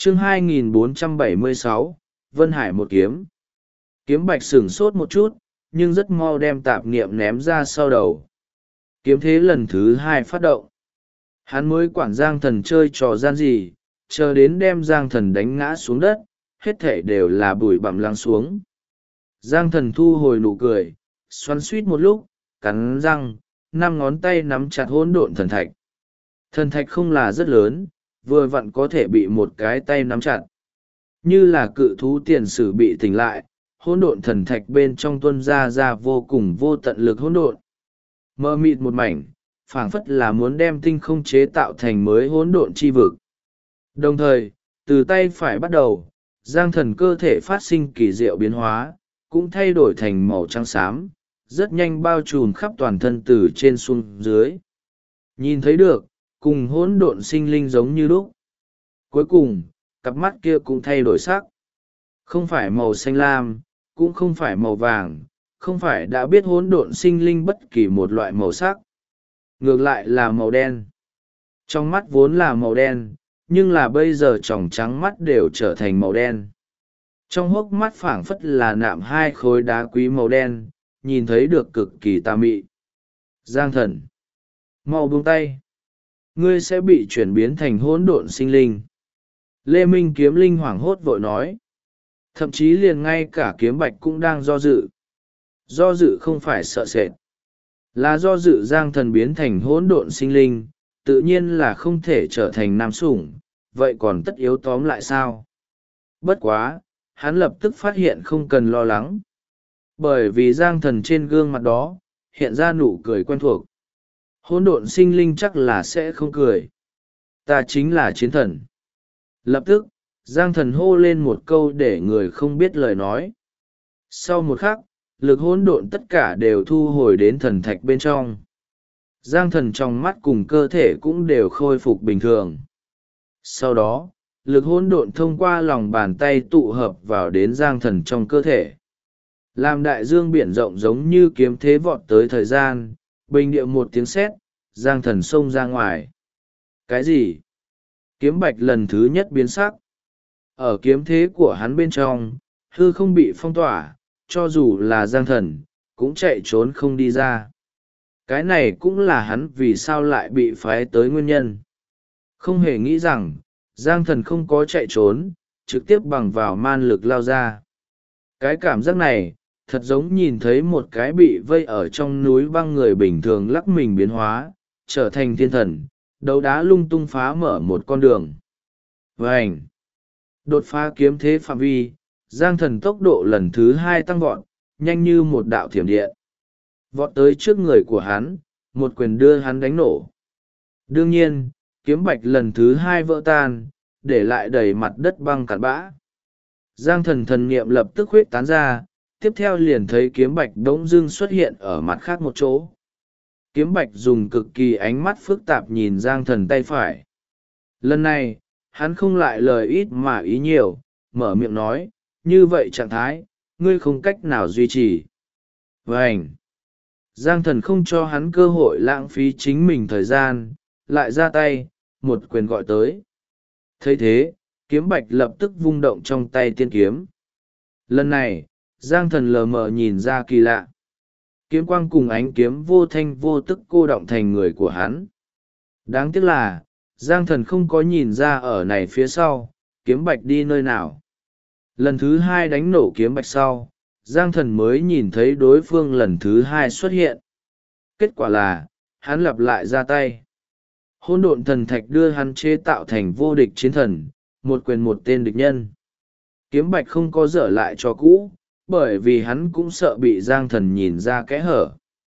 chương 2476, Vân Hải một kiếm. Kiếm bạch sửng sốt một chút, nhưng rất mau đem tạp niệm ném ra sau đầu. Kiếm thế lần thứ hai phát động. Hắn mới quản Giang Thần chơi trò gian gì, chờ đến đem Giang Thần đánh ngã xuống đất, hết thảy đều là bụi bặm lắng xuống. Giang Thần thu hồi nụ cười, xoắn suýt một lúc, cắn răng, 5 ngón tay nắm chặt hỗn độn thần thạch. Thần thạch không là rất lớn, vừa vặn có thể bị một cái tay nắm chặt. Như là cự thú tiền sử bị tỉnh lại, hỗn độn thần thạch bên trong tuôn ra vô cùng vô tận lực hỗn độn. Mờ mịt một mảnh, phảng phất là muốn đem tinh không chế tạo thành mới hỗn độn chi vực. Đồng thời, từ tay phải bắt đầu, Giang Thần cơ thể phát sinh kỳ diệu biến hóa, cũng thay đổi thành màu trắng xám, rất nhanh bao trùm khắp toàn thân từ trên xuống dưới. Nhìn thấy được, cùng hỗn độn sinh linh giống như lúc. Cuối cùng, cặp mắt kia cũng thay đổi sắc. Không phải màu xanh lam, cũng không phải màu vàng, không phải đã biết hỗn độn sinh linh bất kỳ một loại màu sắc. Ngược lại là màu đen. Trong mắt vốn là màu đen, nhưng là bây giờ tròng trắng mắt đều trở thành màu đen. Trong hốc mắt phảng phất là nạm 2 khối đá quý màu đen, nhìn thấy được cực kỳ tà mị. Giang Thần, mau buông tay. Ngươi sẽ bị chuyển biến thành hỗn độn sinh linh. Lê Minh kiếm linh hoảng hốt vội nói. Thậm chí liền ngay cả kiếm bạch cũng đang do dự. Do dự không phải sợ sệt, là do dự Giang Thần biến thành hỗn độn sinh linh, tự nhiên là không thể trở thành nam sủng, vậy còn tất yếu tóm lại sao? Bất quá, hắn lập tức phát hiện không cần lo lắng. Bởi vì Giang Thần trên gương mặt đó, hiện ra nụ cười quen thuộc. Hỗn độn sinh linh chắc là sẽ không cười. Ta chính là chiến thần. Lập tức, Giang Thần hô lên một câu để người không biết lời nói. Sau một khắc, lực hỗn độn tất cả đều thu hồi đến thần thạch bên trong. Giang Thần trong mắt cùng cơ thể cũng đều khôi phục bình thường. Sau đó, lực hỗn độn thông qua lòng bàn tay tụ hợp vào đến Giang Thần trong cơ thể. Làm đại dương biển rộng giống như kiếm thế vọt tới thời gian, bình điệu một tiếng sét, Giang Thần xông ra ngoài. Cái gì? Kiếm bạch lần thứ nhất biến sắc. Ở kiếm thế của hắn bên trong, hư không bị phong tỏa, cho dù là Giang Thần, cũng chạy trốn không đi ra. Cái này cũng là hắn vì sao lại bị phái tới nguyên nhân. Không hề nghĩ rằng, Giang Thần không có chạy trốn, trực tiếp bằng vào man lực lao ra. Cái cảm giác này, thật giống nhìn thấy một cái bị vây ở trong núi băng người bình thường lắc mình biến hóa, trở thành thiên thần, đấu đá lung tung phá mở một con đường. Vành! Đột phá kiếm thế phạm vi, Giang Thần tốc độ lần thứ 2 tăng vọt, nhanh như một đạo thiểm điện. Vọt tới trước người của hắn, một quyền đưa hắn đánh nổ. Đương nhiên, kiếm bạch lần thứ 2 vỡ tan, để lại đầy mặt đất băng cặn bã. Giang Thần thần niệm lập tức huyết tán ra, tiếp theo liền thấy kiếm bạch đống dưng xuất hiện ở mặt khác một chỗ. Kiếm bạch dùng cực kỳ ánh mắt phức tạp nhìn Giang Thần tay phải. Lần này, hắn không lại lời ít mà ý nhiều, mở miệng nói, như vậy trạng thái, ngươi không cách nào duy trì. Vânh! Giang Thần không cho hắn cơ hội lãng phí chính mình thời gian, lại ra tay, một quyền gọi tới. Thấy thế, kiếm bạch lập tức vung động trong tay tiên kiếm. Lần này, Giang Thần lờ mờ nhìn ra kỳ lạ. Kiếm quang cùng ánh kiếm vô thanh vô tức cô động thành người của hắn. Đáng tiếc là, Giang Thần không có nhìn ra ở này phía sau, kiếm bạch đi nơi nào. Lần thứ 2 đánh nổ kiếm bạch sau, Giang Thần mới nhìn thấy đối phương lần thứ 2 xuất hiện. Kết quả là, hắn lặp lại ra tay. Hỗn độn thần thạch đưa hắn chế tạo thành vô địch chiến thần, một quyền một tên địch nhân. Kiếm bạch không có dở lại cho cũ, bởi vì hắn cũng sợ bị Giang Thần nhìn ra kẽ hở.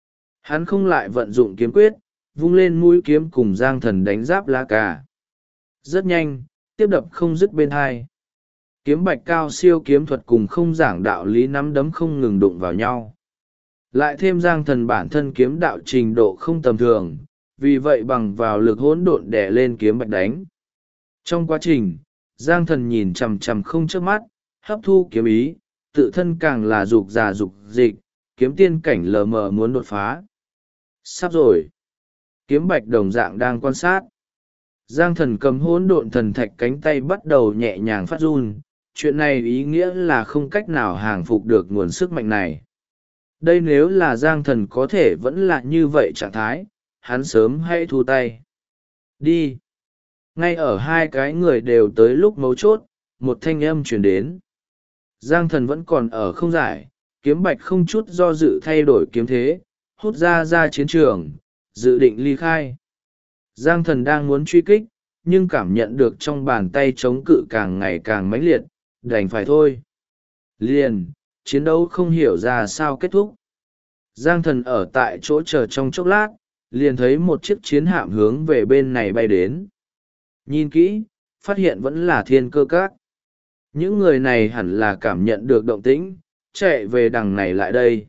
Hắn không lại vận dụng kiếm quyết, vung lên mũi kiếm cùng Giang Thần đánh giáp lá cà. Rất nhanh, tiếp đập không dứt bên hai. Kiếm bạch cao siêu kiếm thuật cùng không giảng đạo lý nắm đấm không ngừng đụng vào nhau. Lại thêm Giang Thần bản thân kiếm đạo trình độ không tầm thường, vì vậy bằng vào lực hỗn độn đè lên kiếm bạch đánh. Trong quá trình, Giang Thần nhìn chằm chằm không chớp mắt, hấp thu kiếm ý, tự thân càng là dục già dục dịch, kiếm tiên cảnh lờ mờ muốn đột phá. Sắp rồi. Kiếm bạch đồng dạng đang quan sát. Giang thần cầm hỗn độn thần thạch, cánh tay bắt đầu nhẹ nhàng phát run. Chuyện này ý nghĩa là không cách nào hàng phục được nguồn sức mạnh này. Đây nếu là Giang thần có thể vẫn là như vậy trạng thái, hắn sớm hãy thu tay. Đi. Ngay ở hai cái người đều tới lúc mấu chốt, một thanh âm truyền đến. Giang thần vẫn còn ở không giải, kiếm bạch không chút do dự thay đổi kiếm thế, hút ra chiến trường, dự định ly khai. Giang thần đang muốn truy kích, nhưng cảm nhận được trong bàn tay chống cự càng ngày càng mãnh liệt, đành phải thôi. Liền, chiến đấu không hiểu ra sao kết thúc. Giang thần ở tại chỗ chờ trong chốc lát, liền thấy một chiếc chiến hạm hướng về bên này bay đến. Nhìn kỹ, phát hiện vẫn là Thiên Cơ Các. Những người này hẳn là cảm nhận được động tĩnh, chạy về đằng này lại đây.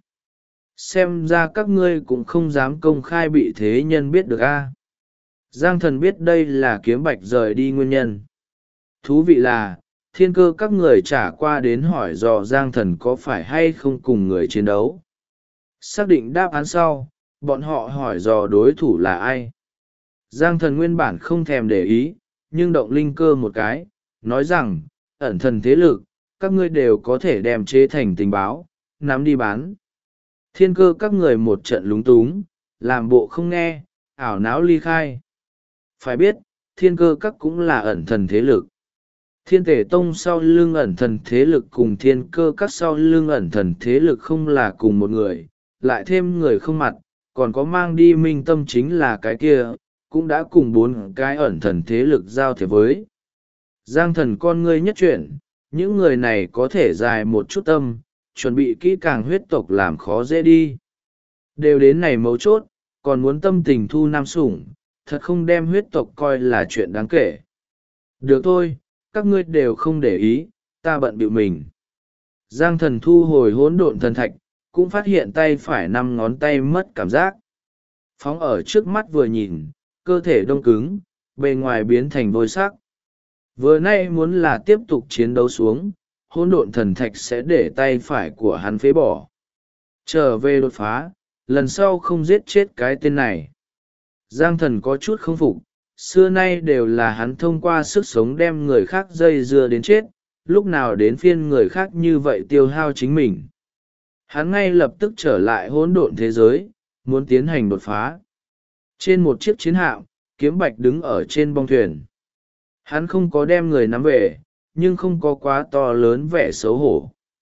Xem ra các ngươi cũng không dám công khai bị thế nhân biết được a. Giang thần biết đây là kiếm bạch rời đi nguyên nhân. Thú vị là, Thiên Cơ Các người trả qua đến hỏi dò Giang thần có phải hay không cùng người chiến đấu. Xác định đáp án sau, bọn họ hỏi dò đối thủ là ai. Giang thần nguyên bản không thèm để ý, nhưng động linh cơ một cái, nói rằng, ẩn thần thế lực, các ngươi đều có thể đem chế thành tình báo, nắm đi bán. Thiên Cơ Các người một trận lúng túng, làm bộ không nghe, ảo não ly khai. Phải biết, Thiên Cơ Các cũng là ẩn thần thế lực. Thiên Tể Tông sau lưng ẩn thần thế lực cùng Thiên Cơ Các sau lưng ẩn thần thế lực không là cùng một người, lại thêm người không mặt, còn có mang đi minh tâm chính là cái kia, cũng đã cùng 4 cái ẩn thần thế lực giao thiệp với. Giang thần con ngươi nhất chuyển, những người này có thể dài một chút tâm, chuẩn bị kỹ càng huyết tộc làm khó dễ đi. Đều đến này mấu chốt, còn muốn tâm tình thu nam sủng, thật không đem huyết tộc coi là chuyện đáng kể. Được thôi, các ngươi đều không để ý, ta bận bịu mình. Giang thần thu hồi hỗn độn thần thạch, cũng phát hiện tay phải 5 ngón tay mất cảm giác. Phóng ở trước mắt vừa nhìn, cơ thể đông cứng, bề ngoài biến thành vôi sắc. Vừa nay muốn là tiếp tục chiến đấu xuống, hỗn độn thần thạch sẽ để tay phải của hắn phế bỏ. Trở về đột phá, lần sau không giết chết cái tên này. Giang thần có chút không phục, xưa nay đều là hắn thông qua sức sống đem người khác dây dưa đến chết, lúc nào đến phiên người khác như vậy tiêu hao chính mình. Hắn ngay lập tức trở lại hỗn độn thế giới, muốn tiến hành đột phá. Trên một chiếc chiến hạm, kiếm bạch đứng ở trên bong thuyền. Hắn không có đem người nắm về, nhưng không có quá to lớn vẻ xấu hổ.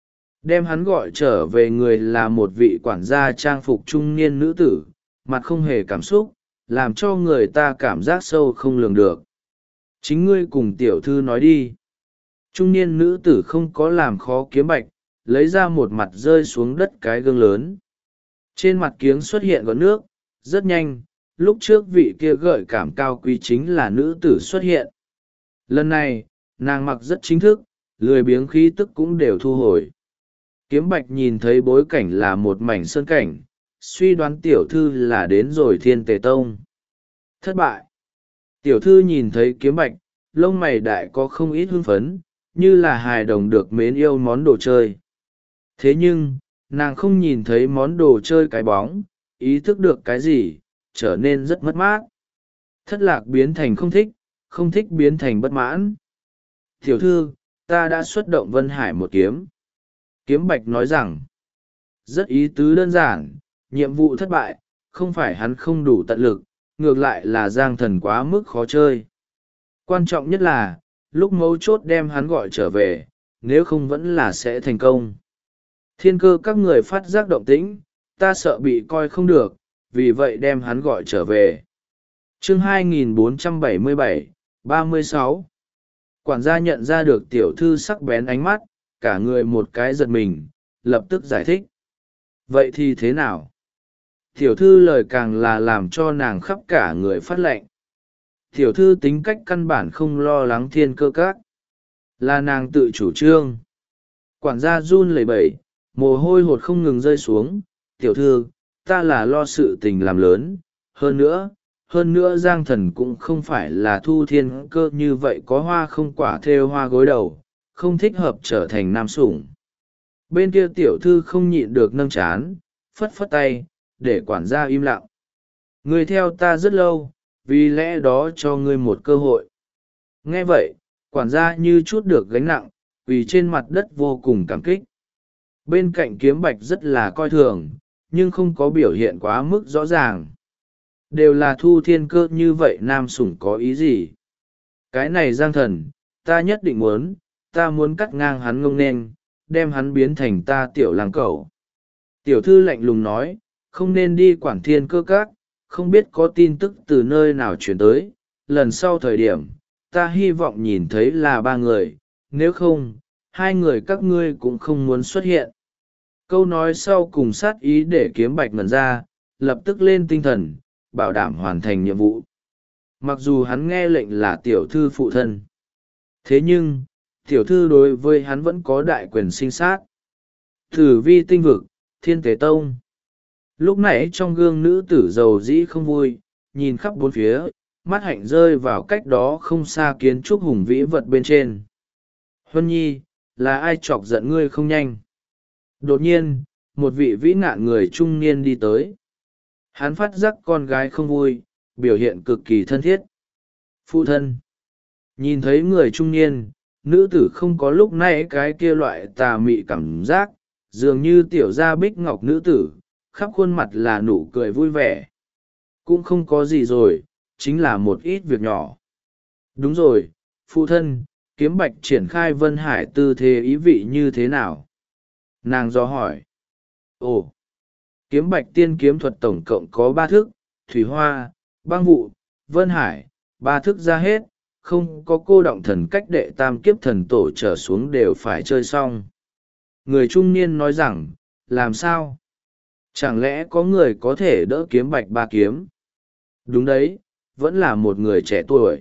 Đem hắn gọi trở về người là một vị quản gia trang phục trung niên nữ tử, mặt không hề cảm xúc, làm cho người ta cảm giác sâu không lường được. Chính ngươi cùng tiểu thư nói đi. Trung niên nữ tử không có làm khó kiếm bạch, lấy ra một mặt rơi xuống đất cái gương lớn. Trên mặt kiếng xuất hiện gợn nước, rất nhanh, lúc trước vị kia gợi cảm cao quý chính là nữ tử xuất hiện. Lần này, nàng mặc rất chính thức, lười biếng khí tức cũng đều thu hồi. Kiếm bạch nhìn thấy bối cảnh là một mảnh sơn cảnh, suy đoán tiểu thư là đến rồi Thiên Tề Tông. Thất bại. Tiểu thư nhìn thấy kiếm bạch, lông mày đại có không ít hưng phấn, như là hài đồng được mến yêu món đồ chơi. Thế nhưng, nàng không nhìn thấy món đồ chơi cái bóng, ý thức được cái gì, trở nên rất mất mát. Thất lạc biến thành không thích, không thích biến thành bất mãn. Tiểu thư, ta đã xuất động Vân Hải một kiếm. Kiếm bạch nói rằng, rất ý tứ đơn giản, nhiệm vụ thất bại, không phải hắn không đủ tận lực, ngược lại là Giang thần quá mức khó chơi. Quan trọng nhất là, lúc mấu chốt đem hắn gọi trở về, nếu không vẫn là sẽ thành công. Thiên Cơ Các người phát giác động tĩnh, ta sợ bị coi không được, vì vậy đem hắn gọi trở về. Chương 2477, 36. Quản gia nhận ra được tiểu thư sắc bén ánh mắt, cả người một cái giật mình, lập tức giải thích. Vậy thì thế nào? Tiểu thư lời càng là làm cho nàng khắp cả người phát lệnh. Tiểu thư tính cách căn bản không lo lắng Thiên Cơ Các, là nàng tự chủ trương. Quản gia run lẩy bẩy, mồ hôi hột không ngừng rơi xuống. Tiểu thư, ta là lo sự tình làm lớn, hơn nữa Giang thần cũng không phải là Thu Thiên Cơ như vậy có hoa không quả thêu hoa gối đầu, không thích hợp trở thành nam sủng. Bên kia tiểu thư không nhịn được nâng chán, phất phất tay, để quản gia im lặng. Người theo ta rất lâu, vì lẽ đó cho ngươi một cơ hội. Nghe vậy, quản gia như chút được gánh nặng, vì trên mặt đất vô cùng cảm kích. Bên cạnh Kiếm Bạch rất là coi thường, nhưng không có biểu hiện quá mức rõ ràng. Đều là Thu Thiên Cơ như vậy, nam sủng có ý gì? Cái này Giang Thần, ta nhất định muốn, ta muốn cắt ngang hắn ngông nên, đem hắn biến thành ta tiểu lang cẩu. Tiểu thư lạnh lùng nói, không nên đi quản Thiên Cơ các, không biết có tin tức từ nơi nào chuyển tới. Lần sau thời điểm, ta hy vọng nhìn thấy là 3 người, nếu không, 2 người các ngươi cũng không muốn xuất hiện. Câu nói sau cùng sát ý để Kiếm Bạch ngẩn ra, lập tức lên tinh thần, bảo đảm hoàn thành nhiệm vụ. Mặc dù hắn nghe lệnh là tiểu thư phụ thân, thế nhưng, tiểu thư đối với hắn vẫn có đại quyền sinh sát. Tử Vi tinh vực, Thiên Tế Tông. Lúc nãy trong gương nữ tử dầu dĩ không vui, nhìn khắp bốn phía, mắt hạnh rơi vào cách đó không xa kiến trúc hùng vĩ vật bên trên. Huân Nhi, là ai chọc giận ngươi không nhanh? Đột nhiên, một vị vĩ nạn người trung niên đi tới. Hắn phát giác con gái không vui, biểu hiện cực kỳ thân thiết. Phụ thân. Nhìn thấy người trung niên, nữ tử không có lúc nãy cái kia loại tà mị cảm giác, dường như tiểu gia bích ngọc nữ tử, khắp khuôn mặt là nụ cười vui vẻ. Cũng không có gì rồi, chính là một ít việc nhỏ. Đúng rồi, phụ thân, Kiếm Bạch triển khai Vân Hải tư thế ý vị như thế nào? Nàng do hỏi. Ồ, Kiếm Bạch tiên kiếm thuật tổng cộng có 3 thức, thủy hoa, băng vụ, Vân Hải, 3 thức ra hết, không có cô động thần cách đệ tam kiếp thần tổ trở xuống đều phải chơi xong. Người trung niên nói rằng, làm sao? Chẳng lẽ có người có thể đỡ Kiếm Bạch 3 kiếm? Đúng đấy, vẫn là một người trẻ tuổi.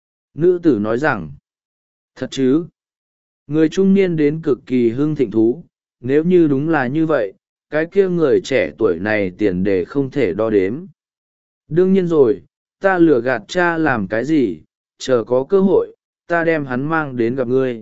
Nữ tử nói rằng, thật chứ? Người trung niên đến cực kỳ hưng thịnh thú, nếu như đúng là như vậy, cái kia người trẻ tuổi này tiền đề không thể đo đếm. Đương nhiên rồi, ta lừa gạt cha làm cái gì, chờ có cơ hội, ta đem hắn mang đến gặp ngươi.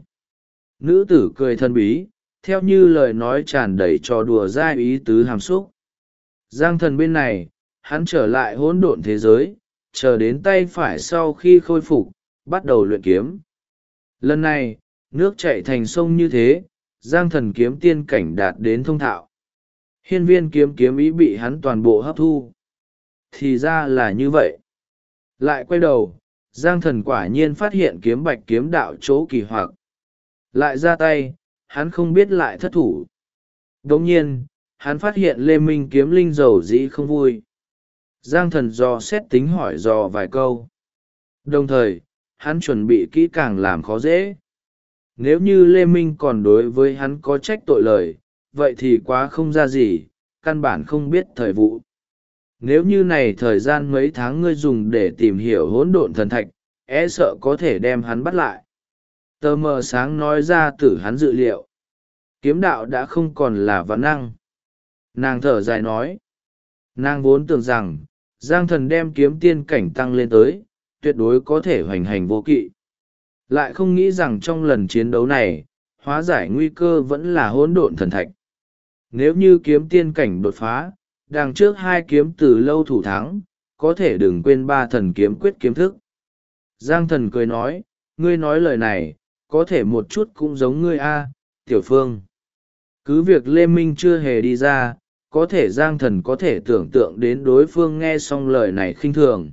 Nữ tử cười thân bí, theo như lời nói tràn đầy trò đùa dai ý tứ hàm xúc. Giang Thần bên này, hắn trở lại hỗn độn thế giới, chờ đến tay phải sau khi khôi phục, bắt đầu luyện kiếm. Lần này, nước chảy thành sông như thế, Giang Thần kiếm tiên cảnh đạt đến thông thạo. Hiên viên kiếm ý bị hắn toàn bộ hấp thu. Thì ra là như vậy. Lại quay đầu, Giang Thần quả nhiên phát hiện Kiếm Bạch kiếm đạo chỗ kỳ hoặc. Lại ra tay, hắn không biết lại thất thủ. Đồng nhiên, hắn phát hiện Lê Minh kiếm linh dầu dĩ không vui. Giang Thần dò xét tính hỏi dò vài câu. Đồng thời, hắn chuẩn bị kỹ càng làm khó dễ. Nếu như Lê Minh còn đối với hắn có trách tội lời, vậy thì quá không ra gì, căn bản không biết thời vụ. Nếu như này thời gian mấy tháng ngươi dùng để tìm hiểu hỗn độn thần thạch, e sợ có thể đem hắn bắt lại. Tờ mờ sáng nói ra từ hắn dự liệu. Kiếm đạo đã không còn là vạn năng. Nàng thở dài nói. Nàng vốn tưởng rằng, Giang Thần đem kiếm tiên cảnh tăng lên tới, tuyệt đối có thể hoành hành vô kỵ. Lại không nghĩ rằng trong lần chiến đấu này, hóa giải nguy cơ vẫn là hỗn độn thần thạch. Nếu như kiếm tiên cảnh đột phá, đằng trước 2 kiếm từ lâu thủ thắng, có thể đừng quên 3 thần kiếm quyết kiếm thức. Giang Thần cười nói, ngươi nói lời này, có thể một chút cũng giống ngươi a, Tiểu Phương. Cứ việc Lê Minh chưa hề đi ra, có thể Giang Thần có thể tưởng tượng đến đối phương nghe xong lời này khinh thường.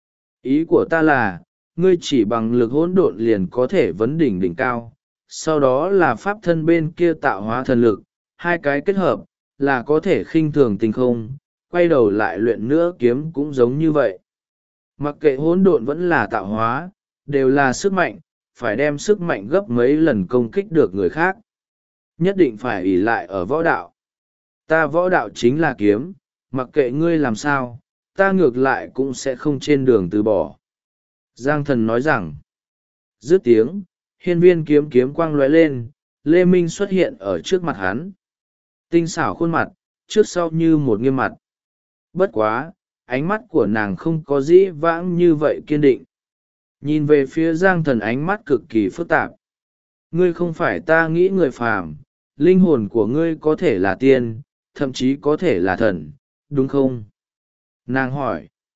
Ý của ta là, ngươi chỉ bằng lực hỗn độn liền có thể vấn đỉnh đỉnh cao, sau đó là pháp thân bên kia tạo hóa thần lực, 2 cái kết hợp, là có thể khinh thường tình không, quay đầu lại luyện nữa kiếm cũng giống như vậy. Mặc kệ hỗn độn vẫn là tạo hóa, đều là sức mạnh, phải đem sức mạnh gấp mấy lần công kích được người khác. Nhất định phải ỷ lại ở võ đạo. Ta võ đạo chính là kiếm, mặc kệ ngươi làm sao, ta ngược lại cũng sẽ không trên đường từ bỏ. Giang Thần nói rằng, dứt tiếng, hiên viên kiếm quang lóe lên, Lê Minh xuất hiện ở trước mặt hắn. Tinh xảo khuôn mặt, trước sau như một nghiêm mặt. Bất quá, ánh mắt của nàng không có dĩ vãng như vậy kiên định. Nhìn về phía Giang Thần ánh mắt cực kỳ phức tạp. Ngươi không phải ta nghĩ người phàm, linh hồn của ngươi có thể là tiên, thậm chí có thể là thần, đúng không? Nàng hỏi.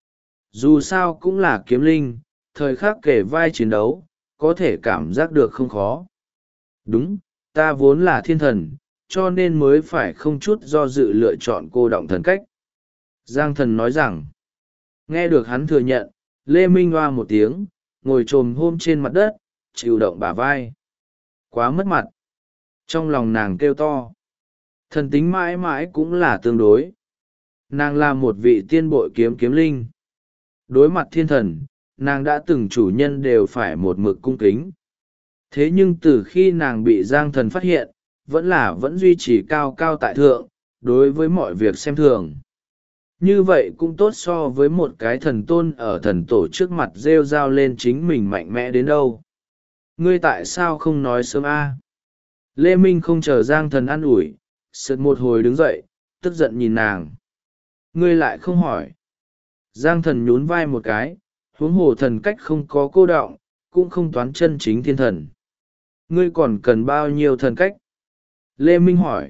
Dù sao cũng là kiếm linh, thời khắc kể vai chiến đấu, có thể cảm giác được không khó. Đúng, ta vốn là thiên thần, cho nên mới phải không chút do dự lựa chọn cô động thần cách. Giang thần nói rằng, nghe được hắn thừa nhận, Lê Minh hoa một tiếng, ngồi chồm hôm trên mặt đất, chịu động bả vai. Quá mất mặt. Trong lòng nàng kêu to. Thần tính mãi mãi cũng là tương đối. Nàng là một vị tiên bội kiếm kiếm linh. Đối mặt thiên thần, nàng đã từng chủ nhân đều phải một mực cung kính. Thế nhưng từ khi nàng bị Giang thần phát hiện, vẫn duy trì cao cao tại thượng, đối với mọi việc xem thường. Như vậy cũng tốt so với một cái thần tôn ở thần tổ trước mặt rêu rao lên chính mình mạnh mẽ đến đâu. Ngươi tại sao không nói sớm a? Lê Minh không chờ Giang thần an ủi, sượt một hồi đứng dậy, tức giận nhìn nàng. Ngươi lại không hỏi. Giang thần nhún vai một cái, huống hồ thần cách không có cô đọng, cũng không toán chân chính thiên thần. Ngươi còn cần bao nhiêu thần cách? Lê Minh hỏi.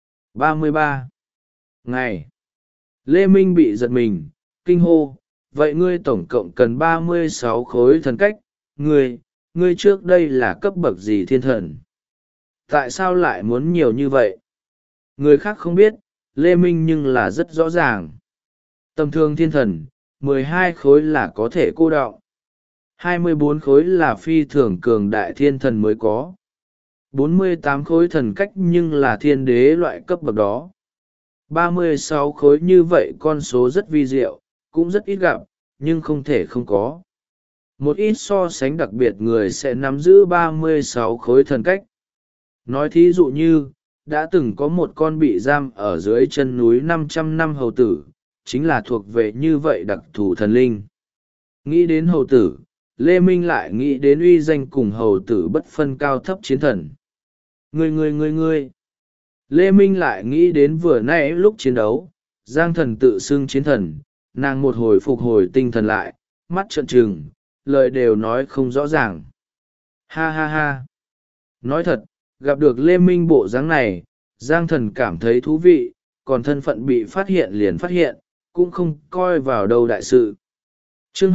33 ngày. Lê Minh bị giật mình, kinh hô, vậy ngươi tổng cộng cần 36 khối thần cách, ngươi trước đây là cấp bậc gì thiên thần? Tại sao lại muốn nhiều như vậy? Người khác không biết, Lê Minh nhưng là rất rõ ràng. Tầm thường thiên thần, 12 khối là có thể cô đọng. 24 khối là phi thường cường đại thiên thần mới có. 48 khối thần cách nhưng là thiên đế loại cấp bậc đó. 36 khối như vậy con số rất vi diệu, cũng rất ít gặp, nhưng không thể không có. Một ít so sánh đặc biệt người sẽ nắm giữ 36 khối thần cách. Nói thí dụ như, đã từng có một con bị giam ở dưới chân núi 500 năm hầu tử, chính là thuộc về như vậy đặc thù thần linh. Nghĩ đến hầu tử, Lê Minh lại nghĩ đến uy danh cùng hầu tử bất phân cao thấp chiến thần. Ngươi. Lê Minh lại nghĩ đến vừa nãy lúc chiến đấu, Giang thần tự xưng chiến thần, nàng một hồi phục hồi tinh thần lại, mắt trợn trừng, lời đều nói không rõ ràng. Ha ha ha. Nói thật, gặp được Lê Minh bộ dáng này, Giang thần cảm thấy thú vị, còn thân phận bị phát hiện liền phát hiện, cũng không coi vào đâu đại sự. Chương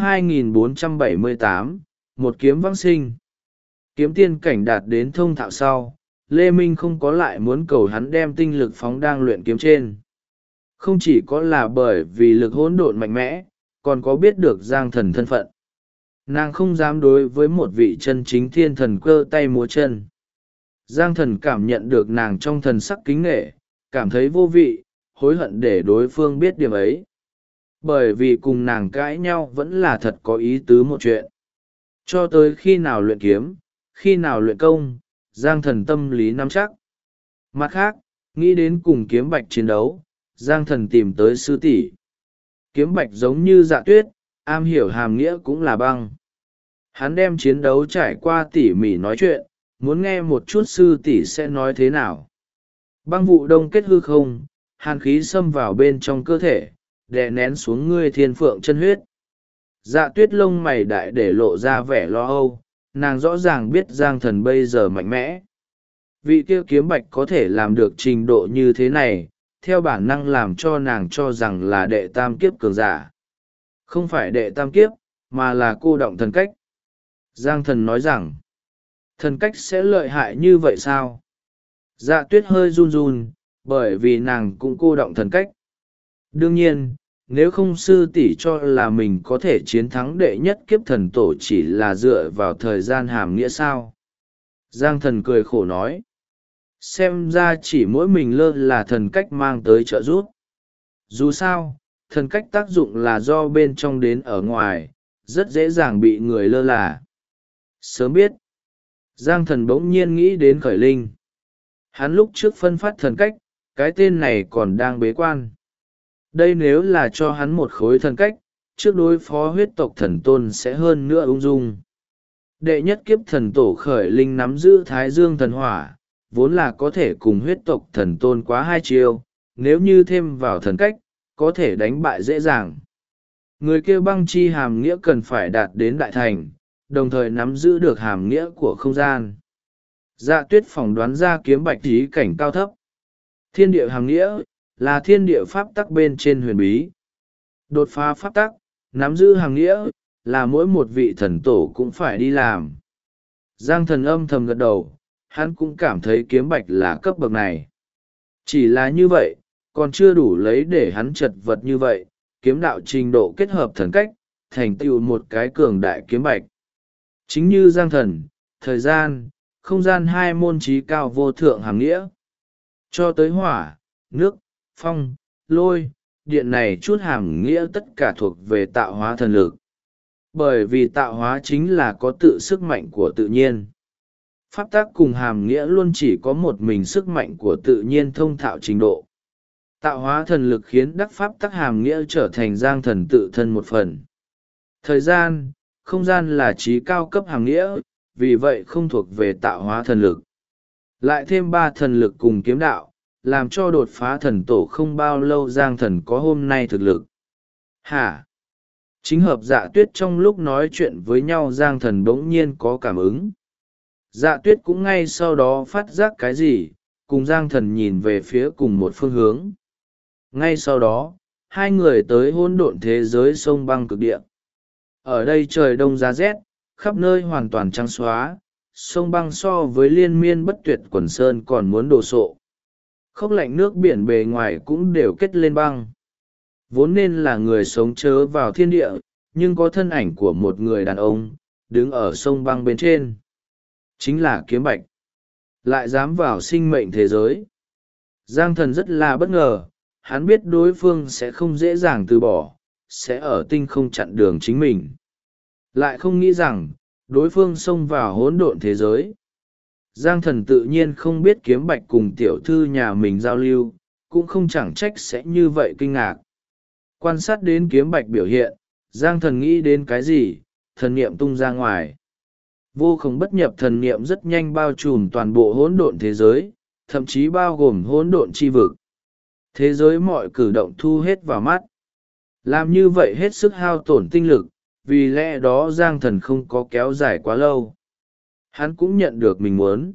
2478, một kiếm vãng sinh. Kiếm tiên cảnh đạt đến thông thạo sau, Lê Minh không có lại muốn cầu hắn đem tinh lực phóng đang luyện kiếm trên. Không chỉ có là bởi vì lực hỗn độn mạnh mẽ, còn có biết được Giang thần thân phận. Nàng không dám đối với một vị chân chính thiên thần cơ tay múa chân. Giang thần cảm nhận được nàng trong thần sắc kính nể, cảm thấy vô vị, hối hận để đối phương biết điểm ấy. Bởi vì cùng nàng cãi nhau vẫn là thật có ý tứ một chuyện. Cho tới khi nào luyện kiếm, khi nào luyện công, Giang thần tâm lý nắm chắc. Mặt khác, nghĩ đến cùng kiếm bạch chiến đấu, Giang thần tìm tới sư tỷ. Kiếm bạch giống như Dạ Tuyết, am hiểu hàm nghĩa cũng là băng. Hắn đem chiến đấu trải qua tỉ mỉ nói chuyện, muốn nghe một chút sư tỷ sẽ nói thế nào. Băng vụ đông kết hư không, hàn khí xâm vào bên trong cơ thể, đè nén xuống ngươi thiên phượng chân huyết. Dạ Tuyết lông mày đại để lộ ra vẻ lo âu, nàng rõ ràng biết Giang thần bây giờ mạnh mẽ. Vị kia kiếm bạch có thể làm được trình độ như thế này, theo bản năng làm cho nàng cho rằng là đệ tam kiếp cường giả. Không phải đệ tam kiếp, mà là cô động thần cách. Giang thần nói rằng, thần cách sẽ lợi hại như vậy sao? Dạ Tuyết hơi run run, bởi vì nàng cũng cô động thần cách. Đương nhiên, nếu không sư tỷ cho là mình có thể chiến thắng đệ nhất kiếp thần tổ chỉ là dựa vào thời gian hàm nghĩa sao? Giang thần cười khổ nói. Xem ra chỉ mỗi mình lơ là thần cách mang tới trợ giúp. Dù sao, thần cách tác dụng là do bên trong đến ở ngoài, rất dễ dàng bị người lơ là. Sớm biết, Giang thần bỗng nhiên nghĩ đến Khởi Linh. Hắn lúc trước phân phát thần cách, cái tên này còn đang bế quan. Đây nếu là cho hắn một khối thần cách, trước đối phó huyết tộc thần tôn sẽ hơn nữa ung dung. Đệ nhất kiếp thần tổ Khởi Linh nắm giữ Thái Dương thần hỏa, vốn là có thể cùng huyết tộc thần tôn quá hai chiêu, nếu như thêm vào thần cách, có thể đánh bại dễ dàng. Người kia băng chi hàm nghĩa cần phải đạt đến đại thành, đồng thời nắm giữ được hàm nghĩa của không gian. Dạ Tuyết phỏng đoán ra kiếm bạch ý cảnh cao thấp. Thiên địa hàm nghĩa là thiên địa pháp tắc bên trên huyền bí. Đột phá pháp tắc, nắm giữ hàng nghĩa là mỗi một vị thần tổ cũng phải đi làm. Giang Thần âm thầm gật đầu, hắn cũng cảm thấy kiếm bạch là cấp bậc này. Chỉ là như vậy, còn chưa đủ lấy để hắn chật vật như vậy, kiếm đạo trình độ kết hợp thần cách, thành tựu một cái cường đại kiếm bạch. Chính như Giang Thần, thời gian, không gian hai môn trí cao vô thượng hàm nghĩa. Cho tới hỏa, nước, phong, lôi, điện này chút hàm nghĩa tất cả thuộc về tạo hóa thần lực. Bởi vì tạo hóa chính là có tự sức mạnh của tự nhiên. Pháp tắc cùng hàm nghĩa luôn chỉ có một mình sức mạnh của tự nhiên thông thạo trình độ. Tạo hóa thần lực khiến đắc pháp tắc hàm nghĩa trở thành Giang Thần tự thân một phần. Thời gian, không gian là trí cao cấp hàm nghĩa, vì vậy không thuộc về tạo hóa thần lực. Lại thêm 3 thần lực cùng kiếm đạo, làm cho đột phá thần tổ không bao lâu Giang Thần có hôm nay thực lực. Hả? Chính hợp Dạ Tuyết trong lúc nói chuyện với nhau Giang Thần bỗng nhiên có cảm ứng. Dạ Tuyết cũng ngay sau đó phát giác cái gì, cùng Giang Thần nhìn về phía cùng một phương hướng. Ngay sau đó, hai người tới hỗn độn thế giới sông băng cực địa. Ở đây trời đông giá rét, khắp nơi hoàn toàn trắng xóa, sông băng so với liên miên bất tuyệt quần sơn còn muốn đồ sộ. Khốc lạnh nước biển bề ngoài cũng đều kết lên băng. Vốn nên là người sống chớ vào thiên địa, nhưng có thân ảnh của một người đàn ông, đứng ở sông băng bên trên. Chính là Kiếm Bạch. Lại dám vào sinh mệnh thế giới. Giang Thần rất là bất ngờ, hắn biết đối phương sẽ không dễ dàng từ bỏ, sẽ ở tinh không chặn đường chính mình. Lại không nghĩ rằng, đối phương xông vào hỗn độn thế giới. Giang Thần tự nhiên không biết Kiếm Bạch cùng tiểu thư nhà mình giao lưu, cũng không chẳng trách sẽ như vậy kinh ngạc. Quan sát đến Kiếm Bạch biểu hiện, Giang Thần nghĩ đến cái gì, thần niệm tung ra ngoài. Vô không bất nhập thần niệm rất nhanh bao trùm toàn bộ hỗn độn thế giới, thậm chí bao gồm hỗn độn chi vực. Thế giới mọi cử động thu hết vào mắt. Làm như vậy hết sức hao tổn tinh lực, vì lẽ đó Giang Thần không có kéo dài quá lâu. Hắn cũng nhận được mình muốn.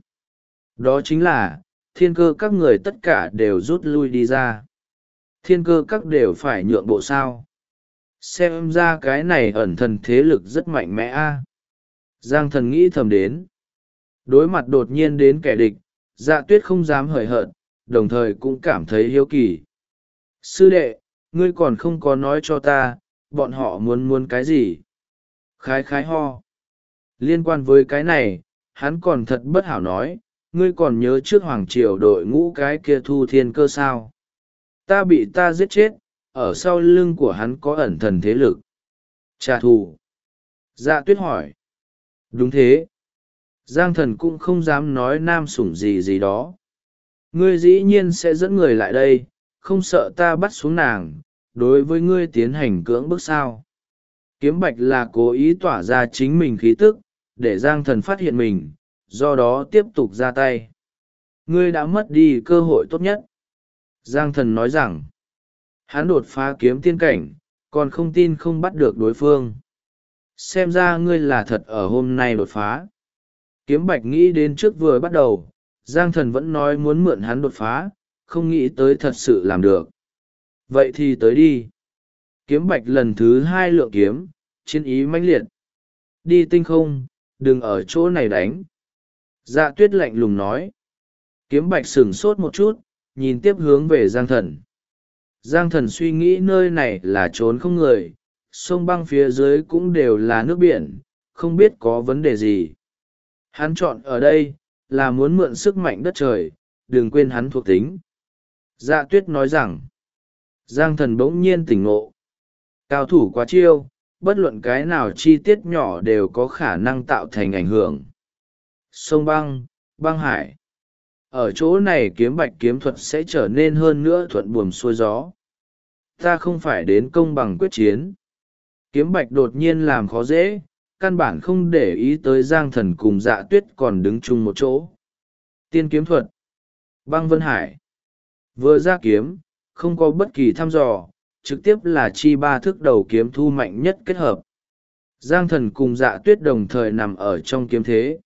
Đó chính là, thiên cơ các người tất cả đều rút lui đi ra. Thiên cơ các đều phải nhượng bộ sao. Xem ra cái này ẩn thần thế lực rất mạnh mẽ a. Giang Thần nghĩ thầm đến. Đối mặt đột nhiên đến kẻ địch, Dạ Tuyết không dám hời hợt, đồng thời cũng cảm thấy hiếu kỳ. Sư đệ, ngươi còn không có nói cho ta, bọn họ muốn cái gì? Khái khái ho. Liên quan với cái này, hắn còn thật bất hảo nói, ngươi còn nhớ trước Hoàng Triều đội ngũ cái kia thu thiên cơ sao? Ta bị ta giết chết, ở sau lưng của hắn có ẩn thần thế lực. Trả thù. Dạ Tuyết hỏi. Đúng thế. Giang Thần cũng không dám nói nam sủng gì gì đó. Ngươi dĩ nhiên sẽ dẫn người lại đây, không sợ ta bắt xuống nàng, đối với ngươi tiến hành cưỡng bức sao. Kiếm Bạch là cố ý tỏa ra chính mình khí tức, để Giang Thần phát hiện mình, do đó tiếp tục ra tay. Ngươi đã mất đi cơ hội tốt nhất. Giang Thần nói rằng, hắn đột phá kiếm tiên cảnh, còn không tin không bắt được đối phương. Xem ra ngươi là thật ở hôm nay đột phá. Kiếm Bạch nghĩ đến trước vừa bắt đầu, Giang Thần vẫn nói muốn mượn hắn đột phá, không nghĩ tới thật sự làm được. Vậy thì tới đi. Kiếm Bạch lần thứ 2 lượng kiếm, chiến ý mãnh liệt. Đi tinh không, đừng ở chỗ này đánh. Dạ Tuyết lạnh lùng nói. Kiếm Bạch sửng sốt một chút, nhìn tiếp hướng về Giang Thần. Giang Thần suy nghĩ nơi này là trốn không người, sông băng phía dưới cũng đều là nước biển, không biết có vấn đề gì. Hắn chọn ở đây, là muốn mượn sức mạnh đất trời, đừng quên hắn thuộc tính. Dạ Tuyết nói rằng, Giang Thần bỗng nhiên tỉnh ngộ. Cao thủ quá chiêu, bất luận cái nào chi tiết nhỏ đều có khả năng tạo thành ảnh hưởng. Sông băng, băng hải. Ở chỗ này Kiếm Bạch kiếm thuật sẽ trở nên hơn nữa thuận buồm xuôi gió. Ta không phải đến công bằng quyết chiến. Kiếm Bạch đột nhiên làm khó dễ, căn bản không để ý tới Giang Thần cùng Dạ Tuyết còn đứng chung một chỗ. Tiên kiếm thuật. Băng Vân Hải. Vừa ra kiếm, không có bất kỳ thăm dò, trực tiếp là chi 3 thức đầu kiếm thu mạnh nhất kết hợp. Giang Thần cùng Dạ Tuyết đồng thời nằm ở trong kiếm thế.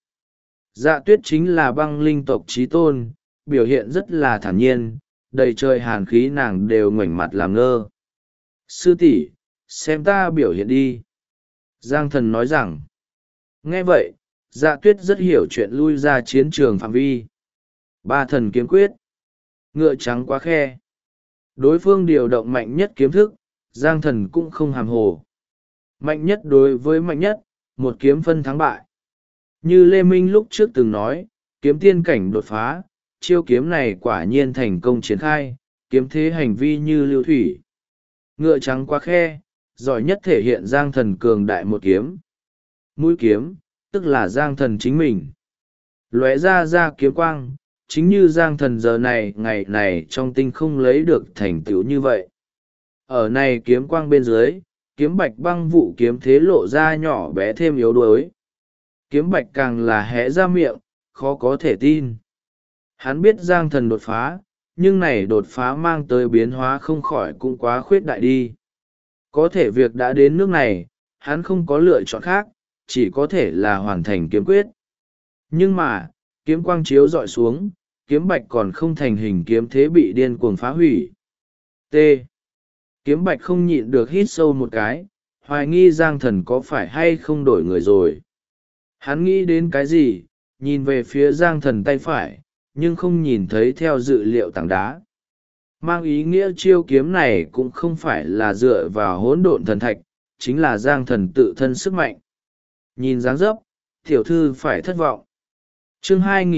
Dạ Tuyết chính là băng linh tộc chí tôn, biểu hiện rất là thản nhiên, đầy trời hàn khí nàng đều ngoảnh mặt làm ngơ. Sư tỷ, xem ta biểu hiện đi. Giang thần nói rằng. Nghe vậy, Dạ Tuyết rất hiểu chuyện lui ra chiến trường phạm vi. Ba thần kiếm quyết. Ngựa trắng quá khe. Đối phương điều động mạnh nhất kiếm thức, Giang thần cũng không hàm hồ. Mạnh nhất đối với mạnh nhất, một kiếm phân thắng bại. Như Lê Minh lúc trước từng nói, kiếm tiên cảnh đột phá, chiêu kiếm này quả nhiên thành công triển khai, kiếm thế hành vi như lưu thủy. Ngựa trắng quá khe, giỏi nhất thể hiện Giang thần cường đại một kiếm. Mũi kiếm, tức là Giang thần chính mình. Lóe ra kiếm quang, chính như Giang thần giờ này ngày này trong tinh không lấy được thành tựu như vậy. Ở này kiếm quang bên dưới, kiếm bạch băng vụ kiếm thế lộ ra nhỏ bé thêm yếu đuối. Kiếm bạch càng là hé ra miệng, khó có thể tin. Hắn biết Giang thần đột phá, nhưng này đột phá mang tới biến hóa không khỏi cũng quá khuyết đại đi. Có thể việc đã đến nước này, hắn không có lựa chọn khác, chỉ có thể là hoàn thành kiếm quyết. Nhưng mà, kiếm quang chiếu dọi xuống, kiếm bạch còn không thành hình, kiếm thế bị điên cuồng phá hủy. T. Kiếm bạch không nhịn được hít sâu một cái, hoài nghi Giang thần có phải hay không đổi người rồi. Hắn nghĩ đến cái gì, nhìn về phía Giang thần tay phải, nhưng không nhìn thấy theo dự liệu tảng đá. Mang ý nghĩa chiêu kiếm này cũng không phải là dựa vào hỗn độn thần thạch, chính là Giang thần tự thân sức mạnh. Nhìn dáng dấp, tiểu thư phải thất vọng. Chương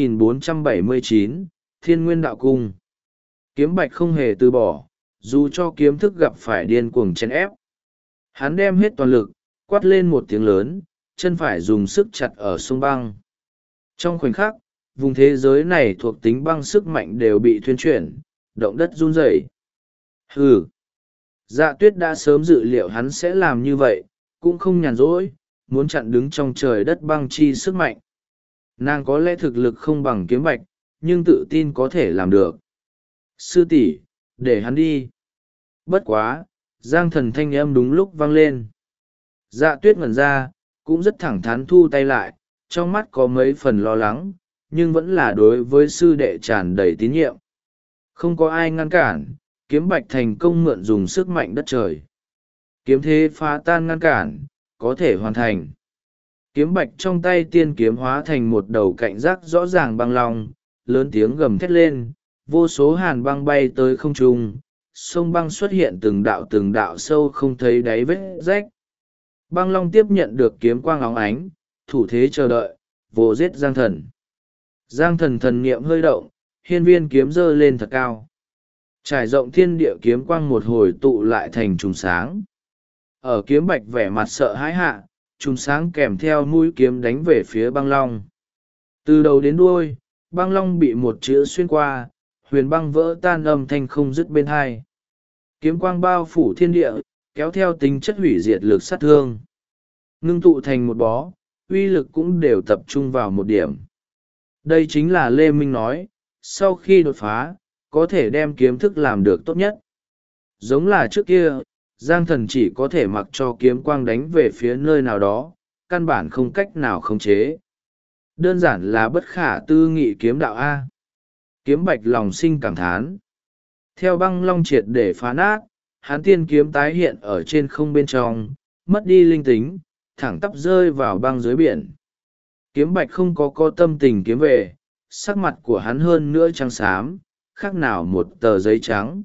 2479, Thiên Nguyên Đạo Cung. Kiếm bạch không hề từ bỏ, dù cho kiếm thức gặp phải điên cuồng chèn ép. Hắn đem hết toàn lực, quát lên một tiếng lớn, chân phải dùng sức chặt ở sông băng. Trong khoảnh khắc, vùng thế giới này thuộc tính băng sức mạnh đều bị thuyên chuyển, động đất run rẩy. Hừ! Dạ Tuyết đã sớm dự liệu hắn sẽ làm như vậy, cũng không nhàn rỗi, muốn chặn đứng trong trời đất băng chi sức mạnh. Nàng có lẽ thực lực không bằng kiếm bạch, nhưng tự tin có thể làm được. Sư tỷ, để hắn đi. Bất quá, Giang thần thanh âm đúng lúc vang lên. Dạ Tuyết ngẩn ra, cũng rất thẳng thắn thu tay lại, trong mắt có mấy phần lo lắng, nhưng vẫn là đối với sư đệ tràn đầy tín nhiệm. Không có ai ngăn cản, kiếm bạch thành công mượn dùng sức mạnh đất trời. Kiếm thế phá tan ngăn cản, có thể hoàn thành. Kiếm bạch trong tay tiên kiếm hóa thành một đầu cạnh rác rõ ràng băng long, lớn tiếng gầm thét lên, vô số hàn băng bay tới không trung, sông băng xuất hiện từng đạo sâu không thấy đáy vết rách. Băng long tiếp nhận được kiếm quang óng ánh, thủ thế chờ đợi, vồ giết Giang thần. Giang thần thần niệm hơi động, hiên viên kiếm giơ lên thật cao. Trải rộng thiên địa kiếm quang một hồi tụ lại thành trùng sáng. Ở kiếm bạch vẻ mặt sợ hãi hạ, trùng sáng kèm theo mũi kiếm đánh về phía băng long. Từ đầu đến đuôi, băng long bị một chữ xuyên qua, huyền băng vỡ tan âm thanh không dứt bên hai. Kiếm quang bao phủ thiên địa, kéo theo tính chất hủy diệt lực sát thương. Ngưng tụ thành một bó, uy lực cũng đều tập trung vào một điểm. Đây chính là Lê Minh nói, sau khi đột phá, có thể đem kiếm thức làm được tốt nhất. Giống là trước kia, Giang thần chỉ có thể mặc cho kiếm quang đánh về phía nơi nào đó, căn bản không cách nào khống chế. Đơn giản là bất khả tư nghị kiếm đạo A. Kiếm bạch lòng sinh cảm thán. Theo băng long triệt để phá nát, hán tiên kiếm tái hiện ở trên không bên trong, mất đi linh tính, thẳng tắp rơi vào băng dưới biển. Kiếm bạch không có tâm tình kiếm về, sắc mặt của hắn hơn nữa trắng xám, khác nào một tờ giấy trắng.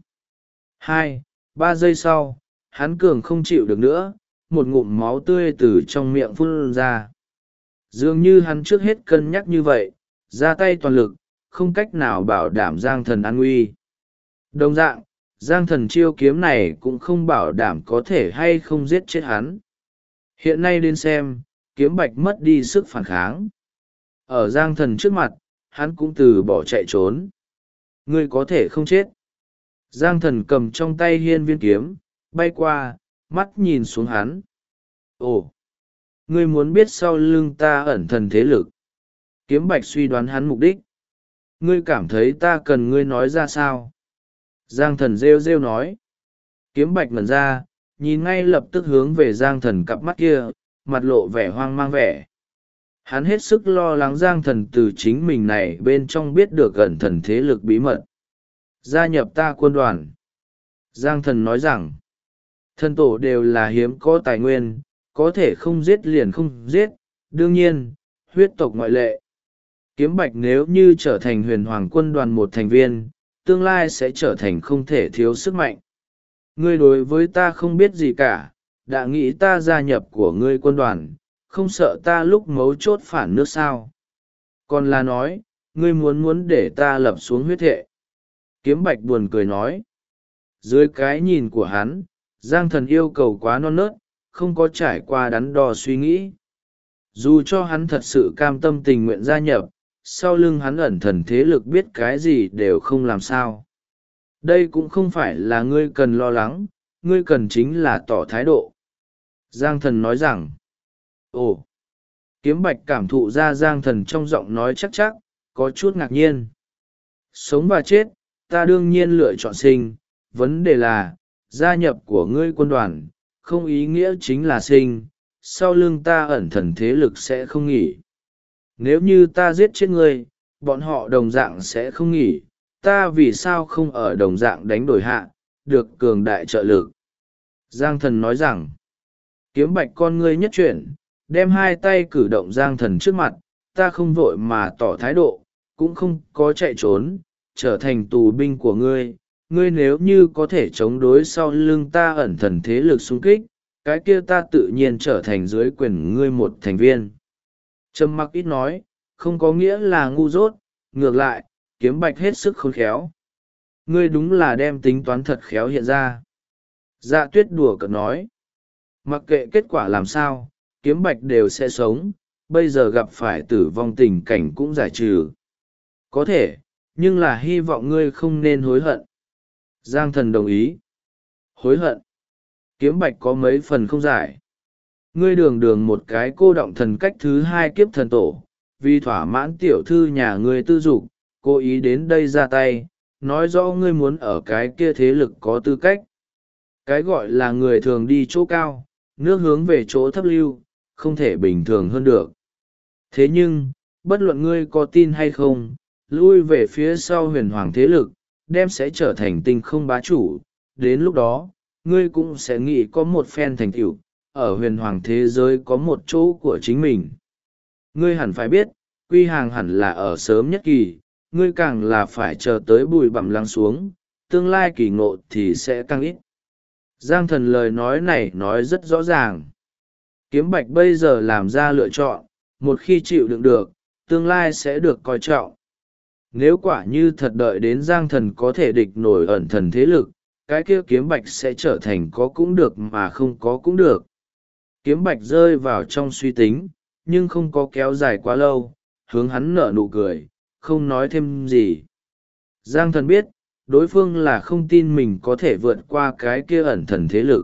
2-3 giây sau, hắn cường không chịu được nữa, một ngụm máu tươi từ trong miệng phun ra. Dường như hắn trước hết cân nhắc như vậy, ra tay toàn lực, không cách nào bảo đảm Giang thần an nguy. Đồng dạng, Giang thần chiêu kiếm này cũng không bảo đảm có thể hay không giết chết hắn. Hiện nay đến xem, kiếm bạch mất đi sức phản kháng. Ở Giang thần trước mặt, hắn cũng từ bỏ chạy trốn. Ngươi có thể không chết. Giang thần cầm trong tay hiên viên kiếm, bay qua, mắt nhìn xuống hắn. Ồ! Ngươi muốn biết sau lưng ta ẩn thần thế lực. Kiếm bạch suy đoán hắn mục đích. Ngươi cảm thấy ta cần ngươi nói ra sao? Giang thần rêu rêu nói. Kiếm bạch ngẩn ra, nhìn ngay lập tức hướng về Giang thần cặp mắt kia, mặt lộ vẻ hoang mang vẻ. Hắn hết sức lo lắng Giang thần từ chính mình này bên trong biết được ẩn thần thế lực bí mật. Gia nhập ta quân đoàn. Giang thần nói rằng, Thần tổ đều là hiếm có tài nguyên, có thể không giết liền không giết, đương nhiên, huyết tộc ngoại lệ. Kiếm Bạch nếu như trở thành huyền hoàng quân đoàn một thành viên, tương lai sẽ trở thành không thể thiếu sức mạnh. Ngươi đối với ta không biết gì cả, đã nghĩ ta gia nhập của ngươi quân đoàn, không sợ ta lúc mấu chốt phản nước sao. Còn là nói, ngươi muốn để ta lập xuống huyết thệ. Kiếm Bạch buồn cười nói. Dưới cái nhìn của hắn, Giang Thần yêu cầu quá non nớt, không có trải qua đắn đo suy nghĩ. Dù cho hắn thật sự cam tâm tình nguyện gia nhập, sau lưng hắn ẩn thần thế lực biết cái gì đều không làm sao. Đây cũng không phải là ngươi cần lo lắng, ngươi cần chính là tỏ thái độ. Giang Thần nói rằng, ồ, Kiếm Bạch cảm thụ ra Giang Thần trong giọng nói chắc, có chút ngạc nhiên. Sống và chết, ta đương nhiên lựa chọn sinh, vấn đề là, gia nhập của ngươi quân đoàn, không ý nghĩa chính là sinh, sau lưng ta ẩn thần thế lực sẽ không nghỉ. Nếu như ta giết chết ngươi, bọn họ đồng dạng sẽ không nghỉ, ta vì sao không ở đồng dạng đánh đổi hạ, được cường đại trợ lực. Giang Thần nói rằng, Kiếm Bạch con ngươi nhất chuyển, đem hai tay cử động Giang Thần trước mặt, ta không vội mà tỏ thái độ, cũng không có chạy trốn, trở thành tù binh của ngươi. Ngươi nếu như có thể chống đối sau lưng ta ẩn thần thế lực xung kích, cái kia ta tự nhiên trở thành dưới quyền ngươi một thành viên. Trầm mặc ít nói, không có nghĩa là ngu dốt, ngược lại, Kiếm Bạch hết sức khôn khéo. Ngươi đúng là đem tính toán thật khéo hiện ra. Dạ Tuyết đùa cợt nói. Mặc kệ kết quả làm sao, Kiếm Bạch đều sẽ sống, bây giờ gặp phải tử vong tình cảnh cũng giải trừ. Có thể, nhưng là hy vọng ngươi không nên hối hận. Giang Thần đồng ý. Hối hận. Kiếm Bạch có mấy phần không giải. Ngươi đường một cái cô động thần cách thứ hai kiếp thần tổ, vì thỏa mãn tiểu thư nhà ngươi tư dục, cố ý đến đây ra tay, nói rõ ngươi muốn ở cái kia thế lực có tư cách. Cái gọi là người thường đi chỗ cao, nước hướng về chỗ thấp lưu, không thể bình thường hơn được. Thế nhưng, bất luận ngươi có tin hay không, lui về phía sau huyền hoàng thế lực, đem sẽ trở thành tinh không bá chủ, đến lúc đó, ngươi cũng sẽ nghĩ có một phen thành tựu ở huyền hoàng thế giới có một chỗ của chính mình. Ngươi hẳn phải biết, quy hàng hẳn là ở sớm nhất kỳ, ngươi càng là phải chờ tới bụi bặm lắng xuống, tương lai kỳ ngộ thì sẽ càng ít. Giang Thần lời nói này nói rất rõ ràng. Kiếm Bạch bây giờ làm ra lựa chọn, một khi chịu đựng được, tương lai sẽ được coi trọng. Nếu quả như thật đợi đến Giang Thần có thể địch nổi ẩn thần thế lực, cái kia Kiếm Bạch sẽ trở thành có cũng được mà không có cũng được. Kiếm Bạch rơi vào trong suy tính, nhưng không có kéo dài quá lâu, hướng hắn nở nụ cười, không nói thêm gì. Giang Thần biết, đối phương là không tin mình có thể vượt qua cái kia ẩn thần thế lực.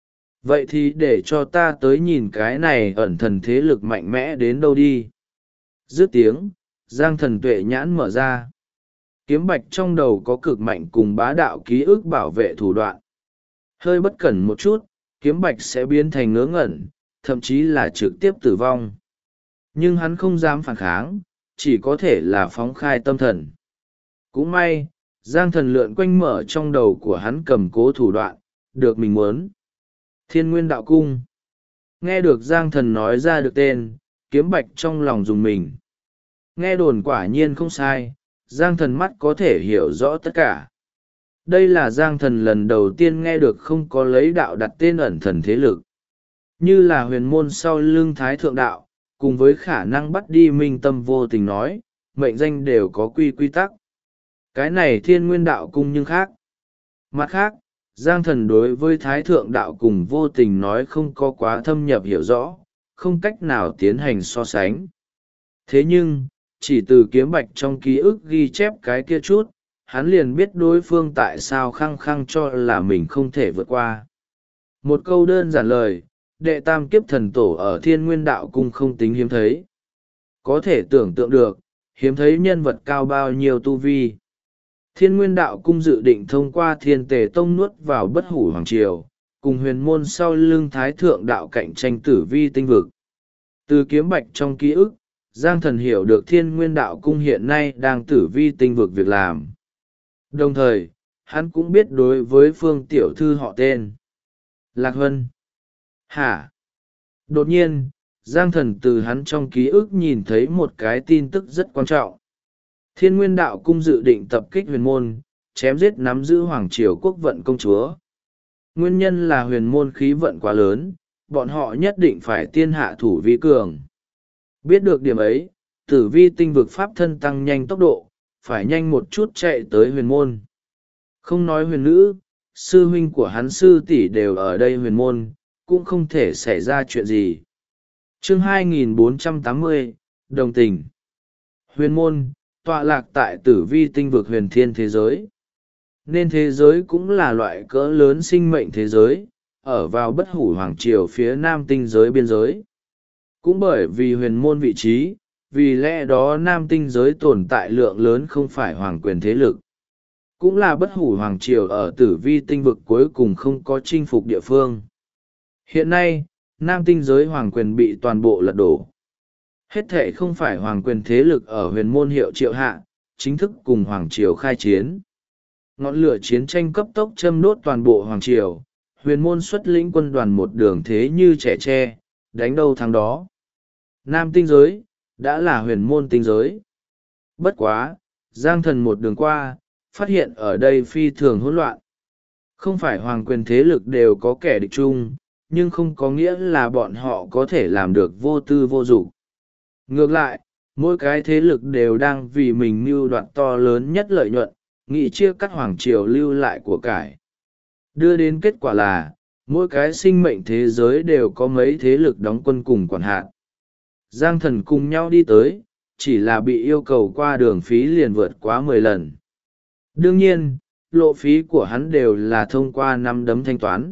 Vậy thì để cho ta tới nhìn cái này ẩn thần thế lực mạnh mẽ đến đâu đi. Dứt tiếng, Giang Thần tuệ nhãn mở ra. Kiếm Bạch trong đầu có cực mạnh cùng bá đạo ký ức bảo vệ thủ đoạn. Hơi bất cẩn một chút, Kiếm Bạch sẽ biến thành ngớ ngẩn, thậm chí là trực tiếp tử vong. Nhưng hắn không dám phản kháng, chỉ có thể là phóng khai tâm thần. Cũng may, Giang Thần lượn quanh mở trong đầu của hắn cầm cố thủ đoạn, được mình muốn. Thiên Nguyên Đạo Cung. Nghe được Giang Thần nói ra được tên, Kiếm Bạch trong lòng dùng mình. Nghe đồn quả nhiên không sai, Giang Thần mắt có thể hiểu rõ tất cả. Đây là Giang Thần lần đầu tiên nghe được không có lấy đạo đặt tên ẩn thần thế lực. Như là huyền môn sau lưng Thái Thượng Đạo, cùng với khả năng bắt đi minh tâm vô tình nói, mệnh danh đều có quy tắc. Cái này Thiên Nguyên Đạo Cung nhưng khác. Mặt khác, Giang Thần đối với Thái Thượng Đạo cùng vô tình nói không có quá thâm nhập hiểu rõ, không cách nào tiến hành so sánh. Thế nhưng, chỉ từ Kiếm Bạch trong ký ức ghi chép cái kia chút, hắn liền biết đối phương tại sao khăng khăng cho là mình không thể vượt qua. Một câu đơn giản lời, đệ tam kiếp thần tổ ở Thiên Nguyên Đạo Cung không tính hiếm thấy. Có thể tưởng tượng được, hiếm thấy nhân vật cao bao nhiêu tu vi. Thiên Nguyên Đạo Cung dự định thông qua Thiên Tề Tông nuốt vào Bất Hủ Hoàng Triều, cùng huyền môn sau lưng Thái Thượng Đạo cạnh tranh tử vi tinh vực. Từ Kiếm Bạch trong ký ức, Giang Thần hiểu được Thiên Nguyên Đạo Cung hiện nay đang tử vi tinh vực việc làm. Đồng thời, hắn cũng biết đối với Phương Tiểu Thư họ tên. Lạc Hân. Hả? Đột nhiên, Giang Thần từ hắn trong ký ức nhìn thấy một cái tin tức rất quan trọng. Thiên Nguyên Đạo Cung dự định tập kích huyền môn, chém giết nắm giữ Hoàng Triều Quốc vận công chúa. Nguyên nhân là huyền môn khí vận quá lớn, bọn họ nhất định phải tiên hạ thủ vi cường. Biết được điểm ấy, Tử Vi tinh vực pháp thân tăng nhanh tốc độ, phải nhanh một chút chạy tới huyền môn. Không nói huyền nữ, sư huynh của hắn sư tỷ đều ở đây huyền môn, cũng không thể xảy ra chuyện gì. Chương 2480, Đồng tình. Huyền môn, tọa lạc tại Tử Vi tinh vực huyền thiên thế giới. Nên thế giới cũng là loại cỡ lớn sinh mệnh thế giới, ở vào bất hủ hoàng triều phía nam tinh giới biên giới. Cũng bởi vì huyền môn vị trí, vì lẽ đó nam tinh giới tồn tại lượng lớn không phải hoàng quyền thế lực. Cũng là bất hủ hoàng triều ở Tử Vi tinh vực cuối cùng không có chinh phục địa phương. Hiện nay, nam tinh giới hoàng quyền bị toàn bộ lật đổ. Hết thể không phải hoàng quyền thế lực ở huyền môn hiệu triệu hạ, chính thức cùng hoàng triều khai chiến. Ngọn lửa chiến tranh cấp tốc châm đốt toàn bộ hoàng triều, huyền môn xuất lĩnh quân đoàn một đường thế như trẻ tre, đánh đâu thắng đó. Nam tinh giới, đã là huyền môn tinh giới. Bất quá, Giang Thần một đường qua, phát hiện ở đây phi thường hỗn loạn. Không phải hoàng quyền thế lực đều có kẻ địch chung, nhưng không có nghĩa là bọn họ có thể làm được vô tư vô dụng. Ngược lại, mỗi cái thế lực đều đang vì mình mưu đoạt to lớn nhất lợi nhuận, nghị chia cắt hoàng triều lưu lại của cải. Đưa đến kết quả là, mỗi cái sinh mệnh thế giới đều có mấy thế lực đóng quân cùng quản hạt. Giang Thần cùng nhau đi tới, chỉ là bị yêu cầu qua đường phí liền vượt quá 10 lần. Đương nhiên, lộ phí của hắn đều là thông qua năm đấm thanh toán.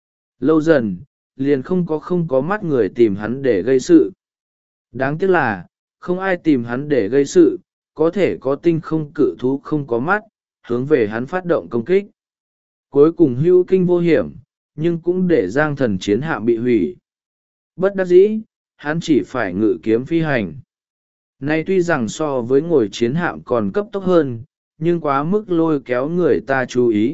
Lâu dần, liền không có mắt người tìm hắn để gây sự. Đáng tiếc là, không ai tìm hắn để gây sự, có thể có tinh không cự thú không có mắt, hướng về hắn phát động công kích. Cuối cùng hữu kinh vô hiểm, nhưng cũng để Giang Thần chiến hạm bị hủy. Bất đắc dĩ, hắn chỉ phải ngự kiếm phi hành. Nay tuy rằng so với ngồi chiến hạm còn cấp tốc hơn, nhưng quá mức lôi kéo người ta chú ý.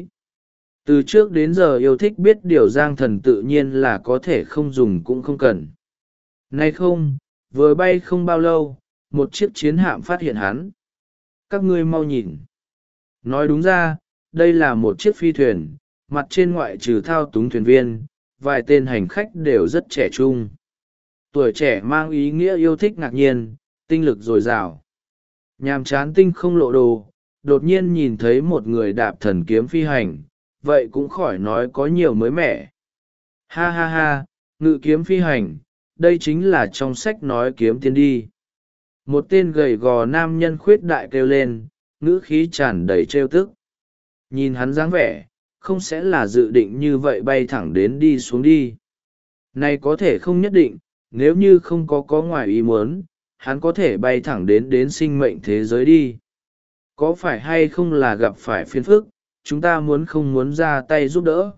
Từ trước đến giờ yêu thích biết điều Giang Thần tự nhiên là có thể không dùng cũng không cần. Nay không, vừa bay không bao lâu, một chiếc chiến hạm phát hiện hắn. Các ngươi mau nhìn. Nói đúng ra, đây là một chiếc phi thuyền, mặt trên ngoại trừ thao túng thuyền viên, vài tên hành khách đều rất trẻ trung. Tuổi trẻ mang ý nghĩa yêu thích ngạc nhiên, tinh lực dồi dào. Nhàm chán tinh không lộ đồ, đột nhiên nhìn thấy một người đạp thần kiếm phi hành, vậy cũng khỏi nói có nhiều mới mẻ. Ha ha ha, ngự kiếm phi hành, đây chính là trong sách nói kiếm tiên đi. Một tên gầy gò nam nhân khuyết đại kêu lên, ngữ khí tràn đầy trêu tức. Nhìn hắn dáng vẻ, không sẽ là dự định như vậy bay thẳng đến đi xuống đi. Này có thể không nhất định, nếu như không có ngoài ý muốn, hắn có thể bay thẳng đến sinh mệnh thế giới đi. Có phải hay không là gặp phải phiền phức, chúng ta không muốn ra tay giúp đỡ.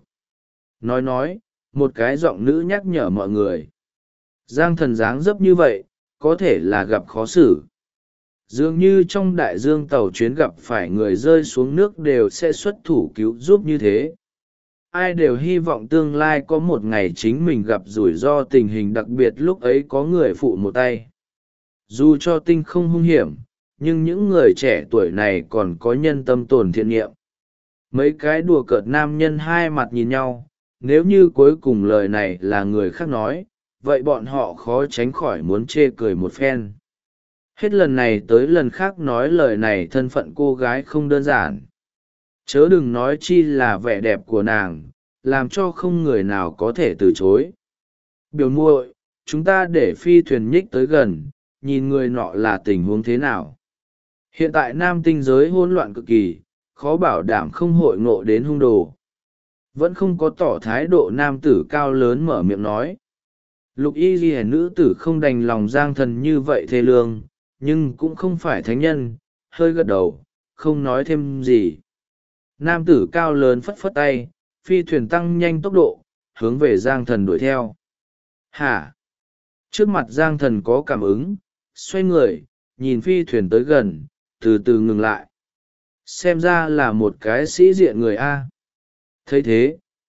Nói, một cái giọng nữ nhắc nhở mọi người. Giang Thần dáng dấp như vậy, có thể là gặp khó xử. Dường như trong đại dương tàu chuyến gặp phải người rơi xuống nước đều sẽ xuất thủ cứu giúp như thế. Ai đều hy vọng tương lai có một ngày chính mình gặp rủi ro tình hình đặc biệt lúc ấy có người phụ một tay. Dù cho tinh không hung hiểm, nhưng những người trẻ tuổi này còn có nhân tâm tồn thiện niệm. Mấy cái đùa cợt nam nhân hai mặt nhìn nhau, nếu như cuối cùng lời này là người khác nói, vậy bọn họ khó tránh khỏi muốn chê cười một phen. Hết lần này tới lần khác nói lời này thân phận cô gái không đơn giản. Chớ đừng nói chi là vẻ đẹp của nàng, làm cho không người nào có thể từ chối. Biểu muội, chúng ta để phi thuyền nhích tới gần, nhìn người nọ là tình huống thế nào. Hiện tại nam tinh giới hỗn loạn cực kỳ, khó bảo đảm không hội ngộ đến hung đồ. Vẫn không có tỏ thái độ nam tử cao lớn mở miệng nói. Lục y ghi nữ tử không đành lòng Giang Thần như vậy thê lương, nhưng cũng không phải thánh nhân, hơi gật đầu, không nói thêm gì. Nam tử cao lớn phất phất tay, phi thuyền tăng nhanh tốc độ, hướng về Giang Thần đuổi theo. Hả? Trước mặt Giang Thần có cảm ứng, xoay người, nhìn phi thuyền tới gần, từ từ ngừng lại. Xem ra là một cái sĩ diện người A. Thấy thế,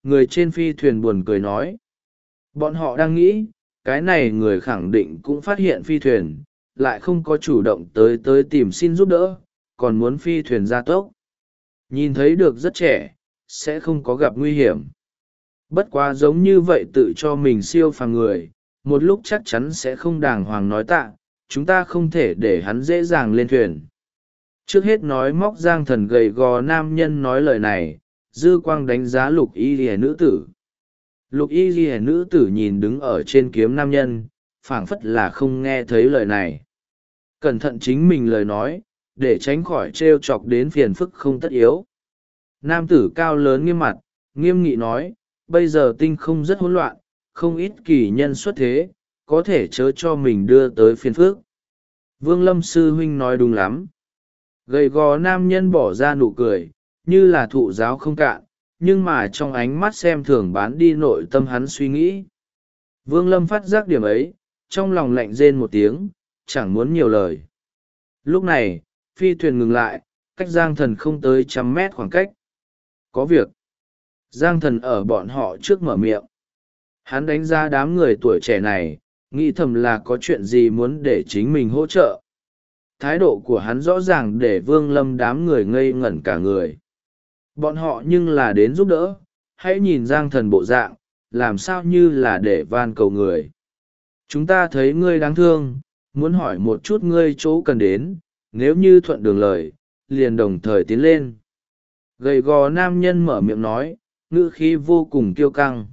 người trên phi thuyền buồn cười nói. Bọn họ đang nghĩ, cái này người khẳng định cũng phát hiện phi thuyền, lại không có chủ động tới tìm xin giúp đỡ, còn muốn phi thuyền gia tốc. Nhìn thấy được rất trẻ, sẽ không có gặp nguy hiểm. Bất quá giống như vậy tự cho mình siêu phàm người, một lúc chắc chắn sẽ không đàng hoàng nói tạ, chúng ta không thể để hắn dễ dàng lên thuyền. Trước hết nói móc Giang Thần gầy gò nam nhân nói lời này, dư quang đánh giá lục y liễu nữ tử. Lục y liễu nữ tử nhìn đứng ở trên kiếm nam nhân, phảng phất là không nghe thấy lời này. Cẩn thận chính mình lời nói, để tránh khỏi trêu chọc đến phiền phức không tất yếu. Nam tử cao lớn nghiêm mặt, nghiêm nghị nói, bây giờ tinh không rất hỗn loạn, không ít kỳ nhân xuất thế, có thể chớ cho mình đưa tới phiền phức. Vương Lâm sư huynh nói đúng lắm. Gầy gò nam nhân bỏ ra nụ cười, như là thụ giáo không cạn, nhưng mà trong ánh mắt xem thường bán đi nội tâm hắn suy nghĩ. Vương Lâm phát giác điểm ấy, trong lòng lạnh rên một tiếng, chẳng muốn nhiều lời. Lúc này, phi thuyền ngừng lại, cách Giang Thần không tới 100 mét khoảng cách. Có việc. Giang Thần ở bọn họ trước mở miệng. Hắn đánh giá đám người tuổi trẻ này, nghĩ thầm là có chuyện gì muốn để chính mình hỗ trợ. Thái độ của hắn rõ ràng để Vương Lâm đám người ngây ngẩn cả người. Bọn họ nhưng là đến giúp đỡ, hãy nhìn Giang Thần bộ dạng, làm sao như là để van cầu người. Chúng ta thấy ngươi đáng thương, muốn hỏi một chút ngươi chỗ cần đến, nếu như thuận đường lời, liền đồng thời tiến lên. Gầy gò nam nhân mở miệng nói, ngữ khí vô cùng kiêu căng.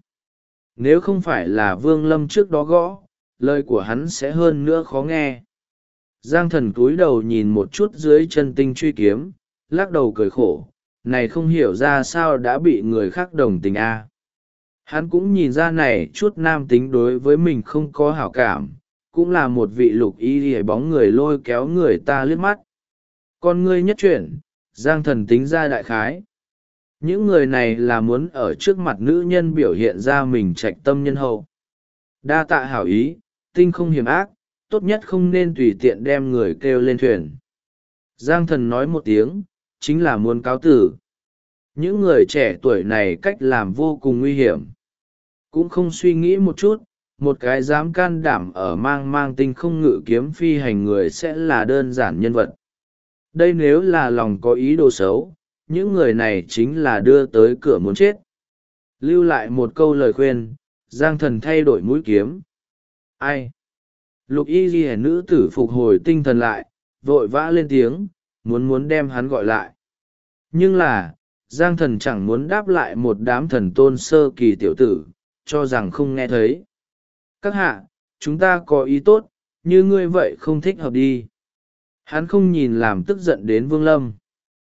Nếu không phải là Vương Lâm trước đó gõ, lời của hắn sẽ hơn nữa khó nghe. Giang Thần cúi đầu nhìn một chút dưới chân tinh truy kiếm, lắc đầu cười khổ, này không hiểu ra sao đã bị người khác đồng tình a. Hắn cũng nhìn ra này chút nam tính đối với mình không có hảo cảm, cũng là một vị lục y hề bóng người lôi kéo người ta liếc mắt. Con ngươi nhất chuyển, Giang Thần tính ra đại khái. Những người này là muốn ở trước mặt nữ nhân biểu hiện ra mình trạch tâm nhân hậu. Đa tạ hảo ý, tinh không hiểm ác, tốt nhất không nên tùy tiện đem người kêu lên thuyền. Giang Thần nói một tiếng, chính là muốn cáo tử. Những người trẻ tuổi này cách làm vô cùng nguy hiểm. Cũng không suy nghĩ một chút, một cái dám can đảm ở mang tinh không ngự kiếm phi hành người sẽ là đơn giản nhân vật. Đây nếu là lòng có ý đồ xấu, những người này chính là đưa tới cửa muốn chết. Lưu lại một câu lời khuyên, Giang Thần thay đổi mũi kiếm. Ai? Lục y ghi nữ tử phục hồi tinh thần lại, vội vã lên tiếng, muốn đem hắn gọi lại. Nhưng là, Giang Thần chẳng muốn đáp lại một đám thần tôn sơ kỳ tiểu tử, cho rằng không nghe thấy. Các hạ, chúng ta có ý tốt, như ngươi vậy không thích hợp đi. Hắn không nhìn làm tức giận đến Vương Lâm.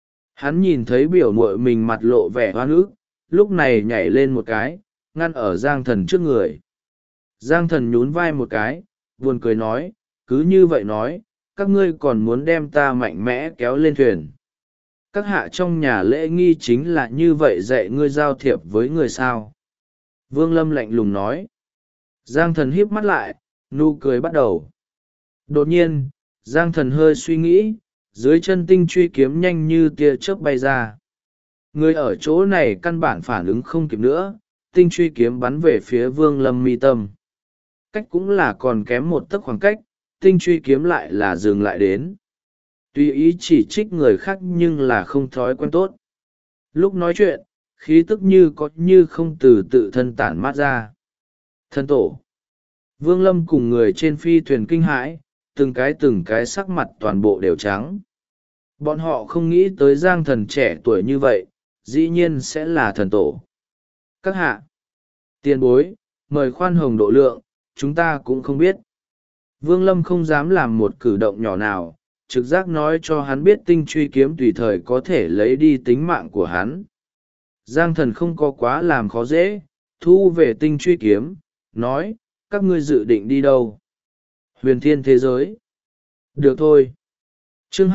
Hắn nhìn thấy biểu muội mình mặt lộ vẻ oan ức, lúc này nhảy lên một cái, ngăn ở Giang Thần trước người. Giang Thần nhún vai một cái, buồn cười nói, cứ như vậy nói, các ngươi còn muốn đem ta mạnh mẽ kéo lên thuyền. Các hạ trong nhà lễ nghi chính là như vậy dạy ngươi giao thiệp với người sao. Vương Lâm lạnh lùng nói. Giang Thần híp mắt lại, nụ cười bắt đầu. Đột nhiên, Giang Thần hơi suy nghĩ, dưới chân tinh truy kiếm nhanh như tia chớp bay ra. Người ở chỗ này căn bản phản ứng không kịp nữa, tinh truy kiếm bắn về phía Vương Lâm mi tâm. Cách cũng là còn kém một tấc khoảng cách, tinh truy kiếm lại là dừng lại đến. Tuy ý chỉ trích người khác nhưng là không thói quen tốt. Lúc nói chuyện, khí tức như có như không từ tự thân tản mát ra. Thân tổ. Vương Lâm cùng người trên phi thuyền kinh hãi, từng cái sắc mặt toàn bộ đều trắng. Bọn họ không nghĩ tới Giang Thần trẻ tuổi như vậy, dĩ nhiên sẽ là thần tổ. Các hạ, tiền bối, mời khoan hồng độ lượng, chúng ta cũng không biết. Vương Lâm không dám làm một cử động nhỏ nào, trực giác nói cho hắn biết tinh truy kiếm tùy thời có thể lấy đi tính mạng của hắn. Giang Thần không có quá làm khó dễ, thu về tinh truy kiếm, nói, các ngươi dự định đi đâu? Huyền thiên thế giới. Được thôi. Chương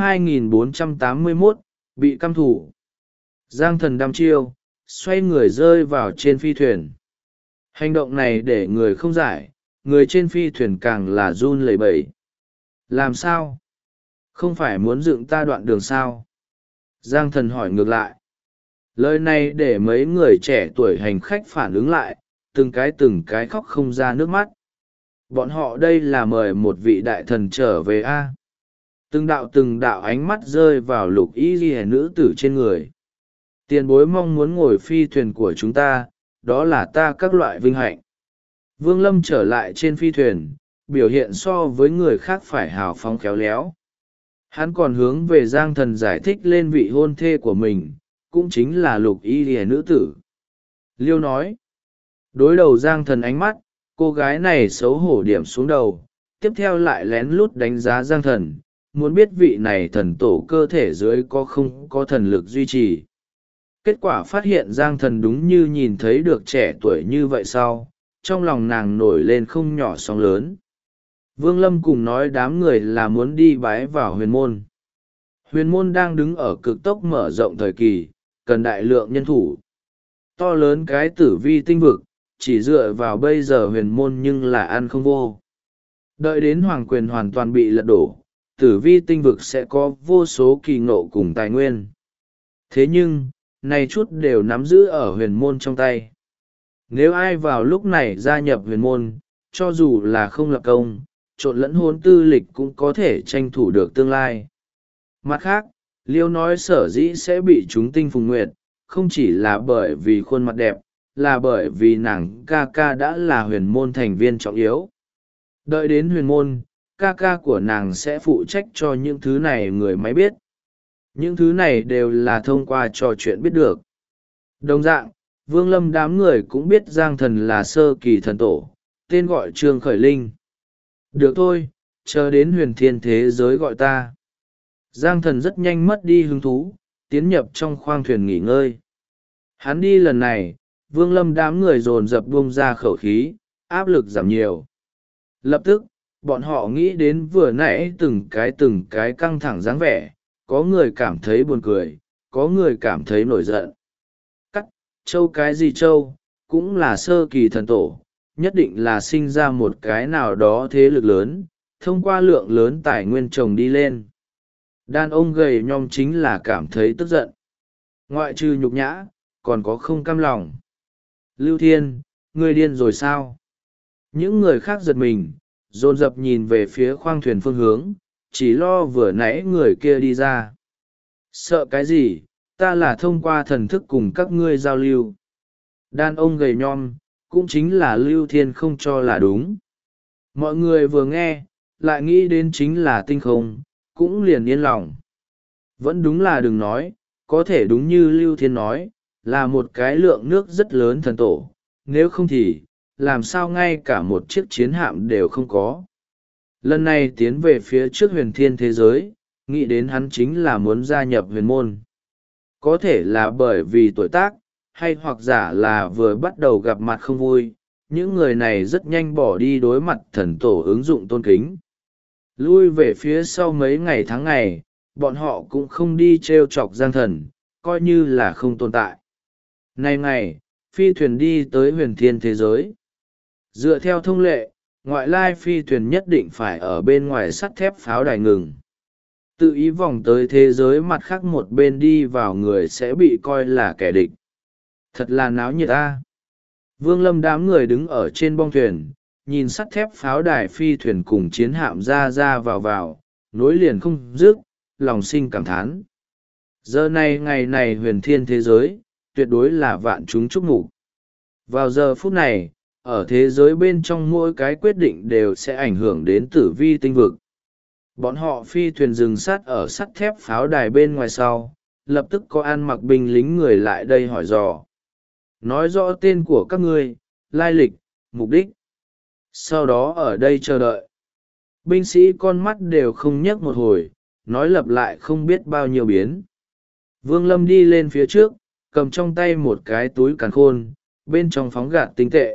2481, bị căm thủ. Giang Thần đăm chiêu, xoay người rơi vào trên phi thuyền. Hành động này để người không giải, người trên phi thuyền càng là run lẩy bẩy. Làm sao? Không phải muốn dựng ta đoạn đường sao? Giang Thần hỏi ngược lại. Lời này để mấy người trẻ tuổi hành khách phản ứng lại, từng cái khóc không ra nước mắt. Bọn họ đây là mời một vị đại thần trở về a. Từng đạo ánh mắt rơi vào lục y ghi nữ tử trên người. Tiền bối mong muốn ngồi phi thuyền của chúng ta, đó là ta các loại vinh hạnh. Vương Lâm trở lại trên phi thuyền, biểu hiện so với người khác phải hào phóng khéo léo. Hắn còn hướng về Giang Thần giải thích lên vị hôn thê của mình, cũng chính là lục y ghi nữ tử. Liêu nói, đối đầu Giang Thần ánh mắt, cô gái này xấu hổ điểm xuống đầu, tiếp theo lại lén lút đánh giá Giang Thần, muốn biết vị này thần tổ cơ thể dưới có không có thần lực duy trì. Kết quả phát hiện Giang Thần đúng như nhìn thấy được trẻ tuổi như vậy sau, trong lòng nàng nổi lên không nhỏ sóng lớn. Vương Lâm cùng nói đám người là muốn đi bái vào huyền môn. Huyền môn đang đứng ở cực tốc mở rộng thời kỳ, cần đại lượng nhân thủ. To lớn cái tử vi tinh vực, chỉ dựa vào bây giờ huyền môn nhưng là ăn không vô. Đợi đến hoàng quyền hoàn toàn bị lật đổ, tử vi tinh vực sẽ có vô số kỳ ngộ cùng tài nguyên. Thế nhưng, này chút đều nắm giữ ở huyền môn trong tay. Nếu ai vào lúc này gia nhập huyền môn, cho dù là không lập công, trộn lẫn hôn tư lịch cũng có thể tranh thủ được tương lai. Mặt khác, Liêu nói sở dĩ sẽ bị chúng tinh phùng nguyệt, không chỉ là bởi vì khuôn mặt đẹp, là bởi vì nàng ca ca đã là huyền môn thành viên trọng yếu. Đợi đến huyền môn, ca ca của nàng sẽ phụ trách cho những thứ này người máy biết. Những thứ này đều là thông qua trò chuyện biết được. Đồng dạng, Vương Lâm đám người cũng biết Giang Thần là sơ kỳ thần tổ, tên gọi Trương Khởi Linh. Được thôi, chờ đến huyền thiên thế giới gọi ta. Giang Thần rất nhanh mất đi hứng thú, tiến nhập trong khoang thuyền nghỉ ngơi. Hắn đi lần này, Vương Lâm đám người dồn dập buông ra khẩu khí, áp lực giảm nhiều. Lập tức, bọn họ nghĩ đến vừa nãy từng cái căng thẳng dáng vẻ, có người cảm thấy buồn cười, có người cảm thấy nổi giận. Cắt, châu cái gì châu, cũng là sơ kỳ thần tổ, nhất định là sinh ra một cái nào đó thế lực lớn, thông qua lượng lớn tài nguyên trồng đi lên. Đàn ông gầy nhom chính là cảm thấy tức giận. Ngoại trừ nhục nhã, còn có không cam lòng. Lưu Thiên, ngươi điên rồi sao? Những người khác giật mình, dồn dập nhìn về phía khoang thuyền phương hướng, chỉ lo vừa nãy người kia đi ra. Sợ cái gì, ta là thông qua thần thức cùng các ngươi giao lưu. Đàn ông gầy nhom, cũng chính là Lưu Thiên không cho là đúng. Mọi người vừa nghe, lại nghĩ đến chính là tinh không, cũng liền yên lòng. Vẫn đúng là đừng nói, có thể đúng như Lưu Thiên nói, là một cái lượng nước rất lớn thần tổ, nếu không thì, làm sao ngay cả một chiếc chiến hạm đều không có. Lần này tiến về phía trước huyền thiên thế giới, nghĩ đến hắn chính là muốn gia nhập huyền môn. Có thể là bởi vì tuổi tác, hay hoặc giả là vừa bắt đầu gặp mặt không vui, những người này rất nhanh bỏ đi đối mặt thần tổ ứng dụng tôn kính. Lui về phía sau mấy ngày tháng ngày, bọn họ cũng không đi t r e o chọc Giang Thần, coi như là không tồn tại. Nay ngày, phi thuyền đi tới huyền thiên thế giới. Dựa theo thông lệ, ngoại lai phi thuyền nhất định phải ở bên ngoài sắt thép pháo đài ngừng. Tự ý vòng tới thế giới mặt khác một bên đi vào người sẽ bị coi là kẻ địch. Thật là náo nhiệt ta. Vương Lâm đám người đứng ở trên bong thuyền, nhìn sắt thép pháo đài phi thuyền cùng chiến hạm ra vào, nối liền không dứt, lòng sinh cảm thán. Giờ này ngày này huyền thiên thế giới, tuyệt đối là vạn chúng chúc mục. Vào giờ phút này, ở thế giới bên trong mỗi cái quyết định đều sẽ ảnh hưởng đến tử vi tinh vực. Bọn họ phi thuyền dừng sát ở sắt thép pháo đài bên ngoài sau, lập tức có ăn mặc binh lính người lại đây hỏi dò. Nói rõ tên của các ngươi, lai lịch, mục đích. Sau đó ở đây chờ đợi. Binh sĩ con mắt đều không nhấc một hồi, nói lặp lại không biết bao nhiêu biến. Vương Lâm đi lên phía trước, cầm trong tay một cái túi càn khôn, bên trong phóng gạt tinh tệ.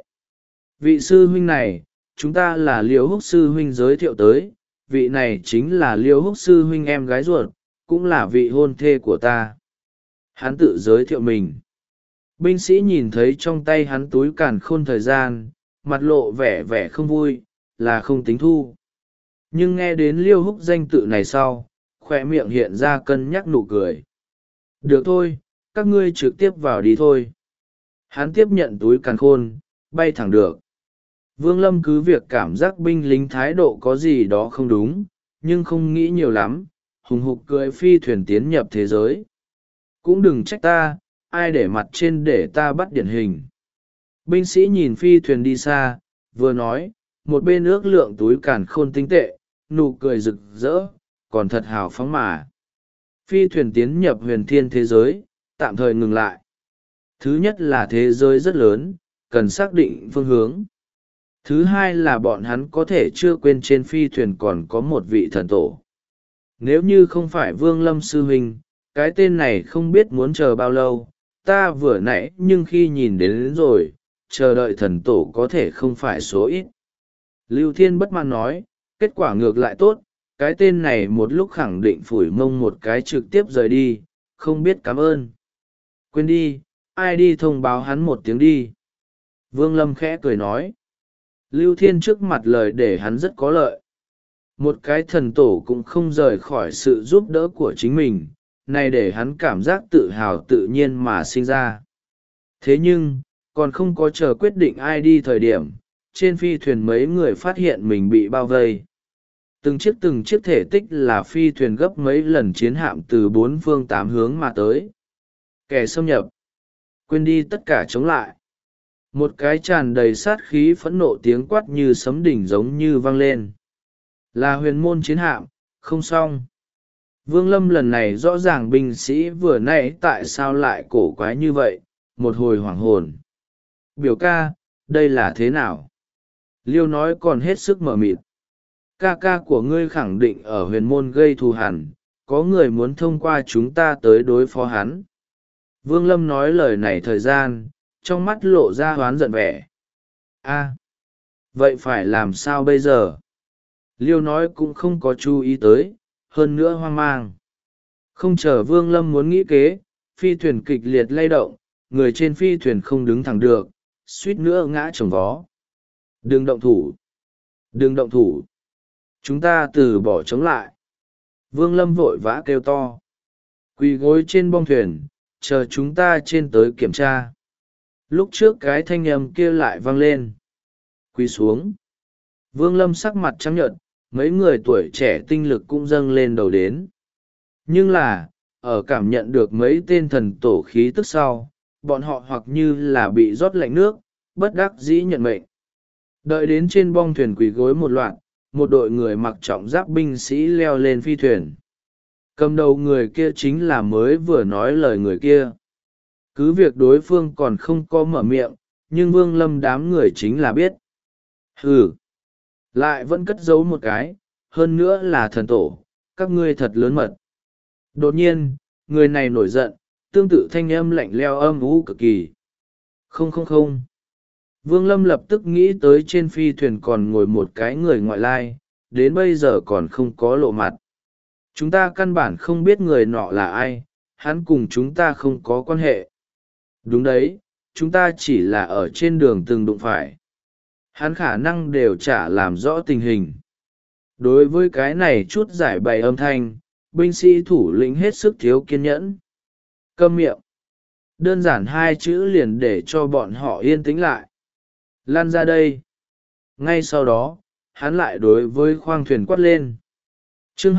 Vị sư huynh này, chúng ta là Liêu Húc sư huynh giới thiệu tới, vị này chính là Liêu Húc sư huynh em gái ruột, cũng là vị hôn thê của ta. Hắn tự giới thiệu mình. Binh sĩ nhìn thấy trong tay hắn túi càn khôn thời gian, mặt lộ vẻ không vui, là không tính thu. Nhưng nghe đến Liêu Húc danh tự này sau, khỏe miệng hiện ra cân nhắc nụ cười. Được thôi, các ngươi trực tiếp vào đi thôi. Hắn tiếp nhận túi càn khôn, bay thẳng được. Vương Lâm cứ việc cảm giác binh lính thái độ có gì đó không đúng, nhưng không nghĩ nhiều lắm, hùng hục cưỡi phi thuyền tiến nhập thế giới. Cũng đừng trách ta, ai để mặt trên để ta bắt điển hình. Binh sĩ nhìn phi thuyền đi xa, vừa nói, một bên ước lượng túi càn khôn tinh tệ, nụ cười rực rỡ, còn thật hào phóng mà. Phi thuyền tiến nhập huyền thiên thế giới, tạm thời ngừng lại. Thứ nhất là thế giới rất lớn, cần xác định phương hướng. Thứ hai là bọn hắn có thể chưa quên trên phi thuyền còn có một vị thần tổ. Nếu như không phải Vương Lâm sư huynh, cái tên này không biết muốn chờ bao lâu, ta vừa nãy nhưng khi nhìn đến rồi, chờ đợi thần tổ có thể không phải số ít. Lưu Thiên bất mãn nói, kết quả ngược lại tốt, cái tên này một lúc khẳng định phủi mông một cái trực tiếp rời đi, không biết cảm ơn. Quên đi, ai đi thông báo hắn một tiếng đi. Vương Lâm khẽ cười nói. Lưu Thiên trước mặt lời để hắn rất có lợi. Một cái thần tổ cũng không rời khỏi sự giúp đỡ của chính mình, này để hắn cảm giác tự hào tự nhiên mà sinh ra. Thế nhưng, còn không có chờ quyết định ai đi thời điểm, trên phi thuyền mấy người phát hiện mình bị bao vây. Từng chiếc thể tích là phi thuyền gấp mấy lần chiến hạm từ bốn phương tám hướng mà tới. Kẻ xâm nhập. Quên đi tất cả chống lại. Một cái tràn đầy sát khí phẫn nộ tiếng quát như sấm đỉnh giống như vang lên. Là huyền môn chiến hạm, không xong. Vương Lâm lần này rõ ràng binh sĩ vừa nãy tại sao lại cổ quái như vậy, một hồi hoảng hồn. Biểu ca, đây là thế nào? Liêu nói còn hết sức mờ mịt. Ca ca của ngươi khẳng định ở huyền môn gây thù hằn, có người muốn thông qua chúng ta tới đối phó hắn. Vương Lâm nói lời này thời gian, trong mắt lộ ra hoán giận vẻ. Vậy phải làm sao bây giờ? Liêu nói cũng không có chú ý tới, hơn nữa hoang mang. Không chờ Vương Lâm muốn nghĩ kế, phi thuyền kịch liệt lay động, người trên phi thuyền không đứng thẳng được, suýt nữa ngã chồng vó. Đừng động thủ! Đừng động thủ! Chúng ta từ bỏ chống lại. Vương Lâm vội vã kêu to. Quỳ gối trên bong thuyền, chờ chúng ta trên tới kiểm tra. Lúc trước cái thanh âm kia lại vang lên. Quỳ xuống. Vương Lâm sắc mặt trắng nhợt, mấy người tuổi trẻ tinh lực cũng dâng lên đầu đến. Nhưng là, ở cảm nhận được mấy tên thần tổ khí tức sau, bọn họ hoặc như là bị rót lạnh nước, bất đắc dĩ nhận mệnh. Đợi đến trên bong thuyền quỳ gối một loạt, một đội người mặc trọng giáp binh sĩ leo lên phi thuyền. Cầm đầu người kia chính là mới vừa nói lời người kia. Cứ việc đối phương còn không có mở miệng, nhưng Vương Lâm đám người chính là biết. Hừ! Lại vẫn cất giấu một cái, hơn nữa là thần tổ, các ngươi thật lớn mật. Đột nhiên, người này nổi giận, tương tự thanh âm lạnh leo âm u cực kỳ. Không không không. Vương Lâm lập tức nghĩ tới trên phi thuyền còn ngồi một cái người ngoại lai, đến bây giờ còn không có lộ mặt. Chúng ta căn bản không biết người nọ là ai, hắn cùng chúng ta không có quan hệ. Đúng đấy, chúng ta chỉ là ở trên đường từng đụng phải. Hắn khả năng đều chả làm rõ tình hình. Đối với cái này chút giải bày âm thanh, binh sĩ thủ lĩnh hết sức thiếu kiên nhẫn. Câm miệng. Đơn giản hai chữ liền để cho bọn họ yên tĩnh lại. Lan ra đây. Ngay sau đó, hắn lại đối với khoang thuyền quát lên. Chương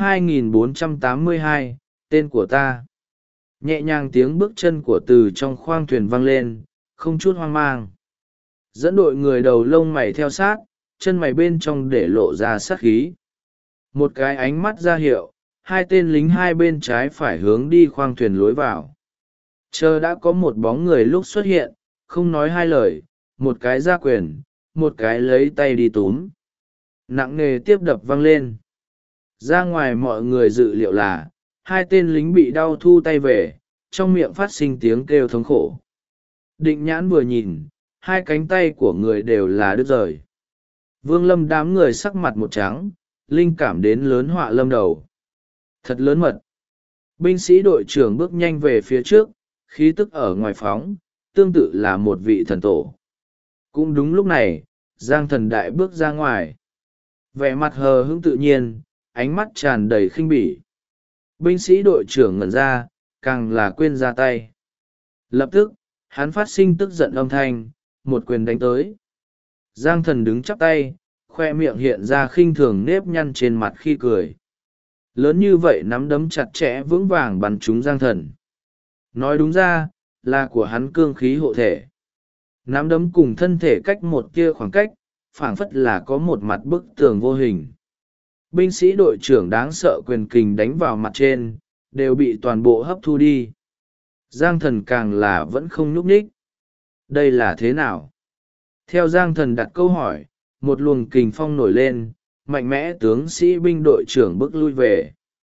2482, tên của ta. Nhẹ nhàng tiếng bước chân của từ trong khoang thuyền vang lên, không chút hoang mang. Dẫn đội người đầu lông mày theo sát, chân mày bên trong để lộ ra sát khí. Một cái ánh mắt ra hiệu, hai tên lính hai bên trái phải hướng đi khoang thuyền lối vào. Chờ đã có một bóng người lúc xuất hiện, không nói hai lời, một cái ra quyền, một cái lấy tay đi túm. Nặng nề tiếp đập vang lên. Ra ngoài mọi người dự liệu là, hai tên lính bị đau thu tay về, trong miệng phát sinh tiếng kêu thống khổ. Định nhãn vừa nhìn, hai cánh tay của người đều là đứt rời. Vương Lâm đám người sắc mặt một trắng, linh cảm đến lớn họa lâm đầu. Thật lớn mật. Binh sĩ đội trưởng bước nhanh về phía trước, khí tức ở ngoài phóng, tương tự là một vị thần tổ. Cũng đúng lúc này, Giang Thần Đại bước ra ngoài. Vẻ mặt hờ hững tự nhiên, ánh mắt tràn đầy khinh bỉ. Binh sĩ đội trưởng ngẩn ra, càng là quên ra tay. Lập tức, hắn phát sinh tức giận âm thanh, một quyền đánh tới. Giang Thần đứng chắp tay, khoe miệng hiện ra khinh thường nếp nhăn trên mặt khi cười. Lớn như vậy nắm đấm chặt chẽ vững vàng bắn trúng Giang Thần. Nói đúng ra, là của hắn cương khí hộ thể. Nắm đấm cùng thân thể cách một tia khoảng cách, phảng phất là có một mặt bức tường vô hình. Binh sĩ đội trưởng đáng sợ quyền kình đánh vào mặt trên, đều bị toàn bộ hấp thu đi. Giang Thần càng là vẫn không nhúc nhích. Đây là thế nào? Theo Giang Thần đặt câu hỏi, một luồng kình phong nổi lên, mạnh mẽ tướng sĩ binh đội trưởng bước lui về.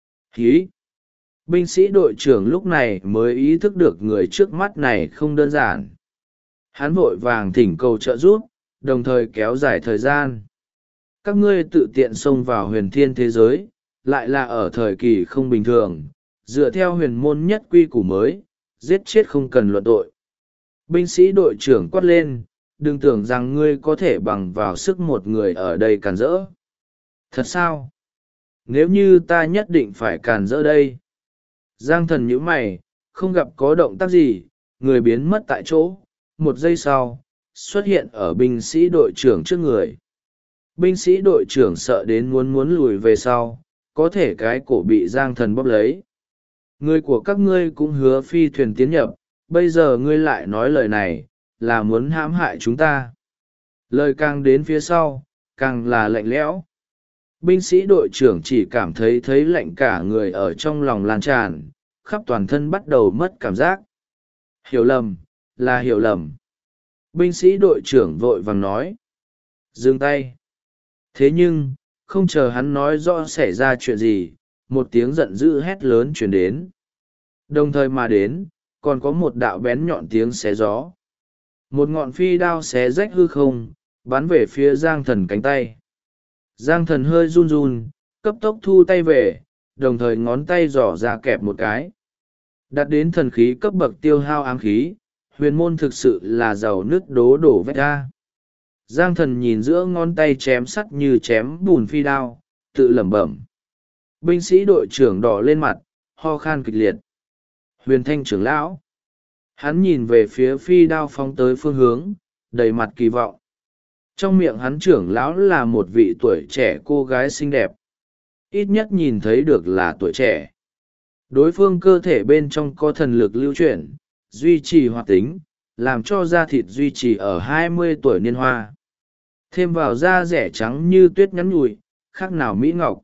Hí! Binh sĩ đội trưởng lúc này mới ý thức được người trước mắt này không đơn giản. Hắn vội vàng thỉnh cầu trợ giúp, đồng thời kéo dài thời gian. Các ngươi tự tiện xông vào huyền thiên thế giới, lại là ở thời kỳ không bình thường, dựa theo huyền môn nhất quy củ mới, giết chết không cần luận tội. Binh sĩ đội trưởng quát lên, đừng tưởng rằng ngươi có thể bằng vào sức một người ở đây càn rỡ. Thật sao? Nếu như ta nhất định phải càn rỡ đây. Giang Thần nhíu mày, không gặp có động tác gì, người biến mất tại chỗ, một giây sau, xuất hiện ở binh sĩ đội trưởng trước người. Binh sĩ đội trưởng sợ đến muốn lùi về sau, có thể cái cổ bị Giang Thần bóp lấy. Người của các ngươi cũng hứa phi thuyền tiến nhập, bây giờ ngươi lại nói lời này, là muốn hãm hại chúng ta. Lời càng đến phía sau, càng là lạnh lẽo. Binh sĩ đội trưởng chỉ cảm thấy lạnh cả người ở trong lòng lan tràn, khắp toàn thân bắt đầu mất cảm giác. Hiểu lầm, là hiểu lầm. Binh sĩ đội trưởng vội vàng nói. Dừng tay. Thế nhưng, không chờ hắn nói rõ xảy ra chuyện gì, một tiếng giận dữ hét lớn truyền đến. Đồng thời mà đến, còn có một đạo bén nhọn tiếng xé gió. Một ngọn phi đao xé rách hư không, bắn về phía Giang Thần cánh tay. Giang Thần hơi run run, cấp tốc thu tay về, đồng thời ngón tay giỏ ra kẹp một cái. Đạt đến thần khí cấp bậc tiêu hao ám khí, huyền môn thực sự là giàu nứt đố đổ vách ra. Giang Thần nhìn giữa ngón tay chém sắt như chém bùn phi đao, tự lẩm bẩm. Binh sĩ đội trưởng đỏ lên mặt, ho khan kịch liệt. Huyền Thanh trưởng lão. Hắn nhìn về phía phi đao phóng tới phương hướng, đầy mặt kỳ vọng. Trong miệng hắn trưởng lão là một vị tuổi trẻ cô gái xinh đẹp. Ít nhất nhìn thấy được là tuổi trẻ. Đối phương cơ thể bên trong có thần lực lưu chuyển, duy trì hoạt tính, làm cho da thịt duy trì ở 20 tuổi niên hoa. Thêm vào da rẻ trắng như tuyết nhắn nhủi, khác nào mỹ ngọc.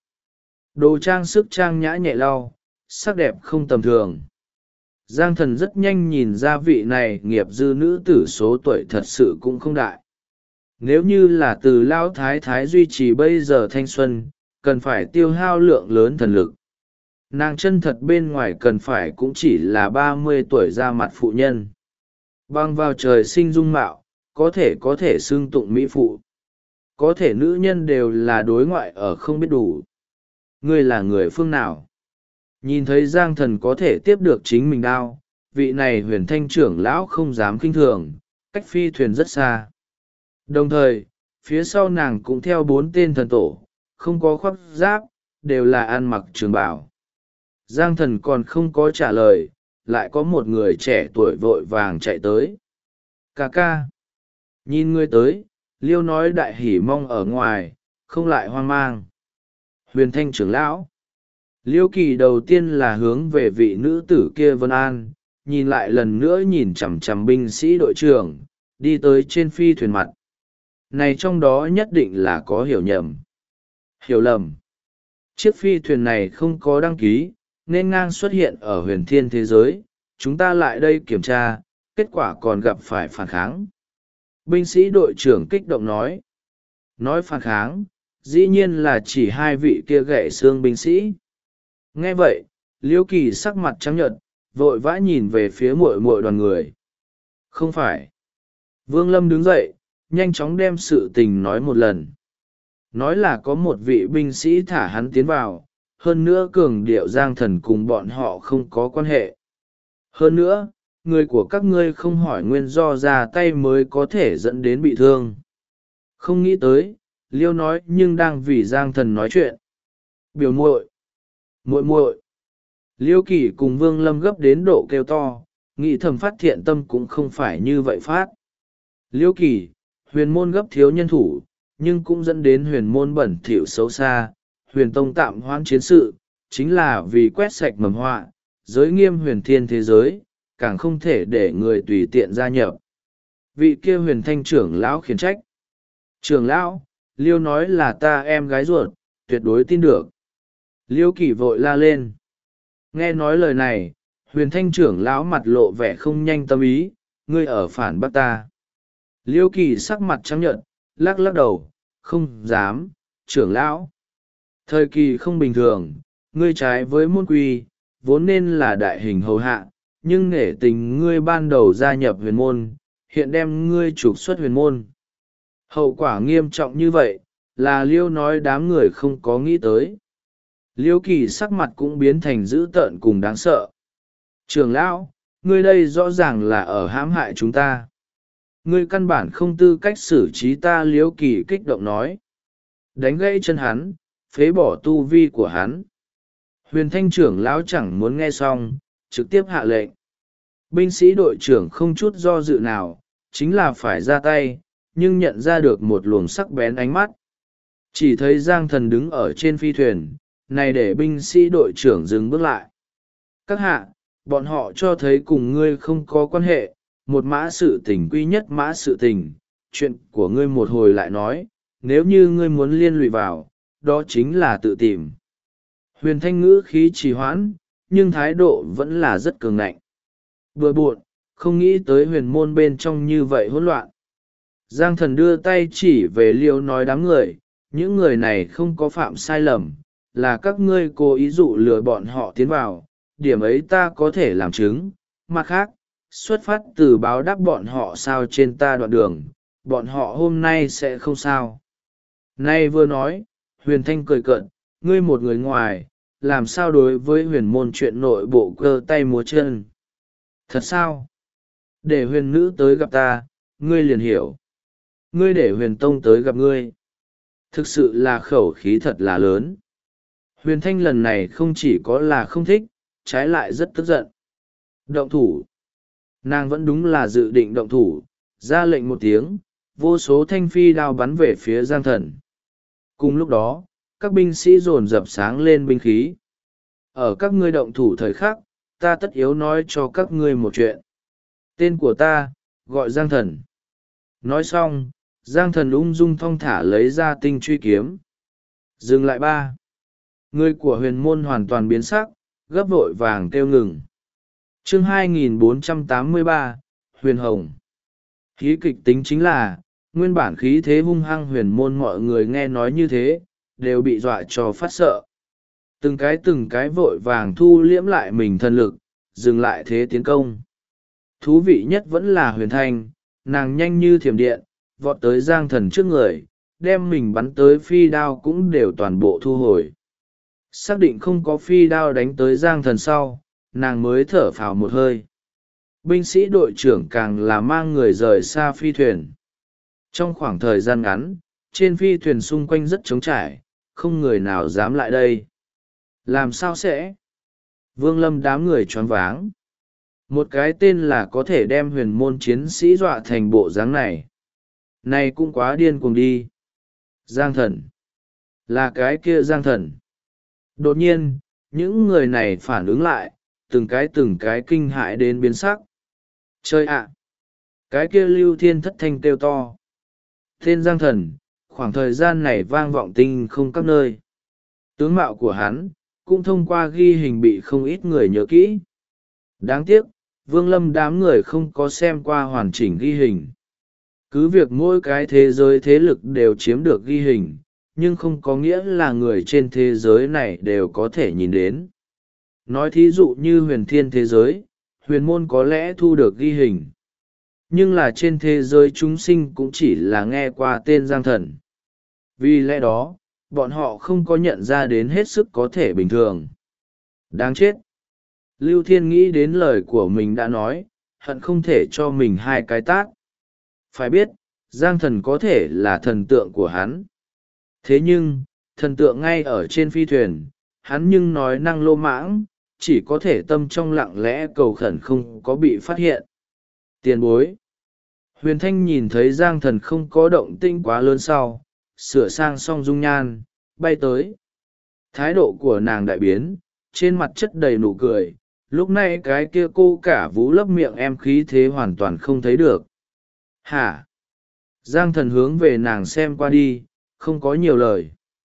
Đồ trang sức trang nhã nhẹ lau, sắc đẹp không tầm thường. Giang Thần rất nhanh nhìn ra vị này nghiệp dư nữ tử số tuổi thật sự cũng không đại. Nếu như là từ lão thái thái duy trì bây giờ thanh xuân, cần phải tiêu hao lượng lớn thần lực. Nàng chân thật bên ngoài cần phải cũng chỉ là 30 tuổi ra mặt phụ nhân. Bằng vào trời sinh dung mạo, có thể xưng tụng mỹ phụ. Có thể nữ nhân đều là đối ngoại ở không biết đủ. Ngươi là người phương nào? Nhìn thấy Giang Thần có thể tiếp được chính mình đao, vị này huyền thanh trưởng lão không dám kinh thường, cách phi thuyền rất xa. Đồng thời, phía sau nàng cũng theo 4 tên thần tổ, không có khoác giáp, đều là ăn mặc trường bào. Giang Thần còn không có trả lời, lại có một người trẻ tuổi vội vàng chạy tới. Ca ca. Nhìn ngươi tới, Liêu nói đại hỉ mong ở ngoài, không lại hoang mang. Huyền thanh trưởng lão. Liêu Kỳ đầu tiên là hướng về vị nữ tử kia Vân An, nhìn lại lần nữa nhìn chằm chằm binh sĩ đội trưởng, đi tới trên phi thuyền mặt. Này trong đó nhất định là có hiểu nhầm. Hiểu lầm. Chiếc phi thuyền này không có đăng ký, nên ngang xuất hiện ở huyền thiên thế giới, chúng ta lại đây kiểm tra, kết quả còn gặp phải phản kháng. Binh sĩ đội trưởng kích động nói. Nói phản kháng, dĩ nhiên là chỉ 2 vị kia gãy xương binh sĩ. Nghe vậy, Liễu Kỳ sắc mặt trắng nhợt, vội vã nhìn về phía muội muội đoàn người. Không phải. Vương Lâm đứng dậy, nhanh chóng đem sự tình nói một lần. Nói là có một vị binh sĩ thả hắn tiến vào, hơn nữa cường điệu Giang Thần cùng bọn họ không có quan hệ. Hơn nữa, người của các ngươi không hỏi nguyên do ra tay mới có thể dẫn đến bị thương. Không nghĩ tới, Liêu nói nhưng đang vì Giang Thần nói chuyện. Biểu muội, muội muội. Liêu Kỳ cùng Vương Lâm gấp đến độ kêu to, nghĩ thầm phát thiện tâm cũng không phải như vậy phát. Liễu Kỳ, huyền môn gấp thiếu nhân thủ, nhưng cũng dẫn đến huyền môn bẩn thỉu xấu xa, huyền tông tạm hoãn chiến sự, chính là vì quét sạch mầm họa, giới nghiêm huyền thiên thế giới, càng không thể để người tùy tiện gia nhập. Vị kia huyền thanh trưởng lão khiển trách. Trưởng lão, Liêu nói là ta em gái ruột, tuyệt đối tin được. Liêu Kỳ vội la lên. Nghe nói lời này, huyền thanh trưởng lão mặt lộ vẻ không nhanh tâm ý, ngươi ở phản bác ta. Liêu Kỳ sắc mặt trắng nhợt, lắc lắc đầu, không dám, trưởng lão. Thời kỳ không bình thường, ngươi trái với môn quy, vốn nên là đại hình hầu hạ, nhưng nể tình ngươi ban đầu gia nhập huyền môn, hiện đem ngươi trục xuất huyền môn. Hậu quả nghiêm trọng như vậy, là Liêu nói đám người không có nghĩ tới. Liêu Kỳ sắc mặt cũng biến thành dữ tợn cùng đáng sợ. Trưởng lão, ngươi đây rõ ràng là ở hãm hại chúng ta. Ngươi căn bản không tư cách xử trí ta. Liêu Kỳ kích động nói. Đánh gãy chân hắn, phế bỏ tu vi của hắn. Huyền thanh trưởng lão chẳng muốn nghe xong, trực tiếp hạ lệnh. Binh sĩ đội trưởng không chút do dự nào, chính là phải ra tay, nhưng nhận ra được một luồng sắc bén ánh mắt. Chỉ thấy Giang Thần đứng ở trên phi thuyền, này để binh sĩ đội trưởng dừng bước lại. Các hạ, bọn họ cho thấy cùng ngươi không có quan hệ, một mã sự tình quy nhất mã sự tình, chuyện của ngươi một hồi lại nói, nếu như ngươi muốn liên lụy vào, đó chính là tự tìm. Huyền thanh ngữ khí trì hoãn, nhưng thái độ vẫn là rất cường ngạnh. Bừa bộn, không nghĩ tới huyền môn bên trong như vậy hỗn loạn. Giang Thần đưa tay chỉ về Liêu nói đám người, những người này không có phạm sai lầm, là các ngươi cố ý dụ lừa bọn họ tiến vào, điểm ấy ta có thể làm chứng. Mặt khác, xuất phát từ báo đáp bọn họ sao trên ta đoạn đường, bọn họ hôm nay sẽ không sao. Nay vừa nói, huyền thanh cười cợt, ngươi một người ngoài, làm sao đối với huyền môn chuyện nội bộ cơ tay múa chân. Thật sao? Để huyền nữ tới gặp ta, ngươi liền hiểu. Ngươi để huyền tông tới gặp ngươi. Thực sự là khẩu khí thật là lớn. Huyền thanh lần này không chỉ có là không thích, trái lại rất tức giận. Động thủ. Nàng vẫn đúng là dự định động thủ, ra lệnh một tiếng, vô số thanh phi đao bắn về phía Giang Thần. Cùng lúc đó, các binh sĩ dồn dập sáng lên binh khí. Ở các ngươi động thủ thời khắc, ta tất yếu nói cho các ngươi một chuyện. Tên của ta, gọi Giang Thần. Nói xong, Giang Thần ung dung thong thả lấy ra tinh truy kiếm. Dừng lại ba. Người của huyền môn hoàn toàn biến sắc, gấp vội vàng kêu ngừng. Chương 2483, Huyền Hồng. Khí kịch tính chính là, nguyên bản khí thế hung hăng huyền môn mọi người nghe nói như thế, đều bị dọa cho phát sợ. Từng cái vội vàng thu liễm lại mình thần lực, dừng lại thế tiến công. Thú vị nhất vẫn là huyền thanh, nàng nhanh như thiểm điện, vọt tới Giang Thần trước người, đem mình bắn tới phi đao cũng đều toàn bộ thu hồi. Xác định không có phi đao đánh tới Giang Thần sau, nàng mới thở phào một hơi. Binh sĩ đội trưởng càng là mang người rời xa phi thuyền. Trong khoảng thời gian ngắn, trên phi thuyền xung quanh rất trống trải, không người nào dám lại đây. Làm sao sẽ? Vương Lâm đám người choáng váng. Một cái tên là có thể đem huyền môn chiến sĩ dọa thành bộ dáng này. Này cũng quá điên cuồng đi. Giang Thần. Là cái kia Giang Thần. Đột nhiên, những người này phản ứng lại, từng cái kinh hãi đến biến sắc. Chơi ạ! Cái kia Lưu Thiên thất thanh kêu to. Tên Giang Thần, khoảng thời gian này vang vọng tinh không các nơi. Tướng mạo của hắn, cũng thông qua ghi hình bị không ít người nhớ kỹ. Đáng tiếc, Vương Lâm đám người không có xem qua hoàn chỉnh ghi hình. Cứ việc mỗi cái thế giới thế lực đều chiếm được ghi hình, nhưng không có nghĩa là người trên thế giới này đều có thể nhìn đến. Nói thí dụ như huyền thiên thế giới, huyền môn có lẽ thu được ghi hình. Nhưng là trên thế giới chúng sinh cũng chỉ là nghe qua tên Giang Thần. Vì lẽ đó, bọn họ không có nhận ra đến hết sức có thể bình thường. Đáng chết! Lưu Thiên nghĩ đến lời của mình đã nói, hận không thể cho mình hai cái tát. Phải biết, Giang Thần có thể là thần tượng của hắn. Thế nhưng, thần tượng ngay ở trên phi thuyền, hắn nhưng nói năng lô mãng, chỉ có thể tâm trong lặng lẽ cầu khẩn không có bị phát hiện. Tiền bối. Huyền Thanh nhìn thấy Giang Thần không có động tĩnh quá lớn sau, sửa sang xong dung nhan, bay tới. Thái độ của nàng đại biến, trên mặt chất đầy nụ cười, lúc này cái kia cô cả vú lấp miệng em khí thế hoàn toàn không thấy được. Hả? Giang Thần hướng về nàng xem qua đi, không có nhiều lời.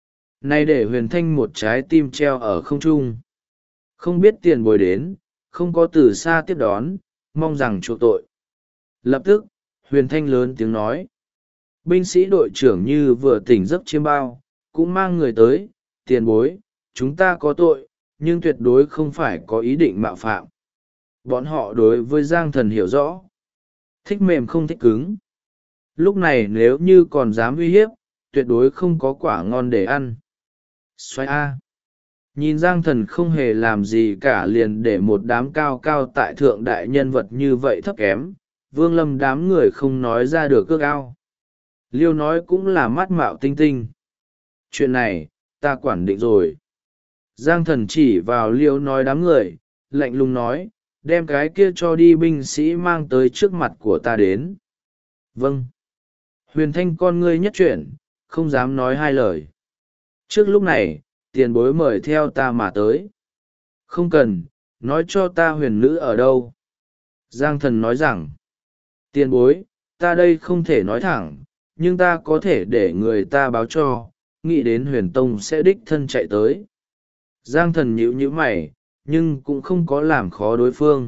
Nay để Huyền Thanh một trái tim treo ở không trung. Không biết tiền bối đến, không có từ xa tiếp đón, mong rằng chuộc tội. Lập tức, Huyền Thanh lớn tiếng nói. Binh sĩ đội trưởng như vừa tỉnh giấc chiêm bao, cũng mang người tới, tiền bối, chúng ta có tội, nhưng tuyệt đối không phải có ý định mạo phạm. Bọn họ đối với Giang Thần hiểu rõ. Thích mềm không thích cứng. Lúc này nếu như còn dám uy hiếp, tuyệt đối không có quả ngon để ăn. Xoay A. Nhìn Giang Thần không hề làm gì cả liền để một đám cao cao tại thượng đại nhân vật như vậy thấp kém, Vương Lâm đám người không nói ra được ước ao. Liêu nói cũng là mắt mạo tinh tinh. Chuyện này, ta quản định rồi. Giang Thần chỉ vào Liêu nói đám người, lạnh lùng nói, đem cái kia cho đi binh sĩ mang tới trước mặt của ta đến. Vâng. Huyền Thanh con ngươi nhất chuyển, không dám nói hai lời. Trước lúc này, tiền bối mời theo ta mà tới. Không cần, nói cho ta huyền nữ ở đâu. Giang Thần nói rằng, tiền bối, ta đây không thể nói thẳng, nhưng ta có thể để người ta báo cho, nghĩ đến huyền tông sẽ đích thân chạy tới. Giang Thần nhíu mày, nhưng cũng không có làm khó đối phương.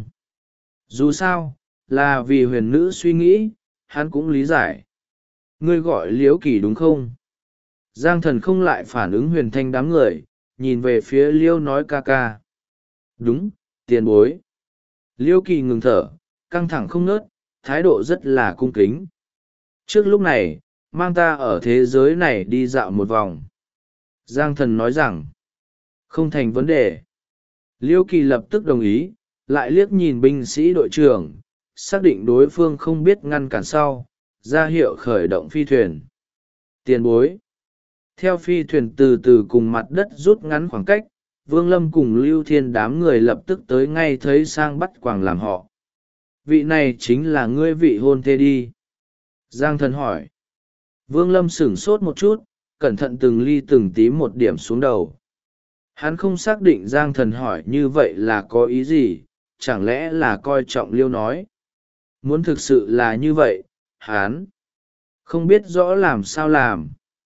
Dù sao, là vì huyền nữ suy nghĩ, hắn cũng lý giải. Ngươi gọi Liễu Kỳ đúng không? Giang Thần không lại phản ứng Huyền Thanh đám người, nhìn về phía Liêu nói ca ca. Đúng, tiền bối. Liêu Kỳ ngừng thở, căng thẳng không ngớt, thái độ rất là cung kính. Trước lúc này, mang ta ở thế giới này đi dạo một vòng. Giang Thần nói rằng, không thành vấn đề. Liêu Kỳ lập tức đồng ý, lại liếc nhìn binh sĩ đội trưởng, xác định đối phương không biết ngăn cản sau, ra hiệu khởi động phi thuyền. Tiền bối. Theo phi thuyền từ từ cùng mặt đất rút ngắn khoảng cách, Vương Lâm cùng Lưu Thiên đám người lập tức tới ngay thấy sang bắt quàng làm họ. Vị này chính là ngươi vị hôn thê đi. Giang Thần hỏi. Vương Lâm sửng sốt một chút, cẩn thận từng ly từng tí một điểm xuống đầu. Hắn không xác định Giang Thần hỏi như vậy là có ý gì, chẳng lẽ là coi trọng Liêu nói. Muốn thực sự là như vậy, hắn không biết rõ làm sao làm.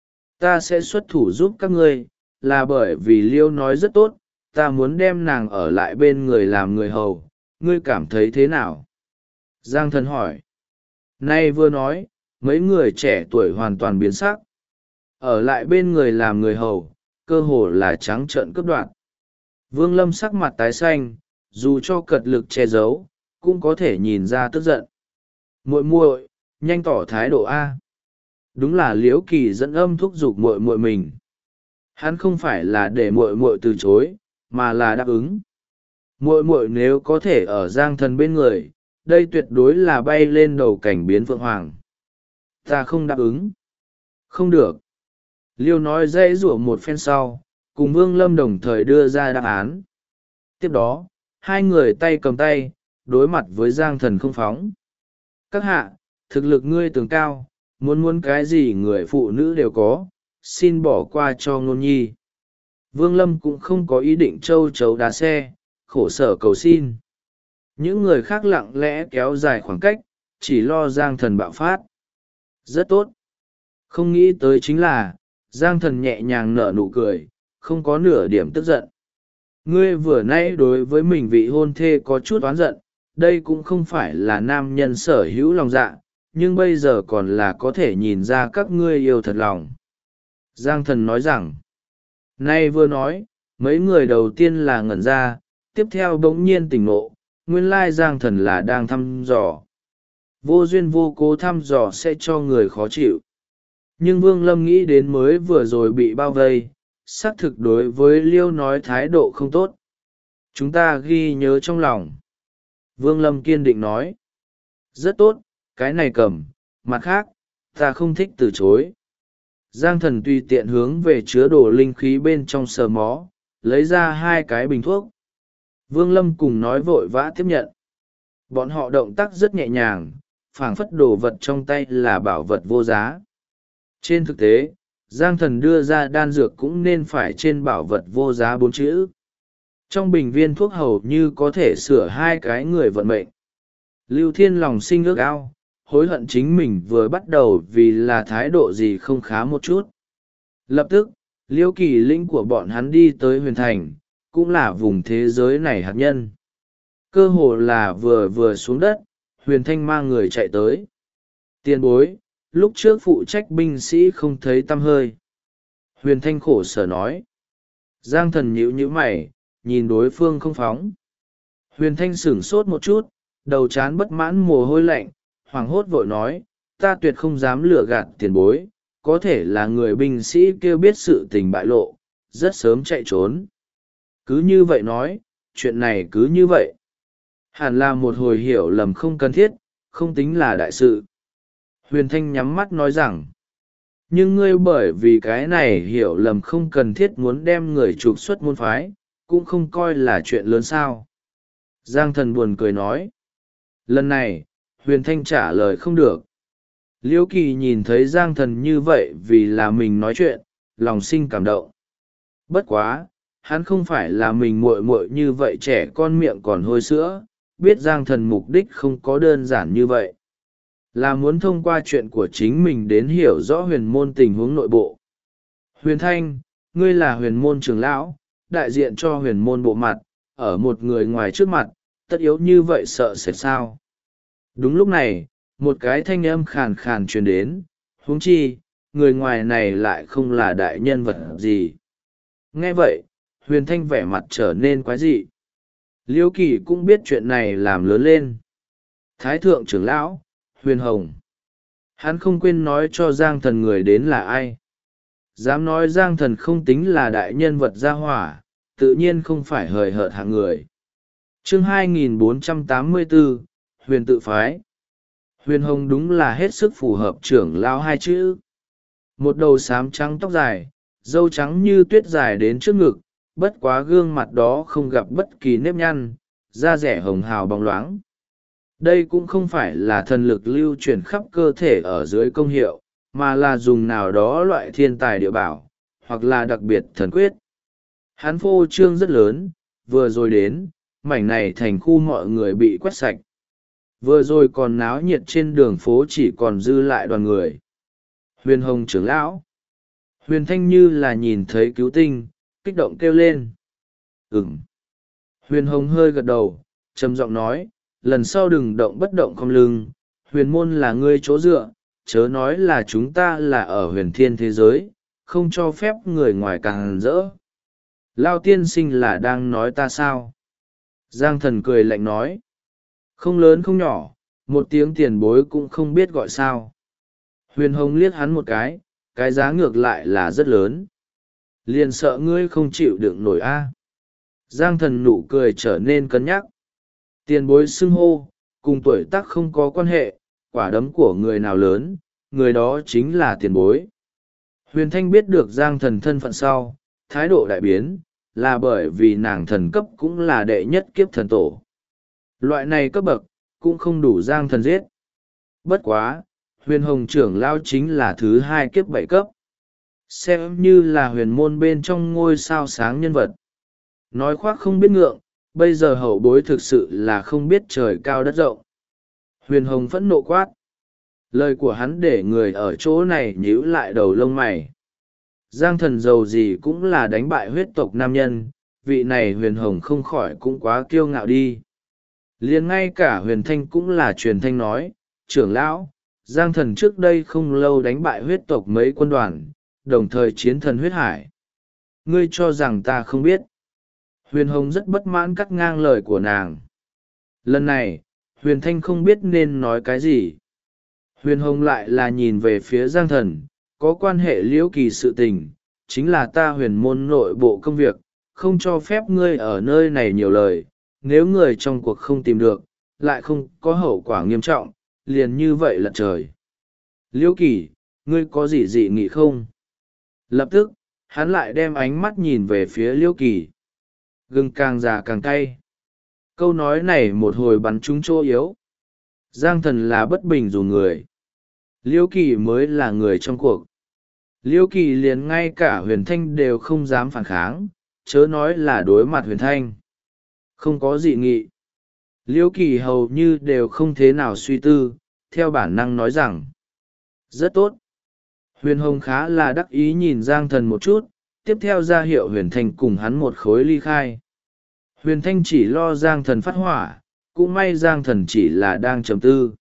Ta sẽ xuất thủ giúp các ngươi, là bởi vì Liêu nói rất tốt, ta muốn đem nàng ở lại bên người làm người hầu, ngươi cảm thấy thế nào? Giang Thần hỏi. Nay vừa nói, mấy người trẻ tuổi hoàn toàn biến sắc. Ở lại bên người làm người hầu, cơ hồ là trắng trợn cướp đoạt. Vương Lâm sắc mặt tái xanh, dù cho cật lực che giấu, cũng có thể nhìn ra tức giận. Muội muội, nhanh tỏ thái độ A. Đúng là Liễu Kỳ dẫn âm thúc giục muội muội mình. Hắn không phải là để muội muội từ chối, mà là đáp ứng. Muội muội nếu có thể ở Giang Thần bên người, đây tuyệt đối là bay lên đầu cảnh biến phượng hoàng. Ta không đáp ứng. Không được. Liêu nói dãy rủa một phen sau, cùng Vương Lâm đồng thời đưa ra đáp án. Tiếp đó, hai người tay cầm tay, đối mặt với Giang Thần không phóng. Các hạ, thực lực ngươi tường cao, muốn cái gì người phụ nữ đều có, xin bỏ qua cho Ngôn Nhi. Vương Lâm cũng không có ý định châu chấu đá xe, khổ sở cầu xin. Những người khác lặng lẽ kéo dài khoảng cách, chỉ lo Giang Thần bạo phát. Rất tốt. Không nghĩ tới chính là, Giang Thần nhẹ nhàng nở nụ cười, không có nửa điểm tức giận. Ngươi vừa nãy đối với mình vị hôn thê có chút oán giận, đây cũng không phải là nam nhân sở hữu lòng dạ, nhưng bây giờ còn là có thể nhìn ra các ngươi yêu thật lòng. Giang Thần nói rằng, nay vừa nói, mấy người đầu tiên là ngẩn ra, tiếp theo bỗng nhiên tỉnh ngộ, nguyên lai Giang Thần là đang thăm dò. Vô duyên vô cố thăm dò sẽ cho người khó chịu. Nhưng Vương Lâm nghĩ đến mới vừa rồi bị bao vây, xác thực đối với Liêu nói thái độ không tốt. Chúng ta ghi nhớ trong lòng. Vương Lâm kiên định nói. Rất tốt, cái này cầm, mặt khác, ta không thích từ chối. Giang Thần tùy tiện hướng về chứa đồ linh khí bên trong sờ mó, lấy ra hai cái bình thuốc. Vương Lâm cùng nói vội vã tiếp nhận. Bọn họ động tác rất nhẹ nhàng, phảng phất đồ vật trong tay là bảo vật vô giá. Trên thực tế, Giang Thần đưa ra đan dược cũng nên phải trên bảo vật vô giá 4 chữ. Trong bình viên thuốc hầu như có thể sửa 2 cái người vận mệnh. Lưu Thiên lòng sinh ước ao, hối hận chính mình vừa bắt đầu vì là thái độ gì không khá một chút. Lập tức, Liễu Kỳ lĩnh của bọn hắn đi tới huyền thành, cũng là vùng thế giới này hạt nhân. Cơ hồ là vừa xuống đất, huyền thanh mang người chạy tới. Tiền bối, lúc trước phụ trách binh sĩ không thấy tăm hơi. Huyền thanh khổ sở nói. Giang Thần nhíu mày, nhìn đối phương không phóng. Huyền thanh sửng sốt một chút, đầu trán bất mãn mồ hôi lạnh, hoảng hốt vội nói, ta tuyệt không dám lừa gạt tiền bối, có thể là người binh sĩ kêu biết sự tình bại lộ, rất sớm chạy trốn. Cứ như vậy nói, chuyện này cứ như vậy. Hẳn là một hồi hiểu lầm không cần thiết, không tính là đại sự. Huyền Thanh nhắm mắt nói rằng, nhưng ngươi bởi vì cái này hiểu lầm không cần thiết muốn đem người trục xuất môn phái, cũng không coi là chuyện lớn sao. Giang Thần buồn cười nói. Lần này, Huyền Thanh trả lời không được. Liễu Kỳ nhìn thấy Giang Thần như vậy vì là mình nói chuyện, lòng sinh cảm động. Bất quá, hắn không phải là mình muội muội như vậy trẻ con miệng còn hôi sữa, biết Giang Thần mục đích không có đơn giản như vậy. Là muốn thông qua chuyện của chính mình đến hiểu rõ huyền môn tình huống nội bộ. Huyền Thanh, ngươi là huyền môn trưởng lão, đại diện cho huyền môn bộ mặt, ở một người ngoài trước mặt, tất yếu như vậy sợ sệt sao. Đúng lúc này, một cái thanh âm khàn khàn truyền đến, huống chi, người ngoài này lại không là đại nhân vật gì. Nghe vậy, Huyền Thanh vẻ mặt trở nên quái dị. Liễu Kỳ cũng biết chuyện này làm lớn lên. Thái thượng trưởng lão, Huyền Hồng. Hắn không quên nói cho Giang Thần người đến là ai. Dám nói Giang Thần không tính là đại nhân vật gia hỏa, tự nhiên không phải hời hợt hạng người. Chương 2484, Huyền tự phái. Huyền Hồng đúng là hết sức phù hợp trưởng lão 2 chữ. Một đầu xám trắng tóc dài, râu trắng như tuyết dài đến trước ngực, bất quá gương mặt đó không gặp bất kỳ nếp nhăn, da rẻ hồng hào bóng loáng. Đây cũng không phải là thần lực lưu chuyển khắp cơ thể ở dưới công hiệu, mà là dùng nào đó loại thiên tài địa bảo, hoặc là đặc biệt thần quyết. Hắn phô trương rất lớn, vừa rồi đến, mảnh này thành khu mọi người bị quét sạch. Vừa rồi còn náo nhiệt trên đường phố chỉ còn dư lại đoàn người. Huyền Hồng trưởng lão. Huyền Thanh như là nhìn thấy cứu tinh, kích động kêu lên. Ừm. Huyền Hồng hơi gật đầu, trầm giọng nói, lần sau đừng động bất động không lưng, huyền môn là ngươi chỗ dựa, chớ nói là chúng ta là ở huyền thiên thế giới, không cho phép người ngoài càng rỡ. Lao tiên sinh là đang nói ta sao? Giang Thần cười lạnh nói. Không lớn không nhỏ, một tiếng tiền bối cũng không biết gọi sao. Huyền Hồng liếc hắn một cái giá ngược lại là rất lớn. Liền sợ ngươi không chịu đựng nổi a. Giang Thần nụ cười trở nên cân nhắc. Tiền bối xưng hô, cùng tuổi tác không có quan hệ, quả đấm của người nào lớn, người đó chính là tiền bối. Huyền Thanh biết được Giang Thần thân phận sau, thái độ đại biến, là bởi vì nàng thần cấp cũng là đệ nhất kiếp thần tổ. Loại này cấp bậc, cũng không đủ Giang Thần giết. Bất quá, Huyền Hồng trưởng lao chính là thứ 2 kiếp 7 cấp. Xem như là huyền môn bên trong ngôi sao sáng nhân vật. Nói khoác không biết ngượng, bây giờ hậu bối thực sự là không biết trời cao đất rộng. Huyền Hồng phẫn nộ quát. Lời của hắn để người ở chỗ này nhíu lại đầu lông mày. Giang Thần giàu gì cũng là đánh bại huyết tộc nam nhân, vị này Huyền Hồng không khỏi cũng quá kiêu ngạo đi. Liền ngay cả Huyền Thanh cũng là truyền thanh nói, trưởng lão, Giang Thần trước đây không lâu đánh bại huyết tộc mấy quân đoàn, đồng thời chiến thần huyết hải. Ngươi cho rằng ta không biết. Huyền Hồng rất bất mãn cắt ngang lời của nàng. Lần này, Huyền Thanh không biết nên nói cái gì. Huyền Hồng lại là nhìn về phía Giang Thần, có quan hệ Liễu Kỳ sự tình, chính là ta huyền môn nội bộ công việc, không cho phép ngươi ở nơi này nhiều lời, nếu người trong cuộc không tìm được, lại không có hậu quả nghiêm trọng, liền như vậy là trời. Liễu Kỳ, ngươi có gì dị nghị không? Lập tức, hắn lại đem ánh mắt nhìn về phía Liễu Kỳ. Gừng càng già càng cay. Câu nói này một hồi bắn trúng chỗ yếu. Giang thần là bất bình dù người, liễu kỳ mới là người trong cuộc. Liễu kỳ liền ngay cả huyền thanh đều không dám phản kháng, chớ nói là đối mặt huyền thanh. Không có dị nghị. Liễu kỳ hầu như đều không thế nào suy tư, theo bản năng nói rằng rất tốt. Huyền hồng khá là đắc ý nhìn giang thần một chút, tiếp theo ra hiệu huyền thanh cùng hắn một khối ly khai. Huyền thanh chỉ lo giang thần phát hỏa, cũng may giang thần chỉ là đang trầm tư.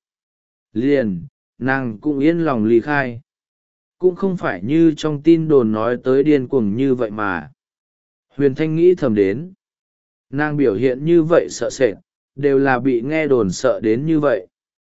Liền, nàng cũng yên lòng ly khai. Cũng không phải như trong tin đồn nói tới điên cuồng như vậy mà. Huyền thanh nghĩ thầm đến. Nàng biểu hiện như vậy sợ sệt, đều là bị nghe đồn sợ đến như vậy.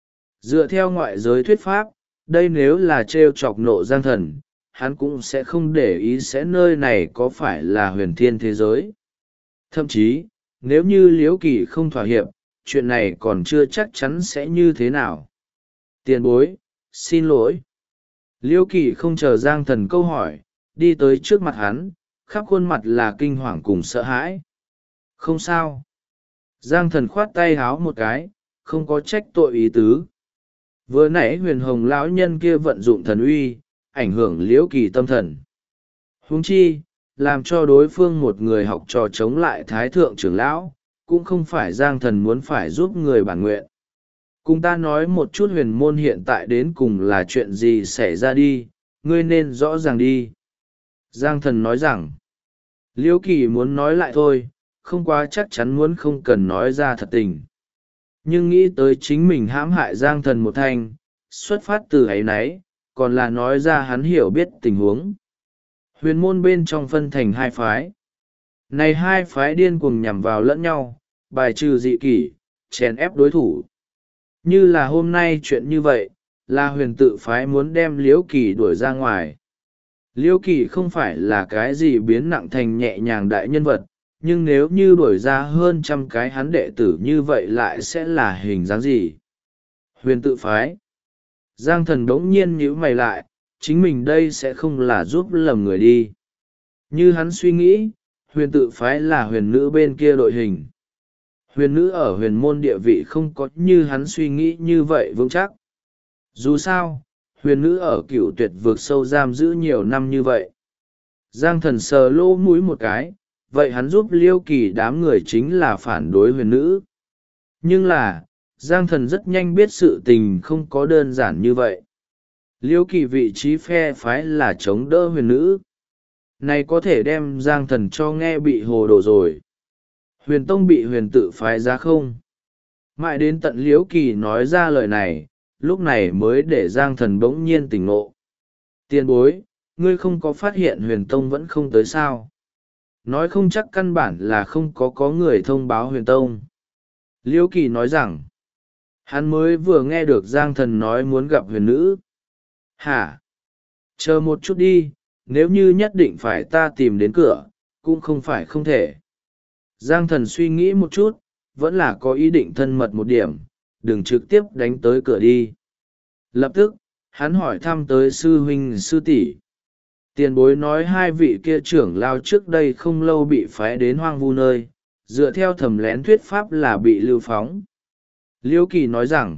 Dựa theo ngoại giới thuyết pháp, đây nếu là trêu chọc nộ giang thần, hắn cũng sẽ không để ý sẽ nơi này có phải là huyền thiên thế giới. Thậm chí, nếu như liễu kỳ không thỏa hiệp, chuyện này còn chưa chắc chắn sẽ như thế nào. Tiền bối, xin lỗi. Liễu kỳ không chờ giang thần câu hỏi, đi tới trước mặt hắn, khắp khuôn mặt là kinh hoàng cùng sợ hãi. Không sao. Giang thần khoát tay háo một cái, không có trách tội ý tứ. Vừa nãy huyền hồng lão nhân kia vận dụng thần uy, ảnh hưởng liễu kỳ tâm thần. Huống chi, làm cho đối phương một người học trò chống lại thái thượng trưởng lão, cũng không phải giang thần muốn phải giúp người bản nguyện. Cùng ta nói một chút huyền môn hiện tại đến cùng là chuyện gì xảy ra đi, ngươi nên rõ ràng đi. Giang thần nói rằng, liễu kỳ muốn nói lại thôi, không quá chắc chắn muốn không cần nói ra thật tình. Nhưng nghĩ tới chính mình hãm hại giang thần một thanh, xuất phát từ ấy nấy, còn là nói ra hắn hiểu biết tình huống. Huyền môn bên trong phân thành hai phái. Này hai phái điên cuồng nhằm vào lẫn nhau, bài trừ dị kỷ, chèn ép đối thủ. Như là hôm nay chuyện như vậy, là huyền tự phái muốn đem liễu kỳ đuổi ra ngoài. Liễu kỳ không phải là cái gì biến nặng thành nhẹ nhàng đại nhân vật, nhưng nếu như đuổi ra hơn trăm cái hắn đệ tử như vậy lại sẽ là hình dáng gì? Huyền tự phái. Giang thần đống nhiên nhíu mày lại, chính mình đây sẽ không là giúp lầm người đi. Như hắn suy nghĩ, huyền tự phái là huyền nữ bên kia đội hình. Huyền nữ ở huyền môn địa vị không có như hắn suy nghĩ như vậy vững chắc. Dù sao, huyền nữ ở cựu tuyệt vực sâu giam giữ nhiều năm như vậy. Giang thần sờ lỗ mũi một cái, vậy hắn giúp liêu kỳ đám người chính là phản đối huyền nữ. Nhưng là, Giang thần rất nhanh biết sự tình không có đơn giản như vậy. Liêu kỳ vị trí phe phái là chống đỡ huyền nữ. Này có thể đem Giang thần cho nghe bị hồ đồ rồi. Huyền tông bị huyền tự phái ra không? Mãi đến tận liễu kỳ nói ra lời này, lúc này mới để Giang thần bỗng nhiên tỉnh ngộ. Tiền bối, ngươi không có phát hiện huyền tông vẫn không tới sao? Nói không chắc căn bản là không có người thông báo huyền tông. Liễu kỳ nói rằng, hắn mới vừa nghe được Giang thần nói muốn gặp huyền nữ. Hả? Chờ một chút đi, nếu như nhất định phải ta tìm đến cửa, cũng không phải không thể. Giang thần suy nghĩ một chút, vẫn là có ý định thân mật một điểm, đừng trực tiếp đánh tới cửa đi. Lập tức, hắn hỏi thăm tới sư huynh sư tỷ. Tiền bối nói hai vị kia trưởng lao trước đây không lâu bị phái đến hoang vu nơi, dựa theo thẩm lén thuyết pháp là bị lưu phóng. Liễu kỳ nói rằng,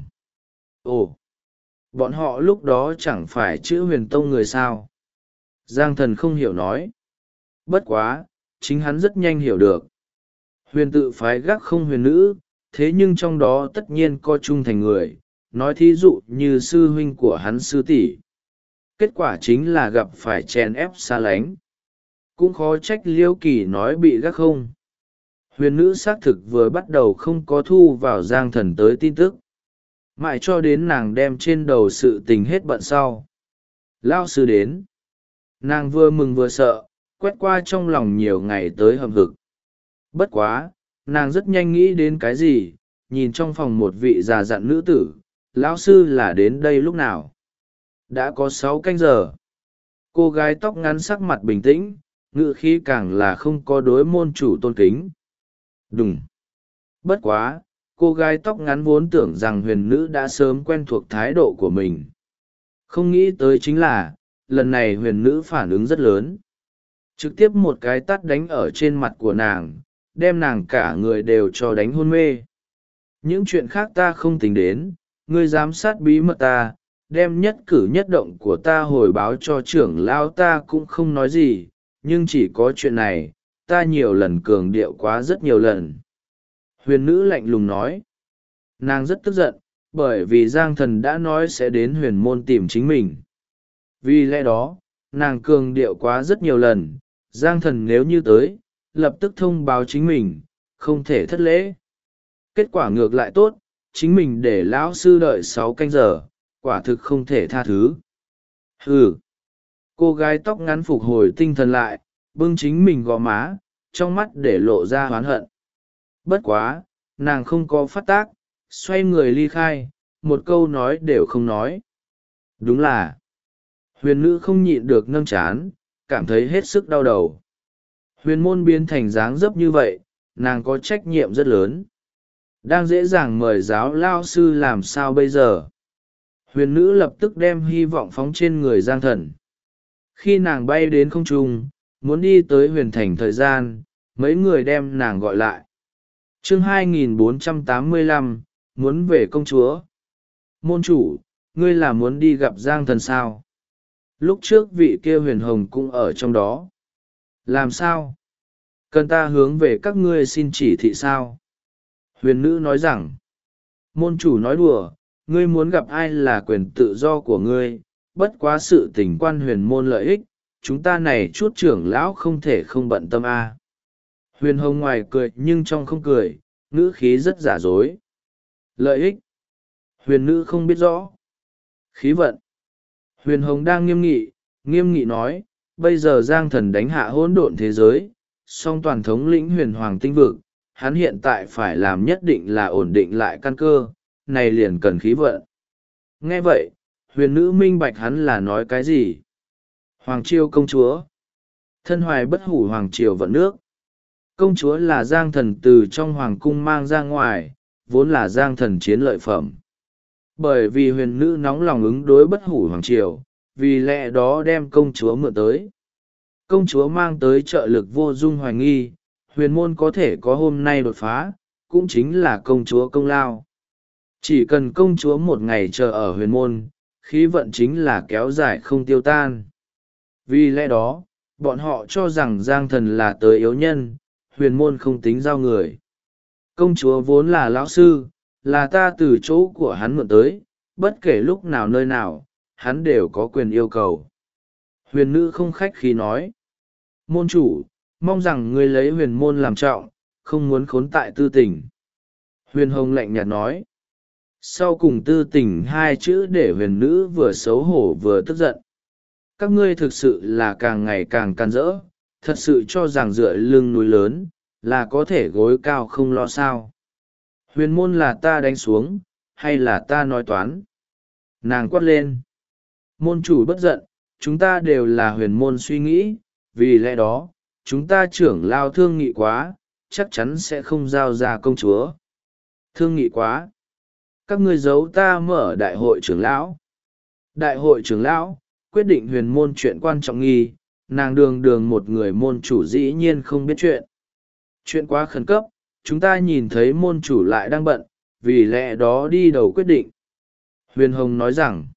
ồ, bọn họ lúc đó chẳng phải chữ huyền tông người sao. Giang thần không hiểu nói. Bất quá, chính hắn rất nhanh hiểu được. Huyền tự phái gác không huyền nữ, thế nhưng trong đó tất nhiên có trung thành người, nói thí dụ như sư huynh của hắn sư tỷ. Kết quả chính là gặp phải chèn ép xa lánh. Cũng khó trách liêu kỳ nói bị gác không. Huyền nữ xác thực vừa bắt đầu không có thu vào Giang thần tới tin tức. Mãi cho đến nàng đem trên đầu sự tình hết bận sau. Lao sư đến. Nàng vừa mừng vừa sợ, quét qua trong lòng nhiều ngày tới hầm hực. Bất quá, nàng rất nhanh nghĩ đến cái gì, nhìn trong phòng một vị già dặn nữ tử, lão sư là đến đây lúc nào. Đã có 6 canh giờ. Cô gái tóc ngắn sắc mặt bình tĩnh, ngữ khí càng là không có đối môn chủ tôn kính. Đúng. Bất quá, cô gái tóc ngắn vốn tưởng rằng huyền nữ đã sớm quen thuộc thái độ của mình. Không nghĩ tới chính là, lần này huyền nữ phản ứng rất lớn. Trực tiếp một cái tát đánh ở trên mặt của nàng, đem nàng cả người đều cho đánh hôn mê. Những chuyện khác ta không tính đến, ngươi giám sát bí mật ta, đem nhất cử nhất động của ta hồi báo cho trưởng lão ta cũng không nói gì, nhưng chỉ có chuyện này, ta nhiều lần cường điệu quá rất nhiều lần. Huyền nữ lạnh lùng nói. Nàng rất tức giận, bởi vì Giang Thần đã nói sẽ đến huyền môn tìm chính mình. Vì lẽ đó, nàng cường điệu quá rất nhiều lần, Giang Thần nếu như tới, lập tức thông báo chính mình, không thể thất lễ. Kết quả ngược lại tốt, chính mình để lão sư đợi 6 canh giờ, quả thực không thể tha thứ. Hừ. Cô gái tóc ngắn phục hồi tinh thần lại, bưng chính mình gò má, trong mắt để lộ ra oán hận. Bất quá, nàng không có phát tác, xoay người ly khai, một câu nói đều không nói. Đúng là, huyền nữ không nhịn được nâng chán, cảm thấy hết sức đau đầu. Huyền môn biến thành dáng dấp như vậy, nàng có trách nhiệm rất lớn. Đang dễ dàng mời giáo lao sư làm sao bây giờ? Huyền nữ lập tức đem hy vọng phóng trên người Giang Thần. Khi nàng bay đến không trung, muốn đi tới huyền thành thời gian, mấy người đem nàng gọi lại. Chương 2485, muốn về công chúa. Môn chủ, ngươi là muốn đi gặp Giang Thần sao? Lúc trước vị kia huyền hồng cũng ở trong đó. Làm sao? Cần ta hướng về các ngươi xin chỉ thị sao? Huyền nữ nói rằng, môn chủ nói đùa, ngươi muốn gặp ai là quyền tự do của ngươi, bất quá sự tình quan huyền môn lợi ích, chúng ta này chút trưởng lão không thể không bận tâm a. Huyền hồng ngoài cười nhưng trong không cười, ngữ khí rất giả dối. Lợi ích? Huyền nữ không biết rõ. Khí vận? Huyền hồng đang nghiêm nghị nói, bây giờ Giang Thần đánh hạ hỗn độn thế giới, song toàn thống lĩnh huyền hoàng tinh vực, hắn hiện tại phải làm nhất định là ổn định lại căn cơ, này liền cần khí vận. Nghe vậy, huyền nữ minh bạch hắn là nói cái gì? Hoàng triều công chúa. Thân hoài bất hủ hoàng triều vận nước. Công chúa là Giang Thần từ trong hoàng cung mang ra ngoài, vốn là Giang Thần chiến lợi phẩm. Bởi vì huyền nữ nóng lòng ứng đối bất hủ hoàng triều, vì lẽ đó đem công chúa mượn tới. Công chúa mang tới trợ lực vô dung hoài nghi, huyền môn có thể có hôm nay đột phá, cũng chính là công chúa công lao. Chỉ cần công chúa một ngày chờ ở huyền môn, khí vận chính là kéo dài không tiêu tan. Vì lẽ đó, bọn họ cho rằng Giang Thần là tới yếu nhân, huyền môn không tính giao người. Công chúa vốn là lão sư, là ta từ chỗ của hắn mượn tới, bất kể lúc nào nơi nào, hắn đều có quyền yêu cầu. Huyền nữ không khách khí nói. Môn chủ, mong rằng ngươi lấy huyền môn làm trọng, không muốn khốn tại tư tình. Huyền hồng lạnh nhạt nói. Sau cùng tư tình hai chữ để huyền nữ vừa xấu hổ vừa tức giận. Các ngươi thực sự là càng ngày càng can dỡ, thật sự cho rằng dựa lưng núi lớn, là có thể gối cao không lo sao. Huyền môn là ta đánh xuống, hay là ta nói toán? Nàng quát lên. Môn chủ bất giận, chúng ta đều là huyền môn suy nghĩ, vì lẽ đó, chúng ta trưởng lao thương nghị quá, chắc chắn sẽ không giao ra công chúa. Thương nghị quá. Các ngươi giấu ta mở đại hội trưởng lão. Đại hội trưởng lão, quyết định huyền môn chuyện quan trọng nghi, nàng đường một người môn chủ dĩ nhiên không biết chuyện. Chuyện quá khẩn cấp, chúng ta nhìn thấy môn chủ lại đang bận, vì lẽ đó đi đầu quyết định. Huyền Hồng nói rằng,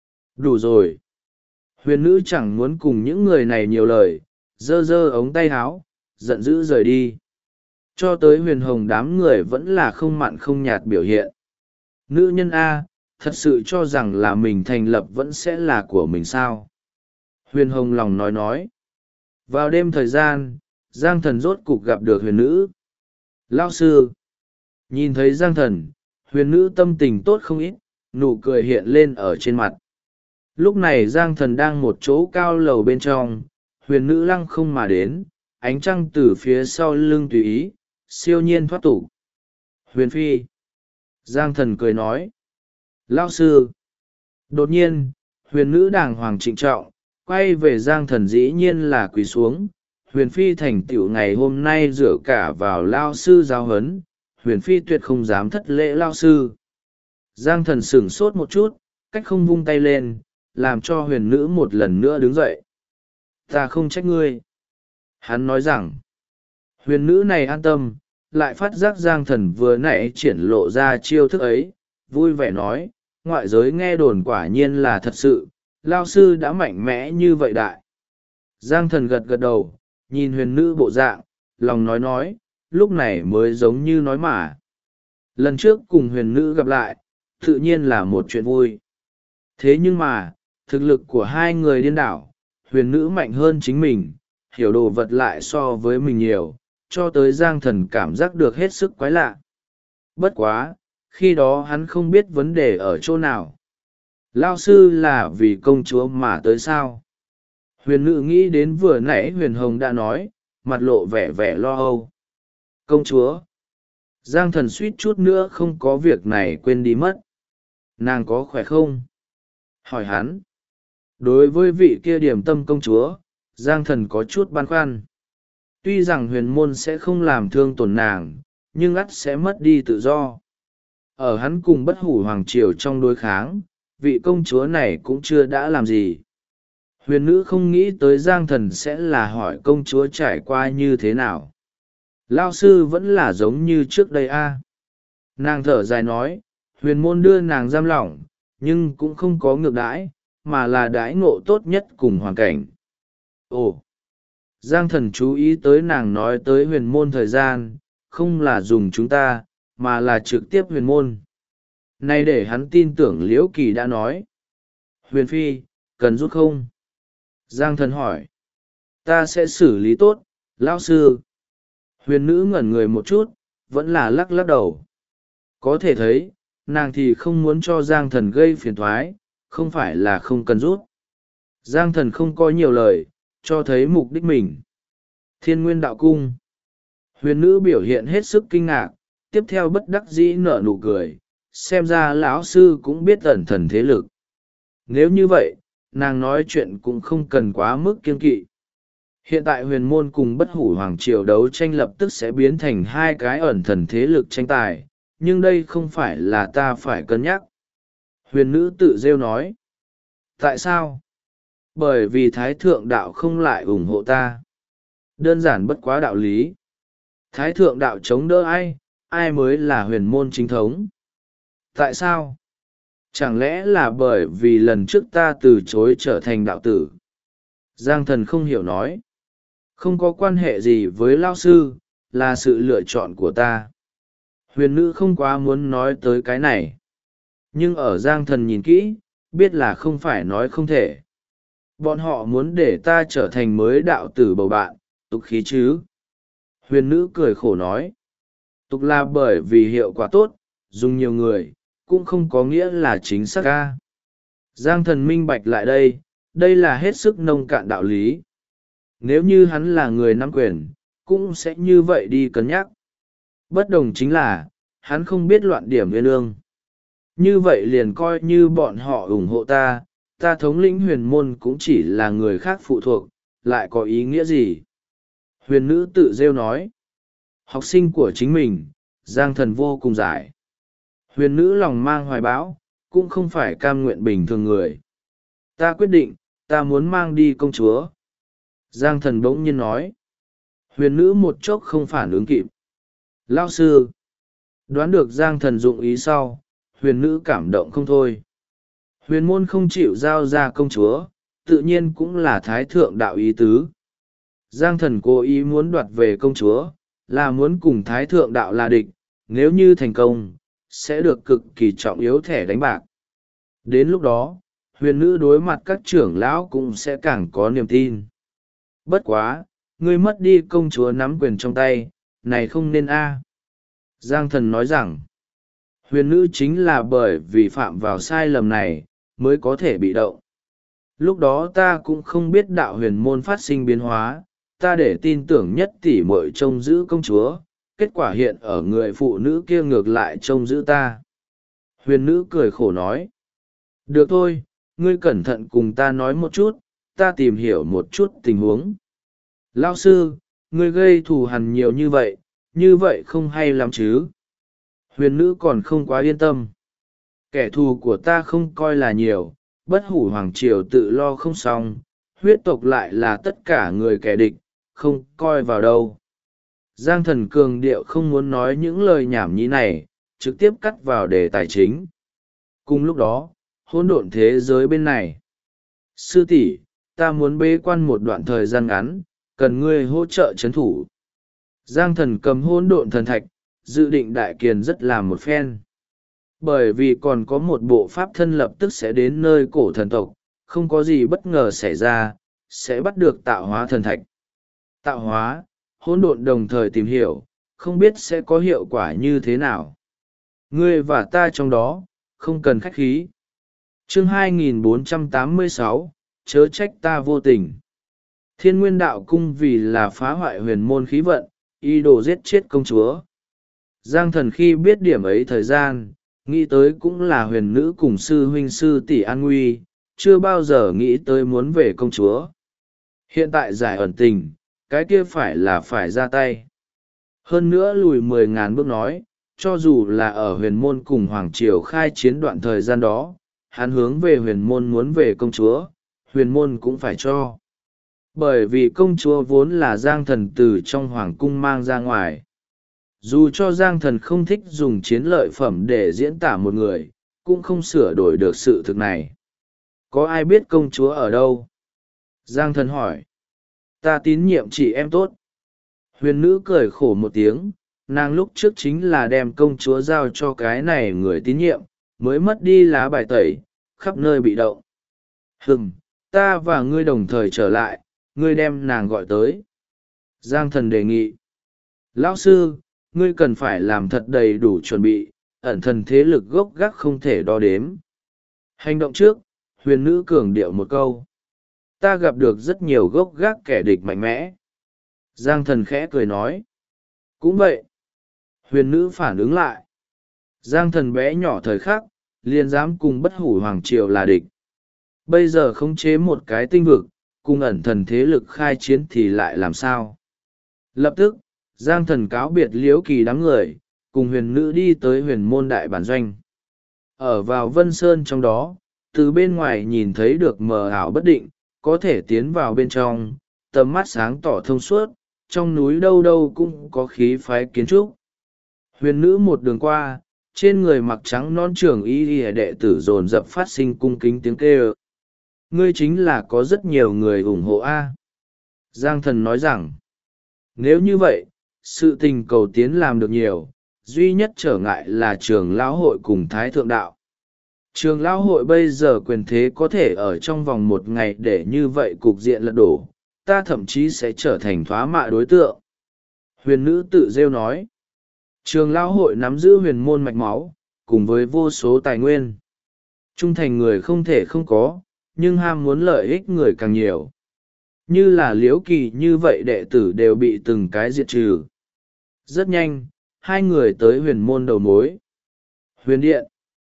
đủ rồi. Huyền nữ chẳng muốn cùng những người này nhiều lời, giơ ống tay háo, giận dữ rời đi. Cho tới Huyền Hồng đám người vẫn là không mặn không nhạt biểu hiện. Nữ nhân A, thật sự cho rằng là mình thành lập vẫn sẽ là của mình sao? Huyền Hồng lòng nói. Vào đêm thời gian, Giang Thần rốt cục gặp được huyền nữ. Lao sư. Nhìn thấy Giang Thần, huyền nữ tâm tình tốt không ít, nụ cười hiện lên ở trên mặt. Lúc này Giang Thần đang một chỗ cao lầu bên trong, huyền nữ lăng không mà đến, ánh trăng từ phía sau lưng tùy ý, siêu nhiên thoát tục. Huyền Phi. Giang Thần cười nói. Lao sư. Đột nhiên, huyền nữ đàng hoàng trịnh trọng, quay về Giang Thần dĩ nhiên là quỳ xuống. Huyền Phi thành tựu ngày hôm nay dựa cả vào Lao sư giáo huấn, Huyền Phi tuyệt không dám thất lễ Lao sư. Giang Thần sửng sốt một chút, cách không vung tay lên, làm cho huyền nữ một lần nữa đứng dậy. Ta không trách ngươi. Hắn nói rằng, Huyền nữ này an tâm, lại phát giác Giang Thần vừa nãy triển lộ ra chiêu thức ấy, vui vẻ nói, ngoại giới nghe đồn quả nhiên là thật sự, lao sư đã mạnh mẽ như vậy đại. Giang Thần gật gật đầu, nhìn huyền nữ bộ dạng, lòng nói, lúc này mới giống như nói mà. Lần trước cùng huyền nữ gặp lại, tự nhiên là một chuyện vui. Thế nhưng mà, thực lực của hai người điên đảo, huyền nữ mạnh hơn chính mình, hiểu đồ vật lại so với mình nhiều, cho tới Giang Thần cảm giác được hết sức quái lạ. Bất quá, khi đó hắn không biết vấn đề ở chỗ nào. Lao sư là vì công chúa mà tới sao? Huyền nữ nghĩ đến vừa nãy huyền hồng đã nói, mặt lộ vẻ vẻ lo âu. Công chúa! Giang Thần suýt chút nữa không có việc này quên đi mất. Nàng có khỏe không? Hỏi hắn. Đối với vị kia điểm tâm công chúa, Giang Thần có chút băn khoăn. Tuy rằng huyền môn sẽ không làm thương tổn nàng, nhưng ắt sẽ mất đi tự do. Ở hắn cùng bất hủ hoàng triều trong đối kháng, vị công chúa này cũng chưa đã làm gì. Huyền nữ không nghĩ tới Giang Thần sẽ là hỏi công chúa trải qua như thế nào. Lao sư vẫn là giống như trước đây a. Nàng thở dài nói, huyền môn đưa nàng giam lỏng, nhưng cũng không có ngược đãi, mà là đãi ngộ tốt nhất cùng hoàn cảnh. Ồ! Giang Thần chú ý tới nàng nói tới huyền môn thời gian, không là dùng chúng ta, mà là trực tiếp huyền môn. Nay để hắn tin tưởng Liễu Kỳ đã nói. Huyền Phi, cần rút không? Giang Thần hỏi. Ta sẽ xử lý tốt, lão sư. Huyền nữ ngẩn người một chút, vẫn là lắc lắc đầu. Có thể thấy, nàng thì không muốn cho Giang Thần gây phiền thoái, không phải là không cần rút. Giang Thần không có nhiều lời, cho thấy mục đích mình. Thiên Nguyên Đạo Cung. Huyền nữ biểu hiện hết sức kinh ngạc, tiếp theo bất đắc dĩ nở nụ cười, xem ra lão sư cũng biết ẩn thần thế lực. Nếu như vậy, nàng nói chuyện cũng không cần quá mức kiêng kỵ. Hiện tại huyền môn cùng bất hủ hoàng triều đấu tranh lập tức sẽ biến thành hai cái ẩn thần thế lực tranh tài, nhưng đây không phải là ta phải cân nhắc. Huyền nữ tự rêu nói. Tại sao? Bởi vì Thái Thượng Đạo không lại ủng hộ ta. Đơn giản bất quá đạo lý. Thái Thượng Đạo chống đỡ ai, ai mới là huyền môn chính thống. Tại sao? Chẳng lẽ là bởi vì lần trước ta từ chối trở thành đạo tử? Giang Thần không hiểu nói. Không có quan hệ gì với lao sư, là sự lựa chọn của ta. Huyền nữ không quá muốn nói tới cái này. Nhưng ở Giang Thần nhìn kỹ, biết là không phải nói không thể. Bọn họ muốn để ta trở thành mới đạo tử bầu bạn, tục khí chứ. Huyền nữ cười khổ nói. Tục là bởi vì hiệu quả tốt, dùng nhiều người, cũng không có nghĩa là chính xác ca. Giang Thần minh bạch lại đây, đây là hết sức nông cạn đạo lý. Nếu như hắn là người nắm quyền, cũng sẽ như vậy đi cân nhắc. Bất đồng chính là, hắn không biết loạn điểm nguyên ương. Như vậy liền coi như bọn họ ủng hộ ta, ta thống lĩnh huyền môn cũng chỉ là người khác phụ thuộc, lại có ý nghĩa gì? Huyền nữ tự rêu nói. Học sinh của chính mình, Giang Thần vô cùng giải. Huyền nữ lòng mang hoài bão, cũng không phải cam nguyện bình thường người. Ta quyết định, ta muốn mang đi công chúa. Giang Thần bỗng nhiên nói. Huyền nữ một chốc không phản ứng kịp. Lao sư. Đoán được Giang Thần dụng ý sau, huyền nữ cảm động không thôi. Huyền môn không chịu giao ra công chúa, tự nhiên cũng là Thái Thượng Đạo ý tứ. Giang Thần cố ý muốn đoạt về công chúa, là muốn cùng Thái Thượng Đạo là địch, nếu như thành công, sẽ được cực kỳ trọng yếu thẻ đánh bạc. Đến lúc đó, huyền nữ đối mặt các trưởng lão cũng sẽ càng có niềm tin. Bất quá, ngươi mất đi công chúa nắm quyền trong tay, này không nên a. Giang Thần nói rằng, huyền nữ chính là bởi vì phạm vào sai lầm này, mới có thể bị động. Lúc đó ta cũng không biết đạo huyền môn phát sinh biến hóa, ta để tin tưởng nhất tỉ muội trông giữ công chúa, kết quả hiện ở người phụ nữ kia ngược lại trông giữ ta. Huyền nữ cười khổ nói, được thôi, ngươi cẩn thận cùng ta nói một chút, ta tìm hiểu một chút tình huống. Lao sư, ngươi gây thù hằn nhiều như vậy không hay lắm chứ? Huyền nữ còn không quá yên tâm. Kẻ thù của ta không coi là nhiều, bất hủ hoàng triều tự lo không xong, huyết tộc lại là tất cả người kẻ địch, không coi vào đâu. Giang Thần cường điệu không muốn nói những lời nhảm nhí này, trực tiếp cắt vào đề tài chính. Cùng lúc đó, hỗn độn thế giới bên này. Sư tỷ, ta muốn bế quan một đoạn thời gian ngắn, cần ngươi hỗ trợ trấn thủ. Giang Thần cầm hỗn độn thần thạch, dự định đại kiền rất làm một phen. Bởi vì còn có một bộ pháp thân lập tức sẽ đến nơi cổ thần tộc, không có gì bất ngờ xảy ra, sẽ bắt được tạo hóa thần thạch. Tạo hóa, hỗn độn đồng thời tìm hiểu, không biết sẽ có hiệu quả như thế nào. Ngươi và ta trong đó, không cần khách khí. Chương 2486, chớ trách ta vô tình. Thiên Nguyên Đạo Cung vì là phá hoại huyền môn khí vận, ý đồ giết chết công chúa. Giang Thần khi biết điểm ấy thời gian, nghĩ tới cũng là huyền nữ cùng sư huynh sư tỷ an nguy, chưa bao giờ nghĩ tới muốn về công chúa. Hiện tại giải ẩn tình, cái kia phải là phải ra tay. Hơn nữa lùi 10.000 bước nói, cho dù là ở huyền môn cùng Hoàng Triều khai chiến đoạn thời gian đó, hắn hướng về huyền môn muốn về công chúa, huyền môn cũng phải cho. Bởi vì công chúa vốn là Giang Thần từ trong hoàng cung mang ra ngoài. Dù cho Giang Thần không thích dùng chiến lợi phẩm để diễn tả một người, cũng không sửa đổi được sự thực này. Có ai biết công chúa ở đâu? Giang Thần hỏi. Ta tín nhiệm chị em tốt. Huyền nữ cười khổ một tiếng, nàng lúc trước chính là đem công chúa giao cho cái này người tín nhiệm, mới mất đi lá bài tẩy, khắp nơi bị động. Ta và ngươi đồng thời trở lại, ngươi đem nàng gọi tới. Giang Thần đề nghị. Lão sư, ngươi cần phải làm thật đầy đủ chuẩn bị, ẩn thần thế lực gốc gác không thể đo đếm. Hành động trước, huyền nữ cường điệu một câu. Ta gặp được rất nhiều gốc gác kẻ địch mạnh mẽ. Giang Thần khẽ cười nói. Cũng vậy. Huyền nữ phản ứng lại. Giang Thần bé nhỏ thời khắc, liền dám cùng bất hủ hoàng triều là địch. Bây giờ khống chế một cái tinh vực, cùng ẩn thần thế lực khai chiến thì lại làm sao? Lập tức, Giang Thần cáo biệt Liễu Kỳ đám người, cùng huyền nữ đi tới huyền môn đại bản doanh. Ở vào Vân Sơn trong đó, từ bên ngoài nhìn thấy được mờ ảo bất định, có thể tiến vào bên trong, tầm mắt sáng tỏ thông suốt, trong núi đâu đâu cũng có khí phái kiến trúc. Huyền nữ một đường qua, trên người mặc trắng non trưởng y đệ tử dồn dập phát sinh cung kính tiếng kêu. Ngươi chính là có rất nhiều người ủng hộ A. Giang Thần nói rằng, nếu như vậy, sự tình cầu tiến làm được nhiều, duy nhất trở ngại là trường lão hội cùng Thái Thượng Đạo. Trường lão hội bây giờ quyền thế có thể ở trong vòng một ngày để như vậy cục diện lật đổ, ta thậm chí sẽ trở thành thoá mạ đối tượng. Huyền nữ tự rêu nói, trường lão hội nắm giữ huyền môn mạch máu, cùng với vô số tài nguyên. Trung thành người không thể không có, nhưng ham muốn lợi ích người càng nhiều. Như là Liễu Kỳ như vậy đệ tử đều bị từng cái diệt trừ. Rất nhanh, hai người tới huyền môn đầu mối. Huyền điện.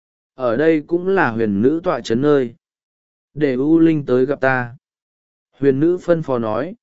Ở đây cũng là huyền nữ tọa chấn nơi. Để U Linh tới gặp ta. Huyền nữ phân phó nói.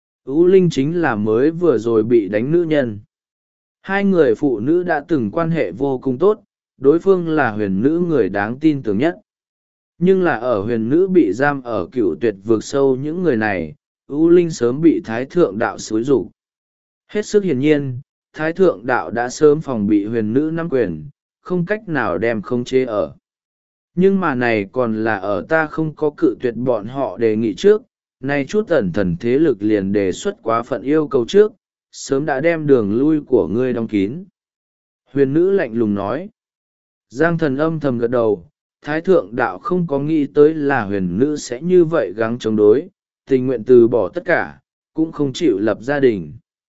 U Linh chính là mới vừa rồi bị đánh nữ nhân. Hai người phụ nữ đã từng quan hệ vô cùng tốt, đối phương là huyền nữ người đáng tin tưởng nhất. Nhưng là ở huyền nữ bị giam ở Cựu Tuyệt vực sâu những người này, U Linh sớm bị Thái Thượng Đạo xúi rục. Hết sức hiển nhiên, Thái Thượng Đạo đã sớm phòng bị huyền nữ nắm quyền, không cách nào đem khống chế ở. Nhưng mà này còn là ở ta không có cự tuyệt bọn họ đề nghị trước, nay chút ẩn thần thế lực liền đề xuất quá phận yêu cầu trước, sớm đã đem đường lui của ngươi đóng kín. Huyền nữ lạnh lùng nói. Giang Thần âm thầm gật đầu, Thái Thượng Đạo không có nghĩ tới là huyền nữ sẽ như vậy gắng chống đối, tình nguyện từ bỏ tất cả, cũng không chịu lập gia đình.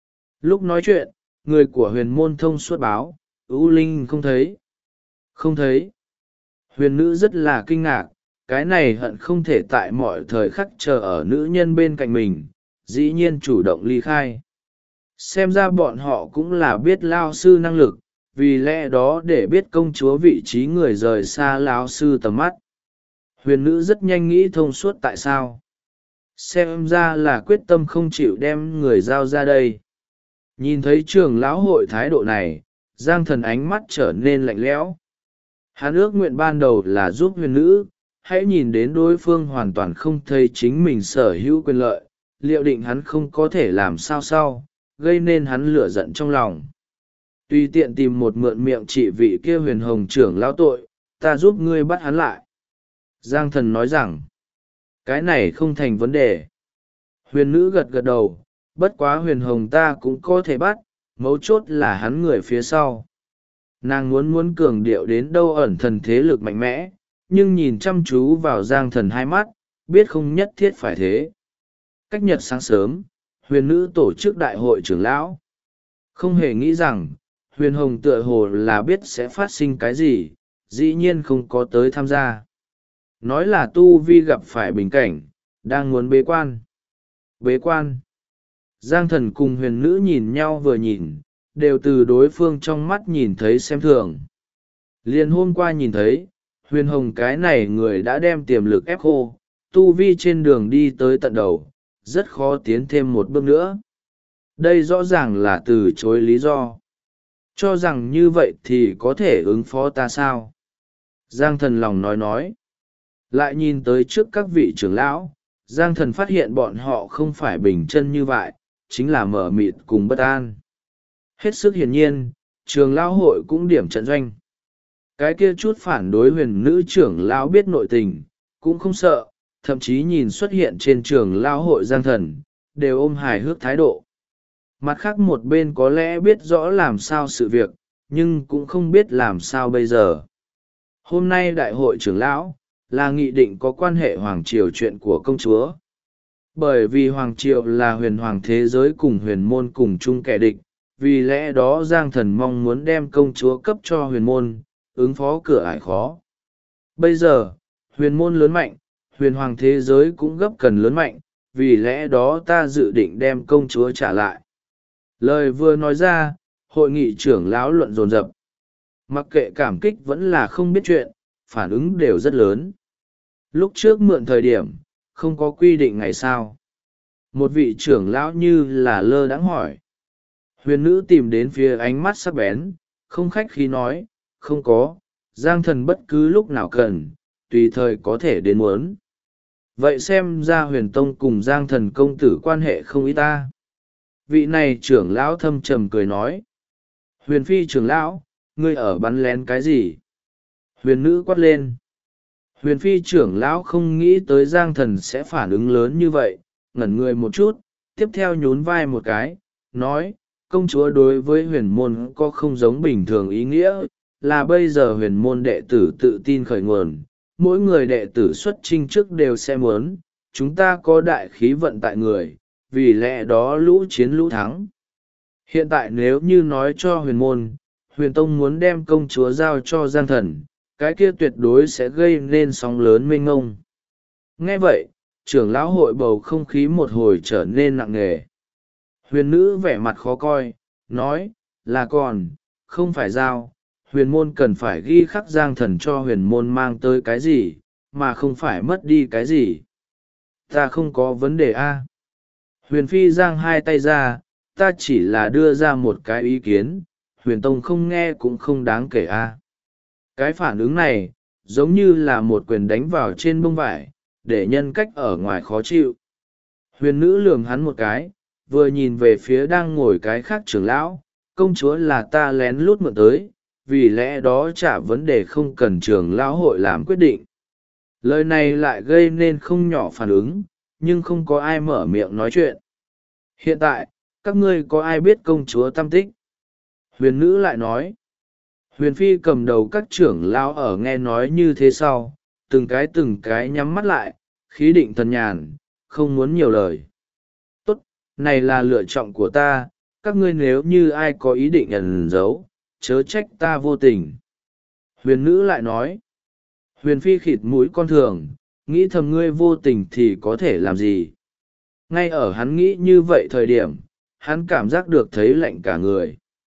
Lúc nói chuyện, người của huyền môn thông suốt báo, U Linh không thấy. Không thấy. Huyền nữ rất là kinh ngạc, cái này hận không thể tại mọi thời khắc chờ ở nữ nhân bên cạnh mình, dĩ nhiên chủ động ly khai. Xem ra bọn họ cũng là biết lao sư năng lực, vì lẽ đó để biết công chúa vị trí người rời xa lao sư tầm mắt. Huyền nữ rất nhanh nghĩ thông suốt tại sao. Xem ra là quyết tâm không chịu đem người giao ra đây. Nhìn thấy trường lão hội thái độ này, Giang Thần ánh mắt trở nên lạnh lẽo. Hắn ước nguyện ban đầu là giúp huyền nữ, hãy nhìn đến đối phương hoàn toàn không thấy chính mình sở hữu quyền lợi, liệu định hắn không có thể làm sao sau, gây nên hắn lửa giận trong lòng. Tùy tiện tìm một mượn miệng trị vị kia huyền hồng trưởng lão tội, ta giúp ngươi bắt hắn lại. Giang thần nói rằng, cái này không thành vấn đề. Huyền nữ gật gật đầu, bất quá huyền hồng ta cũng có thể bắt, mấu chốt là hắn người phía sau. Nàng muốn cường điệu đến đâu ẩn thần thế lực mạnh mẽ, nhưng nhìn chăm chú vào Giang thần hai mắt, biết không nhất thiết phải thế. Cách nhật sáng sớm, huyền nữ tổ chức đại hội trưởng lão. Không hề nghĩ rằng, huyền hồng tựa hồ là biết sẽ phát sinh cái gì, dĩ nhiên không có tới tham gia. Nói là tu vi gặp phải bình cảnh, đang muốn bế quan. Bế quan. Giang thần cùng huyền nữ nhìn nhau vừa nhìn, đều từ đối phương trong mắt nhìn thấy xem thường. Liền hôm qua nhìn thấy, huyền hồng cái này người đã đem tiềm lực ép khô, tu vi trên đường đi tới tận đầu, rất khó tiến thêm một bước nữa. Đây rõ ràng là từ chối lý do. Cho rằng như vậy thì có thể ứng phó ta sao? Giang thần lòng nói. Lại nhìn tới trước các vị trưởng lão, Giang thần phát hiện bọn họ không phải bình chân như vậy, chính là mờ mịt cùng bất an. Hết sức hiển nhiên, trường lão hội cũng điểm trận doanh. Cái kia chút phản đối huyền nữ trưởng lão biết nội tình, cũng không sợ, thậm chí nhìn xuất hiện trên trường lão hội Giang thần, đều ôm hài hước thái độ. Mặt khác một bên có lẽ biết rõ làm sao sự việc, nhưng cũng không biết làm sao bây giờ. Hôm nay đại hội trưởng lão, là nghị định có quan hệ hoàng triều chuyện của công chúa. Bởi vì hoàng triều là huyền hoàng thế giới cùng huyền môn cùng chung kẻ địch, vì lẽ đó Giang thần mong muốn đem công chúa cấp cho huyền môn, ứng phó cửa ải khó. Bây giờ, huyền môn lớn mạnh, huyền hoàng thế giới cũng gấp cần lớn mạnh, vì lẽ đó ta dự định đem công chúa trả lại. Lời vừa nói ra, hội nghị trưởng lão luận dồn dập. Mặc kệ cảm kích vẫn là không biết chuyện, phản ứng đều rất lớn. Lúc trước mượn thời điểm, không có quy định ngày sao. Một vị trưởng lão như là lơ đãng hỏi. Huyền nữ tìm đến phía ánh mắt sắc bén, không khách khí nói, không có, Giang thần bất cứ lúc nào cần, tùy thời có thể đến muốn. Vậy xem ra huyền tông cùng Giang thần công tử quan hệ không ít ta. Vị này trưởng lão thâm trầm cười nói. Huyền phi trưởng lão, ngươi ở bắn lén cái gì? Huyền nữ quát lên. Huyền phi trưởng lão không nghĩ tới Giang thần sẽ phản ứng lớn như vậy, ngẩn người một chút, tiếp theo nhún vai một cái, nói, công chúa đối với huyền môn có không giống bình thường ý nghĩa, là bây giờ huyền môn đệ tử tự tin khởi nguồn, mỗi người đệ tử xuất chinh trước đều sẽ muốn, chúng ta có đại khí vận tại người, vì lẽ đó lũ chiến lũ thắng. Hiện tại nếu như nói cho huyền môn, huyền tông muốn đem công chúa giao cho Giang thần, cái kia tuyệt đối sẽ gây nên sóng lớn mênh ngông. Nghe vậy, trưởng lão hội bầu không khí một hồi trở nên nặng nề. Huyền nữ vẻ mặt khó coi, nói, là còn, không phải giao, huyền môn cần phải ghi khắc Giang thần cho huyền môn mang tới cái gì, mà không phải mất đi cái gì. Ta không có vấn đề a. Huyền phi giang hai tay ra, ta chỉ là đưa ra một cái ý kiến, huyền tông không nghe cũng không đáng kể a. Cái phản ứng này, giống như là một quyền đánh vào trên bông vải, để nhân cách ở ngoài khó chịu. Huyền nữ lườm hắn một cái, vừa nhìn về phía đang ngồi cái khác trưởng lão, công chúa là ta lén lút mượn tới, vì lẽ đó chả vấn đề không cần trưởng lão hội làm quyết định. Lời này lại gây nên không nhỏ phản ứng, nhưng không có ai mở miệng nói chuyện. Hiện tại, các ngươi có ai biết công chúa tâm tích? Huyền nữ lại nói. Huyền phi cầm đầu các trưởng lão ở nghe nói như thế sau, từng cái nhắm mắt lại, khí định thần nhàn, không muốn nhiều lời. Tốt, này là lựa chọn của ta, các ngươi nếu như ai có ý định ẩn giấu, chớ trách ta vô tình. Huyền nữ lại nói. Huyền phi khịt mũi con thường, nghĩ thầm ngươi vô tình thì có thể làm gì. Ngay ở hắn nghĩ như vậy thời điểm, hắn cảm giác được thấy lạnh cả người.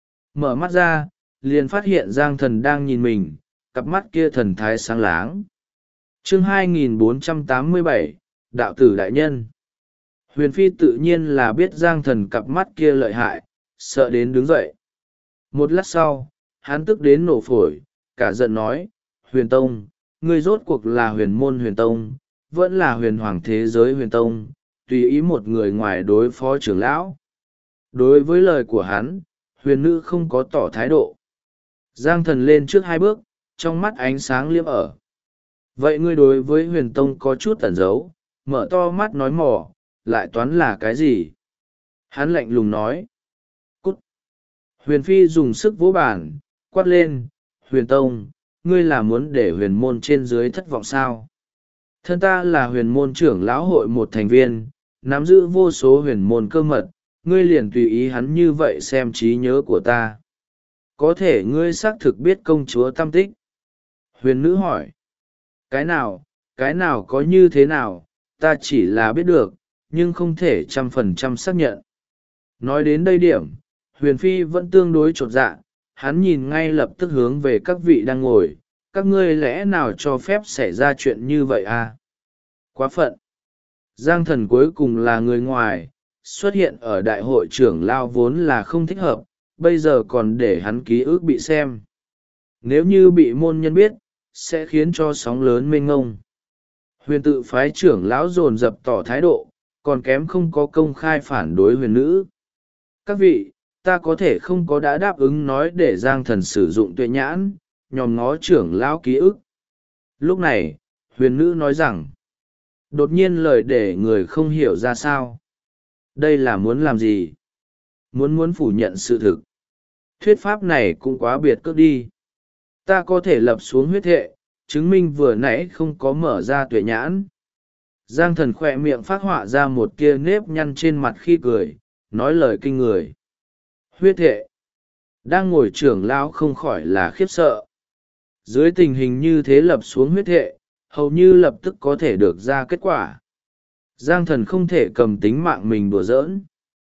Mở mắt ra, liền phát hiện Giang thần đang nhìn mình, cặp mắt kia thần thái sáng láng. Chương 2487, Đạo tử đại nhân. Huyền phi tự nhiên là biết Giang thần cặp mắt kia lợi hại, sợ đến đứng dậy. Một lát sau, hắn tức đến nổ phổi, cả giận nói, Huyền tông, ngươi rốt cuộc là huyền môn huyền tông, vẫn là huyền hoàng thế giới huyền tông, tùy ý một người ngoài đối phó trưởng lão. Đối với lời của hắn, huyền nữ không có tỏ thái độ. Giang thần lên trước 2 bước, trong mắt ánh sáng liếm ở. Vậy ngươi đối với huyền tông có chút ẩn giấu, mở to mắt nói mỏ, lại toán là cái gì? Hắn lạnh lùng nói. Cút! Huyền phi dùng sức vỗ bàn, quát lên, huyền tông, ngươi là muốn để huyền môn trên dưới thất vọng sao? Thân ta là huyền môn trưởng lão hội một thành viên, nắm giữ vô số huyền môn cơ mật, ngươi liền tùy ý hắn như vậy xem trí nhớ của ta. Có thể ngươi xác thực biết công chúa tâm tích. Huyền nữ hỏi. Cái nào có như thế nào, ta chỉ là biết được, nhưng không thể 100% xác nhận. Nói đến đây điểm, huyền phi vẫn tương đối chột dạ, hắn nhìn ngay lập tức hướng về các vị đang ngồi, các ngươi lẽ nào cho phép xảy ra chuyện như vậy à? Quá phận! Giang thần cuối cùng là người ngoài, xuất hiện ở đại hội trưởng lao vốn là không thích hợp, bây giờ còn để hắn ký ức bị xem. Nếu như bị môn nhân biết, sẽ khiến cho sóng lớn mênh ngông. Huyền tự phái trưởng lão dồn dập tỏ thái độ, còn kém không có công khai phản đối huyền nữ. Các vị, ta có thể không có đã đáp ứng nói để Giang thần sử dụng tuệ nhãn, nhòm ngó trưởng lão ký ức. Lúc này, huyền nữ nói rằng, đột nhiên lời để người không hiểu ra sao. Đây là muốn làm gì? Muốn phủ nhận sự thực. Thuyết pháp này cũng quá biệt cước đi. Ta có thể lập xuống huyết thệ, chứng minh vừa nãy không có mở ra tuệ nhãn. Giang thần khỏe miệng phát họa ra một tia nếp nhăn trên mặt khi cười, nói lời kinh người. Huyết thệ. Đang ngồi trưởng lão không khỏi là khiếp sợ. Dưới tình hình như thế lập xuống huyết thệ, hầu như lập tức có thể được ra kết quả. Giang thần không thể cầm tính mạng mình đùa giỡn.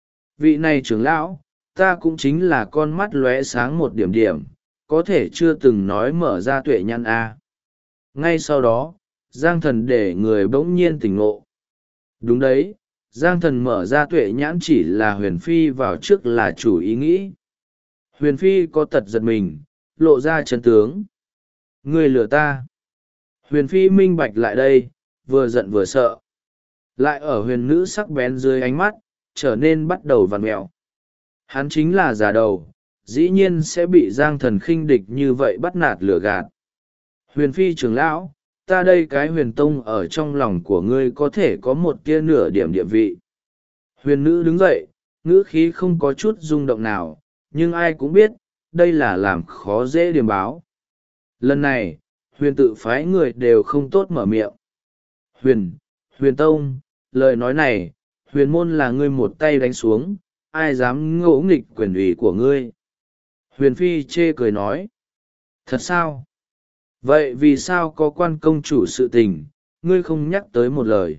Vị này trưởng lão, ta cũng chính là con mắt lóe sáng một điểm điểm, có thể chưa từng nói mở ra tuệ nhãn a. Ngay sau đó, Giang thần để người bỗng nhiên tỉnh ngộ. Đúng đấy, Giang thần mở ra tuệ nhãn chỉ là huyền phi vào trước là chủ ý nghĩ. Huyền phi có tật giật mình, lộ ra chân tướng. Ngươi lừa ta. Huyền phi minh bạch lại đây, vừa giận vừa sợ. Lại ở huyền nữ sắc bén dưới ánh mắt, trở nên bắt đầu vặn mẹo. Hắn chính là giả đầu, dĩ nhiên sẽ bị Giang thần khinh địch như vậy bắt nạt lừa gạt. Huyền phi trưởng lão, ta đây cái huyền tông ở trong lòng của ngươi có thể có một tia nửa điểm địa vị. Huyền nữ đứng dậy, ngữ khí không có chút rung động nào, nhưng ai cũng biết, đây là làm khó dễ điềm báo. Lần này, huyền tự phái người đều không tốt mở miệng. Huyền tông, lời nói này, huyền môn là ngươi một tay đánh xuống, ai dám ngỗ nghịch quyền ủy của ngươi. Huyền phi chê cười nói. Thật sao? Vậy vì sao có quan công chủ sự tình, ngươi không nhắc tới một lời?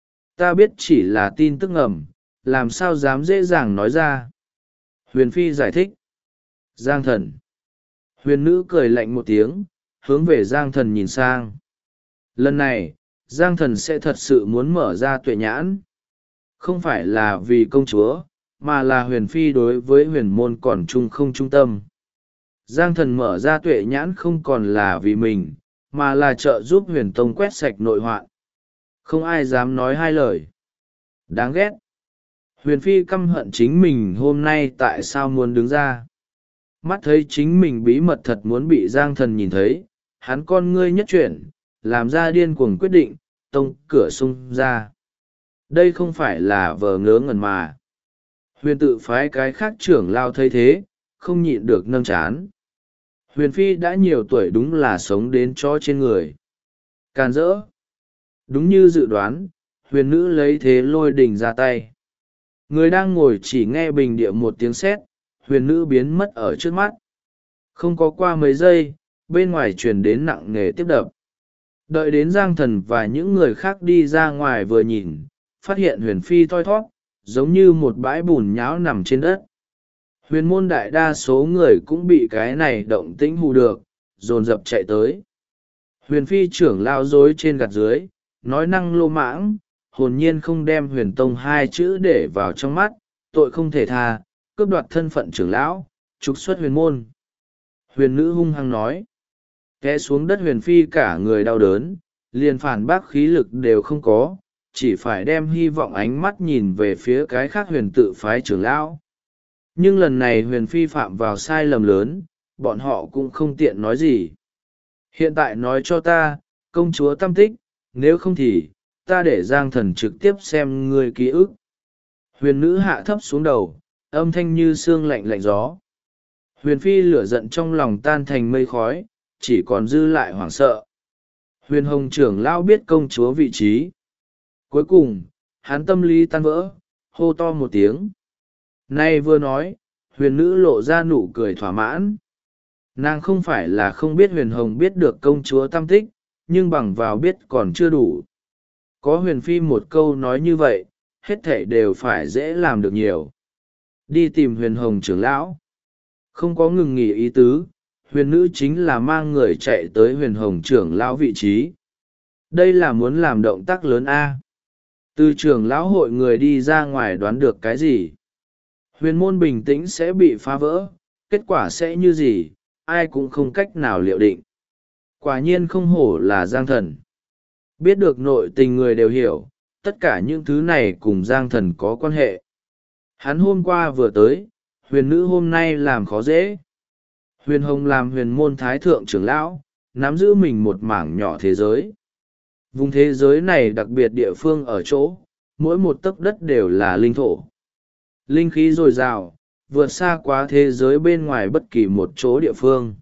Ta biết chỉ là tin tức ngầm, làm sao dám dễ dàng nói ra? Huyền phi giải thích. Giang thần. Huyền nữ cười lạnh một tiếng, hướng về Giang thần nhìn sang. Lần này, Giang thần sẽ thật sự muốn mở ra tuệ nhãn. Không phải là vì công chúa, mà là huyền phi đối với huyền môn còn không trung tâm. Giang thần mở ra tuệ nhãn không còn là vì mình, mà là trợ giúp huyền tông quét sạch nội hoạn. Không ai dám nói hai lời. Đáng ghét. Huyền phi căm hận chính mình hôm nay tại sao muốn đứng ra. Mắt thấy chính mình bí mật thật muốn bị Giang thần nhìn thấy, hắn con ngươi nhất chuyển, làm ra điên cuồng quyết định, tông cửa xung ra. Đây không phải là vờ ngớ ngẩn mà. Huyền tự phái cái khác trưởng lao thấy thế, không nhịn được nâng chán. Huyền phi đã nhiều tuổi đúng là sống đến cho trên người. Càn rỡ. Đúng như dự đoán, huyền nữ lấy thế lôi đình ra tay. Người đang ngồi chỉ nghe bình địa một tiếng sét, huyền nữ biến mất ở trước mắt. Không có qua mấy giây, bên ngoài truyền đến nặng nề tiếp đập. Đợi đến Giang thần và những người khác đi ra ngoài vừa nhìn, phát hiện huyền phi thoi thót, giống như một bãi bùn nhão nằm trên đất. Huyền môn đại đa số người cũng bị cái này động tĩnh hù được, dồn dập chạy tới. Huyền phi trưởng lao dối trên gạt dưới, nói năng lô mãng, hồn nhiên không đem huyền tông hai chữ để vào trong mắt, tội không thể tha, cướp đoạt thân phận trưởng lão, trục xuất huyền môn. Huyền nữ hung hăng nói. Té xuống đất huyền phi cả người đau đớn, liền phản bác khí lực đều không có, chỉ phải đem hy vọng ánh mắt nhìn về phía cái khác huyền tự phái trưởng lão. Nhưng lần này huyền phi phạm vào sai lầm lớn, bọn họ cũng không tiện nói gì. Hiện tại nói cho ta, công chúa Tam Tích, nếu không thì, ta để Giang Thần trực tiếp xem ngươi ký ức. Huyền nữ hạ thấp xuống đầu, âm thanh như sương lạnh lạnh gió. Huyền phi lửa giận trong lòng tan thành mây khói, chỉ còn dư lại hoảng sợ. Huyền hồng trưởng lão biết công chúa vị trí. Cuối cùng, hắn tâm lý tan vỡ, hô to một tiếng. Nay vừa nói, huyền nữ lộ ra nụ cười thỏa mãn. Nàng không phải là không biết huyền hồng biết được công chúa Tam Tích, nhưng bằng vào biết còn chưa đủ. Có huyền phi một câu nói như vậy, hết thảy đều phải dễ làm được nhiều. Đi tìm huyền hồng trưởng lão. Không có ngừng nghỉ ý tứ, huyền nữ chính là mang người chạy tới huyền hồng trưởng lão vị trí. Đây là muốn làm động tác lớn A. Từ trưởng lão hội người đi ra ngoài đoán được cái gì? Huyền môn bình tĩnh sẽ bị phá vỡ, kết quả sẽ như gì, ai cũng không cách nào liệu định. Quả nhiên không hổ là Giang Thần. Biết được nội tình người đều hiểu, tất cả những thứ này cùng Giang Thần có quan hệ. Hắn hôm qua vừa tới, huyền nữ hôm nay làm khó dễ. Huyền hồng làm huyền môn thái thượng trưởng lão, nắm giữ mình một mảng nhỏ thế giới. Vùng thế giới này đặc biệt địa phương ở chỗ, mỗi một tấc đất đều là linh thổ. Linh khí dồi dào, vượt xa quá thế giới bên ngoài bất kỳ một chỗ địa phương.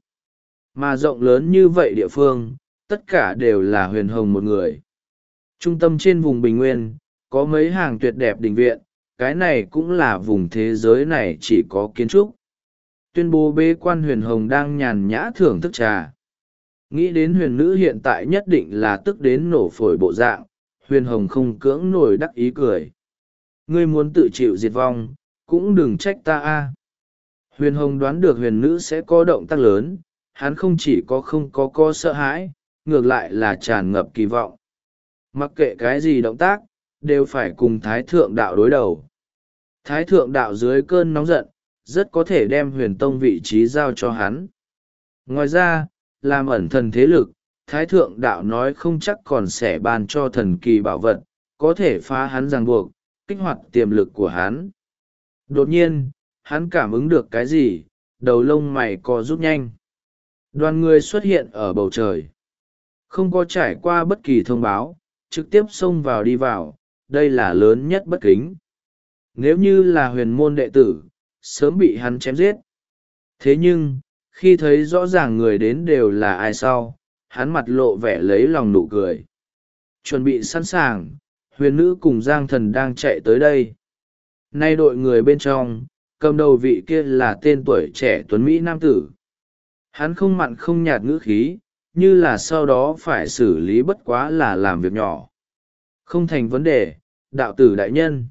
Mà rộng lớn như vậy địa phương, tất cả đều là huyền hồng một người. Trung tâm trên vùng Bình Nguyên, có mấy hàng tuyệt đẹp đình viện, cái này cũng là vùng thế giới này chỉ có kiến trúc. Tuyên bố bế quan huyền hồng đang nhàn nhã thưởng thức trà. Nghĩ đến huyền nữ hiện tại nhất định là tức đến nổ phổi bộ dạng, huyền hồng không cưỡng nổi đắc ý cười. Ngươi muốn tự chịu diệt vong, cũng đừng trách ta a. Huyền hồng đoán được huyền nữ sẽ có động tác lớn, hắn không chỉ có không có sợ hãi, ngược lại là tràn ngập kỳ vọng. Mặc kệ cái gì động tác, đều phải cùng Thái Thượng Đạo đối đầu. Thái Thượng Đạo dưới cơn nóng giận, rất có thể đem huyền tông vị trí giao cho hắn. Ngoài ra, làm ẩn thần thế lực, Thái Thượng Đạo nói không chắc còn sẽ ban cho thần kỳ bảo vật, có thể phá hắn ràng buộc, kích hoạt tiềm lực của hắn. Đột nhiên, hắn cảm ứng được cái gì, đầu lông mày co rút nhanh. Đoàn người xuất hiện ở bầu trời. Không có trải qua bất kỳ thông báo, trực tiếp xông vào đi vào, đây là lớn nhất bất kính. Nếu như là huyền môn đệ tử, sớm bị hắn chém giết. Thế nhưng, khi thấy rõ ràng người đến đều là ai sau, hắn mặt lộ vẻ lấy lòng nụ cười. Chuẩn bị sẵn sàng, huyền nữ cùng Giang Thần đang chạy tới đây. Nay đội người bên trong, cầm đầu vị kia là tên tuổi trẻ tuấn Mỹ nam tử. Hắn không mặn không nhạt ngữ khí, như là sau đó phải xử lý bất quá là làm việc nhỏ. Không thành vấn đề, đạo tử đại nhân.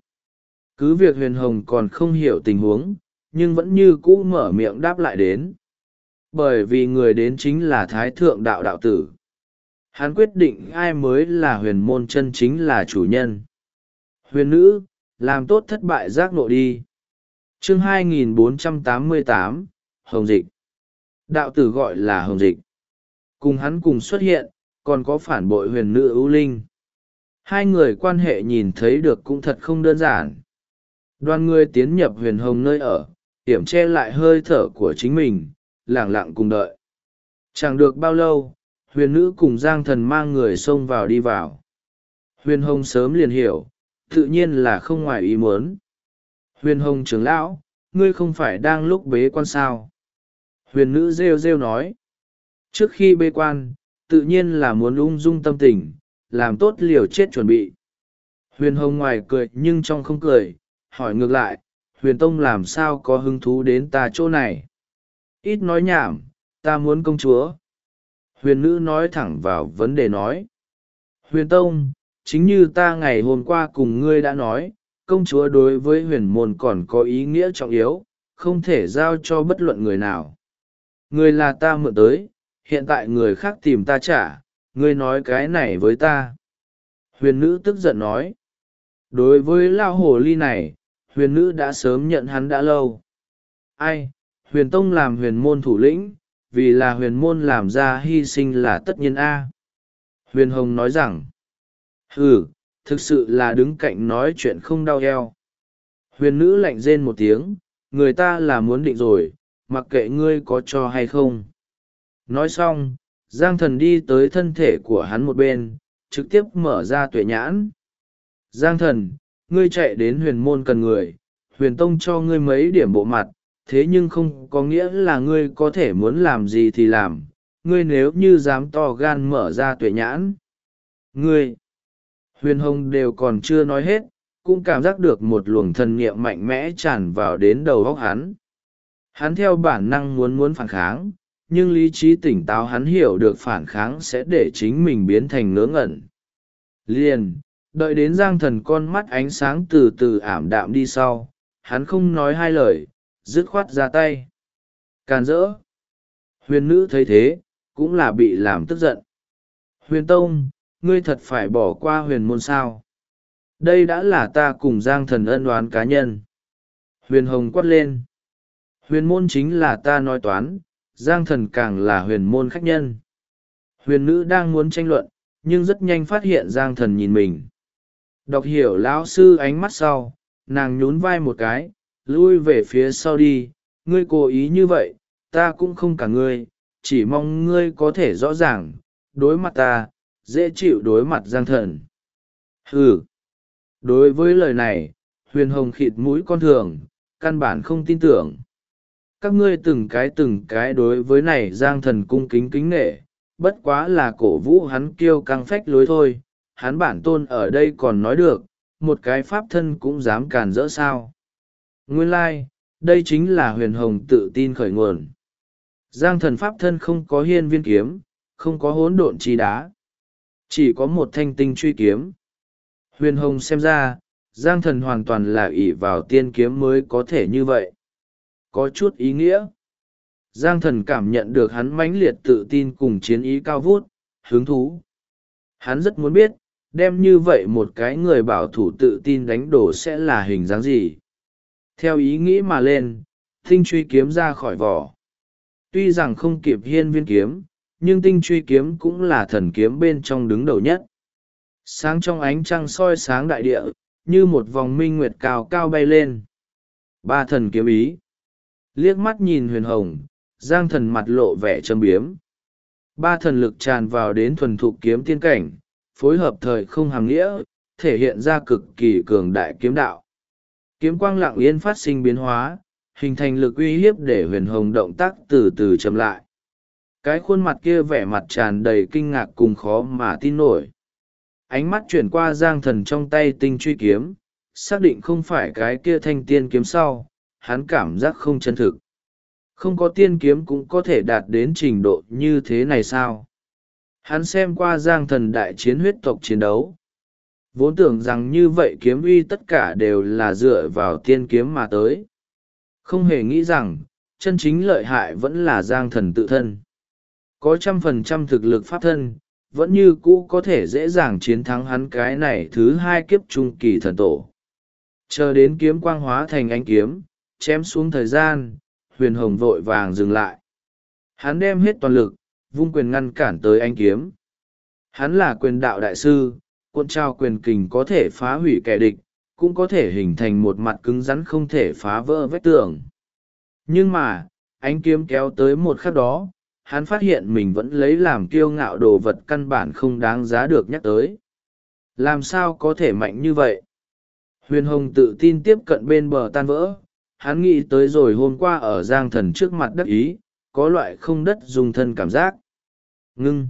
Cứ việc huyền hồng còn không hiểu tình huống, nhưng vẫn như cũ mở miệng đáp lại đến. Bởi vì người đến chính là Thái Thượng Đạo đạo tử. Hắn quyết định ai mới là huyền môn chân chính là chủ nhân. Huyền nữ, làm tốt thất bại giác ngộ đi. Chương 2488, Hồng Dịch. Đạo tử gọi là Hồng Dịch. Cùng hắn cùng xuất hiện, còn có phản bội huyền nữ ưu linh. Hai người quan hệ nhìn thấy được cũng thật không đơn giản. Đoàn người tiến nhập huyền hồng nơi ở, hiểm che lại hơi thở của chính mình, lẳng lặng cùng đợi. Chẳng được bao lâu, huyền nữ cùng Giang Thần mang người xông vào đi vào. Huyền hồng sớm liền hiểu, tự nhiên là không ngoài ý muốn. Huyền hồng trưởng lão, ngươi không phải đang lúc bế quan sao? Huyền nữ rêu rêu nói. Trước khi bế quan, tự nhiên là muốn ung dung tâm tình, làm tốt liều chết chuẩn bị. Huyền hồng ngoài cười nhưng trong không cười, hỏi ngược lại, huyền tông làm sao có hứng thú đến ta chỗ này? Ít nói nhảm, ta muốn công chúa. Huyền nữ nói thẳng vào vấn đề nói. Huyền tông, chính như ta ngày hôm qua cùng ngươi đã nói, công chúa đối với huyền môn còn có ý nghĩa trọng yếu, không thể giao cho bất luận người nào. Người là ta mượn tới, hiện tại người khác tìm ta trả, ngươi nói cái này với ta. Huyền nữ tức giận nói. Đối với lão hồ ly này, huyền nữ đã sớm nhận hắn đã lâu. Ai, huyền tông làm huyền môn thủ lĩnh, vì là huyền môn làm ra hy sinh là tất nhiên A. Huyền hồng nói rằng, thực sự là đứng cạnh nói chuyện không đau eo. Huyền nữ lạnh rên một tiếng, người ta là muốn định rồi, mặc kệ ngươi có cho hay không. Nói xong, Giang Thần đi tới thân thể của hắn một bên, trực tiếp mở ra tuệ nhãn. Giang Thần, ngươi chạy đến huyền môn cần người, huyền tông cho ngươi mấy điểm bộ mặt, thế nhưng không có nghĩa là ngươi có thể muốn làm gì thì làm. Ngươi nếu như dám to gan mở ra tuệ nhãn, ngươi, huyền hồng đều còn chưa nói hết, cũng cảm giác được một luồng thần niệm mạnh mẽ tràn vào đến đầu óc hắn. Hắn theo bản năng muốn phản kháng, nhưng lý trí tỉnh táo hắn hiểu được phản kháng sẽ để chính mình biến thành ngớ ngẩn. Liền, đợi đến Giang Thần con mắt ánh sáng từ từ ảm đạm đi sau, hắn không nói hai lời, dứt khoát ra tay. Càn rỡ. Huyền nữ thấy thế, cũng là bị làm tức giận. Huyền Tông, ngươi thật phải bỏ qua huyền môn sao? Đây đã là ta cùng Giang Thần ân oán cá nhân. Huyền Hồng quát lên. Huyền môn chính là ta nói toán, Giang Thần càng là huyền môn khách nhân. Huyền nữ đang muốn tranh luận, nhưng rất nhanh phát hiện Giang Thần nhìn mình. Đọc hiểu lão sư ánh mắt sau, nàng nhún vai một cái, lui về phía sau đi. Ngươi cố ý như vậy, ta cũng không cả ngươi, chỉ mong ngươi có thể rõ ràng, đối mặt ta, dễ chịu đối mặt Giang Thần. Ừ. Đối với lời này, Huyền Hồng khịt mũi con thường, căn bản không tin tưởng. Các ngươi từng cái đối với này Giang Thần cung kính kính nể, bất quá là cổ vũ hắn kiêu căng phách lối thôi. Hắn bản tôn ở đây còn nói được, một cái pháp thân cũng dám càn rỡ sao. Nguyên lai, đây chính là Huyền Hồng tự tin khởi nguồn. Giang Thần pháp thân không có hiên viên kiếm, không có hỗn độn chi đá, chỉ có một thanh tinh truy kiếm. Huyền Hồng xem ra, Giang Thần hoàn toàn là ỷ vào tiên kiếm mới có thể như vậy. Có chút ý nghĩa. Giang Thần cảm nhận được hắn mãnh liệt tự tin cùng chiến ý cao vút, hứng thú. Hắn rất muốn biết, đem như vậy một cái người bảo thủ tự tin đánh đổ sẽ là hình dáng gì. Theo ý nghĩ mà lên, tinh truy kiếm ra khỏi vỏ. Tuy rằng không kịp hiên viên kiếm, nhưng tinh truy kiếm cũng là thần kiếm bên trong đứng đầu nhất. Sáng trong ánh trăng soi sáng đại địa, như một vòng minh nguyệt cao cao bay lên. Ba thần kiếm ý. Liếc mắt nhìn Huyền Hồng, Giang Thần mặt lộ vẻ châm biếm. Ba thần lực tràn vào đến thuần thục kiếm tiên cảnh, phối hợp thời không hàm nghĩa, thể hiện ra cực kỳ cường đại kiếm đạo. Kiếm quang lặng yên phát sinh biến hóa, hình thành lực uy hiếp để Huyền Hồng động tác từ từ chậm lại. Cái khuôn mặt kia vẻ mặt tràn đầy kinh ngạc cùng khó mà tin nổi. Ánh mắt chuyển qua Giang Thần trong tay tinh truy kiếm, xác định không phải cái kia thanh tiên kiếm sau, hắn cảm giác không chân thực. Không có tiên kiếm cũng có thể đạt đến trình độ như thế này sao? Hắn xem qua Giang Thần đại chiến huyết tộc chiến đấu. Vốn tưởng rằng như vậy kiếm uy tất cả đều là dựa vào tiên kiếm mà tới. Không hề nghĩ rằng, chân chính lợi hại vẫn là Giang Thần tự thân. Có 100% thực lực pháp thân, vẫn như cũ có thể dễ dàng chiến thắng hắn cái này thứ hai kiếp trung kỳ thần tổ. Chờ đến kiếm quang hóa thành ánh kiếm, chém xuống thời gian, Huyền Hồng vội vàng dừng lại. Hắn đem hết toàn lực, vung quyền ngăn cản tới ánh kiếm. Hắn là quyền đạo đại sư, cuộn trao quyền kình có thể phá hủy kẻ địch, cũng có thể hình thành một mặt cứng rắn không thể phá vỡ vách tường. Nhưng mà, ánh kiếm kéo tới một khắc đó, hắn phát hiện mình vẫn lấy làm kiêu ngạo đồ vật căn bản không đáng giá được nhắc tới. Làm sao có thể mạnh như vậy? Huyền Hồng tự tin tiếp cận bên bờ tan vỡ, hắn nghĩ tới rồi hôm qua ở Giang Thần trước mặt đắc ý, có loại không đất dùng thân cảm giác. Ngưng.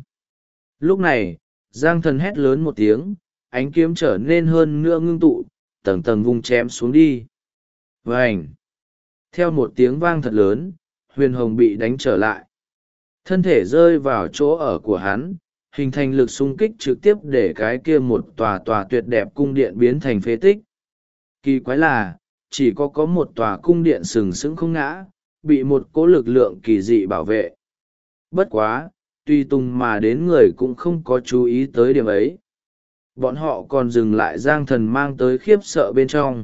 Lúc này, Giang Thần hét lớn một tiếng, ánh kiếm trở nên hơn nữa ngưng tụ, tầng tầng vung chém xuống đi. Vành. Theo một tiếng vang thật lớn, Huyền Hồng bị đánh trở lại. Thân thể rơi vào chỗ ở của hắn, hình thành lực xung kích trực tiếp để cái kia một tòa tuyệt đẹp cung điện biến thành phế tích. Kỳ quái là, chỉ có một tòa cung điện sừng sững không ngã, bị một cỗ lực lượng kỳ dị bảo vệ. Bất quá, tùy tùng mà đến người cũng không có chú ý tới điểm ấy. Bọn họ còn dừng lại Giang Thần mang tới khiếp sợ bên trong.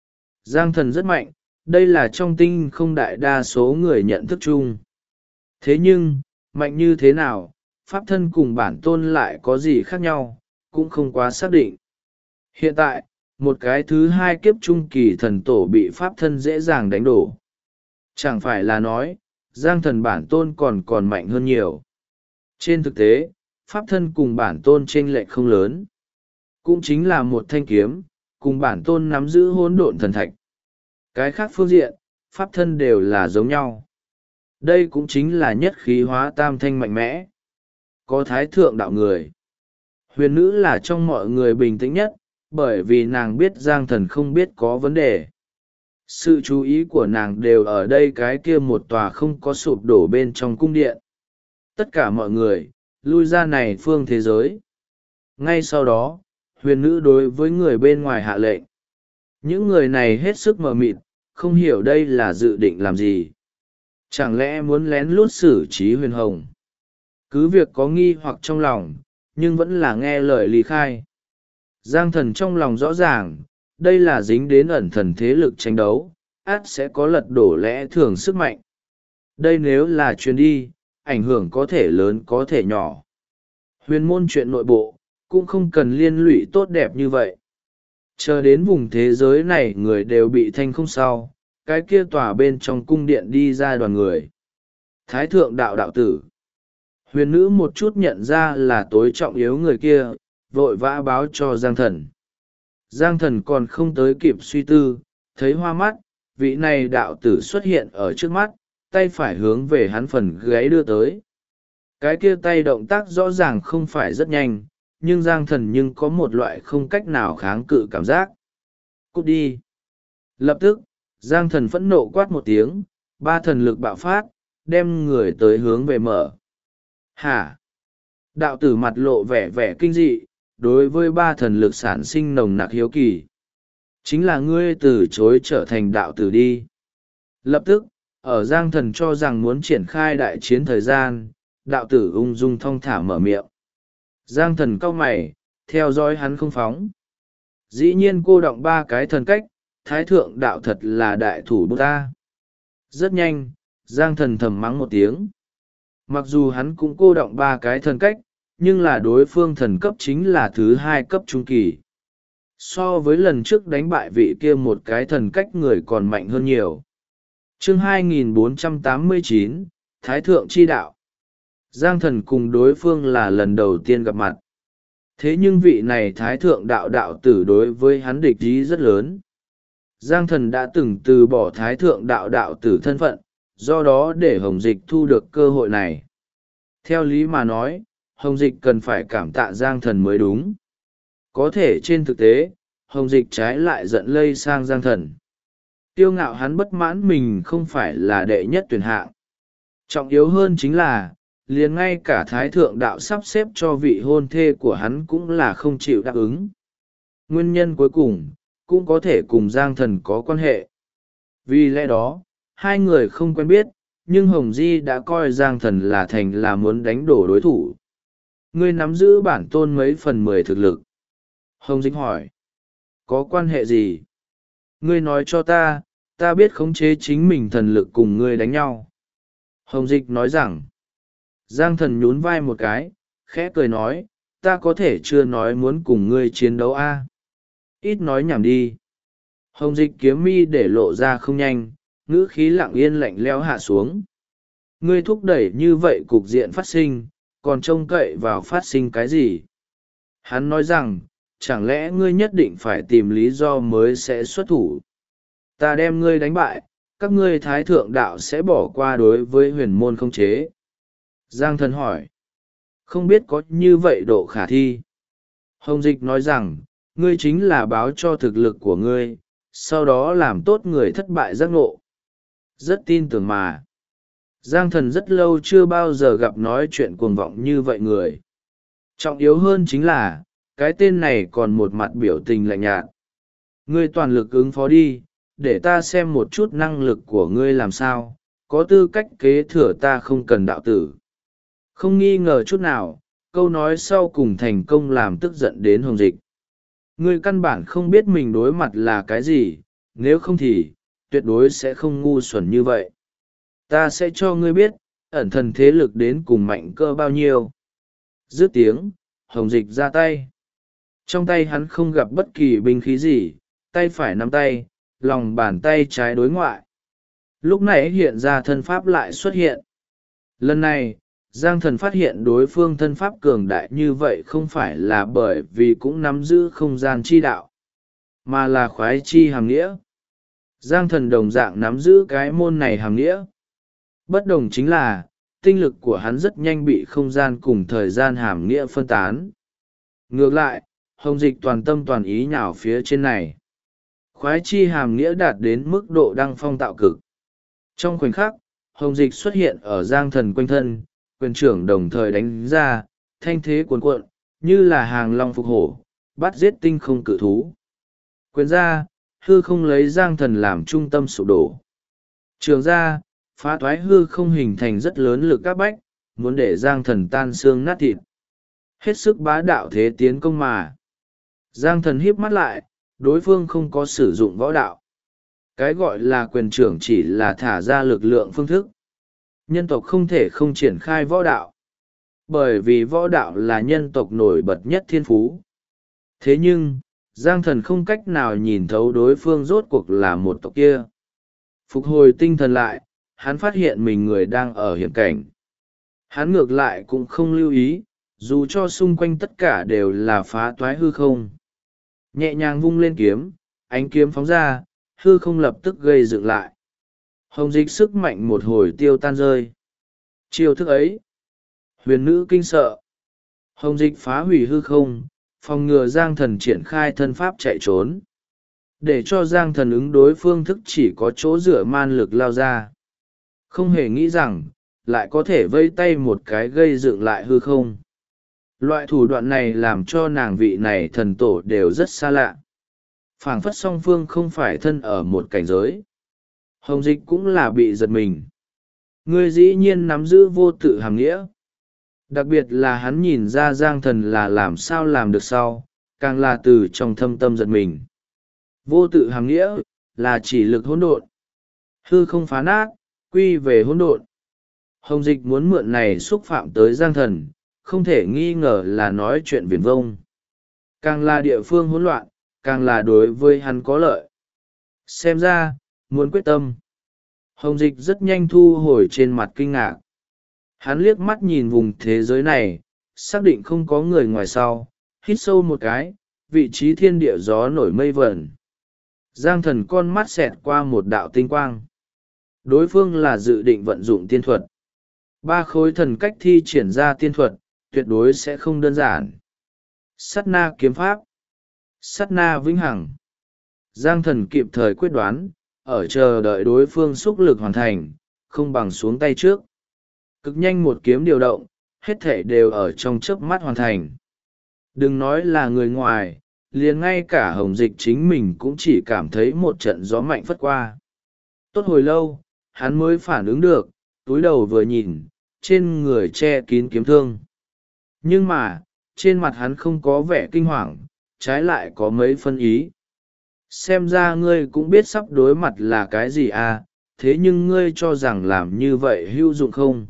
Giang Thần rất mạnh, đây là trong tinh không đại đa số người nhận thức chung. Thế nhưng, mạnh như thế nào, pháp thân cùng bản tôn lại có gì khác nhau, cũng không quá xác định. Hiện tại, một cái thứ hai kiếp trung kỳ thần tổ bị pháp thân dễ dàng đánh đổ. Chẳng phải là nói, Giang Thần bản tôn còn mạnh hơn nhiều. Trên thực tế, pháp thân cùng bản tôn chênh lệch không lớn. Cũng chính là một thanh kiếm, cùng bản tôn nắm giữ hỗn độn thần thạch. Cái khác phương diện, pháp thân đều là giống nhau. Đây cũng chính là nhất khí hóa tam thanh mạnh mẽ. Có thái thượng đạo người. Huyền nữ là trong mọi người bình tĩnh nhất, bởi vì nàng biết Giang Thần không biết có vấn đề. Sự chú ý của nàng đều ở đây cái kia một tòa không có sụp đổ bên trong cung điện. Tất cả mọi người, lui ra này phương thế giới. Ngay sau đó, huyền nữ đối với người bên ngoài hạ lệnh. Những người này hết sức mờ mịt, không hiểu đây là dự định làm gì. Chẳng lẽ muốn lén lút xử trí huyền hồng? Cứ việc có nghi hoặc trong lòng, nhưng vẫn là nghe lời ly khai. Giang Thần trong lòng rõ ràng, đây là dính đến ẩn thần thế lực tranh đấu, ắt sẽ có lật đổ lẽ thường sức mạnh. Đây nếu là chuyến đi, ảnh hưởng có thể lớn có thể nhỏ. Huyền môn chuyện nội bộ, cũng không cần liên lụy tốt đẹp như vậy. Chờ đến vùng thế giới này người đều bị thanh không sao, cái kia tỏa bên trong cung điện đi ra đoàn người. Thái thượng đạo đạo tử. Huyền nữ một chút nhận ra là tối trọng yếu người kia, vội vã báo cho Giang Thần. Giang Thần còn không tới kịp suy tư, thấy hoa mắt, vị này đạo tử xuất hiện ở trước mắt, tay phải hướng về hắn phần gáy đưa tới. Cái kia tay động tác rõ ràng không phải rất nhanh, nhưng Giang Thần nhưng có một loại không cách nào kháng cự cảm giác. Cút đi. Lập tức, Giang Thần phẫn nộ quát một tiếng, ba thần lực bạo phát, đem người tới hướng về mở. Hả? Đạo tử mặt lộ vẻ vẻ kinh dị, đối với ba thần lực sản sinh nồng nặc hiếu kỳ. Chính là ngươi từ chối trở thành đạo tử đi. Lập tức, ở Giang Thần cho rằng muốn triển khai đại chiến thời gian, đạo tử ung dung thong thả mở miệng. Giang Thần cau mày, theo dõi hắn không phóng. Dĩ nhiên cô động ba cái thần cách, thái thượng đạo thật là đại thủ bút ta. Rất nhanh, Giang Thần thầm mắng một tiếng. Mặc dù hắn cũng cô động ba cái thần cách, nhưng là đối phương thần cấp chính là thứ hai cấp trung kỳ. So với lần trước đánh bại vị kia một cái thần cách người còn mạnh hơn nhiều. Chương 2489, Thái Thượng Chi Đạo. Giang Thần cùng đối phương là lần đầu tiên gặp mặt. Thế nhưng vị này Thái Thượng Đạo đạo tử đối với hắn địch ý rất lớn. Giang Thần đã từng từ bỏ Thái Thượng Đạo đạo tử thân phận, do đó để Hồng Dịch thu được cơ hội này. Theo lý mà nói, Hồng Dịch cần phải cảm tạ Giang Thần mới đúng. Có thể trên thực tế, Hồng Dịch trái lại giận lây sang Giang Thần. Tiêu ngạo hắn bất mãn mình không phải là đệ nhất tuyển hạng. Trọng yếu hơn chính là, liền ngay cả Thái Thượng Đạo sắp xếp cho vị hôn thê của hắn cũng là không chịu đáp ứng. Nguyên nhân cuối cùng, cũng có thể cùng Giang Thần có quan hệ. Vì lẽ đó, hai người không quen biết, nhưng Hồng Di đã coi Giang Thần là thành là muốn đánh đổ đối thủ. Ngươi nắm giữ bản tôn mấy phần 10 thực lực. Hồng Dịch hỏi. Có quan hệ gì? Ngươi nói cho ta biết khống chế chính mình thần lực cùng ngươi đánh nhau. Hồng Dịch nói rằng. Giang Thần nhún vai một cái, khẽ cười nói, ta có thể chưa nói muốn cùng ngươi chiến đấu a. Ít nói nhảm đi. Hồng Dịch kiếm mi để lộ ra không nhanh, ngữ khí lặng yên lạnh lẽo hạ xuống. Ngươi thúc đẩy như vậy cục diện phát sinh, còn trông cậy vào phát sinh cái gì? Hắn nói rằng, chẳng lẽ ngươi nhất định phải tìm lý do mới sẽ xuất thủ? Ta đem ngươi đánh bại, các ngươi thái thượng đạo sẽ bỏ qua đối với huyền môn không chế. Giang Thần hỏi. Không biết có như vậy độ khả thi. Hồng Dịch nói rằng, ngươi chính là báo cho thực lực của ngươi, sau đó làm tốt người thất bại giác ngộ. Rất tin tưởng mà. Giang Thần rất lâu chưa bao giờ gặp nói chuyện cuồng vọng như vậy người. Trọng yếu hơn chính là, cái tên này còn một mặt biểu tình lạnh nhạt. Ngươi toàn lực ứng phó đi, để ta xem một chút năng lực của ngươi làm sao, có tư cách kế thừa ta không cần đạo tử. Không nghi ngờ chút nào, câu nói sau cùng thành công làm tức giận đến Hồng Dịch. Ngươi căn bản không biết mình đối mặt là cái gì, nếu không thì, tuyệt đối sẽ không ngu xuẩn như vậy. Ta sẽ cho ngươi biết, ẩn thần thế lực đến cùng mạnh cơ bao nhiêu. Dứt tiếng, Hồng Dịch ra tay. Trong tay hắn không gặp bất kỳ binh khí gì, tay phải nắm tay, lòng bàn tay trái đối ngoại. lúc nãy hiện ra thân pháp lại xuất hiện. Lần này Giang Thần phát hiện đối phương thân pháp cường đại như vậy không phải là bởi vì cũng nắm giữ không gian chi đạo, mà là khoái chi hàm nghĩa. Giang Thần đồng dạng nắm giữ cái môn này hàm nghĩa. Bất đồng chính là, tinh lực của hắn rất nhanh bị không gian cùng thời gian hàm nghĩa phân tán. Ngược lại, Hồng Dịch toàn tâm toàn ý nhào phía trên này. Khoái chi hàm nghĩa đạt đến mức độ đăng phong tạo cực. Trong khoảnh khắc, Hồng Dịch xuất hiện ở Giang Thần quanh thân, quyền trưởng đồng thời đánh ra, thanh thế cuồn cuộn, như là hàng long phục hổ, bắt giết tinh không cự thú. Quyền ra, hư không lấy Giang Thần làm trung tâm sụp đổ. Trường ra, phá thoái hư không hình thành rất lớn lực áp bách, muốn để Giang Thần tan xương nát thịt. Hết sức bá đạo thế tiến công mà. Giang Thần híp mắt lại, đối phương không có sử dụng võ đạo. Cái gọi là quyền trưởng chỉ là thả ra lực lượng phương thức. Nhân tộc không thể không triển khai võ đạo. Bởi vì võ đạo là nhân tộc nổi bật nhất thiên phú. Thế nhưng, Giang Thần không cách nào nhìn thấu đối phương rốt cuộc là một tộc kia. Phục hồi tinh thần lại, hắn phát hiện mình người đang ở hiểm cảnh. Hắn ngược lại cũng không lưu ý, dù cho xung quanh tất cả đều là phá toái hư không. Nhẹ nhàng vung lên kiếm, ánh kiếm phóng ra, hư không lập tức gây dựng lại. Hồng Dịch sức mạnh một hồi tiêu tan rơi. Chiêu thức ấy, huyền nữ kinh sợ. Hồng Dịch phá hủy hư không, phòng ngừa Giang Thần triển khai thân pháp chạy trốn. Để cho Giang Thần ứng đối phương thức chỉ có chỗ dựa man lực lao ra. Không hề nghĩ rằng, lại có thể vây tay một cái gây dựng lại hư không. Loại thủ đoạn này làm cho nàng vị này thần tổ đều rất xa lạ. Phảng phất song phương không phải thân ở một cảnh giới. Hồng Dịch cũng là bị giật mình. Ngươi dĩ nhiên nắm giữ vô tự hàm nghĩa. Đặc biệt là hắn nhìn ra Giang Thần là làm sao làm được sau, càng là từ trong thâm tâm giật mình. Vô tự hàm nghĩa, là chỉ lực hỗn độn. Hư không phá nát, quy về hỗn độn. Hồng Dịch muốn mượn này xúc phạm tới Giang Thần, không thể nghi ngờ là nói chuyện viển vông. Càng là địa phương hỗn loạn, càng là đối với hắn có lợi. Xem ra, muốn quyết tâm. Hồng Dịch rất nhanh thu hồi trên mặt kinh ngạc. Hắn liếc mắt nhìn vùng thế giới này, xác định không có người ngoài sau, hít sâu một cái, vị trí thiên địa gió nổi mây vẩn. Giang Thần con mắt xẹt qua một đạo tinh quang. Đối phương là dự định vận dụng tiên thuật. 3 khối thần cách thi triển ra tiên thuật, tuyệt đối sẽ không đơn giản. Sát na kiếm pháp, sát na vĩnh hằng. Giang Thần kịp thời quyết đoán, ở chờ đợi đối phương xúc lực hoàn thành, không bằng xuống tay trước. Cực nhanh một kiếm điều động, hết thể đều ở trong chớp mắt hoàn thành. Đừng nói là người ngoài, liền ngay cả Hồng Dịch chính mình cũng chỉ cảm thấy một trận gió mạnh phất qua. Tốt hồi lâu, hắn mới phản ứng được, túi đầu vừa nhìn, trên người che kín kiếm thương. Nhưng mà, trên mặt hắn không có vẻ kinh hoàng, trái lại có mấy phân ý. Xem ra ngươi cũng biết sắp đối mặt là cái gì à, thế nhưng ngươi cho rằng làm như vậy hữu dụng không?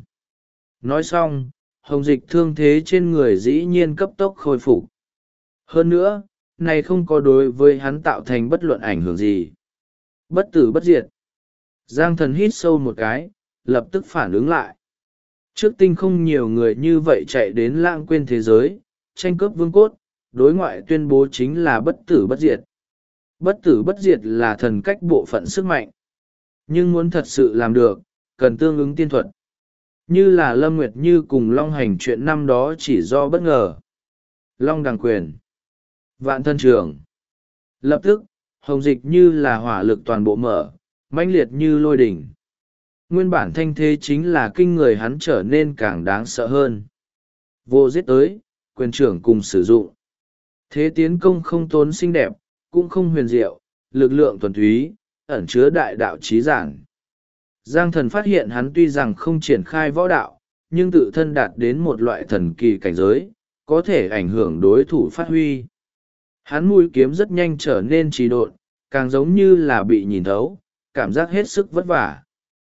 Nói xong, Hồng Dịch thương thế trên người dĩ nhiên cấp tốc khôi phục. Hơn nữa, này không có đối với hắn tạo thành bất luận ảnh hưởng gì. Bất tử bất diệt. Giang Thần hít sâu một cái, lập tức phản ứng lại. Trước tinh không nhiều người như vậy chạy đến lãng quên thế giới, tranh cướp vương cốt, đối ngoại tuyên bố chính là bất tử bất diệt. Bất tử bất diệt là thần cách bộ phận sức mạnh. Nhưng muốn thật sự làm được, cần tương ứng tiên thuật. Như là Lâm Nguyệt Như cùng Long Hành chuyện năm đó chỉ do bất ngờ. Long đằng quyền. Vạn thân trường. Lập tức, Hồng Dịch như là hỏa lực toàn bộ mở, mãnh liệt như lôi đỉnh. Nguyên bản thanh thế chính là kinh người hắn trở nên càng đáng sợ hơn. Vô giết tới, quyền trưởng cùng sử dụng. Thế tiến công không tốn xinh đẹp, cũng không huyền diệu, lực lượng thuần túy, ẩn chứa đại đạo trí giản. Giang Thần phát hiện hắn tuy rằng không triển khai võ đạo, nhưng tự thân đạt đến một loại thần kỳ cảnh giới, có thể ảnh hưởng đối thủ phát huy. Hắn mũi kiếm rất nhanh trở nên trì độn, càng giống như là bị nhìn thấu, cảm giác hết sức vất vả.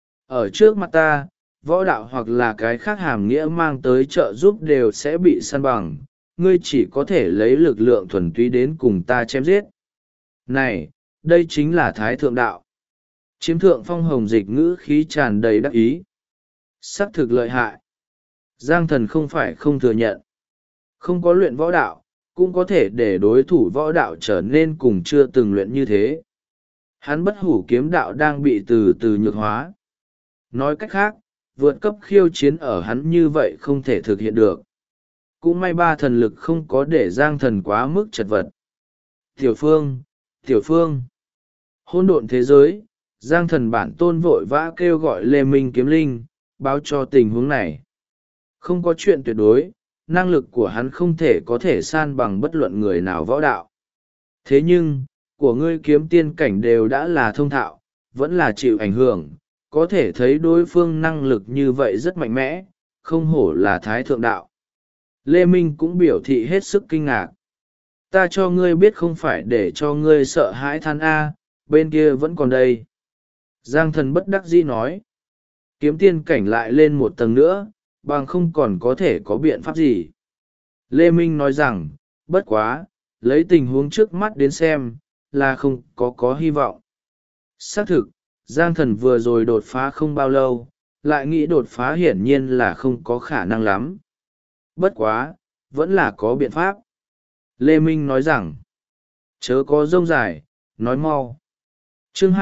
Ở trước mặt ta, võ đạo hoặc là cái khác hàm nghĩa mang tới trợ giúp đều sẽ bị săn bằng, ngươi chỉ có thể lấy lực lượng thuần túy đến cùng ta chém giết. Này, đây chính là Thái Thượng Đạo. Chiếm thượng phong. Hồng Dịch ngữ khí tràn đầy đắc ý. Xác thực lợi hại. Giang Thần không phải không thừa nhận. Không có luyện võ đạo, cũng có thể để đối thủ võ đạo trở nên cùng chưa từng luyện như thế. Hắn bất hủ kiếm đạo đang bị từ từ nhược hóa. Nói cách khác, vượt cấp khiêu chiến ở hắn như vậy không thể thực hiện được. Cũng may ba thần lực không có để Giang Thần quá mức chật vật. Tiểu Phương, Tiểu Phương. Hỗn độn thế giới, Giang Thần bản tôn vội vã kêu gọi Lê Minh Kiếm Linh, báo cho tình huống này. Không có chuyện tuyệt đối, năng lực của hắn không thể có thể san bằng bất luận người nào võ đạo. Thế nhưng, của ngươi kiếm tiên cảnh đều đã là thông thạo, vẫn là chịu ảnh hưởng, có thể thấy đối phương năng lực như vậy rất mạnh mẽ, không hổ là thái thượng đạo. Lê Minh cũng biểu thị hết sức kinh ngạc. Ta cho ngươi biết không phải để cho ngươi sợ hãi than A, bên kia vẫn còn đây. Giang Thần bất đắc dĩ nói. Kiếm tiên cảnh lại lên một tầng nữa, bằng không còn có thể có biện pháp gì. Lê Minh nói rằng, bất quá, lấy tình huống trước mắt đến xem, là không có hy vọng. Xác thực, Giang Thần vừa rồi đột phá không bao lâu, lại nghĩ đột phá hiển nhiên là không có khả năng lắm. Bất quá, vẫn là có biện pháp. Lê Minh nói rằng, chớ có rông dài, nói mau. Chương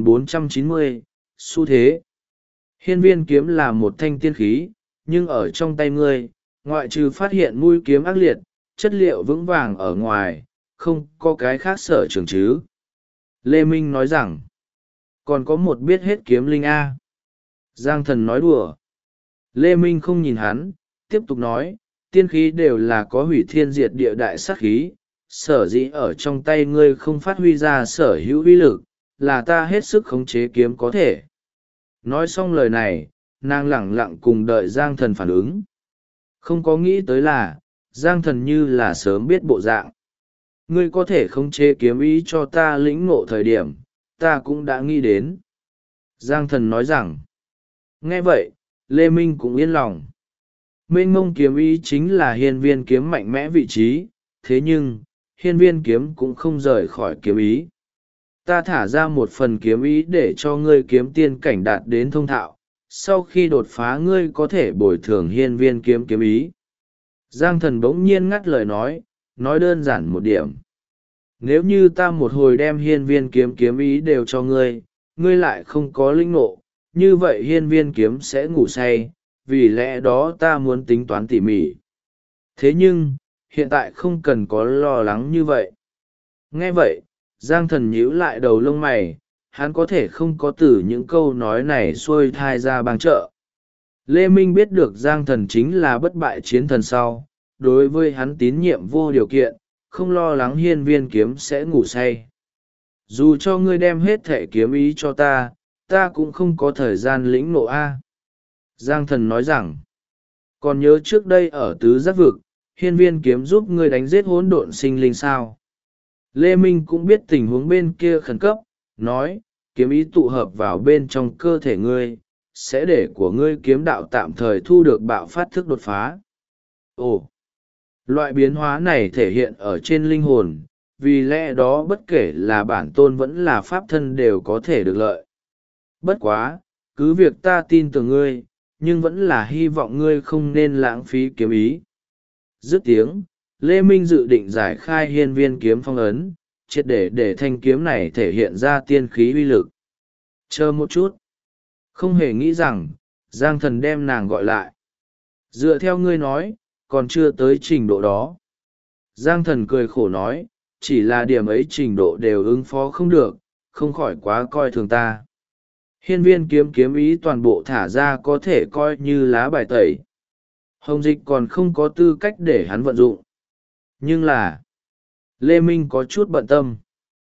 2490, xu thế. Hiên viên kiếm là một thanh tiên khí, nhưng ở trong tay ngươi, ngoại trừ phát hiện mũi kiếm ác liệt, chất liệu vững vàng ở ngoài, không có cái khác sở trường chứ. Lê Minh nói rằng, còn có một biết hết kiếm linh A. Giang Thần nói đùa. Lê Minh không nhìn hắn, tiếp tục nói, tiên khí đều là có hủy thiên diệt địa đại sát khí, sở dĩ ở trong tay ngươi không phát huy ra sở hữu uy lực, là ta hết sức khống chế kiếm có thể. Nói xong lời này, nàng lẳng lặng cùng đợi Giang Thần phản ứng. Không có nghĩ tới là, Giang Thần như là sớm biết bộ dạng. Ngươi có thể khống chế kiếm ý cho ta lĩnh ngộ thời điểm, ta cũng đã nghĩ đến. Giang Thần nói rằng, nghe vậy, Lê Minh cũng yên lòng. Mênh mông kiếm ý chính là hiên viên kiếm mạnh mẽ vị trí, thế nhưng, hiên viên kiếm cũng không rời khỏi kiếm ý. Ta thả ra một phần kiếm ý để cho ngươi kiếm tiên cảnh đạt đến thông thạo, sau khi đột phá ngươi có thể bồi thường hiên viên kiếm kiếm ý. Giang Thần bỗng nhiên ngắt lời nói đơn giản một điểm. Nếu như ta một hồi đem hiên viên kiếm ý đều cho ngươi, ngươi lại không có linh ngộ, như vậy hiên viên kiếm sẽ ngủ say, vì lẽ đó ta muốn tính toán tỉ mỉ. Thế nhưng, hiện tại không cần có lo lắng như vậy. Nghe vậy, Giang Thần nhíu lại đầu lông mày, hắn có thể không có từ những câu nói này xuôi thai ra bang trợ. Lê Minh biết được Giang Thần chính là bất bại chiến thần sau, đối với hắn tín nhiệm vô điều kiện, không lo lắng hiên viên kiếm sẽ ngủ say. Dù cho ngươi đem hết thể kiếm ý cho ta, ta cũng không có thời gian lĩnh ngộ A. Giang Thần nói rằng, còn nhớ trước đây ở tứ giác vực, hiên viên kiếm giúp ngươi đánh giết hỗn độn sinh linh sao. Lê Minh cũng biết tình huống bên kia khẩn cấp, nói, kiếm ý tụ hợp vào bên trong cơ thể ngươi, sẽ để của ngươi kiếm đạo tạm thời thu được bạo phát thức đột phá. Ồ, loại biến hóa này thể hiện ở trên linh hồn, vì lẽ đó bất kể là bản tôn vẫn là pháp thân đều có thể được lợi. Bất quá, cứ việc ta tin tưởng ngươi, nhưng vẫn là hy vọng ngươi không nên lãng phí kiếm ý. Dứt tiếng, Lê Minh dự định giải khai hiên viên kiếm phong ấn, triệt để thanh kiếm này thể hiện ra tiên khí uy lực. Chờ một chút. Không hề nghĩ rằng, Giang Thần đem nàng gọi lại. Dựa theo ngươi nói, còn chưa tới trình độ đó. Giang Thần cười khổ nói, chỉ là điểm ấy trình độ đều ứng phó không được, không khỏi quá coi thường ta. Hiên viên kiếm ý toàn bộ thả ra có thể coi như lá bài tẩy. Hồng Dịch còn không có tư cách để hắn vận dụng. Nhưng là, Lê Minh có chút bận tâm.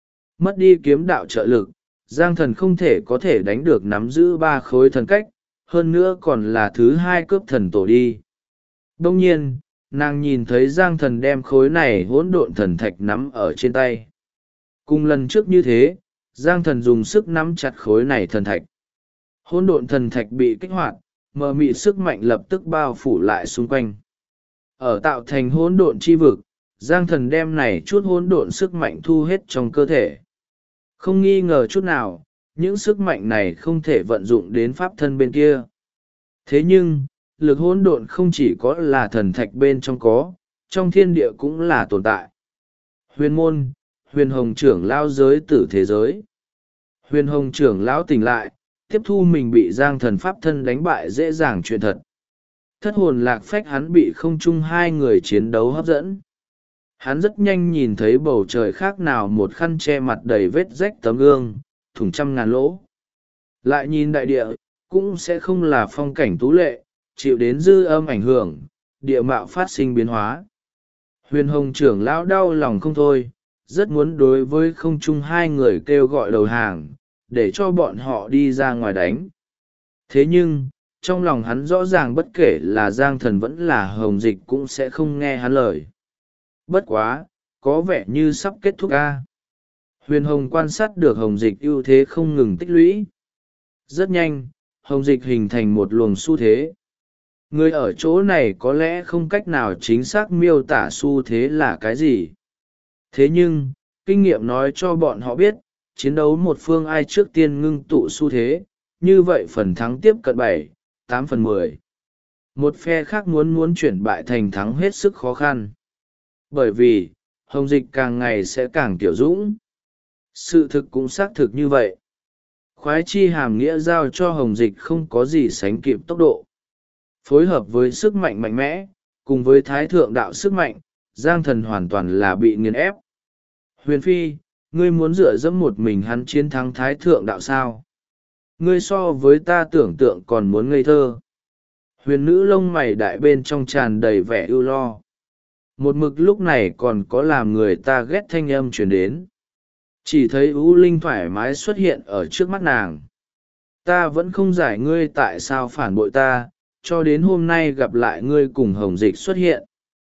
Mất đi kiếm đạo trợ lực, Giang Thần không thể có thể đánh được nắm giữ 3 khối thần cách, hơn nữa còn là thứ 2 cướp thần tổ đi. Đông nhiên, nàng nhìn thấy Giang Thần đem khối này hỗn độn thần thạch nắm ở trên tay. Cùng lần trước như thế, Giang Thần dùng sức nắm chặt khối này thần thạch. Hỗn độn thần thạch bị kích hoạt, mờ mịt sức mạnh lập tức bao phủ lại xung quanh. Ở tạo thành hỗn độn chi vực, Giang Thần đem này chút hỗn độn sức mạnh thu hết trong cơ thể. Không nghi ngờ chút nào, những sức mạnh này không thể vận dụng đến pháp thân bên kia. Thế nhưng, lực hỗn độn không chỉ có là thần thạch bên trong có, trong thiên địa cũng là tồn tại. Huyền môn, huyền hồng trưởng lão giới tử thế giới. Huyền hồng trưởng lão tỉnh lại, tiếp thu mình bị giang thần pháp thân đánh bại dễ dàng chuyện thật. Thất hồn lạc phách hắn bị không chung hai người chiến đấu hấp dẫn. Hắn rất nhanh nhìn thấy bầu trời khác nào một khăn che mặt đầy vết rách tấm gương, thủng trăm ngàn lỗ. Lại nhìn đại địa, cũng sẽ không là phong cảnh tú lệ, chịu đến dư âm ảnh hưởng, địa mạo phát sinh biến hóa. Huyền hồng trưởng lão đau lòng không thôi, rất muốn đối với không chung hai người kêu gọi đầu hàng, để cho bọn họ đi ra ngoài đánh. Thế nhưng, trong lòng hắn rõ ràng bất kể là giang thần vẫn là hồng dịch cũng sẽ không nghe hắn lời. Bất quá, có vẻ như sắp kết thúc ca. Huyền hồng quan sát được hồng dịch ưu thế không ngừng tích lũy. Rất nhanh, hồng dịch hình thành một luồng xu thế. Người ở chỗ này có lẽ không cách nào chính xác miêu tả xu thế là cái gì. Thế nhưng, kinh nghiệm nói cho bọn họ biết, chiến đấu một phương ai trước tiên ngưng tụ xu thế, như vậy phần thắng tiếp cận 7-8/10. Một phe khác muốn chuyển bại thành thắng hết sức khó khăn. Bởi vì, hồng dịch càng ngày sẽ càng tiểu dũng. Sự thực cũng xác thực như vậy. Khoái chi hàm nghĩa giao cho hồng dịch không có gì sánh kịp tốc độ. Phối hợp với sức mạnh mạnh mẽ, cùng với thái thượng đạo sức mạnh, giang thần hoàn toàn là bị nghiền ép. Huyền phi, ngươi muốn dựa dẫm một mình hắn chiến thắng thái thượng đạo sao? Ngươi so với ta tưởng tượng còn muốn ngây thơ. Huyền nữ lông mày đại bên trong tràn đầy vẻ ưu lo. Một mực lúc này còn có làm người ta ghét thanh âm truyền đến. Chỉ thấy U Linh thoải mái xuất hiện ở trước mắt nàng. Ta vẫn không giải ngươi tại sao phản bội ta, cho đến hôm nay gặp lại ngươi cùng hồng dịch xuất hiện.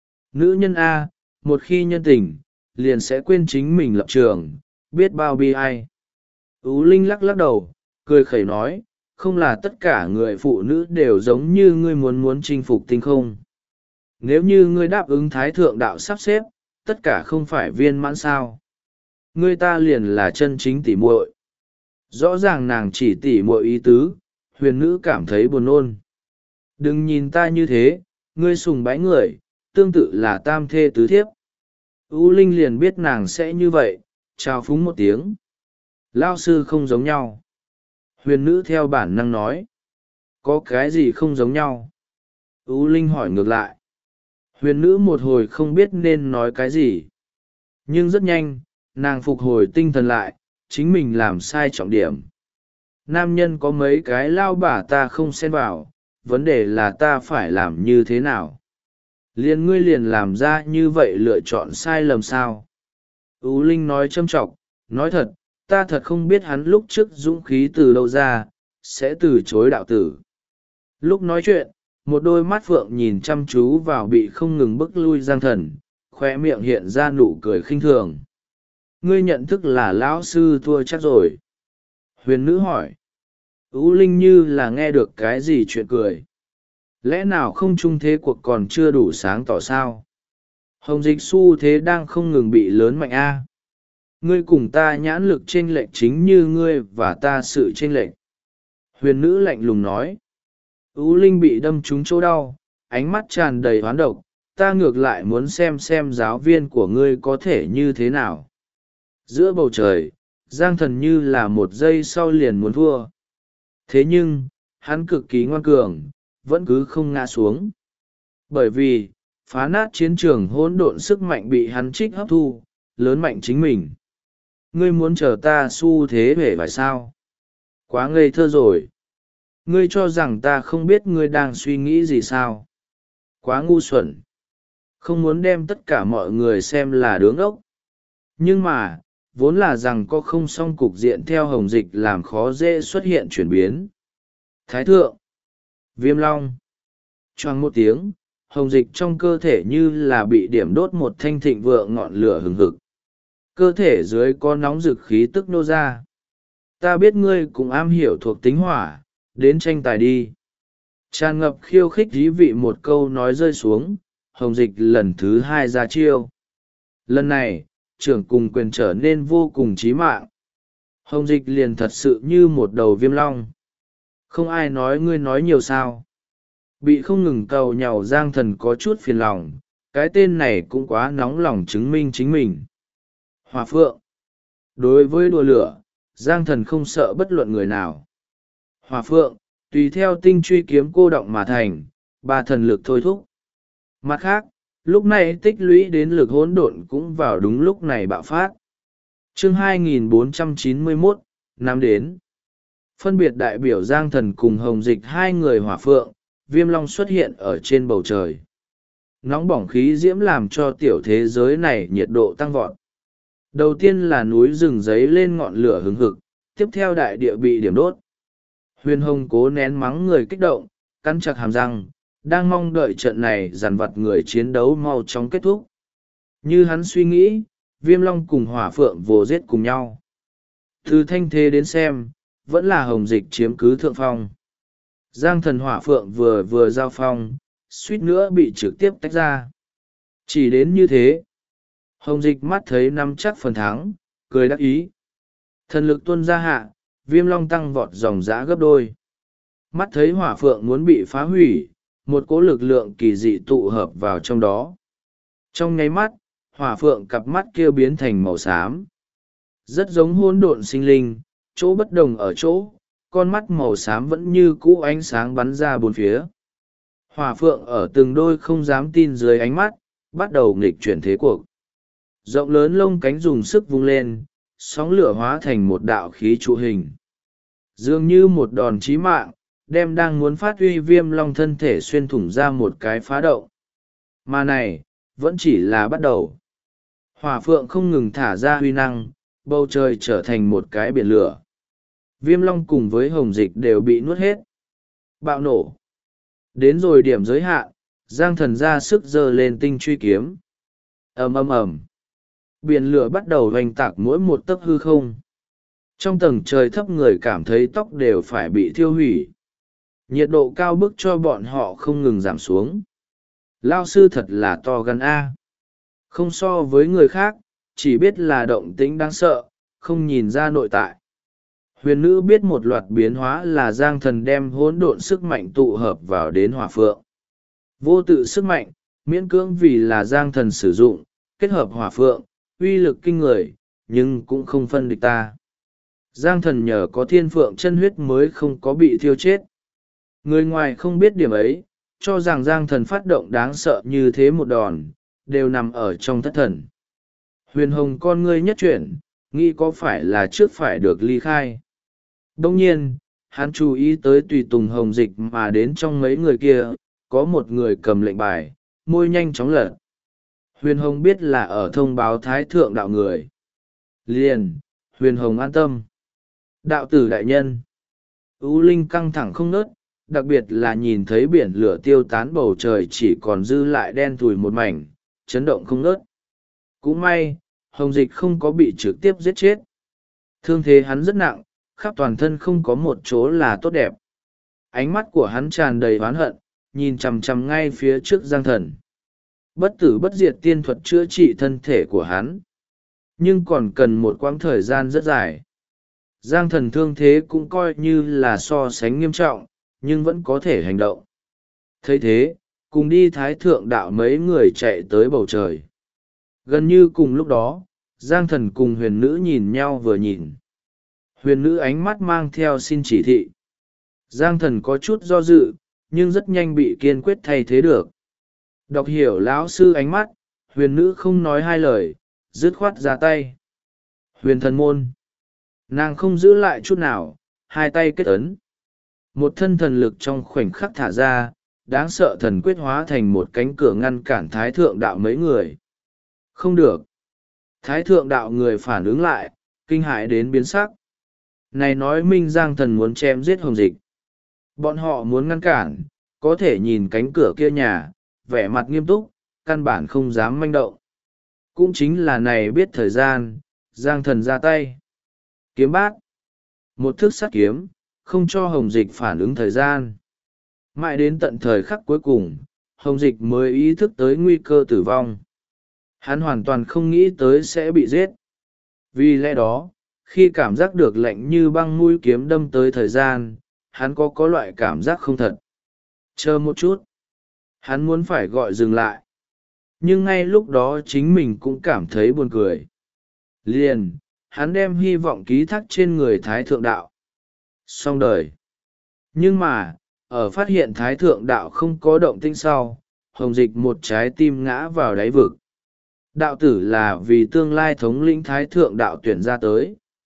Nữ nhân A, một khi nhân tình, liền sẽ quên chính mình lập trường, biết bao bi ai. U Linh lắc lắc đầu, cười khẩy nói, không là tất cả người phụ nữ đều giống như ngươi muốn chinh phục tinh không. Nếu như ngươi đáp ứng thái thượng đạo sắp xếp, tất cả không phải viên mãn sao. Ngươi ta liền là chân chính tỉ muội. Rõ ràng nàng chỉ tỉ muội ý tứ, huyền nữ cảm thấy buồn nôn. Đừng nhìn ta như thế, ngươi sùng bái người, tương tự là tam thê tứ thiếp. U Linh liền biết nàng sẽ như vậy, chào phúng một tiếng. Lao sư không giống nhau. Huyền nữ theo bản năng nói. Có cái gì không giống nhau? U Linh hỏi ngược lại. Huyền nữ một hồi không biết nên nói cái gì. Nhưng rất nhanh, nàng phục hồi tinh thần lại, chính mình làm sai trọng điểm. Nam nhân có mấy cái lao bả ta không xen vào, vấn đề là ta phải làm như thế nào. Liền ngươi liền làm ra như vậy lựa chọn sai lầm sao. U Linh nói châm trọng, nói thật, ta thật không biết hắn lúc trước dũng khí từ đâu ra, sẽ từ chối đạo tử. Lúc nói chuyện, một đôi mắt phượng nhìn chăm chú vào bị không ngừng bức lui giang thần, khoe miệng hiện ra nụ cười khinh thường. Ngươi nhận thức là lão sư thua chắc rồi. Huyền nữ hỏi. U Linh như là nghe được cái gì chuyện cười. Lẽ nào không chung thế cuộc còn chưa đủ sáng tỏ sao? Hồng dịch xu thế đang không ngừng bị lớn mạnh a. Ngươi cùng ta nhãn lực chênh lệch chính như ngươi và ta sự chênh lệch. Huyền nữ lạnh lùng nói. U Linh bị đâm trúng chỗ đau, ánh mắt tràn đầy oán độc, ta ngược lại muốn xem giáo viên của ngươi có thể như thế nào. Giữa bầu trời, giang thần như là một giây sau liền muốn thua. Thế nhưng, hắn cực kỳ ngoan cường, vẫn cứ không ngã xuống. Bởi vì, phá nát chiến trường hỗn độn sức mạnh bị hắn trích hấp thu, lớn mạnh chính mình. Ngươi muốn chờ ta xu thế về phải sao? Quá ngây thơ rồi. Ngươi cho rằng ta không biết ngươi đang suy nghĩ gì sao? Quá ngu xuẩn. Không muốn đem tất cả mọi người xem là đứa ngốc. Nhưng mà, vốn là rằng có không xong cục diện theo hồng dịch làm khó dễ xuất hiện chuyển biến. Thái thượng. Viêm long. Choang một tiếng, hồng dịch trong cơ thể như là bị điểm đốt một thanh thịnh vượng ngọn lửa hừng hực. Cơ thể dưới có nóng rực khí tức nô ra. Ta biết ngươi cũng am hiểu thuộc tính hỏa, đến tranh tài đi. Tràn ngập khiêu khích dí vị một câu nói rơi xuống, hồng dịch lần thứ hai ra chiêu. Lần này, trưởng cùng quyền trở nên vô cùng chí mạng. Hồng Dịch liền thật sự như một đầu viêm long. Không ai nói ngươi nói nhiều sao. Bị không ngừng cầu nhàu Giang Thần có chút phiền lòng, cái tên này cũng quá nóng lòng chứng minh chính mình. Hỏa Phượng. Đối với đùa lửa, Giang Thần không sợ bất luận người nào. Hỏa Phượng, tùy theo tinh truy kiếm cô động mà thành, ba thần lực thôi thúc. Mặt khác, lúc này tích lũy đến lực hỗn độn cũng vào đúng lúc này bạo phát. Chương 2491, năm đến. Phân biệt đại biểu Giang Thần cùng Hồng Dịch hai người Hỏa Phượng, Viêm Long xuất hiện ở trên bầu trời. Nóng bỏng khí diễm làm cho tiểu thế giới này nhiệt độ tăng vọt. Đầu tiên là núi rừng giấy lên ngọn lửa hừng hực, tiếp theo đại địa bị điểm đốt. Huyền Hồng cố nén mắng người kích động, cắn chặt hàm răng, đang mong đợi trận này dằn vặt người chiến đấu mau chóng kết thúc. Như hắn suy nghĩ, Viêm Long cùng Hỏa Phượng vồ giết cùng nhau. Từ thanh thế đến xem, vẫn là Hồng Dịch chiếm cứ thượng phong. Giang Thần Hỏa Phượng vừa giao phong, suýt nữa bị trực tiếp tách ra. Chỉ đến như thế, Hồng Dịch mắt thấy nắm chắc phần thắng, cười đắc ý. Thần lực tuôn ra hạ, Viêm Long tăng vọt dòng dã gấp đôi. Mắt thấy Hỏa Phượng muốn bị phá hủy, một cỗ lực lượng kỳ dị tụ hợp vào trong đó. Trong nháy mắt, Hỏa Phượng cặp mắt kia biến thành màu xám. Rất giống hỗn độn sinh linh, chỗ bất đồng ở chỗ, con mắt màu xám vẫn như cũ ánh sáng bắn ra bốn phía. Hỏa Phượng ở từng đôi không dám tin dưới ánh mắt, bắt đầu nghịch chuyển thế cuộc. Rộng lớn lông cánh dùng sức vung lên, sóng lửa hóa thành một đạo khí trụ hình. Dường như một đòn chí mạng, đem đang muốn phát huy Viêm Long thân thể xuyên thủng ra một cái phá động. Mà này, vẫn chỉ là bắt đầu. Hỏa Phượng không ngừng thả ra huy năng, bầu trời trở thành một cái biển lửa. Viêm Long cùng với Hồng Dịch đều bị nuốt hết. Bạo nổ. Đến rồi điểm giới hạn, Giang Thần ra sức giơ lên tinh truy kiếm. Ầm ầm ầm. Biển lửa bắt đầu hoành tạc mỗi một tấc hư không. Trong tầng trời thấp người cảm thấy tóc đều phải bị thiêu hủy. Nhiệt độ cao bức cho bọn họ không ngừng giảm xuống. Lao sư thật là to gan A. Không so với người khác, chỉ biết là động tĩnh đáng sợ, không nhìn ra nội tại. Huyền nữ biết một loạt biến hóa là Giang Thần đem hỗn độn sức mạnh tụ hợp vào đến Hỏa Phượng. Vô tự sức mạnh, miễn cưỡng vì là Giang Thần sử dụng, kết hợp Hỏa Phượng, uy lực kinh người, nhưng cũng không phân địch ta. Giang Thần nhờ có thiên phượng chân huyết mới không có bị thiêu chết. Người ngoài không biết điểm ấy, cho rằng Giang Thần phát động đáng sợ như thế một đòn, đều nằm ở trong thất thần. Huyền Hồng con ngươi nhất chuyển, nghĩ có phải là trước phải được ly khai. Đông nhiên, hắn chú ý tới tùy tùng Hồng Dịch mà đến trong mấy người kia, có một người cầm lệnh bài, môi nhanh chóng lật. Huyền Hồng biết là ở thông báo Thái Thượng đạo người. Liền, Huyền Hồng an tâm. Đạo tử đại nhân. U Linh căng thẳng không nớt, đặc biệt là nhìn thấy biển lửa tiêu tán bầu trời chỉ còn dư lại đen thùi một mảnh, chấn động không nớt. Cũng may, Hồng Dịch không có bị trực tiếp giết chết. Thương thế hắn rất nặng, khắp toàn thân không có một chỗ là tốt đẹp. Ánh mắt của hắn tràn đầy oán hận, nhìn chằm chằm ngay phía trước Giang Thần. Bất tử bất diệt tiên thuật chữa trị thân thể của hắn. Nhưng còn cần một quãng thời gian rất dài. Giang Thần thương thế cũng coi như là so sánh nghiêm trọng, nhưng vẫn có thể hành động. Thấy thế, cùng đi Thái Thượng đạo mấy người chạy tới bầu trời. Gần như cùng lúc đó, Giang Thần cùng huyền nữ nhìn nhau vừa nhìn. Huyền nữ ánh mắt mang theo xin chỉ thị. Giang Thần có chút do dự, nhưng rất nhanh bị kiên quyết thay thế được. Đọc hiểu lão sư ánh mắt, huyền nữ không nói hai lời, dứt khoát ra tay. Huyền thần môn. Nàng không giữ lại chút nào, hai tay kết ấn. Một thân thần lực trong khoảnh khắc thả ra, đáng sợ thần quyết hóa thành một cánh cửa ngăn cản Thái Thượng đạo mấy người. Không được. Thái Thượng đạo người phản ứng lại, kinh hãi đến biến sắc. Này nói minh Giang Thần muốn chém giết Hồng Dịch. Bọn họ muốn ngăn cản, có thể nhìn cánh cửa kia nhà, vẻ mặt nghiêm túc, căn bản không dám manh động. Cũng chính là này biết thời gian, Giang Thần ra tay. Kiếm bát. Một thức sát kiếm, không cho Hồng Dịch phản ứng thời gian. Mãi đến tận thời khắc cuối cùng, Hồng Dịch mới ý thức tới nguy cơ tử vong. Hắn hoàn toàn không nghĩ tới sẽ bị giết. Vì lẽ đó, Khi cảm giác được lạnh như băng mũi kiếm đâm tới thời gian, hắn có loại cảm giác không thật. Chờ một chút. Hắn muốn phải gọi dừng lại. Nhưng ngay lúc đó chính mình cũng cảm thấy buồn cười. Liền, hắn đem hy vọng ký thác trên người Thái Thượng Đạo. Xong đời. Nhưng mà, ở phát hiện Thái Thượng Đạo không có động tĩnh sau, Hồng Dịch một trái tim ngã vào đáy vực. Đạo tử là vì tương lai thống lĩnh Thái Thượng Đạo tuyển ra tới.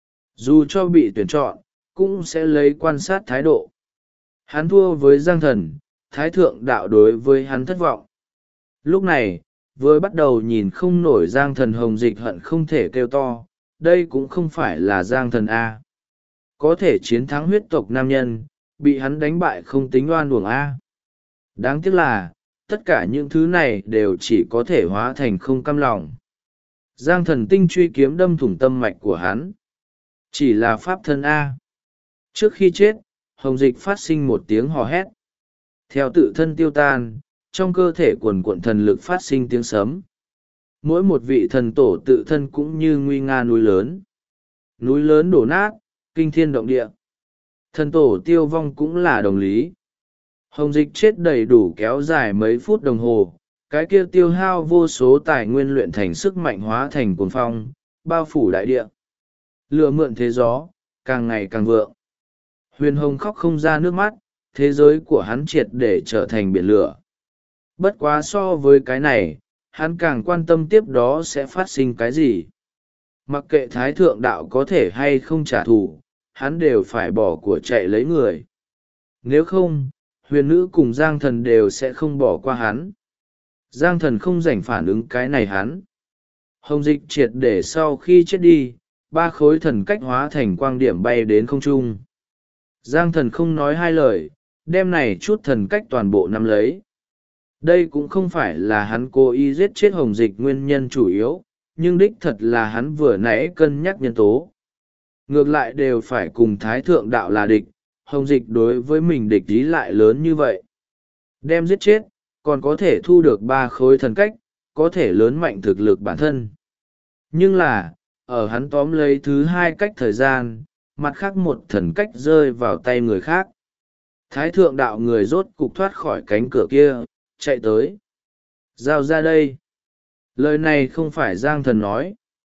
Dù cho bị tuyển chọn, cũng sẽ lấy quan sát thái độ. Hắn thua với Giang Thần, Thái Thượng Đạo đối với hắn thất vọng. Lúc này, vừa bắt đầu nhìn không nổi Giang Thần, Hồng Dịch hận không thể kêu to, đây cũng không phải là Giang Thần A. Có thể chiến thắng huyết tộc nam nhân, bị hắn đánh bại không tính oan uổng A. Đáng tiếc là, tất cả những thứ này đều chỉ có thể hóa thành không căm lòng. Giang Thần tinh truy kiếm đâm thủng tâm mạch của hắn. Chỉ là pháp thân A. Trước khi chết, Hồng Dịch phát sinh một tiếng hò hét. Theo tự thân tiêu tan, trong cơ thể quần quận thần lực phát sinh tiếng sấm. Mỗi một vị thần tổ tự thân cũng như nguy nga núi lớn. Núi lớn đổ nát, kinh thiên động địa. Thần tổ tiêu vong cũng là đồng lý. Hồng Dịch chết đầy đủ kéo dài mấy phút đồng hồ, cái kia tiêu hao vô số tài nguyên luyện thành sức mạnh hóa thành cuồng phong, bao phủ đại địa. Lửa mượn thế gió, càng ngày càng vượng. Huyền Hồng khóc không ra nước mắt, thế giới của hắn triệt để trở thành biển lửa. Bất quá so với cái này, hắn càng quan tâm tiếp đó sẽ phát sinh cái gì. Mặc kệ Thái Thượng Đạo có thể hay không trả thù, hắn đều phải bỏ của chạy lấy người. Nếu không, huyền nữ cùng Giang Thần đều sẽ không bỏ qua hắn. Giang Thần không rảnh phản ứng cái này hắn. Hồng Dịch triệt để sau khi chết đi, 3 khối thần cách hóa thành quang điểm bay đến không trung. Giang Thần không nói hai lời, đem này chút thần cách toàn bộ nắm lấy. Đây cũng không phải là hắn cố ý giết chết Hồng Dịch nguyên nhân chủ yếu, nhưng đích thật là hắn vừa nãy cân nhắc nhân tố. Ngược lại đều phải cùng Thái Thượng Đạo là địch, Hồng Dịch đối với mình địch ý lại lớn như vậy. Đem giết chết, còn có thể thu được 3 khối thần cách, có thể lớn mạnh thực lực bản thân. Nhưng là, ở hắn tóm lấy thứ 2 cách thời gian, mặt khác một thần cách rơi vào tay người khác. Thái Thượng Đạo người rốt cục thoát khỏi cánh cửa kia, chạy tới. Giao ra đây. Lời này không phải Giang Thần nói,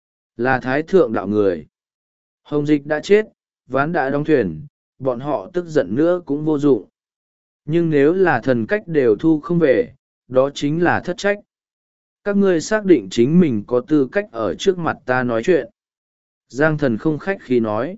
là Thái Thượng Đạo người. Hồng Dịch đã chết, ván đã đóng thuyền, bọn họ tức giận nữa cũng vô dụng. Nhưng nếu là thần cách đều thu không về, đó chính là thất trách. Các ngươi xác định chính mình có tư cách ở trước mặt ta nói chuyện. Giang Thần không khách khí nói.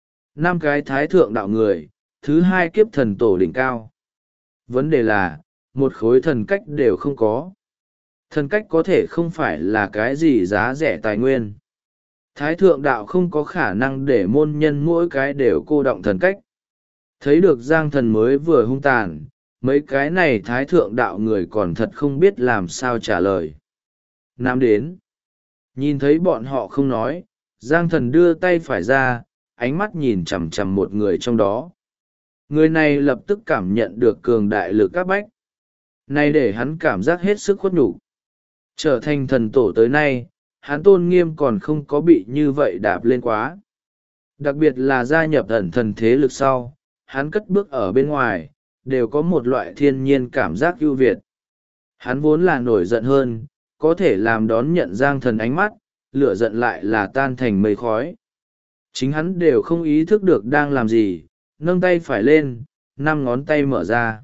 5 cái Thái Thượng Đạo người, thứ 2 kiếp thần tổ đỉnh cao. Vấn đề là, một khối thần cách đều không có. Thần cách có thể không phải là cái gì giá rẻ tài nguyên. Thái Thượng Đạo không có khả năng để môn nhân mỗi cái đều cô động thần cách. Thấy được Giang Thần mới vừa hung tàn, mấy cái này Thái Thượng Đạo người còn thật không biết làm sao trả lời. Nam đến. Nhìn thấy bọn họ không nói, Giang Thần đưa tay phải ra, ánh mắt nhìn chằm chằm một người trong đó. Người này lập tức cảm nhận được cường đại lực áp bách. Này để hắn cảm giác hết sức khuất nhục. Trở thành thần tổ tới nay, hắn tôn nghiêm còn không có bị như vậy đạp lên quá. Đặc biệt là gia nhập ẩn thần thế lực sau, hắn cất bước ở bên ngoài, đều có một loại thiên nhiên cảm giác ưu việt. Hắn vốn là nổi giận hơn, có thể làm đón nhận Giang Thần ánh mắt, lửa giận lại là tan thành mây khói. Chính hắn đều không ý thức được đang làm gì, nâng tay phải lên, 5 ngón tay mở ra.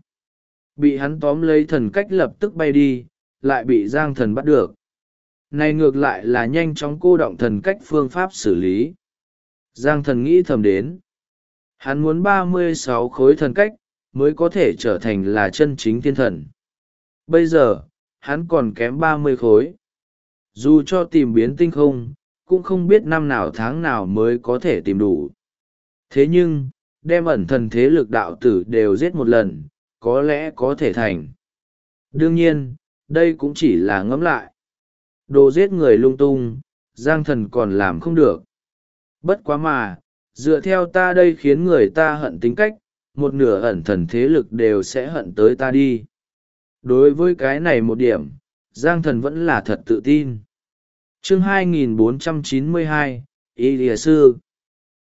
Bị hắn tóm lấy thần cách lập tức bay đi, lại bị Giang Thần bắt được. Này ngược lại là nhanh chóng cô động thần cách phương pháp xử lý. Giang Thần nghĩ thầm đến. Hắn muốn 36 khối thần cách, mới có thể trở thành là chân chính thiên thần. Bây giờ, hắn còn kém 30 khối. Dù cho tìm biến tinh không, cũng không biết năm nào tháng nào mới có thể tìm đủ. Thế nhưng, đem ẩn thần thế lực đạo tử đều giết một lần, có lẽ có thể thành. Đương nhiên, đây cũng chỉ là ngẫm lại. Đồ giết người lung tung, Giang Thần còn làm không được. Bất quá mà, dựa theo ta đây khiến người ta hận tính cách, một nửa ẩn thần thế lực đều sẽ hận tới ta đi. Đối với cái này một điểm, Giang Thần vẫn là thật tự tin. Chương 2492, Y Lìa Sư.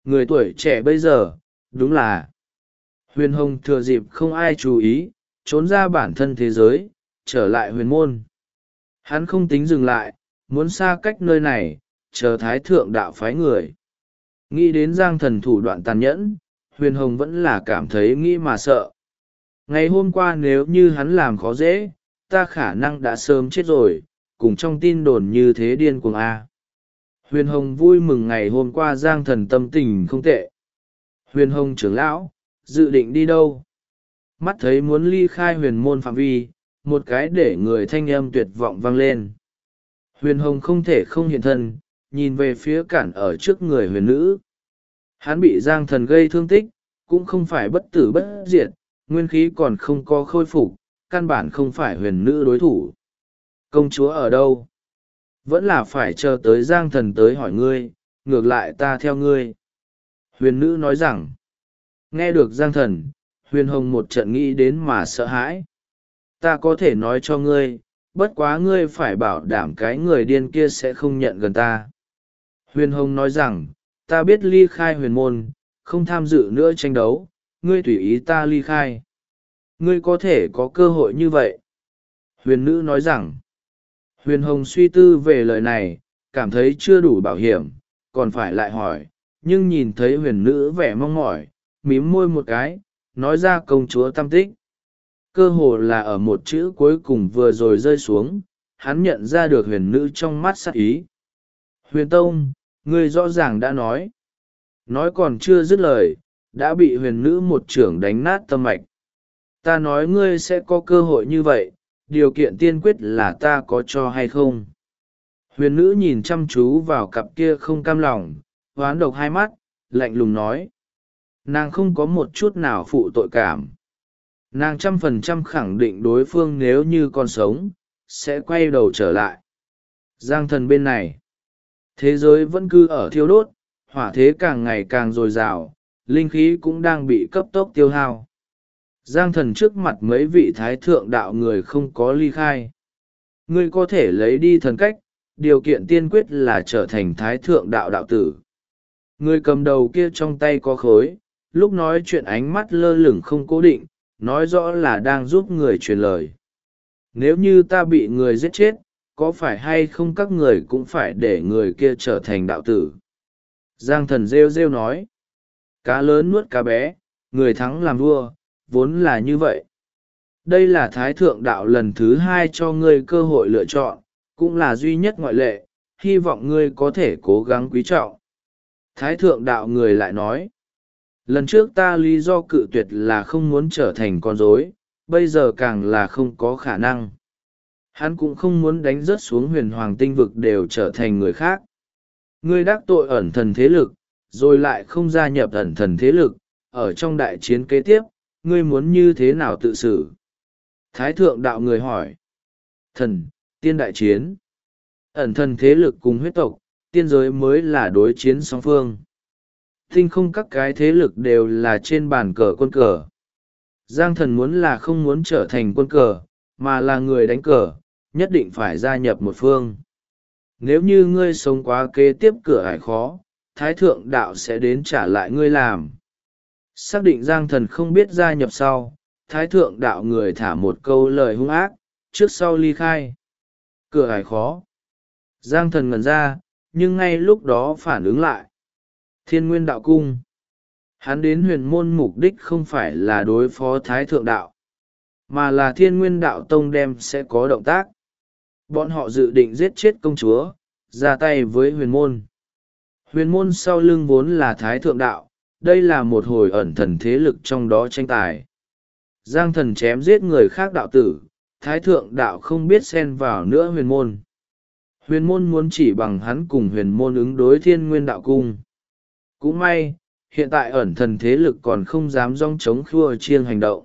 người tuổi trẻ bây giờ đúng là huyền hồng thừa dịp không ai chú ý trốn ra bản thân thế giới trở lại huyền môn. Hắn không tính dừng lại, muốn xa cách nơi này chờ thái thượng đạo phái người. Nghĩ đến Giang Thần thủ đoạn tàn nhẫn, huyền hồng vẫn là cảm thấy nghĩ mà sợ. Ngày hôm qua nếu như hắn làm khó dễ, ta khả năng đã sớm chết rồi, cùng trong tin đồn như thế điên cuồng a. Huyền hồng vui mừng ngày hôm qua Giang Thần tâm tình không tệ. Huyền hồng trưởng lão, dự định đi đâu? Mắt thấy muốn ly khai huyền môn phạm vi, một cái để người thanh âm tuyệt vọng vang lên. Huyền hồng không thể không hiện thân, nhìn về phía cản ở trước người huyền nữ. Hắn bị Giang Thần gây thương tích, cũng không phải bất tử bất diệt, nguyên khí còn không có khôi phục, căn bản không phải huyền nữ đối thủ. Công chúa ở đâu? Vẫn là phải chờ tới Giang Thần tới hỏi ngươi, ngược lại ta theo ngươi. Huyền nữ nói rằng, nghe được Giang Thần, huyền hồng một trận nghĩ đến mà sợ hãi. Ta có thể nói cho ngươi, bất quá ngươi phải bảo đảm cái người điên kia sẽ không nhận gần ta. Huyền hồng nói rằng, ta biết ly khai huyền môn, không tham dự nữa tranh đấu, ngươi tùy ý ta ly khai. Ngươi có thể có cơ hội như vậy. Huyền nữ nói rằng, huyền hồng suy tư về lời này, cảm thấy chưa đủ bảo hiểm, còn phải lại hỏi, nhưng nhìn thấy huyền nữ vẻ mong mỏi, mím môi một cái, nói ra công chúa tâm tích. Cơ hồ là ở một chữ cuối cùng vừa rồi rơi xuống, hắn nhận ra được huyền nữ trong mắt sắc ý. Huyền tông, ngươi rõ ràng đã nói. Nói còn chưa dứt lời, đã bị huyền nữ một chưởng đánh nát tâm mạch. Ta nói ngươi sẽ có cơ hội như vậy, điều kiện tiên quyết là ta có cho hay không. Huyền nữ nhìn chăm chú vào cặp kia không cam lòng, hoán độc hai mắt, lạnh lùng nói. Nàng không có một chút nào phụ tội cảm. Nàng 100% khẳng định đối phương nếu như còn sống, sẽ quay đầu trở lại. Giang Thần bên này, thế giới vẫn cứ ở thiêu đốt, hỏa thế càng ngày càng dồi dào, linh khí cũng đang bị cấp tốc tiêu hao. Giang Thần trước mặt mấy vị thái thượng đạo người không có ly khai. Ngươi có thể lấy đi thần cách, điều kiện tiên quyết là trở thành thái thượng đạo đạo tử. Người cầm đầu kia trong tay có khối, lúc nói chuyện ánh mắt lơ lửng không cố định, nói rõ là đang giúp người truyền lời. Nếu như ta bị người giết chết, có phải hay không các người cũng phải để người kia trở thành đạo tử? Giang Thần rêu rêu nói. Cá lớn nuốt cá bé, người thắng làm vua, vốn là như vậy. Đây là thái thượng đạo lần thứ 2 cho ngươi cơ hội lựa chọn, cũng là duy nhất ngoại lệ, hy vọng ngươi có thể cố gắng quý trọng. Thái thượng đạo người lại nói. Lần trước ta lý do cự tuyệt là không muốn trở thành con rối, bây giờ càng là không có khả năng. Hắn cũng không muốn đánh rớt xuống huyền hoàng tinh vực đều trở thành người khác. Ngươi đắc tội ẩn thần thế lực, rồi lại không gia nhập ẩn thần thế lực, ở trong đại chiến kế tiếp, ngươi muốn như thế nào tự xử? Thái thượng đạo người hỏi. Thần, tiên đại chiến. Ẩn thần thế lực cùng huyết tộc, tiên giới mới là đối chiến song phương. Tinh không các cái thế lực đều là trên bàn cờ quân cờ. Giang Thần muốn là không muốn trở thành quân cờ, mà là người đánh cờ, nhất định phải gia nhập một phương. Nếu như ngươi sống quá kế tiếp cửa ải khó, Thái Thượng Đạo sẽ đến trả lại ngươi làm. Xác định Giang Thần không biết gia nhập sau, Thái Thượng Đạo người thả một câu lời hung ác, trước sau ly khai. Cửa ải khó. Giang Thần ngẩn ra, nhưng ngay lúc đó phản ứng lại. Thiên Nguyên Đạo Cung. Hắn đến huyền môn mục đích không phải là đối phó Thái Thượng Đạo, mà là Thiên Nguyên Đạo Tông đem sẽ có động tác. Bọn họ dự định giết chết công chúa, ra tay với huyền môn. Huyền môn sau lưng vốn là Thái Thượng Đạo, đây là một hồi ẩn thần thế lực trong đó tranh tài. Giang Thần chém giết người khác đạo tử, Thái Thượng Đạo không biết xen vào nữa huyền môn. Huyền môn muốn chỉ bằng hắn cùng huyền môn ứng đối Thiên Nguyên Đạo Cung. Cũng may, hiện tại ẩn thần thế lực còn không dám dong chống khua chiêng hành động.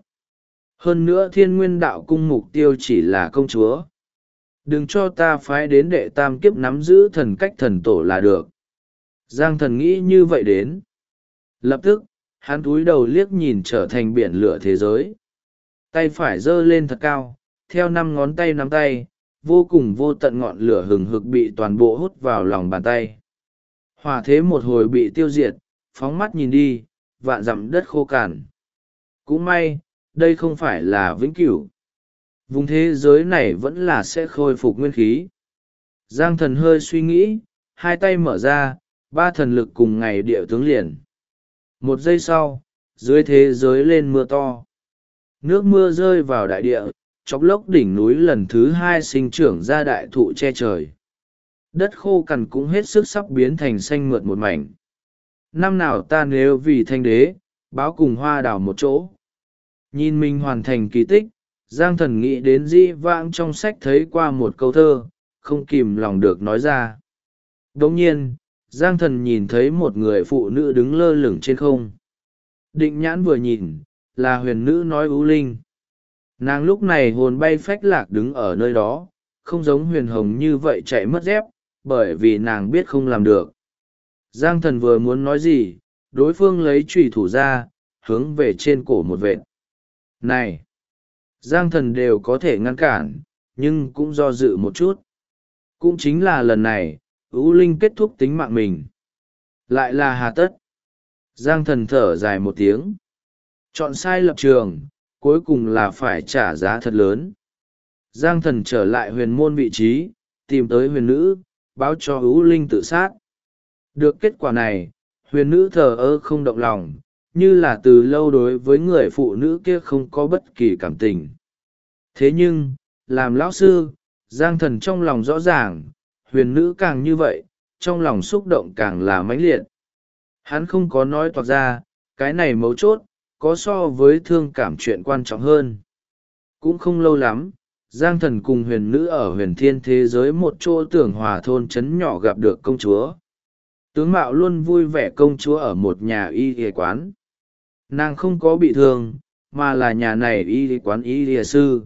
Hơn nữa Thiên Nguyên Đạo Cung mục tiêu chỉ là công chúa. Đừng cho ta phái đến đệ tam kiếp nắm giữ thần cách thần tổ là được. Giang Thần nghĩ như vậy đến. Lập tức, hắn cúi đầu liếc nhìn trở thành biển lửa thế giới. Tay phải giơ lên thật cao, theo 5 ngón tay nắm tay, vô cùng vô tận ngọn lửa hừng hực bị toàn bộ hút vào lòng bàn tay. Hỏa thế một hồi bị tiêu diệt, phóng mắt nhìn đi, vạn dặm đất khô cằn. Cũng may, đây không phải là vĩnh cửu. Vùng thế giới này vẫn là sẽ khôi phục nguyên khí. Giang thần hơi suy nghĩ, hai tay mở ra, ba thần lực cùng ngày địa tướng liền. Một giây sau, dưới thế giới lên mưa to. Nước mưa rơi vào đại địa, chọc lốc đỉnh núi lần thứ hai sinh trưởng ra đại thụ che trời. Đất khô cằn cũng hết sức sắp biến thành xanh mượt một mảnh. Năm nào ta nếu vì thanh đế, báo cùng hoa đào một chỗ. Nhìn mình hoàn thành kỳ tích, Giang thần nghĩ đến dĩ vãng trong sách thấy qua một câu thơ, không kìm lòng được nói ra. Đồng nhiên, Giang thần nhìn thấy một người phụ nữ đứng lơ lửng trên không. Định nhãn vừa nhìn, là huyền nữ nói ưu linh. Nàng lúc này hồn bay phách lạc đứng ở nơi đó, không giống huyền hồng như vậy chạy mất dép, bởi vì nàng biết không làm được. Giang thần vừa muốn nói gì, đối phương lấy chùy thủ ra, hướng về trên cổ một vệt. Này! Giang thần đều có thể ngăn cản, nhưng cũng do dự một chút. Cũng chính là lần này, ưu linh kết thúc tính mạng mình. Lại là hà tất. Giang thần thở dài một tiếng. Chọn sai lập trường, cuối cùng là phải trả giá thật lớn. Giang thần trở lại huyền môn vị trí, tìm tới huyền nữ, báo cho ưu linh tự sát. Được kết quả này, huyền nữ thờ ơ không động lòng, như là từ lâu đối với người phụ nữ kia không có bất kỳ cảm tình. Thế nhưng, làm lão sư, Giang thần trong lòng rõ ràng, huyền nữ càng như vậy, trong lòng xúc động càng là mãnh liệt. Hắn không có nói toạc ra, cái này mấu chốt, có so với thương cảm chuyện quan trọng hơn. Cũng không lâu lắm, Giang thần cùng huyền nữ ở huyền thiên thế giới một chỗ tưởng hòa thôn trấn nhỏ gặp được công chúa. Tướng mạo luôn vui vẻ công chúa ở một nhà y y quán. Nàng không có bị thương, mà là nhà này y quán y y sư.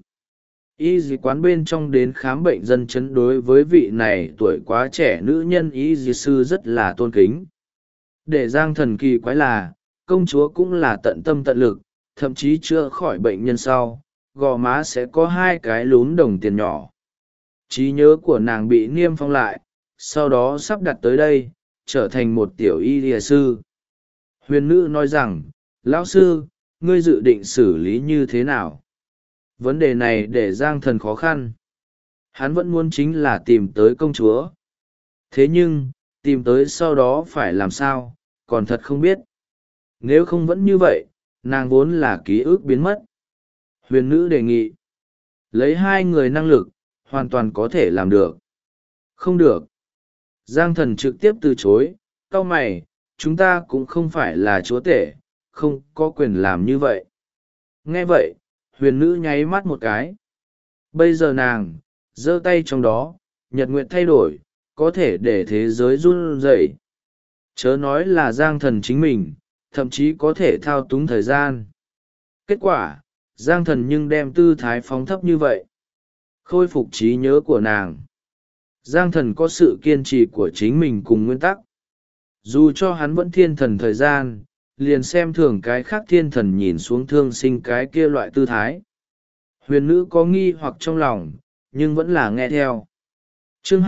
Y quán bên trong đến khám bệnh dân chấn đối với vị này tuổi quá trẻ nữ nhân y sư rất là tôn kính. Để Giang thần kỳ quái là, công chúa cũng là tận tâm tận lực, thậm chí chữa khỏi bệnh nhân sau, gò má sẽ có hai cái lún đồng tiền nhỏ. Trí nhớ của nàng bị niêm phong lại, sau đó sắp đặt tới đây, trở thành một tiểu y sư. Huyền nữ nói rằng, lão sư, ngươi dự định xử lý như thế nào? Vấn đề này để Giang thần khó khăn. Hắn vẫn muốn chính là tìm tới công chúa. Thế nhưng, tìm tới sau đó phải làm sao, còn thật không biết. Nếu không vẫn như vậy, nàng vốn là ký ức biến mất. Huyền nữ đề nghị. Lấy hai người năng lực, hoàn toàn có thể làm được. Không được. Giang thần trực tiếp từ chối, cau mày, chúng ta cũng không phải là chúa tể, không có quyền làm như vậy. Nghe vậy, huyền nữ nháy mắt một cái. Bây giờ nàng, giơ tay trong đó, nhật nguyện thay đổi, có thể để thế giới run rẩy. Chớ nói là Giang thần chính mình, thậm chí có thể thao túng thời gian. Kết quả, Giang thần nhưng đem tư thái phóng thấp như vậy. Khôi phục trí nhớ của nàng. Giang thần có sự kiên trì của chính mình cùng nguyên tắc. Dù cho hắn vẫn thiên thần thời gian, liền xem thường cái khác thiên thần nhìn xuống thương sinh cái kia loại tư thái. Huyền nữ có nghi hoặc trong lòng, nhưng vẫn là nghe theo. Chương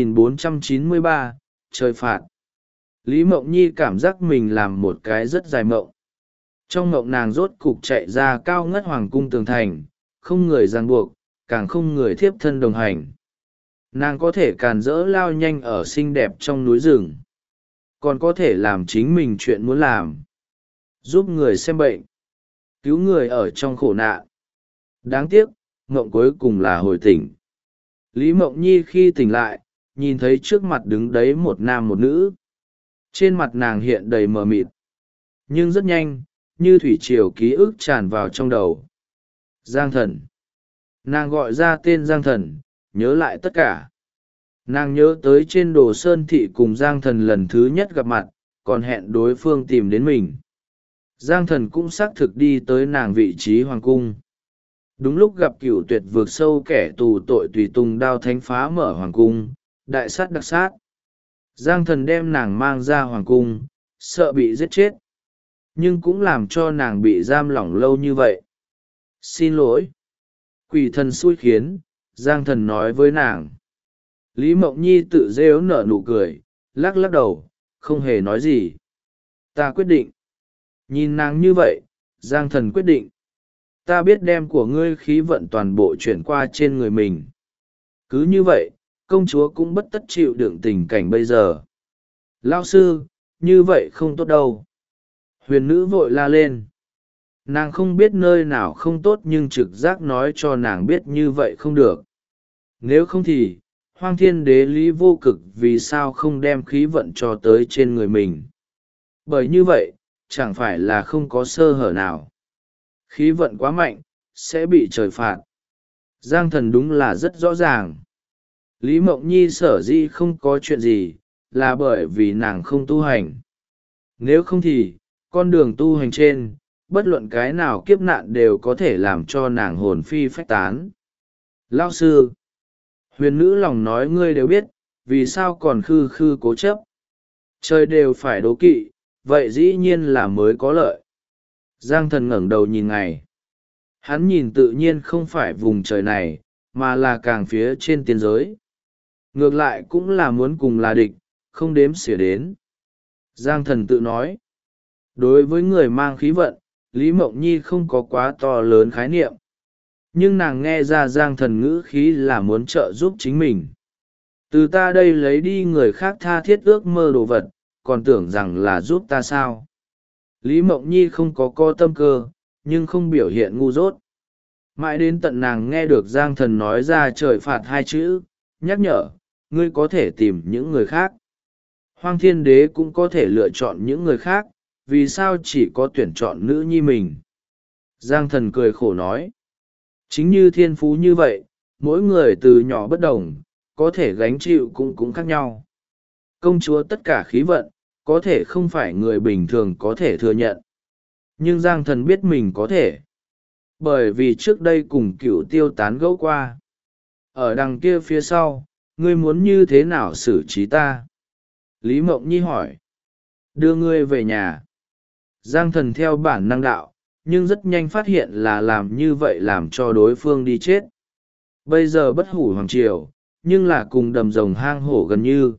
2493, trời phạt. Lý Mộng Nhi cảm giác mình làm một cái rất dài mộng. Trong mộng nàng rốt cục chạy ra cao ngất hoàng cung tường thành, không người ràng buộc, càng không người thiếp thân đồng hành. Nàng có thể càn rỡ lao nhanh ở xinh đẹp trong núi rừng, còn có thể làm chính mình chuyện muốn làm, giúp người xem bệnh, cứu người ở trong khổ nạn. Đáng tiếc, mộng cuối cùng là hồi tỉnh. Lý Mộng Nhi khi tỉnh lại, nhìn thấy trước mặt đứng đấy một nam một nữ. Trên mặt nàng hiện đầy mờ mịt, nhưng rất nhanh, như thủy triều ký ức tràn vào trong đầu. Giang thần. Nàng gọi ra tên Giang thần, nhớ lại tất cả. Nàng nhớ tới trên Đồ Sơn Thị cùng Giang thần lần thứ nhất gặp mặt, còn hẹn đối phương tìm đến mình. Giang thần cũng xác thực đi tới nàng vị trí hoàng cung. Đúng lúc gặp Cửu Tuyệt vượt sâu kẻ tù tội tùy tùng đao thánh phá mở hoàng cung, đại sát đặc sát. Giang thần đem nàng mang ra hoàng cung, sợ bị giết chết. Nhưng cũng làm cho nàng bị giam lỏng lâu như vậy. Xin lỗi. Quỷ thần xui khiến, Giang thần nói với nàng. Lý Mộng Nhi tự rêu nở nụ cười, lắc lắc đầu, không hề nói gì. Ta quyết định. Nhìn nàng như vậy, Giang Thần quyết định. Ta biết đem của ngươi khí vận toàn bộ chuyển qua trên người mình. Cứ như vậy, công chúa cũng bất tất chịu đựng tình cảnh bây giờ. Lao sư, như vậy không tốt đâu. Huyền nữ vội la lên. Nàng không biết nơi nào không tốt nhưng trực giác nói cho nàng biết như vậy không được. Nếu không thì, Hoang Thiên Đế Lý Vô Cực vì sao không đem khí vận cho tới trên người mình. Bởi như vậy, chẳng phải là không có sơ hở nào. Khí vận quá mạnh, sẽ bị trời phạt. Giang Thần đúng là rất rõ ràng. Lý Mộng Nhi sở dĩ không có chuyện gì, là bởi vì nàng không tu hành. Nếu không thì, con đường tu hành trên, bất luận cái nào kiếp nạn đều có thể làm cho nàng hồn phi phách tán. Lao sư, huyền nữ lòng nói ngươi đều biết, vì sao còn khư khư cố chấp. Trời đều phải đố kỵ, vậy dĩ nhiên là mới có lợi. Giang Thần ngẩng đầu nhìn ngày. Hắn nhìn tự nhiên không phải vùng trời này, mà là càng phía trên tiên giới. Ngược lại cũng là muốn cùng là địch, không đếm xỉa đến. Giang Thần tự nói. Đối với người mang khí vận, Lý Mộng Nhi không có quá to lớn khái niệm. Nhưng nàng nghe ra Giang Thần ngữ khí là muốn trợ giúp chính mình. Từ ta đây lấy đi người khác tha thiết ước mơ đồ vật, còn tưởng rằng là giúp ta sao. Lý Mộng Nhi không có tâm cơ, nhưng không biểu hiện ngu dốt. Mãi đến tận nàng nghe được Giang Thần nói ra trời phạt hai chữ, nhắc nhở, ngươi có thể tìm những người khác. Hoang Thiên Đế cũng có thể lựa chọn những người khác, vì sao chỉ có tuyển chọn nữ nhi mình. Giang Thần cười khổ nói, chính như thiên phú như vậy, mỗi người từ nhỏ bất đồng, có thể gánh chịu cũng khác nhau. Công chúa tất cả khí vận, có thể không phải người bình thường có thể thừa nhận. Nhưng Giang Thần biết mình có thể. Bởi vì trước đây cùng Cửu Tiêu tán gẫu qua. Ở đằng kia phía sau, ngươi muốn như thế nào xử trí ta? Lý Mộng Nhi hỏi. Đưa ngươi về nhà. Giang Thần theo bản năng đạo, nhưng rất nhanh phát hiện là làm như vậy làm cho đối phương đi chết. Bây giờ bất hủ hoàng triều, nhưng là cùng đầm rồng hang hổ gần như.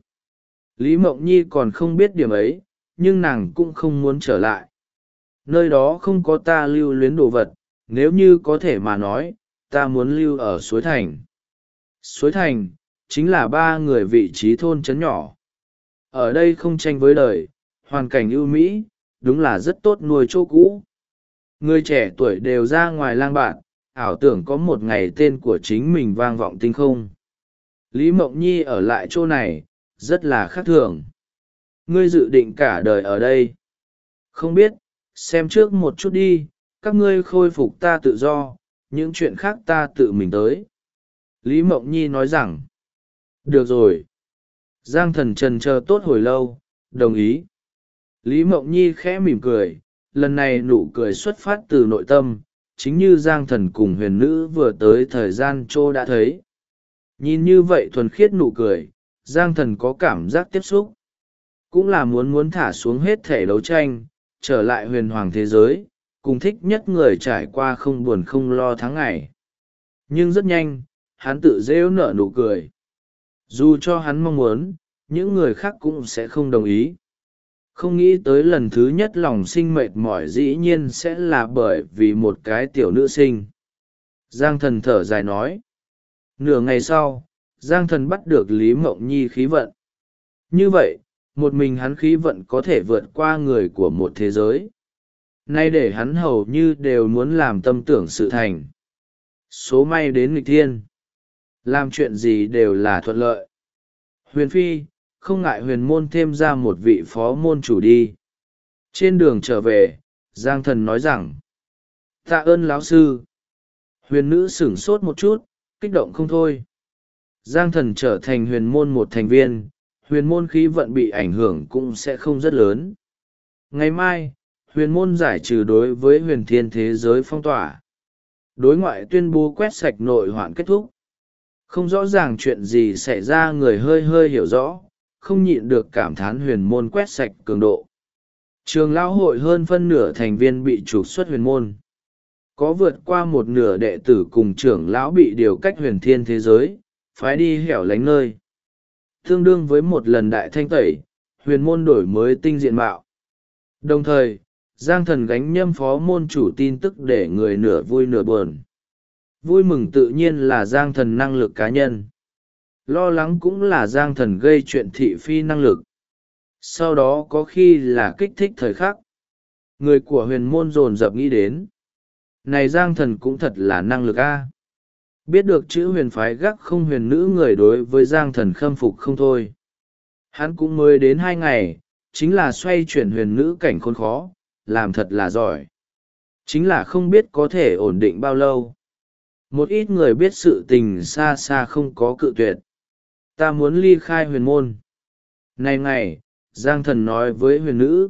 Lý Mộng Nhi còn không biết điểm ấy, nhưng nàng cũng không muốn trở lại. Nơi đó không có ta lưu luyến đồ vật, nếu như có thể mà nói, ta muốn lưu ở Suối Thành. Suối Thành, chính là 3 người vị trí thôn trấn nhỏ. Ở đây không tranh với đời, hoàn cảnh ưu mỹ, đúng là rất tốt nuôi chỗ cũ. Người trẻ tuổi đều ra ngoài lang bạn, ảo tưởng có một ngày tên của chính mình vang vọng tinh không. Lý Mộng Nhi ở lại chỗ này, rất là khác thường. Ngươi dự định cả đời ở đây. Không biết, xem trước một chút đi, các ngươi khôi phục ta tự do, những chuyện khác ta tự mình tới. Lý Mộng Nhi nói rằng, được rồi. Giang Thần trần chờ tốt hồi lâu, đồng ý. Lý Mộng Nhi khẽ mỉm cười, lần này nụ cười xuất phát từ nội tâm, chính như Giang Thần cùng huyền nữ vừa tới thời gian trô đã thấy. Nhìn như vậy thuần khiết nụ cười, Giang Thần có cảm giác tiếp xúc. Cũng là muốn thả xuống hết thể đấu tranh, trở lại huyền hoàng thế giới, cùng thích nhất người trải qua không buồn không lo tháng ngày. Nhưng rất nhanh, hắn tự rêu nở nụ cười. Dù cho hắn mong muốn, những người khác cũng sẽ không đồng ý. Không nghĩ tới lần thứ nhất lòng sinh mệt mỏi dĩ nhiên sẽ là bởi vì một cái tiểu nữ sinh. Giang Thần thở dài nói. Nửa ngày sau, Giang Thần bắt được Lý Mộng Nhi khí vận. Như vậy, một mình hắn khí vận có thể vượt qua người của một thế giới. Nay để hắn hầu như đều muốn làm tâm tưởng sự thành. Số may đến nghịch thiên. Làm chuyện gì đều là thuận lợi. Huyền Phi, không ngại huyền môn thêm ra một vị phó môn chủ đi. Trên đường trở về, Giang Thần nói rằng, tạ ơn lão sư. Huyền nữ sửng sốt một chút, kích động không thôi. Giang Thần trở thành huyền môn một thành viên, huyền môn khí vận bị ảnh hưởng cũng sẽ không rất lớn. Ngày mai, huyền môn giải trừ đối với huyền thiên thế giới phong tỏa. Đối ngoại tuyên bố quét sạch nội hoạn kết thúc. Không rõ ràng chuyện gì xảy ra, người hơi hơi hiểu rõ, không nhịn được cảm thán huyền môn quét sạch cường độ. Trường lão hội hơn phân nửa thành viên bị trục xuất huyền môn. Có vượt qua một nửa đệ tử cùng trưởng lão bị điều cách huyền thiên thế giới, phái đi hẻo lánh nơi. Tương đương với một lần đại thanh tẩy, huyền môn đổi mới tinh diện mạo. Đồng thời, Giang Thần gánh nhâm phó môn chủ tin tức để người nửa vui nửa buồn. Vui mừng tự nhiên là Giang Thần năng lực cá nhân. Lo lắng cũng là Giang Thần gây chuyện thị phi năng lực. Sau đó có khi là kích thích thời khắc. Người của huyền môn dồn dập nghĩ đến. Này Giang Thần cũng thật là năng lực a. Biết được chữ huyền phái gác không huyền nữ người đối với Giang Thần khâm phục không thôi. Hắn cũng mới đến 2 ngày, chính là xoay chuyển huyền nữ cảnh khốn khó, làm thật là giỏi. Chính là không biết có thể ổn định bao lâu. Một ít người biết sự tình xa xa không có cự tuyệt. Ta muốn ly khai huyền môn. Này ngày, Giang Thần nói với huyền nữ.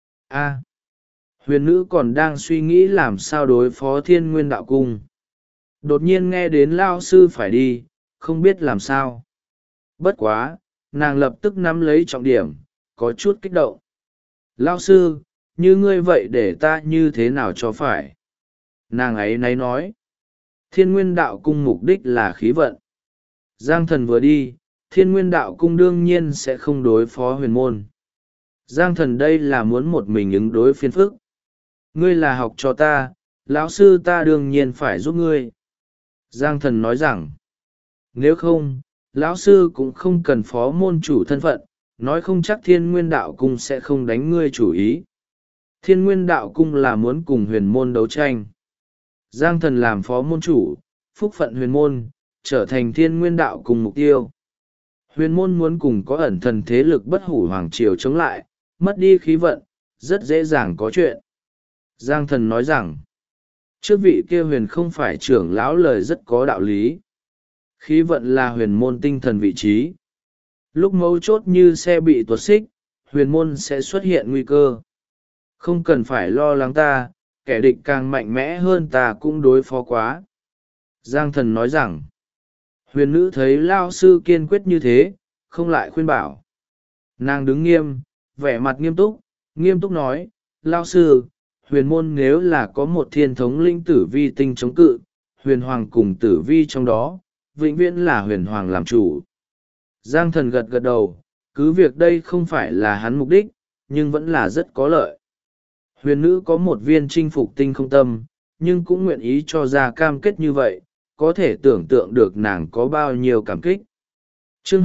Huyền nữ còn đang suy nghĩ làm sao đối phó Thiên Nguyên Đạo Cung. Đột nhiên nghe đến lao sư phải đi, không biết làm sao. Bất quá, nàng lập tức nắm lấy trọng điểm, có chút kích động. Lao sư, như ngươi vậy để ta như thế nào cho phải? Nàng ấy nấy nói. Thiên Nguyên Đạo Cung mục đích là khí vận. Giang Thần vừa đi, Thiên Nguyên Đạo Cung đương nhiên sẽ không đối phó huyền môn. Giang Thần đây là muốn một mình ứng đối phiền phức. Ngươi là học cho ta, lão sư ta đương nhiên phải giúp ngươi. Giang Thần nói rằng, nếu không, lão sư cũng không cần phó môn chủ thân phận, nói không chắc Thiên Nguyên Đạo Cung sẽ không đánh ngươi chủ ý. Thiên Nguyên Đạo Cung là muốn cùng huyền môn đấu tranh. Giang Thần làm phó môn chủ, phúc phận huyền môn, trở thành Thiên Nguyên Đạo Cung mục tiêu. Huyền môn muốn cùng có ẩn thần thế lực bất hủ hoàng triều chống lại, mất đi khí vận, rất dễ dàng có chuyện. Giang Thần nói rằng, trước vị kia huyền không phải trưởng lão lời rất có đạo lý. Khí vận là huyền môn tinh thần vị trí. Lúc mấu chốt như xe bị tuột xích, huyền môn sẽ xuất hiện nguy cơ. Không cần phải lo lắng ta, kẻ địch càng mạnh mẽ hơn ta cũng đối phó quá. Giang Thần nói rằng, huyền nữ thấy lao sư kiên quyết như thế, không lại khuyên bảo. Nàng đứng nghiêm, vẻ mặt nghiêm túc nói, lao sư, huyền môn nếu là có một thiên thống linh tử vi tinh chống cự, huyền hoàng cùng tử vi trong đó, vĩnh viễn là huyền hoàng làm chủ. Giang Thần gật gật đầu, cứ việc đây không phải là hắn mục đích, nhưng vẫn là rất có lợi. Huyền nữ có một viên chinh phục tinh không tâm, nhưng cũng nguyện ý cho ra cam kết như vậy, có thể tưởng tượng được nàng có bao nhiêu cảm kích. Chương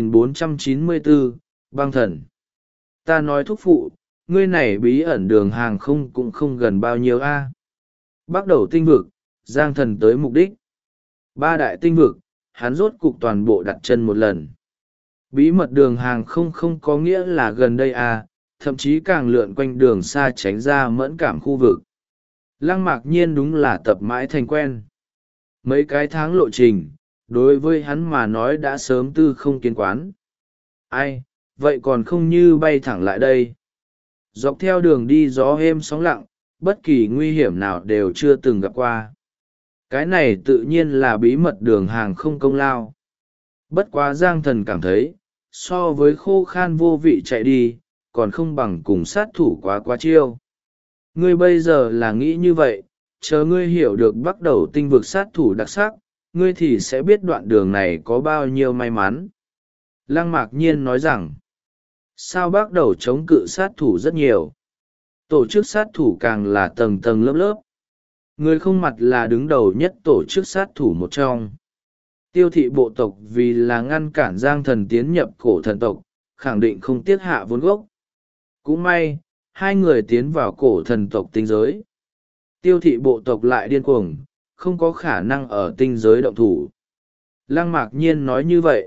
2494, Băng Thần. Ta nói thúc phụ, ngươi này bí ẩn đường hàng không cũng không gần bao nhiêu a. Bắt đầu tinh vực, Giang Thần tới mục đích. 3 đại tinh vực, hắn rốt cục toàn bộ đặt chân một lần. Bí mật đường hàng không có nghĩa là gần đây a, thậm chí càng lượn quanh đường xa tránh ra mẫn cảm khu vực. Lăng Mạc Nhiên đúng là tập mãi thành quen. Mấy cái tháng lộ trình, đối với hắn mà nói đã sớm tư không kiến quán. Ai, vậy còn không như bay thẳng lại đây. Dọc theo đường đi gió êm sóng lặng, bất kỳ nguy hiểm nào đều chưa từng gặp qua. Cái này tự nhiên là bí mật đường hàng không công lao. Bất quá Giang Thần cảm thấy, so với khô khan vô vị chạy đi, còn không bằng cùng sát thủ quá chiêu. Ngươi bây giờ là nghĩ như vậy, chờ ngươi hiểu được bắt đầu tinh vực sát thủ đặc sắc, ngươi thì sẽ biết đoạn đường này có bao nhiêu may mắn. Lăng Mạc Nhiên nói rằng, sao bắt đầu chống cự sát thủ rất nhiều. Tổ chức sát thủ càng là tầng tầng lớp lớp. Người không mặt là đứng đầu nhất tổ chức sát thủ một trong. Tiêu thị bộ tộc vì là ngăn cản Giang Thần tiến nhập cổ thần tộc, khẳng định không tiếc hạ vốn gốc. Cũng may, 2 người tiến vào cổ thần tộc tinh giới. Tiêu thị bộ tộc lại điên cuồng, không có khả năng ở tinh giới động thủ. Lăng Mạc Nhiên nói như vậy.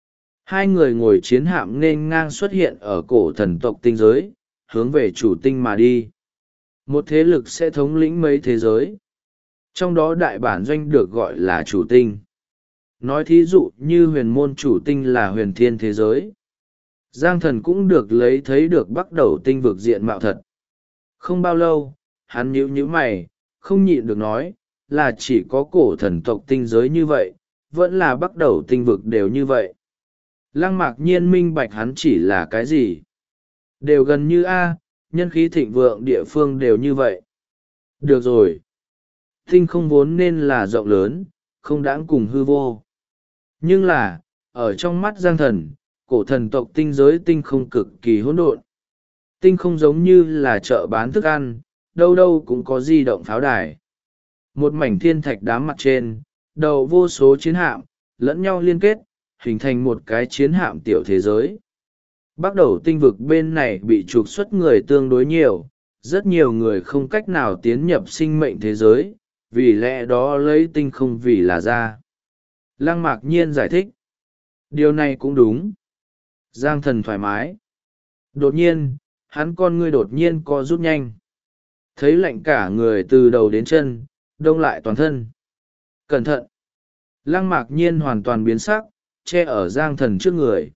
2 người ngồi chiến hạm nên ngang xuất hiện ở cổ thần tộc tinh giới, hướng về chủ tinh mà đi. Một thế lực sẽ thống lĩnh mấy thế giới. Trong đó đại bản doanh được gọi là chủ tinh. Nói thí dụ như huyền môn chủ tinh là huyền thiên thế giới. Giang Thần cũng được lấy thấy được bắt đầu tinh vực diện mạo thật. Không bao lâu, hắn nhíu mày, không nhịn được nói, là chỉ có cổ thần tộc tinh giới như vậy, vẫn là bắt đầu tinh vực đều như vậy. Lăng Mạc Nhiên minh bạch hắn chỉ là cái gì? Đều gần như A, nhân khí thịnh vượng địa phương đều như vậy. Được rồi. Tinh không vốn nên là rộng lớn, không đáng cùng hư vô. Nhưng là, ở trong mắt Giang Thần, cổ thần tộc tinh giới tinh không cực kỳ hỗn độn. tinh không giống như là chợ bán thức ăn, đâu đâu cũng có di động pháo đài. Một mảnh thiên thạch đám mặt trên, đầu vô số chiến hạm, lẫn nhau liên kết, hình thành một cái chiến hạm tiểu thế giới. Bắt đầu tinh vực bên này bị trục xuất người tương đối nhiều, rất nhiều người không cách nào tiến nhập sinh mệnh thế giới, vì lẽ đó lấy tinh không vì là ra. Lăng Mạc Nhiên giải thích. Điều này cũng đúng. Giang Thần thoải mái. Đột nhiên, hắn con ngươi đột nhiên co rút nhanh. Thấy lạnh cả người từ đầu đến chân, đông lại toàn thân. Cẩn thận! Lăng Mạc Nhiên hoàn toàn biến sắc, che ở Giang Thần trước người.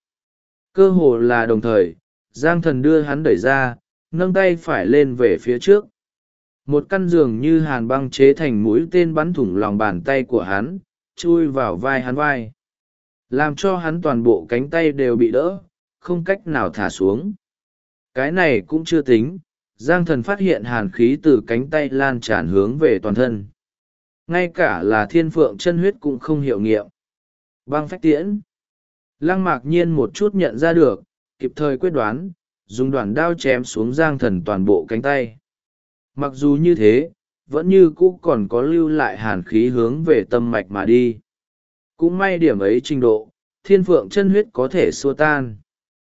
Cơ hồ là đồng thời, Giang Thần đưa hắn đẩy ra, nâng tay phải lên về phía trước. Một căn giường như hàn băng chế thành mũi tên bắn thủng lòng bàn tay của hắn, chui vào vai hắn vai. Làm cho hắn toàn bộ cánh tay đều bị đỡ, không cách nào thả xuống. Cái này cũng chưa tính, Giang Thần phát hiện hàn khí từ cánh tay lan tràn hướng về toàn thân. Ngay cả là thiên phượng chân huyết cũng không hiệu nghiệm. Băng phách tiễn. Lăng Mạc Nhiên một chút nhận ra được, kịp thời quyết đoán, dùng đoạn đao chém xuống Giang Thần toàn bộ cánh tay. Mặc dù như thế, vẫn như cũ còn có lưu lại hàn khí hướng về tâm mạch mà đi. Cũng may điểm ấy trình độ, thiên phượng chân huyết có thể xua tan.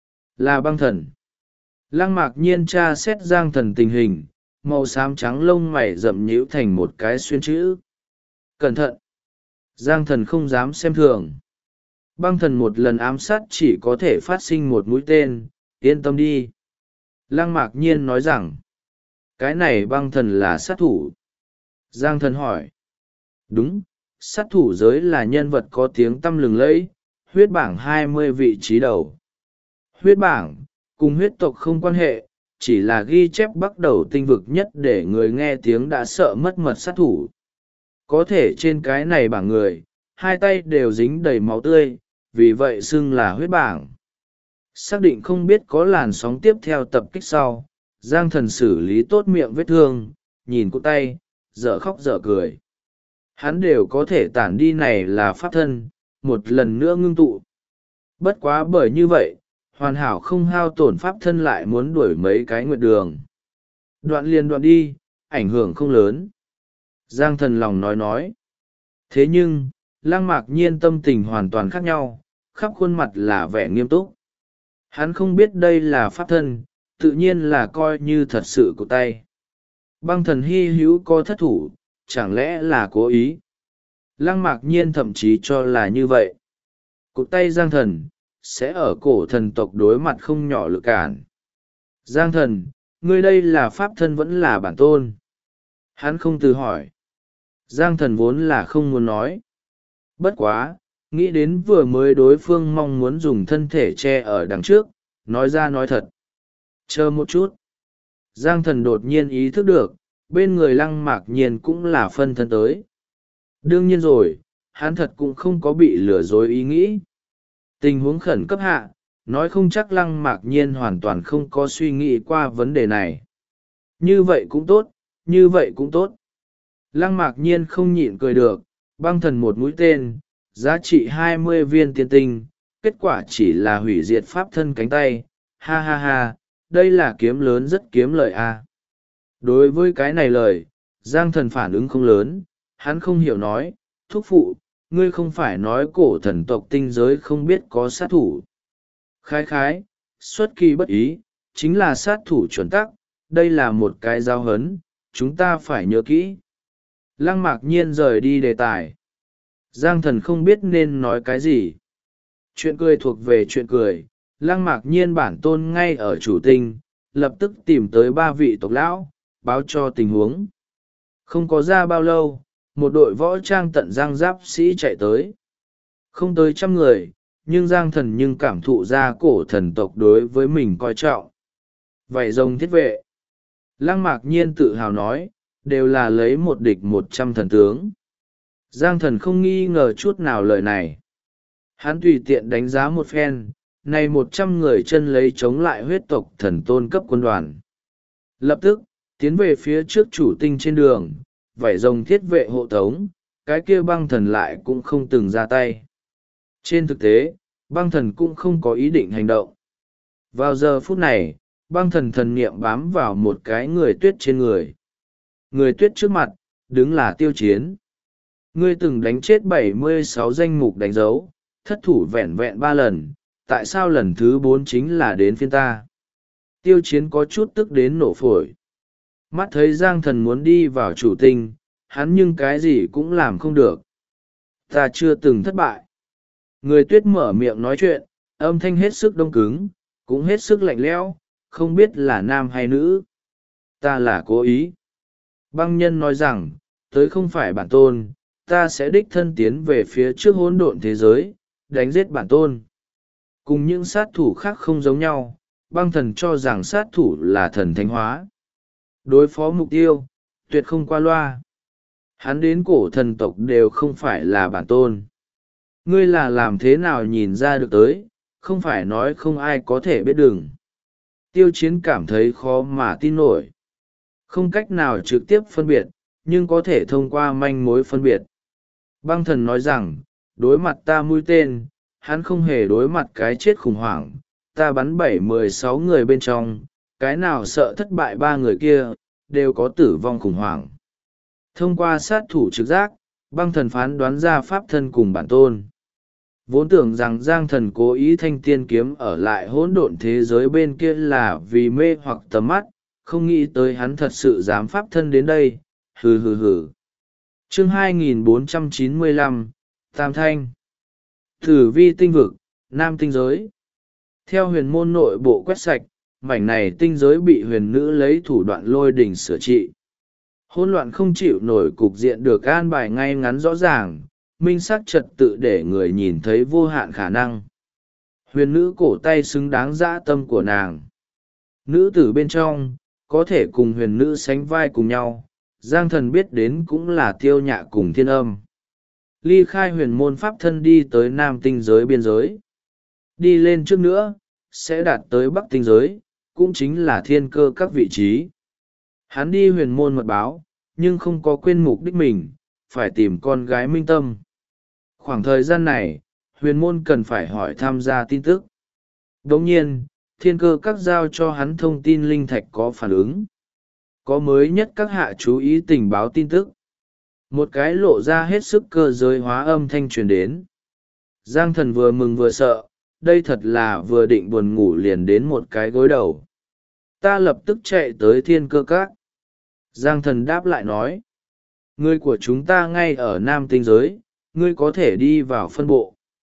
Là băng thần. Lăng Mạc Nhiên tra xét Giang Thần tình hình, màu xám trắng lông mày rậm nhíu thành một cái xuyên chữ. Cẩn thận! Giang Thần không dám xem thường. Băng thần một lần ám sát chỉ có thể phát sinh một mũi tên, yên tâm đi. Lăng Mạc Nhiên nói rằng, cái này băng thần là sát thủ. Giang Thần hỏi. Đúng, sát thủ giới là nhân vật có tiếng tăm lừng lẫy, huyết bảng 20 vị trí đầu. Huyết bảng, cùng huyết tộc không quan hệ, chỉ là ghi chép bắt đầu tinh vực nhất để người nghe tiếng đã sợ mất mật sát thủ. Có thể trên cái này bảng người, hai tay đều dính đầy máu tươi, vì vậy xưng là huyết bảng. Xác định không biết có làn sóng tiếp theo tập kích sau, Giang Thần xử lý tốt miệng vết thương, nhìn cụ tay, dở khóc dở cười. Hắn đều có thể tản đi này là pháp thân, một lần nữa ngưng tụ. Bất quá bởi như vậy, hoàn hảo không hao tổn pháp thân lại muốn đuổi mấy cái nguyệt đường. Đoạn liền đoạn đi, ảnh hưởng không lớn. Giang Thần lòng nói. Thế nhưng, Lăng Mạc Nhiên tâm tình hoàn toàn khác nhau, khắp khuôn mặt là vẻ nghiêm túc. Hắn không biết đây là pháp thân, tự nhiên là coi như thật sự của tay. Băng thần hy hữu có thất thủ, chẳng lẽ là cố ý? Lăng Mạc Nhiên thậm chí cho là như vậy. Cụt tay Giang Thần, sẽ ở cổ thần tộc đối mặt không nhỏ lực cản. Giang Thần, ngươi đây là pháp thân vẫn là bản tôn? Hắn không từ hỏi. Giang Thần vốn là không muốn nói. Bất quá, nghĩ đến vừa mới đối phương mong muốn dùng thân thể che ở đằng trước, nói ra nói thật. Chờ một chút. Giang Thần đột nhiên ý thức được, bên người Lăng Mạc Nhiên cũng là phân thân tới. Đương nhiên rồi, hắn thật cũng không có bị lừa dối ý nghĩ. Tình huống khẩn cấp hạ, nói không chắc Lăng Mạc Nhiên hoàn toàn không có suy nghĩ qua vấn đề này. Như vậy cũng tốt, như vậy cũng tốt. Lăng Mạc Nhiên không nhịn cười được, băng thần một mũi tên, giá trị 20 viên tiên tinh, kết quả chỉ là hủy diệt pháp thân cánh tay, ha ha ha, đây là kiếm lớn rất kiếm lợi a. Đối với cái này lời, Giang Thần phản ứng không lớn, hắn không hiểu nói, thúc phụ, ngươi không phải nói cổ thần tộc tinh giới không biết có sát thủ. Khái khái, xuất kỳ bất ý, chính là sát thủ chuẩn tắc, đây là một cái giao hấn, chúng ta phải nhớ kỹ. Lăng Mạc Nhiên rời đi đề tài. Giang Thần không biết nên nói cái gì. Chuyện cười thuộc về chuyện cười, Lăng Mạc Nhiên bản tôn ngay ở chủ tinh, lập tức tìm tới 3 vị tộc lão, báo cho tình huống. Không có ra bao lâu, một đội võ trang tận giang giáp sĩ chạy tới. Không tới 100 người, nhưng Giang Thần nhưng cảm thụ ra cổ thần tộc đối với mình coi trọng. Vậy rồng thiết vệ. Lăng Mạc Nhiên tự hào nói, đều là lấy một địch 100 thần tướng. Giang Thần không nghi ngờ chút nào lời này. Hắn tùy tiện đánh giá một phen, này 100 người chân lấy chống lại huyết tộc thần tôn cấp quân đoàn. Lập tức, tiến về phía trước chủ tinh trên đường, vảy rồng thiết vệ hộ tống, cái kia băng thần lại cũng không từng ra tay. Trên thực tế, băng thần cũng không có ý định hành động. Vào giờ phút này, băng thần thần niệm bám vào một cái người tuyết trên người. Người tuyết trước mặt đứng là Tiêu Chiến. Ngươi từng đánh chết 76 danh mục đánh dấu, thất thủ vẹn vẹn 3 lần, tại sao lần thứ 4 chính là đến phiên ta? Tiêu Chiến có chút tức đến nổ phổi. Mắt thấy Giang Thần muốn đi vào chủ tinh, hắn nhưng cái gì cũng làm không được. Ta chưa từng thất bại. Người tuyết mở miệng nói chuyện, âm thanh hết sức đông cứng, cũng hết sức lạnh lẽo, không biết là nam hay nữ. Ta là cố ý. Băng nhân nói rằng, tới không phải bản tôn, ta sẽ đích thân tiến về phía trước hỗn độn thế giới, đánh giết bản tôn. Cùng những sát thủ khác không giống nhau, băng thần cho rằng sát thủ là thần thánh hóa. Đối phó mục tiêu, tuyệt không qua loa. Hắn đến cổ thần tộc đều không phải là bản tôn. Ngươi là làm thế nào nhìn ra được tới, không phải nói không ai có thể biết đừng. Tiêu Chiến cảm thấy khó mà tin nổi. Không cách nào trực tiếp phân biệt, nhưng có thể thông qua manh mối phân biệt. Băng thần nói rằng, đối mặt ta mũi tên, hắn không hề đối mặt cái chết khủng hoảng. Ta bắn 7-16 người bên trong, cái nào sợ thất bại 3 người kia, đều có tử vong khủng hoảng. Thông qua sát thủ trực giác, băng thần phán đoán ra pháp thân cùng bản tôn. Vốn tưởng rằng Giang Thần cố ý thanh tiên kiếm ở lại hỗn độn thế giới bên kia là vì mê hoặc tầm mắt, không nghĩ tới hắn thật sự dám pháp thân đến đây. Hừ hừ hừ. Chương 2495, Tam Thanh. Tử vi tinh vực, Nam tinh giới. Theo huyền môn nội bộ quét sạch, mảnh này tinh giới bị huyền nữ lấy thủ đoạn lôi đỉnh sửa trị. Hỗn loạn không chịu nổi cục diện được an bài ngay ngắn rõ ràng, minh xác trật tự để người nhìn thấy vô hạn khả năng. Huyền nữ cổ tay xứng đáng dã tâm của nàng. Nữ tử bên trong, có thể cùng huyền nữ sánh vai cùng nhau, Giang Thần biết đến cũng là Tiêu Nhạ cùng Thiên Âm. Ly khai huyền môn pháp thân đi tới Nam tinh giới biên giới. Đi lên trước nữa, sẽ đạt tới Bắc tinh giới, cũng chính là thiên cơ các vị trí. Hắn đi huyền môn mật báo, nhưng không có quên mục đích mình, phải tìm con gái minh tâm. Khoảng thời gian này, huyền môn cần phải hỏi tham gia tin tức. Đồng nhiên, thiên cơ các giao cho hắn thông tin linh thạch có phản ứng. Có mới nhất các hạ chú ý tình báo tin tức. Một cái lộ ra hết sức cơ giới hóa âm thanh truyền đến. Giang Thần vừa mừng vừa sợ, đây thật là vừa định buồn ngủ liền đến một cái gối đầu. Ta lập tức chạy tới thiên cơ các. Giang Thần đáp lại nói. Người của chúng ta ngay ở Nam tinh giới, ngươi có thể đi vào phân bộ.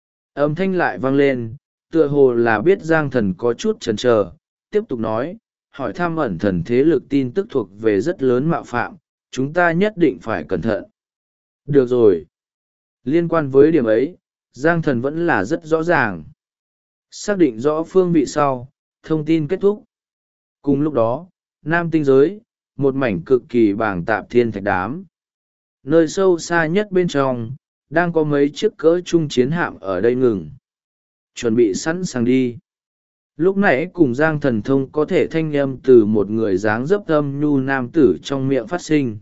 Âm thanh lại vang lên, tựa hồ là biết Giang Thần có chút chần chờ, tiếp tục nói, hỏi thăm ẩn thần thế lực tin tức thuộc về rất lớn mạo phạm, chúng ta nhất định phải cẩn thận. Được rồi. Liên quan với điểm ấy, Giang Thần vẫn là rất rõ ràng. Xác định rõ phương vị sau, thông tin kết thúc. Cùng lúc đó, Nam tinh giới, một mảnh cực kỳ bàng tạp thiên thạch đám. Nơi sâu xa nhất bên trong, đang có mấy chiếc cỡ trung chiến hạm ở đây ngừng. Chuẩn bị sẵn sàng đi. Lúc nãy cùng Giang Thần thông có thể thanh âm từ một người dáng dấp âm nhu nam tử trong miệng phát sinh.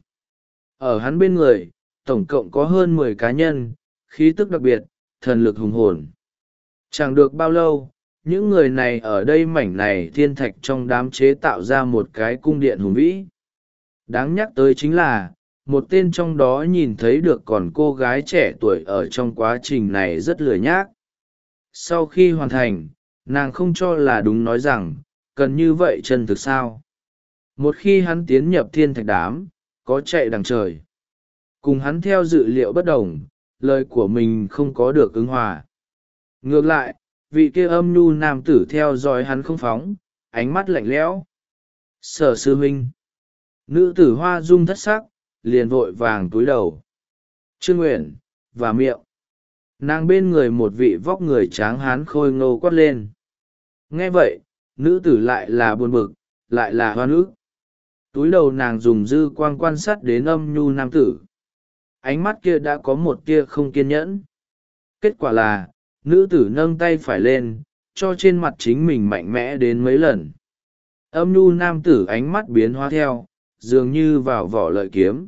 Ở hắn bên người, tổng cộng có hơn 10 cá nhân, khí tức đặc biệt, thần lực hùng hồn. Chẳng được bao lâu, những người này ở đây mảnh này thiên thạch trong đám chế tạo ra một cái cung điện hùng vĩ. Đáng nhắc tới chính là, một tên trong đó nhìn thấy được còn cô gái trẻ tuổi ở trong quá trình này rất lười nhác. Sau khi hoàn thành, nàng không cho là đúng nói rằng, cần như vậy chân thực sao. Một khi hắn tiến nhập thiên thạch đám, có chạy đằng trời. Cùng hắn theo dự liệu bất đồng, lời của mình không có được ứng hòa. Ngược lại, vị kia âm nhu nam tử theo dõi hắn không phóng, ánh mắt lạnh lẽo. Sở sư huynh. Nữ tử hoa dung thất sắc, liền vội vàng túi đầu. Trương Nguyện, và miệng. Nàng bên người một vị vóc người tráng hán khôi ngô quát lên. Nghe vậy, nữ tử lại là buồn bực, lại là hoa ức. Túi đầu nàng dùng dư quang quan sát đến âm nhu nam tử. Ánh mắt kia đã có một tia không kiên nhẫn. Kết quả là, nữ tử nâng tay phải lên, cho trên mặt chính mình mạnh mẽ đến mấy lần. Âm nhu nam tử ánh mắt biến hóa theo, dường như vào vỏ lợi kiếm.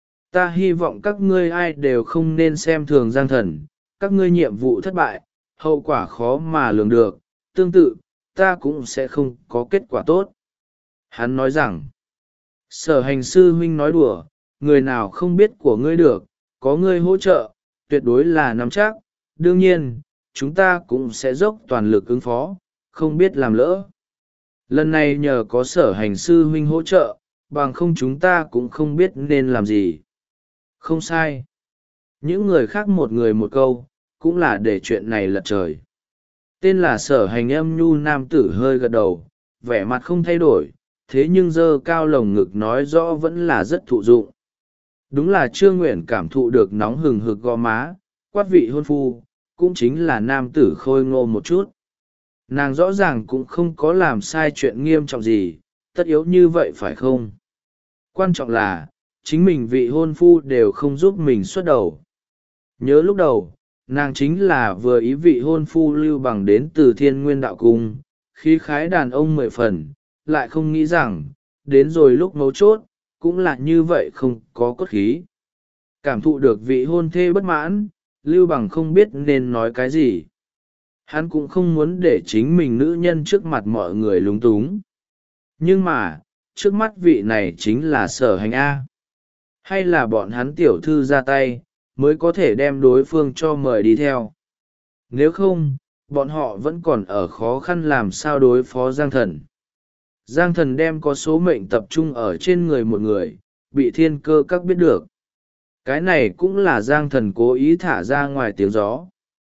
Ta hy vọng các ngươi ai đều không nên xem thường Giang Thần, các ngươi nhiệm vụ thất bại, hậu quả khó mà lường được. Tương tự, ta cũng sẽ không có kết quả tốt. Hắn nói rằng, Sở Hành sư huynh nói đùa, người nào không biết của ngươi được, có ngươi hỗ trợ, tuyệt đối là nắm chắc, đương nhiên, chúng ta cũng sẽ dốc toàn lực ứng phó, không biết làm lỡ. Lần này nhờ có Sở Hành sư huynh hỗ trợ, bằng không chúng ta cũng không biết nên làm gì. Không sai. Những người khác một người một câu, cũng là để chuyện này lật trời. Tên là Sở Hành âm nhu nam tử hơi gật đầu, vẻ mặt không thay đổi, thế nhưng giơ cao lồng ngực nói rõ vẫn là rất thụ dụng. Đúng là Trương Nguyện cảm thụ được nóng hừng hực gò má, quát vị hôn phu, cũng chính là nam tử khôi ngô một chút. Nàng rõ ràng cũng không có làm sai chuyện nghiêm trọng gì, tất yếu như vậy phải không? Quan trọng là, chính mình vị hôn phu đều không giúp mình xuất đầu. Nhớ lúc đầu, nàng chính là vừa ý vị hôn phu Lưu Bằng đến từ Thiên Nguyên Đạo Cung, khí khái đàn ông 10 phần, lại không nghĩ rằng, đến rồi lúc mấu chốt, cũng là như vậy không có cốt khí. Cảm thụ được vị hôn thê bất mãn, Lưu Bằng không biết nên nói cái gì. Hắn cũng không muốn để chính mình nữ nhân trước mặt mọi người lúng túng. Nhưng mà, trước mắt vị này chính là Sở Hành A. Hay là bọn hắn tiểu thư ra tay, mới có thể đem đối phương cho mời đi theo. Nếu không, bọn họ vẫn còn ở khó khăn làm sao đối phó Giang Thần. Giang Thần đem có số mệnh tập trung ở trên người một người, bị thiên cơ các biết được. Cái này cũng là Giang Thần cố ý thả ra ngoài tiếng gió,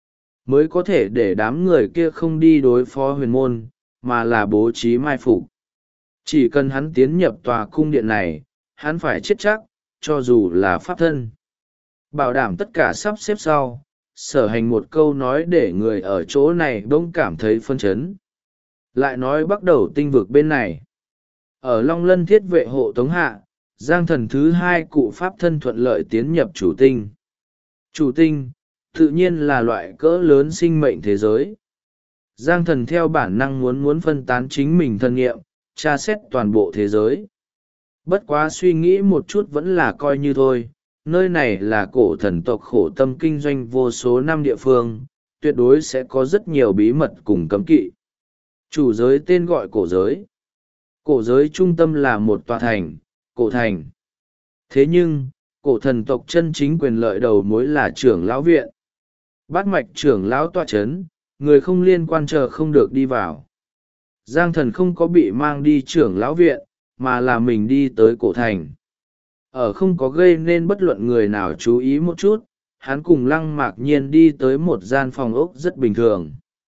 mới có thể để đám người kia không đi đối phó huyền môn, mà là bố trí mai phục. Chỉ cần hắn tiến nhập tòa cung điện này, hắn phải chết chắc, cho dù là pháp thân. Bảo đảm tất cả sắp xếp sau, Sở Hành một câu nói để người ở chỗ này bỗng cảm thấy phân chấn. Lại nói bắt đầu tinh vực bên này. Ở Long Lân thiết vệ hộ tống hạ, Giang Thần thứ hai cụ pháp thân thuận lợi tiến nhập chủ tinh. Chủ tinh, tự nhiên là loại cỡ lớn sinh mệnh thế giới. Giang Thần theo bản năng muốn phân tán chính mình thân nghiệm, tra xét toàn bộ thế giới. Bất quá suy nghĩ một chút vẫn là coi như thôi, nơi này là cổ thần tộc khổ tâm kinh doanh vô số năm địa phương, tuyệt đối sẽ có rất nhiều bí mật cùng cấm kỵ. Chủ giới tên gọi cổ giới. Cổ giới trung tâm là một tòa thành, cổ thành. Thế nhưng, cổ thần tộc chân chính quyền lợi đầu mối là trưởng lão viện. Bát mạch trưởng lão tọa chấn, người không liên quan chờ không được đi vào. Giang Thần không có bị mang đi trưởng lão viện, mà là mình đi tới cổ thành. Ở không có gây nên bất luận người nào chú ý một chút, hắn cùng Lăng Mạc Nhiên đi tới một gian phòng ốc rất bình thường.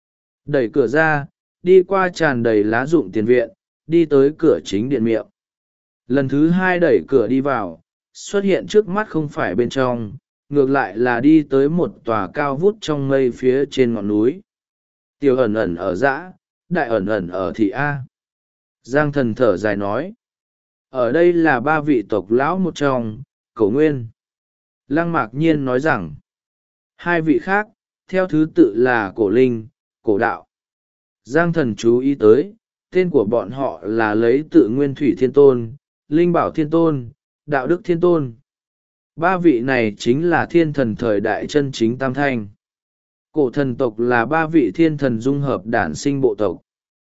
Đẩy cửa ra, đi qua tràn đầy lá rụng tiền viện, đi tới cửa chính điện miệng. Lần thứ hai đẩy cửa đi vào, xuất hiện trước mắt không phải bên trong, ngược lại là đi tới một tòa cao vút trong mây phía trên ngọn núi. Tiểu ẩn ẩn ở dã, đại ẩn ẩn ở thị A. Giang Thần thở dài nói. Ở đây là ba vị tộc lão một trong, Cổ Nguyên. Lăng Mạc Nhiên nói rằng, hai vị khác, theo thứ tự là Cổ Linh, Cổ Đạo. Giang Thần chú ý tới, tên của bọn họ là lấy tự Nguyên Thủy Thiên Tôn, Linh Bảo Thiên Tôn, Đạo Đức Thiên Tôn. Ba vị này chính là thiên thần thời đại chân chính tam thanh. Cổ thần tộc là ba vị thiên thần dung hợp đản sinh bộ tộc.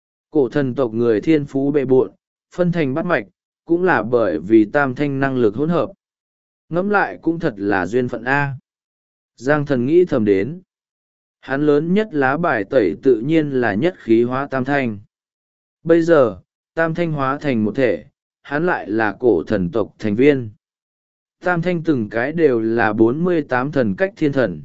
Cổ thần tộc người thiên phú bệ bộn, phân thành bát mạch, cũng là bởi vì tam thanh năng lực hỗn hợp. Ngẫm lại cũng thật là duyên phận A. Giang Thần nghĩ thầm đến. Hắn lớn nhất lá bài tẩy tự nhiên là nhất khí hóa tam thanh. Bây giờ, tam thanh hóa thành một thể, hắn lại là cổ thần tộc thành viên. Tam thanh từng cái đều là 48 thần cách thiên thần.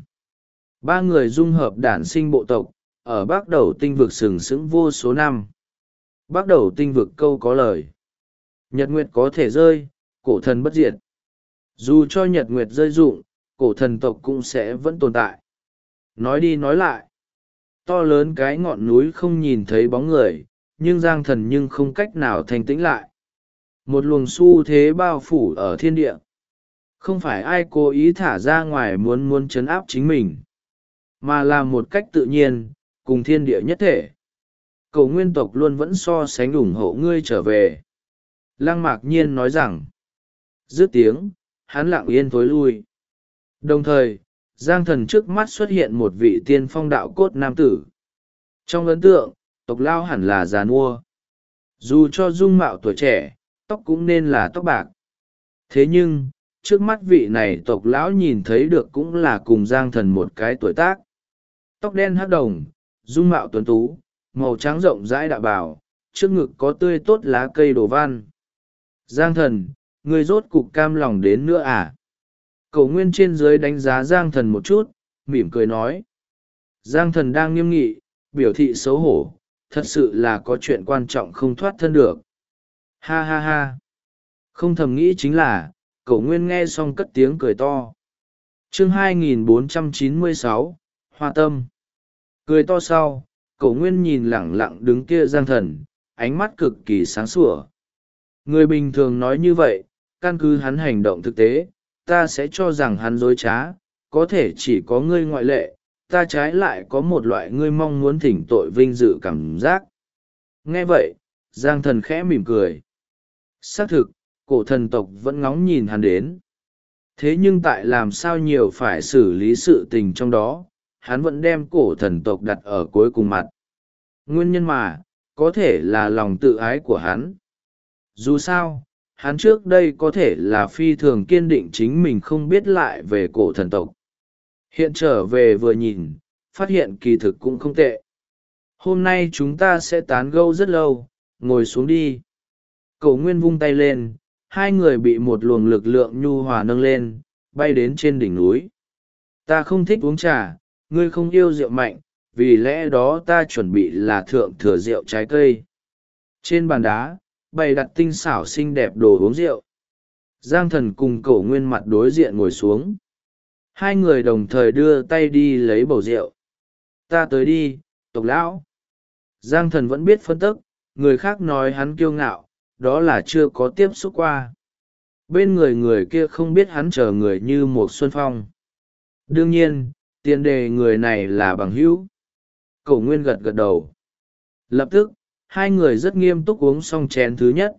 Ba người dung hợp đản sinh bộ tộc, ở Bắc Đầu tinh vực sừng sững vô số năm. Bắc Đầu tinh vực câu có lời. Nhật nguyệt có thể rơi, cổ thần bất diệt. Dù cho nhật nguyệt rơi rụng, cổ thần tộc cũng sẽ vẫn tồn tại. Nói đi nói lại. To lớn cái ngọn núi không nhìn thấy bóng người, nhưng Giang Thần nhưng không cách nào thanh tĩnh lại. Một luồng xu thế bao phủ ở thiên địa. Không phải ai cố ý thả ra ngoài muốn trấn áp chính mình, mà là một cách tự nhiên, cùng thiên địa nhất thể. Cổ nguyên tộc luôn vẫn so sánh ủng hộ ngươi trở về. Lăng Mạc Nhiên nói rằng, dứt tiếng, hắn lặng yên thối lui. Đồng thời, Giang Thần trước mắt xuất hiện một vị tiên phong đạo cốt nam tử. Trong ấn tượng, tộc lao hẳn là già nua. Dù cho dung mạo tuổi trẻ, tóc cũng nên là tóc bạc. Thế nhưng, trước mắt vị này tộc lão nhìn thấy được cũng là cùng Giang Thần một cái tuổi tác. Tóc đen hắc đồng, dung mạo tuấn tú, màu trắng rộng rãi đạo bào, trước ngực có tươi tốt lá cây đồ văn. Giang Thần, ngươi rốt cục cam lòng đến nữa à? Cổ Nguyên trên dưới đánh giá Giang Thần một chút, mỉm cười nói. Giang Thần đang nghiêm nghị, biểu thị xấu hổ, thật sự là có chuyện quan trọng không thoát thân được. Ha ha ha. Không thầm nghĩ chính là, Cổ Nguyên nghe xong cất tiếng cười to. Chương 2496, Hoa Tâm. Cười to sau, Cổ Nguyên nhìn lẳng lặng đứng kia Giang Thần, ánh mắt cực kỳ sáng sủa. Người bình thường nói như vậy, căn cứ hắn hành động thực tế, ta sẽ cho rằng hắn dối trá, có thể chỉ có ngươi ngoại lệ, ta trái lại có một loại ngươi mong muốn thỉnh tội vinh dự cảm giác. Nghe vậy, Giang Thần khẽ mỉm cười. Xác thực, cổ thần tộc vẫn ngóng nhìn hắn đến. Thế nhưng tại làm sao nhiều phải xử lý sự tình trong đó, hắn vẫn đem cổ thần tộc đặt ở cuối cùng mặt. Nguyên nhân mà, có thể là lòng tự ái của hắn. Dù sao, hắn trước đây có thể là phi thường kiên định chính mình không biết lại về cổ thần tộc. Hiện trở về vừa nhìn, phát hiện kỳ thực cũng không tệ. Hôm nay chúng ta sẽ tán gẫu rất lâu, ngồi xuống đi. Cổ Nguyên vung tay lên, hai người bị một luồng lực lượng nhu hòa nâng lên, bay đến trên đỉnh núi. Ta không thích uống trà, ngươi không yêu rượu mạnh, vì lẽ đó ta chuẩn bị là thượng thừa rượu trái cây. Trên bàn đá, bày đặt tinh xảo xinh đẹp đồ uống rượu. Giang Thần cùng Cổ Nguyên mặt đối diện ngồi xuống. Hai người đồng thời đưa tay đi lấy bầu rượu. Ta tới đi, tộc lão. Giang Thần vẫn biết phân tức, người khác nói hắn kiêu ngạo, đó là chưa có tiếp xúc qua. Bên người kia không biết hắn chờ người như một xuân phong. Đương nhiên, tiền đề người này là bằng hữu. Cổ Nguyên gật gật đầu. Lập tức, hai người rất nghiêm túc uống xong chén thứ nhất.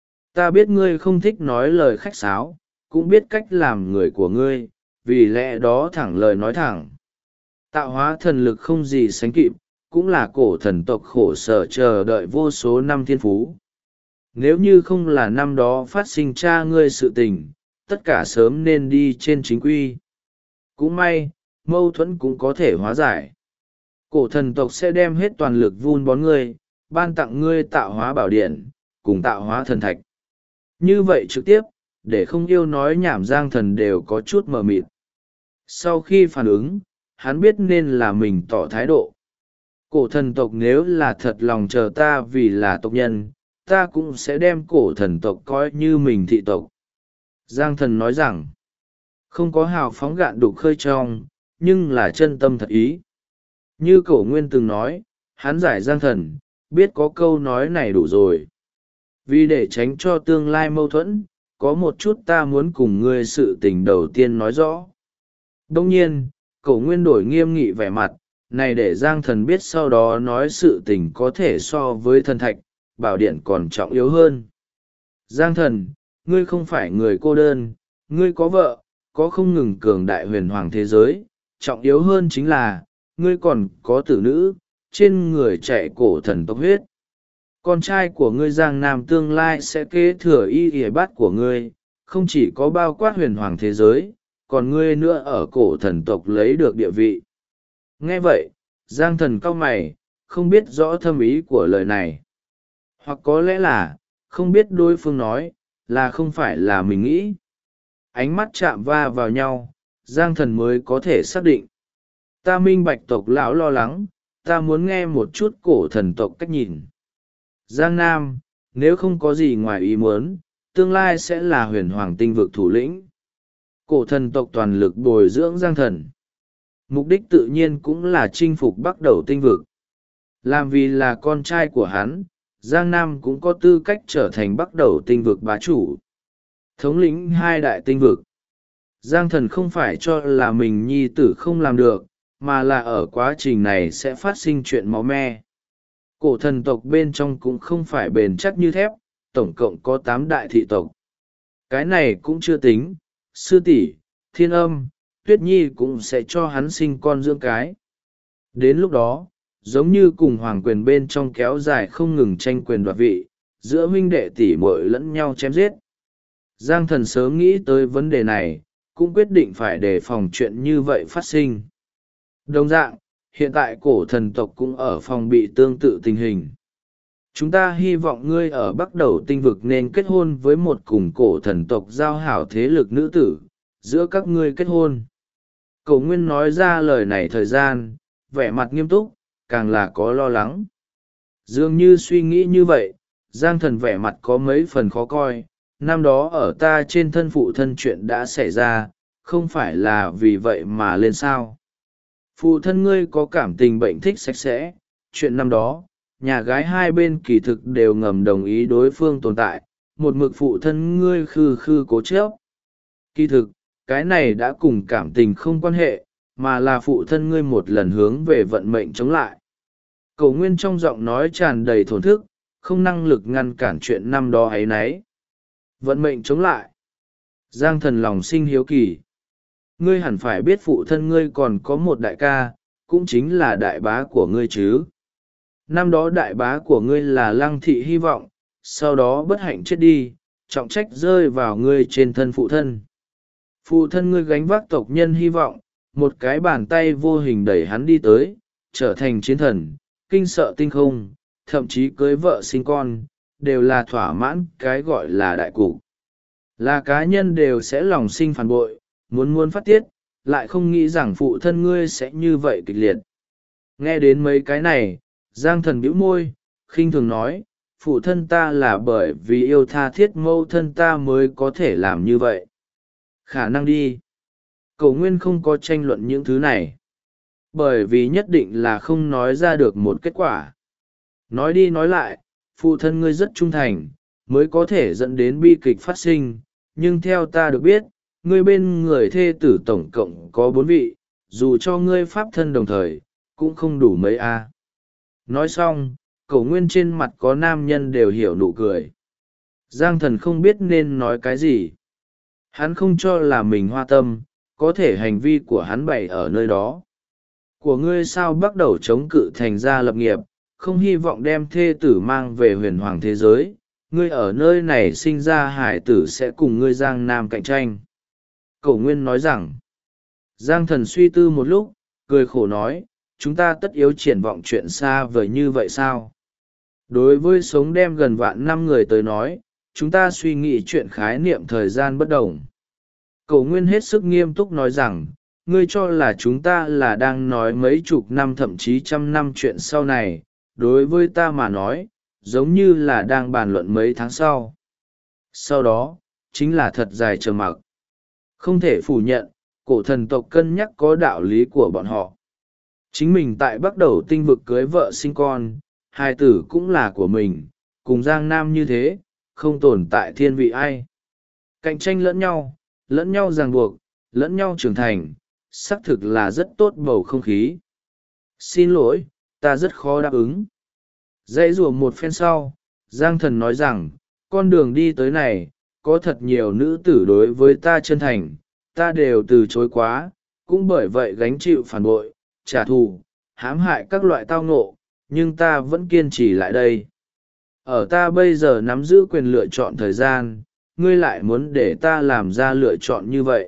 Ta biết ngươi không thích nói lời khách sáo, cũng biết cách làm người của ngươi, vì lẽ đó thẳng lời nói thẳng. Tạo hóa thần lực không gì sánh kịp, cũng là cổ thần tộc khổ sở chờ đợi vô số năm thiên phú. Nếu như không là năm đó phát sinh cha ngươi sự tình, tất cả sớm nên đi trên chính quy. Cũng may, mâu thuẫn cũng có thể hóa giải. Cổ thần tộc sẽ đem hết toàn lực vun bón ngươi, ban tặng ngươi tạo hóa bảo điện, cùng tạo hóa thần thạch. Như vậy trực tiếp, để không yêu nói nhảm Giang Thần đều có chút mờ mịt. Sau khi phản ứng, hắn biết nên là mình tỏ thái độ. Cổ thần tộc nếu là thật lòng chờ ta vì là tộc nhân, ta cũng sẽ đem cổ thần tộc coi như mình thị tộc. Giang Thần nói rằng, không có hào phóng gạn đục khơi trong, nhưng là chân tâm thật ý. Như Cổ Nguyên từng nói, hắn giải Giang Thần, biết có câu nói này đủ rồi. Vì để tránh cho tương lai mâu thuẫn, có một chút ta muốn cùng ngươi sự tình đầu tiên nói rõ. Đông nhiên, Cổ Nguyên đổi nghiêm nghị vẻ mặt, này để Giang Thần biết sau đó nói sự tình có thể so với thần thạch, bảo điện còn trọng yếu hơn. Giang Thần, ngươi không phải người cô đơn, ngươi có vợ, có không ngừng cường đại huyền hoàng thế giới, trọng yếu hơn chính là, ngươi còn có tử nữ, trên người chạy cổ thần tộc huyết. Con trai của ngươi Giang Nam tương lai sẽ kế thừa y y bát của ngươi, không chỉ có bao quát huyền hoàng thế giới, còn ngươi nữa ở cổ thần tộc lấy được địa vị. Nghe vậy, Giang Thần cau mày, không biết rõ thâm ý của lời này. Hoặc có lẽ là, không biết đối phương nói, là không phải là mình nghĩ. Ánh mắt chạm va vào nhau, Giang Thần mới có thể xác định. Ta minh bạch tộc lão lo lắng, ta muốn nghe một chút cổ thần tộc cách nhìn. Giang Nam, nếu không có gì ngoài ý muốn, tương lai sẽ là huyền hoàng tinh vực thủ lĩnh. Cổ thần tộc toàn lực bồi dưỡng Giang Thần. Mục đích tự nhiên cũng là chinh phục bắt đầu tinh vực. Làm vì là con trai của hắn, Giang Nam cũng có tư cách trở thành bắt đầu tinh vực bá chủ. Thống lĩnh hai đại tinh vực. Giang Thần không phải cho là mình nhi tử không làm được, mà là ở quá trình này sẽ phát sinh chuyện máu me. Cổ thần tộc bên trong cũng không phải bền chắc như thép, tổng cộng có 8 đại thị tộc. Cái này cũng chưa tính, sư tỷ, thiên âm, tuyết nhi cũng sẽ cho hắn sinh con dưỡng cái. Đến lúc đó, giống như cùng hoàng quyền bên trong kéo dài không ngừng tranh quyền đoạt vị, giữa huynh đệ tỷ muội lẫn nhau chém giết. Giang Thần sớm nghĩ tới vấn đề này, cũng quyết định phải đề phòng chuyện như vậy phát sinh. Đồng dạng, hiện tại cổ thần tộc cũng ở phòng bị tương tự tình hình. Chúng ta hy vọng ngươi ở Bắc Đầu tinh vực nên kết hôn với một cùng cổ thần tộc giao hảo thế lực nữ tử, giữa các ngươi kết hôn. Cổ Nguyên nói ra lời này thời gian, vẻ mặt nghiêm túc, càng là có lo lắng. Dường như suy nghĩ như vậy, Giang Thần vẻ mặt có mấy phần khó coi, năm đó ở ta trên thân phụ thân chuyện đã xảy ra, không phải là vì vậy mà lên sao. Phụ thân ngươi có cảm tình bệnh thích sạch sẽ, chuyện năm đó, nhà gái hai bên kỳ thực đều ngầm đồng ý đối phương tồn tại, một mực phụ thân ngươi khư khư cố chấp. Kỳ thực, cái này đã cùng cảm tình không quan hệ, mà là phụ thân ngươi một lần hướng về vận mệnh chống lại. Cổ Nguyên trong giọng nói tràn đầy thổn thức, không năng lực ngăn cản chuyện năm đó ấy nấy. Vận mệnh chống lại. Giang Thần lòng sinh hiếu kỳ. Ngươi hẳn phải biết phụ thân ngươi còn có một đại ca, cũng chính là đại bá của ngươi chứ. Năm đó đại bá của ngươi là Lăng Thị Hy Vọng, sau đó bất hạnh chết đi, trọng trách rơi vào ngươi trên thân phụ thân. Phụ thân ngươi gánh vác tộc nhân hy vọng, một cái bàn tay vô hình đẩy hắn đi tới, trở thành chiến thần, kinh sợ tinh không, thậm chí cưới vợ sinh con, đều là thỏa mãn cái gọi là đại cục. Là cá nhân đều sẽ lòng sinh phản bội, muốn phát tiết, lại không nghĩ rằng phụ thân ngươi sẽ như vậy kịch liệt. Nghe đến mấy cái này, Giang Thần bĩu môi, khinh thường nói, phụ thân ta là bởi vì yêu tha thiết mẫu thân ta mới có thể làm như vậy. Khả năng đi. Cổ Nguyên không có tranh luận những thứ này. Bởi vì nhất định là không nói ra được một kết quả. Nói đi nói lại, phụ thân ngươi rất trung thành, mới có thể dẫn đến bi kịch phát sinh, nhưng theo ta được biết, ngươi bên người thê tử tổng cộng có 4 vị, dù cho ngươi pháp thân đồng thời, cũng không đủ mấy a. Nói xong, Cổ Nguyên trên mặt có nam nhân đều hiểu nụ cười. Giang Thần không biết nên nói cái gì. Hắn không cho là mình hoa tâm, có thể hành vi của hắn bày ở nơi đó. Của ngươi sao bắt đầu chống cự thành ra lập nghiệp, không hy vọng đem thê tử mang về huyền hoàng thế giới, ngươi ở nơi này sinh ra hải tử sẽ cùng ngươi Giang Nam cạnh tranh. Cổ Nguyên nói rằng, Giang Thần suy tư một lúc, cười khổ nói, chúng ta tất yếu triển vọng chuyện xa vời như vậy sao? Đối với sống đem gần vạn năm người tới nói, chúng ta suy nghĩ chuyện khái niệm thời gian bất đồng. Cổ Nguyên hết sức nghiêm túc nói rằng, ngươi cho là chúng ta là đang nói mấy chục năm thậm chí trăm năm chuyện sau này, đối với ta mà nói, giống như là đang bàn luận mấy tháng sau. Sau đó, chính là thật dài trầm mặc. Không thể phủ nhận, cổ thần tộc cân nhắc có đạo lý của bọn họ. Chính mình tại Bắc Đầu tinh vực cưới vợ sinh con, hai tử cũng là của mình, cùng Giang Nam như thế, không tồn tại thiên vị ai. Cạnh tranh lẫn nhau ràng buộc, lẫn nhau trưởng thành, xác thực là rất tốt bầu không khí. Xin lỗi, ta rất khó đáp ứng. Dãy rùa một phen sau, Giang Thần nói rằng, con đường đi tới này, có thật nhiều nữ tử đối với ta chân thành, ta đều từ chối quá, cũng bởi vậy gánh chịu phản bội, trả thù, hãm hại các loại tao ngộ, nhưng ta vẫn kiên trì lại đây. Ở ta bây giờ nắm giữ quyền lựa chọn thời gian, ngươi lại muốn để ta làm ra lựa chọn như vậy.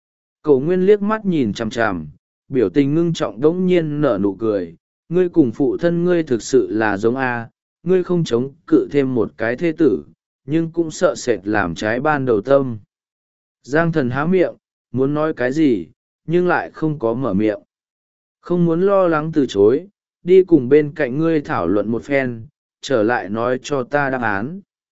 Cổ Nguyên liếc mắt nhìn chằm chằm, biểu tình ngưng trọng đống nhiên nở nụ cười, ngươi cùng phụ thân ngươi thực sự là giống A, ngươi không chống cự thêm một cái thế tử, nhưng cũng sợ sệt làm trái ban đầu tâm. Giang Thần há miệng, muốn nói cái gì, nhưng lại không có mở miệng. Không muốn lo lắng từ chối, đi cùng bên cạnh ngươi thảo luận một phen, trở lại nói cho ta đáp án.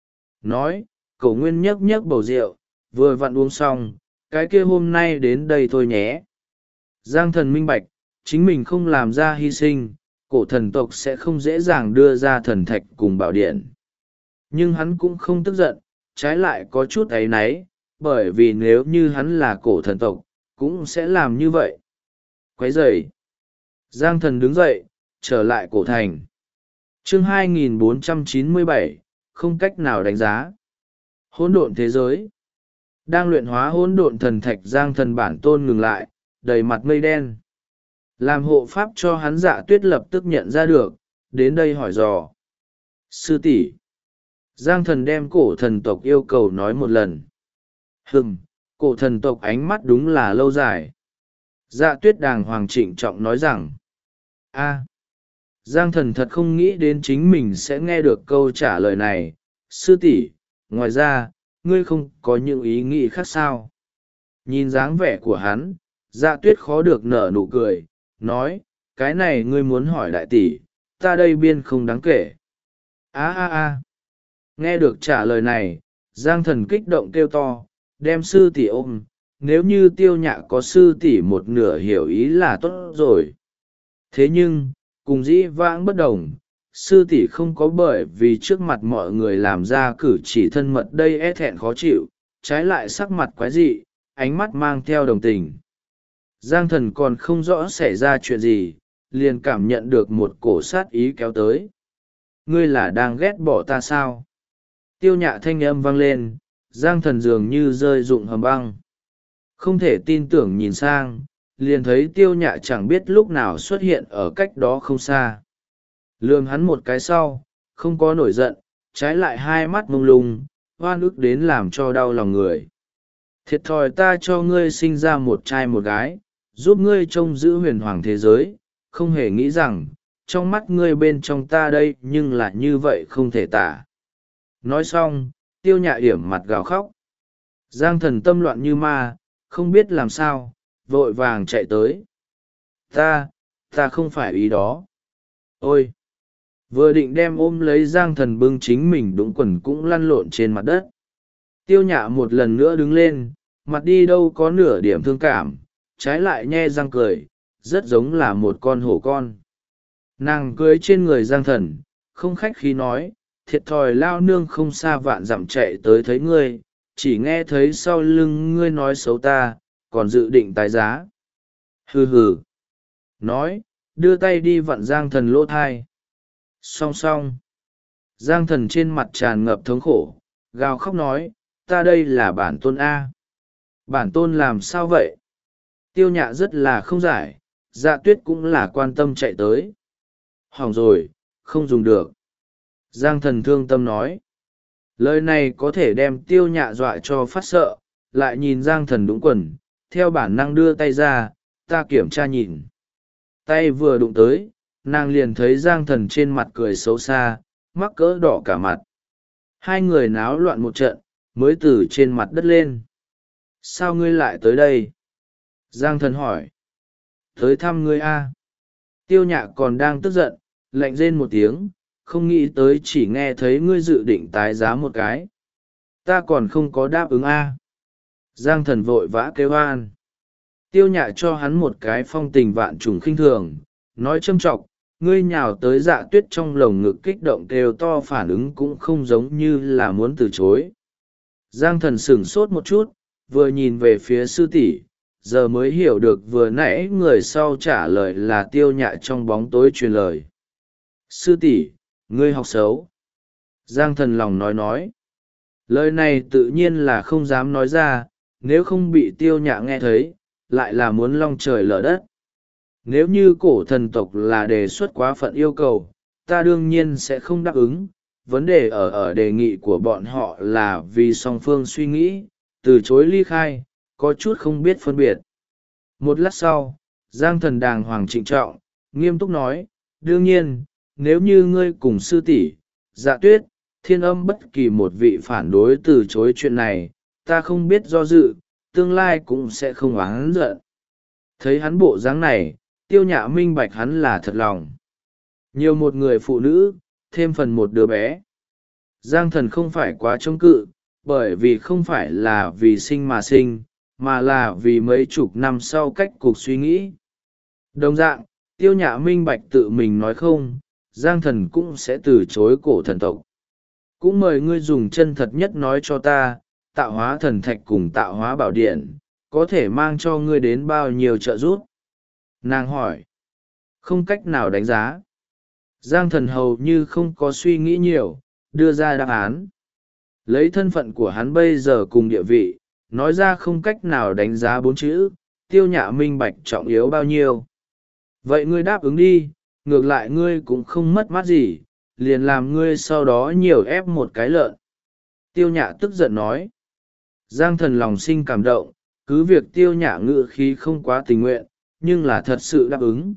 Nói, Cổ Nguyên nhấc nhấc bầu rượu, vừa vặn uống xong, cái kia hôm nay đến đây thôi nhé. Giang Thần minh bạch, chính mình không làm ra hy sinh, cổ thần tộc sẽ không dễ dàng đưa ra thần thạch cùng bảo điện. Nhưng hắn cũng không tức giận, trái lại có chút áy náy, bởi vì nếu như hắn là cổ thần tộc, cũng sẽ làm như vậy. Quấy rầy. Giang Thần đứng dậy, trở lại cổ thành. Chương 2497, không cách nào đánh giá. Hỗn độn thế giới. Đang luyện hóa hỗn độn thần thạch, Giang Thần bản tôn ngừng lại, đầy mặt mây đen. làm hộ pháp cho hắn. Dạ tuyết lập tức nhận ra được, đến đây hỏi dò. Sư tỷ. Giang thần đem cổ thần tộc yêu cầu nói một lần. Cổ thần tộc ánh mắt đúng là lâu dài. Dạ tuyết đàng hoàng trịnh trọng nói rằng, Giang thần thật không nghĩ đến chính mình sẽ nghe được câu trả lời này. Sư tỷ, ngoài ra, ngươi không có những ý nghĩ khác sao? Nhìn dáng vẻ của hắn, Dạ tuyết khó được nở nụ cười, nói, cái này ngươi muốn hỏi đại tỷ, ta đây biên không đáng kể. Nghe được trả lời này, Giang thần kích động kêu to, đem sư tỷ ôm. Nếu như Tiêu Nhạ có sư tỷ một nửa hiểu ý là tốt rồi. Thế nhưng, cùng dĩ vãng bất đồng, sư tỷ không có bởi vì trước mặt mọi người làm ra cử chỉ thân mật đây e thẹn khó chịu, trái lại sắc mặt quái dị, ánh mắt mang theo đồng tình. Giang thần còn không rõ xảy ra chuyện gì, liền cảm nhận được một cổ sát ý kéo tới. Ngươi là đang ghét bỏ ta sao? Tiêu Nhạ thanh âm vang lên, Giang thần dường như rơi rụng hầm băng. Không thể tin tưởng nhìn sang, liền thấy Tiêu Nhạ chẳng biết lúc nào xuất hiện ở cách đó không xa. Lườm hắn một cái sau, không có nổi giận, trái lại hai mắt mông lung, oan ức đến làm cho đau lòng người. Thiệt thòi ta cho ngươi sinh ra một trai một gái, giúp ngươi trông giữ huyền hoàng thế giới, không hề nghĩ rằng, trong mắt ngươi bên trong ta đây nhưng là như vậy không thể tả. Nói xong, Tiêu Nhạ yểm mặt gào khóc. Giang thần tâm loạn như ma, không biết làm sao, vội vàng chạy tới. Ta không phải ý đó. Ôi! Vừa định đem ôm lấy Giang thần bưng chính mình đũng quần cũng lăn lộn trên mặt đất. Tiêu Nhạ một lần nữa đứng lên, mặt đi đâu có nửa điểm thương cảm, trái lại nhe răng cười, rất giống là một con hổ con. Nàng cưới trên người Giang thần, không khách khí nói, thiệt thòi lao nương không xa vạn dặm chạy tới thấy ngươi, chỉ nghe thấy sau lưng ngươi nói xấu ta, còn dự định tái giá. Hừ. Nói, đưa tay đi vặn Giang thần lỗ thai. Song song. Giang thần trên mặt tràn ngập thống khổ, gào khóc nói, ta đây là bản tôn A. Bản tôn làm sao vậy? Tiêu Nhạ rất là không giải, Dạ tuyết cũng là quan tâm chạy tới. Hỏng rồi, không dùng được. Giang thần thương tâm nói. Lời này có thể đem Tiêu Nhạ dọa cho phát sợ, lại nhìn Giang thần đũng quần, theo bản năng đưa tay ra, ta kiểm tra nhìn. Tay vừa đụng tới, nàng liền thấy Giang thần trên mặt cười xấu xa, mắc cỡ đỏ cả mặt. Hai người náo loạn một trận, mới từ trên mặt đất lên. Sao ngươi lại tới đây? Giang thần hỏi. Tới thăm ngươi a. Tiêu Nhạ còn đang tức giận, lạnh rên một tiếng, không nghĩ tới chỉ nghe thấy ngươi dự định tái giá một cái. Ta còn không có đáp ứng a. Giang thần vội vã kêu oan. Tiêu Nhạ cho hắn một cái phong tình vạn trùng khinh thường, nói châm chọc, ngươi nhào tới Dạ tuyết trong lồng ngực kích động kêu to, phản ứng cũng không giống như là muốn từ chối. Giang thần sửng sốt một chút, vừa nhìn về phía sư tỷ, giờ mới hiểu được vừa nãy người sau trả lời là Tiêu Nhạ trong bóng tối truyền lời. Sư tỷ, ngươi học xấu. Giang thần lòng nói. Lời này tự nhiên là không dám nói ra, nếu không bị Tiêu Nhạ nghe thấy, lại là muốn long trời lở đất. Nếu như cổ thần tộc là đề xuất quá phận yêu cầu, ta đương nhiên sẽ không đáp ứng. Vấn đề ở đề nghị của bọn họ là vì song phương suy nghĩ, từ chối ly khai, có chút không biết phân biệt. Một lát sau, Giang thần đàng hoàng trịnh trọng, nghiêm túc nói, đương nhiên, nếu như ngươi cùng sư tỷ, Dạ tuyết, Thiên Âm bất kỳ một vị phản đối từ chối chuyện này, ta không biết do dự, tương lai cũng sẽ không oán giận. Thấy hắn bộ dáng này, Tiêu Nhạ minh bạch hắn là thật lòng. Nhiều một người phụ nữ, thêm phần một đứa bé. Giang thần không phải quá chống cự, bởi vì không phải là vì sinh mà sinh, mà là vì mấy chục năm sau cách cuộc suy nghĩ. Đồng dạng, Tiêu Nhạ minh bạch tự mình nói không, Giang thần cũng sẽ từ chối cổ thần tộc. Cũng mời ngươi dùng chân thật nhất nói cho ta, tạo hóa thần thạch cùng tạo hóa bảo điện, có thể mang cho ngươi đến bao nhiêu trợ giúp? Nàng hỏi. Không cách nào đánh giá. Giang thần hầu như không có suy nghĩ nhiều, đưa ra đáp án. Lấy thân phận của hắn bây giờ cùng địa vị, nói ra không cách nào đánh giá 4 chữ, Tiêu Nhạ minh bạch trọng yếu bao nhiêu. Vậy ngươi đáp ứng đi, ngược lại ngươi cũng không mất mát gì, liền làm ngươi sau đó nhiều ép một cái lợn. Tiêu Nhạ tức giận nói. Giang Thần lòng sinh cảm động, cứ việc Tiêu Nhạ ngự khí không quá tình nguyện, nhưng là thật sự đáp ứng.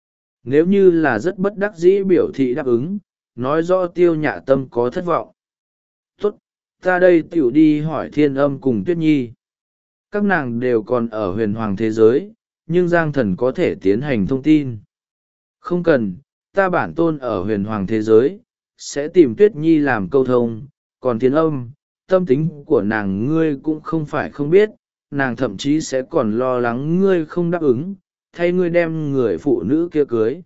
Nếu như là rất bất đắc dĩ biểu thị đáp ứng, nói rõ Tiêu Nhạ tâm có thất vọng. Tốt, ta đây tiểu đi hỏi Thiên Âm cùng Tuyết Nhi. Các nàng đều còn ở huyền hoàng thế giới, nhưng Giang Thần có thể tiến hành thông tin. Không cần, ta bản tôn ở huyền hoàng thế giới, sẽ tìm Tuyết Nhi làm câu thông, còn Thiên Âm, tâm tính của nàng ngươi cũng không phải không biết, nàng thậm chí sẽ còn lo lắng ngươi không đáp ứng, thay ngươi đem người phụ nữ kia cưới.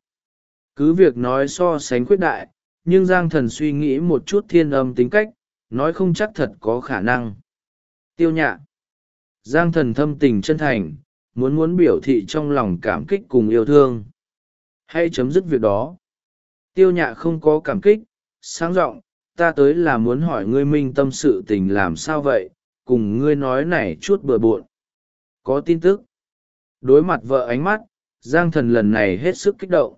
Cứ việc nói so sánh khuyết đại, nhưng Giang Thần suy nghĩ một chút Thiên Âm tính cách, nói không chắc thật có khả năng. Tiêu Nhạ. Giang Thần thâm tình chân thành, muốn biểu thị trong lòng cảm kích cùng yêu thương. Hãy chấm dứt việc đó. Tiêu Nhạ không có cảm kích, sáng giọng, ta tới là muốn hỏi ngươi minh tâm sự tình làm sao vậy, cùng ngươi nói này chút bừa bộn. Có tin tức. Đối mặt vợ ánh mắt, Giang Thần lần này hết sức kích động.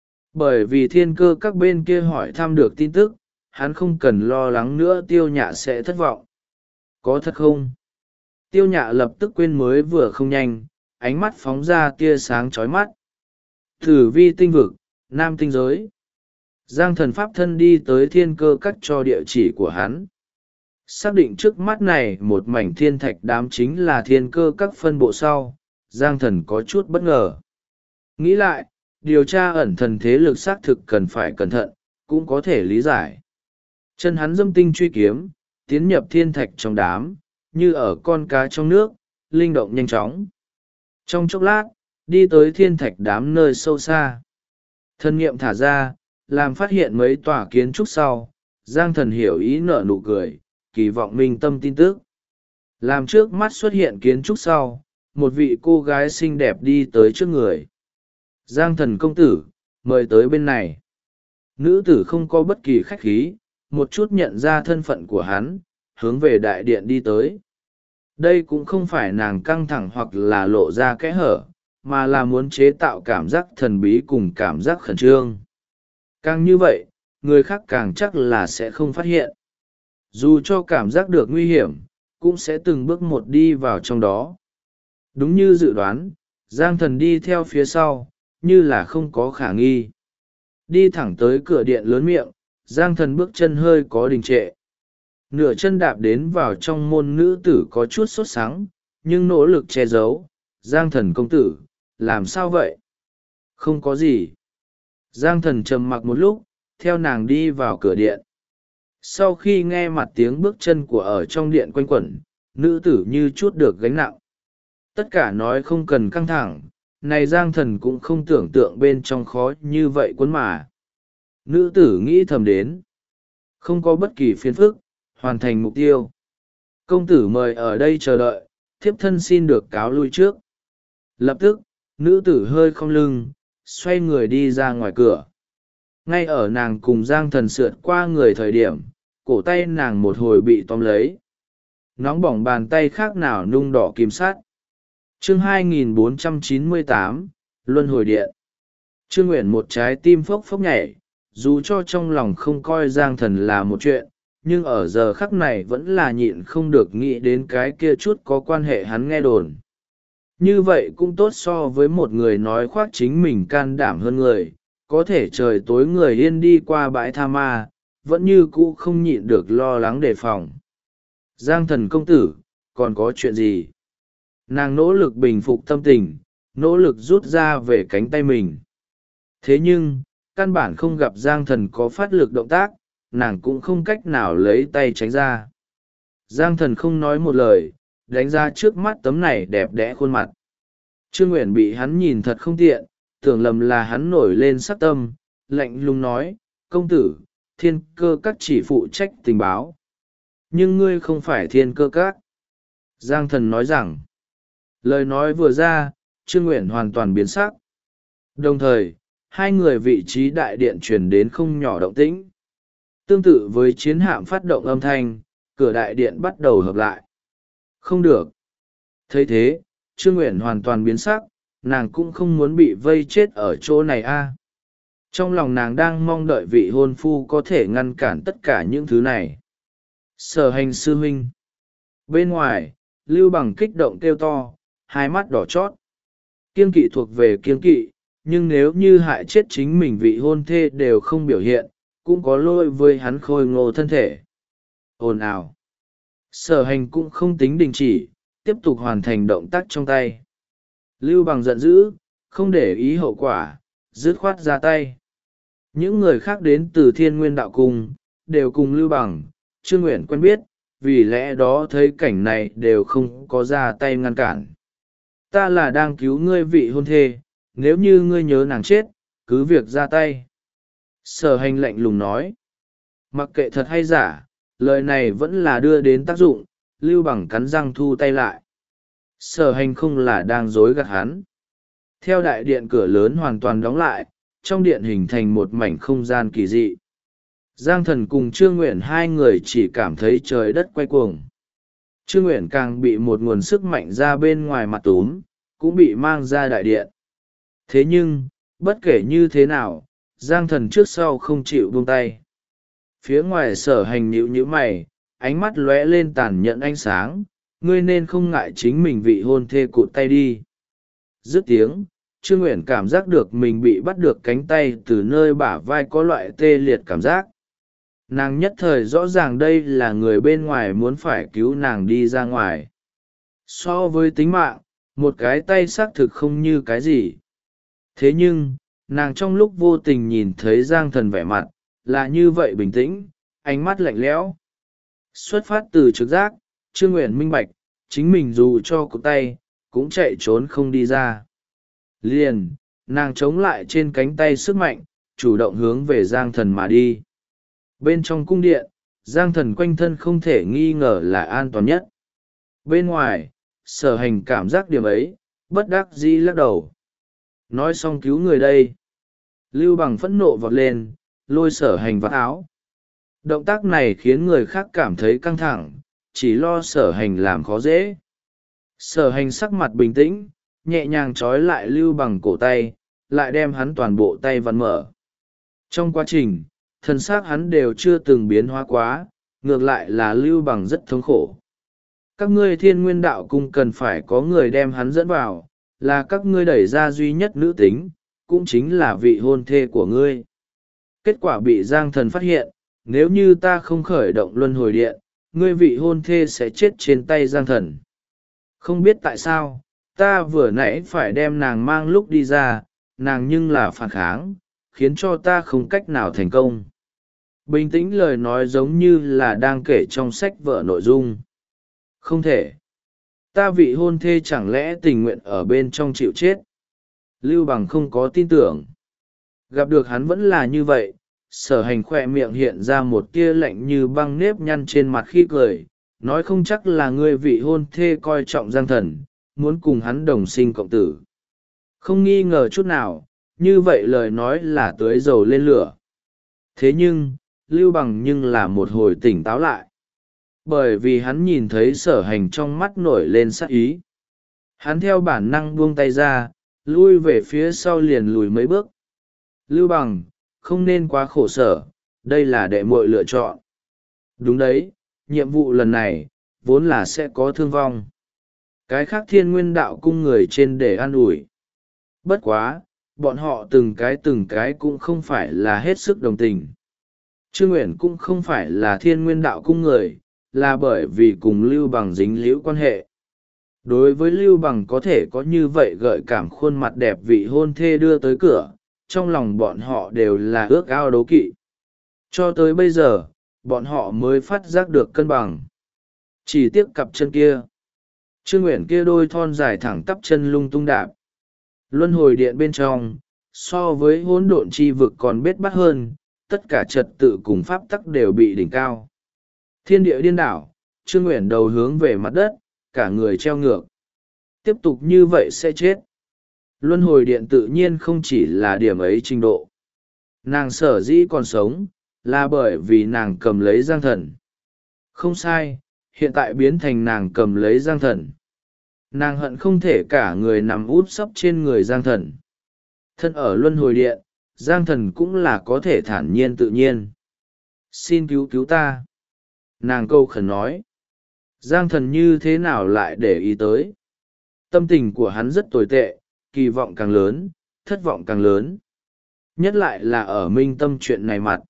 Bởi vì thiên cơ các bên kia hỏi thăm được tin tức, hắn không cần lo lắng nữa Tiêu Nhạ sẽ thất vọng. Có thật không? Tiêu Nhạ lập tức quên mới vừa không nhanh, ánh mắt phóng ra tia sáng chói mắt. Thử vi tinh vực, nam tinh giới. Giang Thần pháp thân đi tới thiên cơ các cho địa chỉ của hắn. Xác định trước mắt này một mảnh thiên thạch đám chính là thiên cơ các phân bộ sau, Giang Thần có chút bất ngờ. Nghĩ lại, điều tra ẩn thần thế lực xác thực cần phải cẩn thận, cũng có thể lý giải. Chân hắn dâm tinh truy kiếm, tiến nhập thiên thạch trong đám, như ở con cá trong nước, linh động nhanh chóng. Trong chốc lát, đi tới thiên thạch đám nơi sâu xa. Thân nghiệm thả ra, làm phát hiện mấy tòa kiến trúc sau, Giang Thần hiểu ý nở nụ cười, kỳ vọng minh tâm tin tức. Làm trước mắt xuất hiện kiến trúc sau, một vị cô gái xinh đẹp đi tới trước người. Giang Thần công tử, mời tới bên này. Nữ tử không có bất kỳ khách khí, một chút nhận ra thân phận của hắn, hướng về đại điện đi tới. Đây cũng không phải nàng căng thẳng hoặc là lộ ra kẽ hở, mà là muốn chế tạo cảm giác thần bí cùng cảm giác khẩn trương. Càng như vậy, người khác càng chắc là sẽ không phát hiện. Dù cho cảm giác được nguy hiểm, cũng sẽ từng bước một đi vào trong đó. Đúng như dự đoán, Giang Thần đi theo phía sau, như là không có khả nghi. Đi thẳng tới cửa điện lớn miệng, Giang Thần bước chân hơi có đình trệ. Nửa chân đạp đến vào trong môn, nữ tử có chút sốt sắng, nhưng nỗ lực che giấu. Giang Thần công tử, làm sao vậy? Không có gì. Giang Thần trầm mặc một lúc, theo nàng đi vào cửa điện. Sau khi nghe mặt tiếng bước chân của ở trong điện quanh quẩn, nữ tử như chút được gánh nặng. Tất cả nói không cần căng thẳng, này Giang Thần cũng không tưởng tượng bên trong khó như vậy cuốn mà. Nữ tử nghĩ thầm đến. Không có bất kỳ phiền phức, hoàn thành mục tiêu. Công tử mời ở đây chờ đợi, thiếp thân xin được cáo lui trước. Lập tức, nữ tử hơi khom lưng, xoay người đi ra ngoài cửa. Ngay ở nàng cùng Giang Thần sượt qua người thời điểm, cổ tay nàng một hồi bị tóm lấy. Nóng bỏng bàn tay khác nào nung đỏ kim sắt. Chương 2498, Luân hồi điện. Trương Nguyện một trái tim phốc phốc nhảy, dù cho trong lòng không coi Giang Thần là một chuyện, nhưng ở giờ khắc này vẫn là nhịn không được nghĩ đến cái kia chút có quan hệ hắn nghe đồn. Như vậy cũng tốt so với một người nói khoác chính mình can đảm hơn người, có thể trời tối người yên đi qua bãi tha ma, vẫn như cũ không nhịn được lo lắng đề phòng. Giang Thần công tử, còn có chuyện gì? Nàng nỗ lực bình phục tâm tình, nỗ lực rút ra về cánh tay mình. Thế nhưng, căn bản không gặp Giang Thần có phát lực động tác, nàng cũng không cách nào lấy tay tránh ra. Giang Thần không nói một lời, đánh ra trước mắt tấm này đẹp đẽ khuôn mặt. Trương Nguyện bị hắn nhìn thật không tiện, tưởng lầm là hắn nổi lên sắc tâm, lạnh lùng nói, công tử, thiên cơ các chỉ phụ trách tình báo. Nhưng ngươi không phải thiên cơ các. Giang Thần nói rằng, lời nói vừa ra, Trương Nguyện hoàn toàn biến sắc. Đồng thời, hai người vị trí đại điện truyền đến không nhỏ động tĩnh. Tương tự với chiến hạm phát động âm thanh, cửa đại điện bắt đầu hợp lại. Không được. Thấy thế, Trương Nguyện hoàn toàn biến sắc, nàng cũng không muốn bị vây chết ở chỗ này a. Trong lòng nàng đang mong đợi vị hôn phu có thể ngăn cản tất cả những thứ này. Sở Hành sư huynh. Bên ngoài, Lưu Bằng kích động kêu to, hai mắt đỏ chót. Kiêng kỵ thuộc về kiêng kỵ, nhưng nếu như hại chết chính mình vị hôn thê đều không biểu hiện, cũng có lỗi với hắn khôi ngô thân thể. Ồn ào. Sở Hành cũng không tính đình chỉ, tiếp tục hoàn thành động tác trong tay. Lưu Bằng giận dữ, không để ý hậu quả, dứt khoát ra tay. Những người khác đến từ Thiên Nguyên Đạo Cung, đều cùng Lưu Bằng, Trương Nguyện quen biết, vì lẽ đó thấy cảnh này đều không có ra tay ngăn cản. Ta là đang cứu ngươi vị hôn thê, nếu như ngươi nhớ nàng chết, cứ việc ra tay. Sở Hành lạnh lùng nói. Mặc kệ thật hay giả, lời này vẫn là đưa đến tác dụng, Lưu Bằng cắn răng thu tay lại. Sở Hành không là đang dối gạt hắn. Theo đại điện cửa lớn hoàn toàn đóng lại, trong điện hình thành một mảnh không gian kỳ dị. Giang Thần cùng Trương Nguyện hai người chỉ cảm thấy trời đất quay cuồng. Trương Nguyện càng bị một nguồn sức mạnh ra bên ngoài mặt túm, cũng bị mang ra đại điện. Thế nhưng, bất kể như thế nào, Giang Thần trước sau không chịu buông tay. Phía ngoài Sở Hành nhíu mày, ánh mắt lóe lên tàn nhẫn ánh sáng, ngươi nên không ngại chính mình vị hôn thê cụt tay đi. Dứt tiếng, Trương Nguyện cảm giác được mình bị bắt được cánh tay từ nơi bả vai có loại tê liệt cảm giác. Nàng nhất thời rõ ràng đây là người bên ngoài muốn phải cứu nàng đi ra ngoài. So với tính mạng, một cái tay xác thực không như cái gì. Thế nhưng, nàng trong lúc vô tình nhìn thấy Giang Thần vẻ mặt, là như vậy bình tĩnh, ánh mắt lạnh lẽo. Xuất phát từ trực giác, Trương Nguyện minh bạch, chính mình dù cho cụt tay, cũng chạy trốn không đi ra. Liền, nàng chống lại trên cánh tay sức mạnh, chủ động hướng về Giang Thần mà đi. Bên trong cung điện, Giang Thần quanh thân không thể nghi ngờ là an toàn nhất. Bên ngoài, Sở Hành cảm giác điểm ấy, bất đắc dĩ lắc đầu. Nói xong cứu người đây. Lưu Bằng phẫn nộ vọt lên, lôi Sở Hành vắt áo. Động tác này khiến người khác cảm thấy căng thẳng, chỉ lo Sở Hành làm khó dễ. Sở Hành sắc mặt bình tĩnh, nhẹ nhàng trói lại Lưu Bằng cổ tay, lại đem hắn toàn bộ tay vặn mở. Trong quá trình, thân xác hắn đều chưa từng biến hóa quá, ngược lại là Lưu Bằng rất thống khổ. Các ngươi Thiên Nguyên Đạo Cung cần phải có người đem hắn dẫn vào, là các ngươi đẩy ra duy nhất nữ tính, cũng chính là vị hôn thê của ngươi. Kết quả bị Giang Thần phát hiện, nếu như ta không khởi động luân hồi điện, ngươi vị hôn thê sẽ chết trên tay Giang Thần. Không biết tại sao, ta vừa nãy phải đem nàng mang lúc đi ra, nàng nhưng là phản kháng, khiến cho ta không cách nào thành công. Bình tĩnh lời nói giống như là đang kể trong sách vở nội dung. Không thể. Ta vị hôn thê chẳng lẽ tình nguyện ở bên trong chịu chết. Lưu Bằng không có tin tưởng. Gặp được hắn vẫn là như vậy, Sở Hành khỏe miệng hiện ra một tia lạnh như băng nếp nhăn trên mặt khi cười, nói không chắc là ngươi vị hôn thê coi trọng Giang Thần, muốn cùng hắn đồng sinh cộng tử. Không nghi ngờ chút nào, như vậy lời nói là tưới dầu lên lửa. Thế nhưng, Lưu Bằng nhưng là một hồi tỉnh táo lại. Bởi vì hắn nhìn thấy Sở Hành trong mắt nổi lên sát ý. Hắn theo bản năng buông tay ra, lui về phía sau liền lùi mấy bước. Lưu Bằng, không nên quá khổ sở, đây là đệ muội lựa chọn. Đúng đấy, nhiệm vụ lần này, vốn là sẽ có thương vong. Cái khác Thiên Nguyên Đạo Cung người trên để an ủi. Bất quá, bọn họ từng cái cũng không phải là hết sức đồng tình. Trương Nguyện cũng không phải là Thiên Nguyên Đạo Cung người, là bởi vì cùng Lưu Bằng dính líu quan hệ. Đối với Lưu Bằng có thể có như vậy gợi cảm khuôn mặt đẹp vị hôn thê đưa tới cửa, trong lòng bọn họ đều là ước ao đố kỵ. Cho tới bây giờ, bọn họ mới phát giác được cân bằng. Chỉ tiếc cặp chân kia. Trương Nguyện kia đôi thon dài thẳng tắp chân lung tung đạp. Luân hồi điện bên trong, so với hỗn độn chi vực còn bết bát hơn, tất cả trật tự cùng pháp tắc đều bị đỉnh cao. Thiên địa điên đảo, Trương Nguyện đầu hướng về mặt đất, cả người treo ngược. Tiếp tục như vậy sẽ chết. Luân hồi điện tự nhiên không chỉ là điểm ấy trình độ. Nàng sở dĩ còn sống, là bởi vì nàng cầm lấy Giang Thần. Không sai, hiện tại biến thành nàng cầm lấy Giang Thần. Nàng hận không thể cả người nằm úp sấp trên người Giang Thần. Thân ở luân hồi điện, Giang Thần cũng là có thể thản nhiên tự nhiên. Xin cứu cứu ta. Nàng câu khẩn nói. Giang Thần như thế nào lại để ý tới. Tâm tình của hắn rất tồi tệ, kỳ vọng càng lớn, thất vọng càng lớn. Nhất lại là ở minh tâm chuyện này mặt.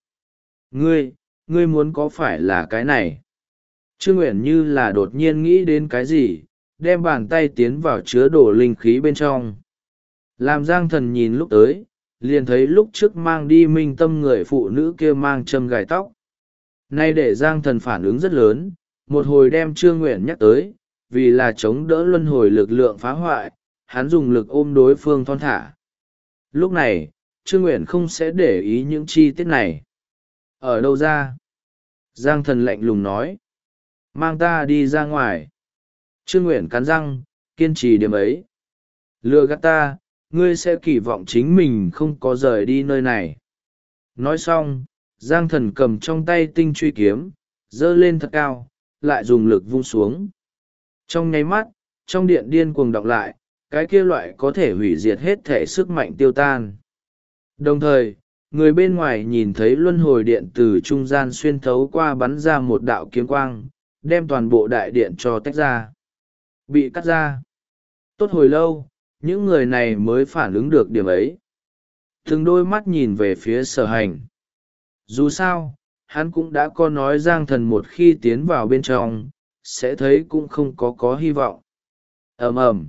Ngươi muốn có phải là cái này? Trương Uyển như là đột nhiên nghĩ đến cái gì, đem bàn tay tiến vào chứa đổ linh khí bên trong. Làm Giang Thần nhìn lúc tới, liền thấy lúc trước mang đi minh tâm người phụ nữ kia mang châm gài tóc. Nay để Giang Thần phản ứng rất lớn, một hồi đem Trương Uyển nhắc tới, vì là chống đỡ luân hồi lực lượng phá hoại, hắn dùng lực ôm đối phương thon thả. Lúc này, Trương Uyển không sẽ để ý những chi tiết này. Ở đâu ra? Giang Thần lạnh lùng nói. Mang ta đi ra ngoài. Trương Uyển cắn răng, kiên trì điểm ấy. Lừa gạt ta, ngươi sẽ kỳ vọng chính mình không có rời đi nơi này. Nói xong, Giang Thần cầm trong tay tinh truy kiếm, giơ lên thật cao, lại dùng lực vung xuống. Trong nháy mắt, trong điện điên cuồng đọc lại, cái kia loại có thể hủy diệt hết thể sức mạnh tiêu tan. Đồng thời, người bên ngoài nhìn thấy luân hồi điện từ trung gian xuyên thấu qua bắn ra một đạo kiếm quang, đem toàn bộ đại điện cho tách ra. Bị cắt ra. Tốt hồi lâu, những người này mới phản ứng được điểm ấy. Từng đôi mắt nhìn về phía Sở Hành. Dù sao, hắn cũng đã có nói Giang Thần một khi tiến vào bên trong, sẽ thấy cũng không có hy vọng. Ầm ầm.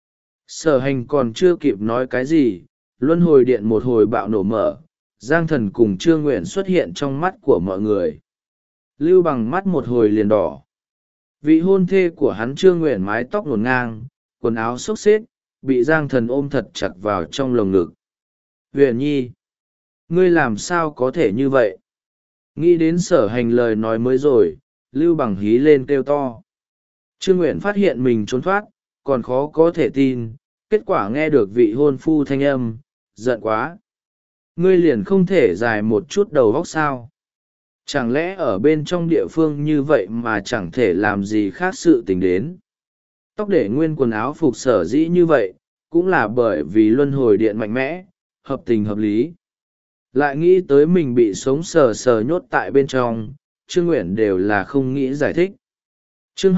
Sở Hành còn chưa kịp nói cái gì, luân hồi điện một hồi bạo nổ mở, Giang Thần cùng Trương Uyển xuất hiện trong mắt của mọi người. Lưu Bằng mắt một hồi liền đỏ. Vị hôn thê của hắn Trương Uyển mái tóc ngổn ngang, quần áo xốc xếch, bị Giang Thần ôm thật chặt vào trong lồng ngực. Uyển nhi, ngươi làm sao có thể như vậy? Nghĩ đến Sở Hành lời nói mới rồi, Lưu Bằng hí lên kêu to. Trương Uyển phát hiện mình trốn thoát, còn khó có thể tin, kết quả nghe được vị hôn phu thanh âm, giận quá. Ngươi liền không thể dài một chút đầu óc sao? Chẳng lẽ ở bên trong địa phương như vậy mà chẳng thể làm gì khác sự tình đến? Tóc để nguyên quần áo phục sở dĩ như vậy, cũng là bởi vì luân hồi điện mạnh mẽ, hợp tình hợp lý. Lại nghĩ tới mình bị sống sờ sờ nhốt tại bên trong, Trương Uyển đều là không nghĩ giải thích. Chương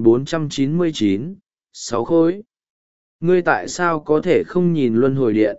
2499, 6 khối. Ngươi tại sao có thể không nhìn luân hồi điện?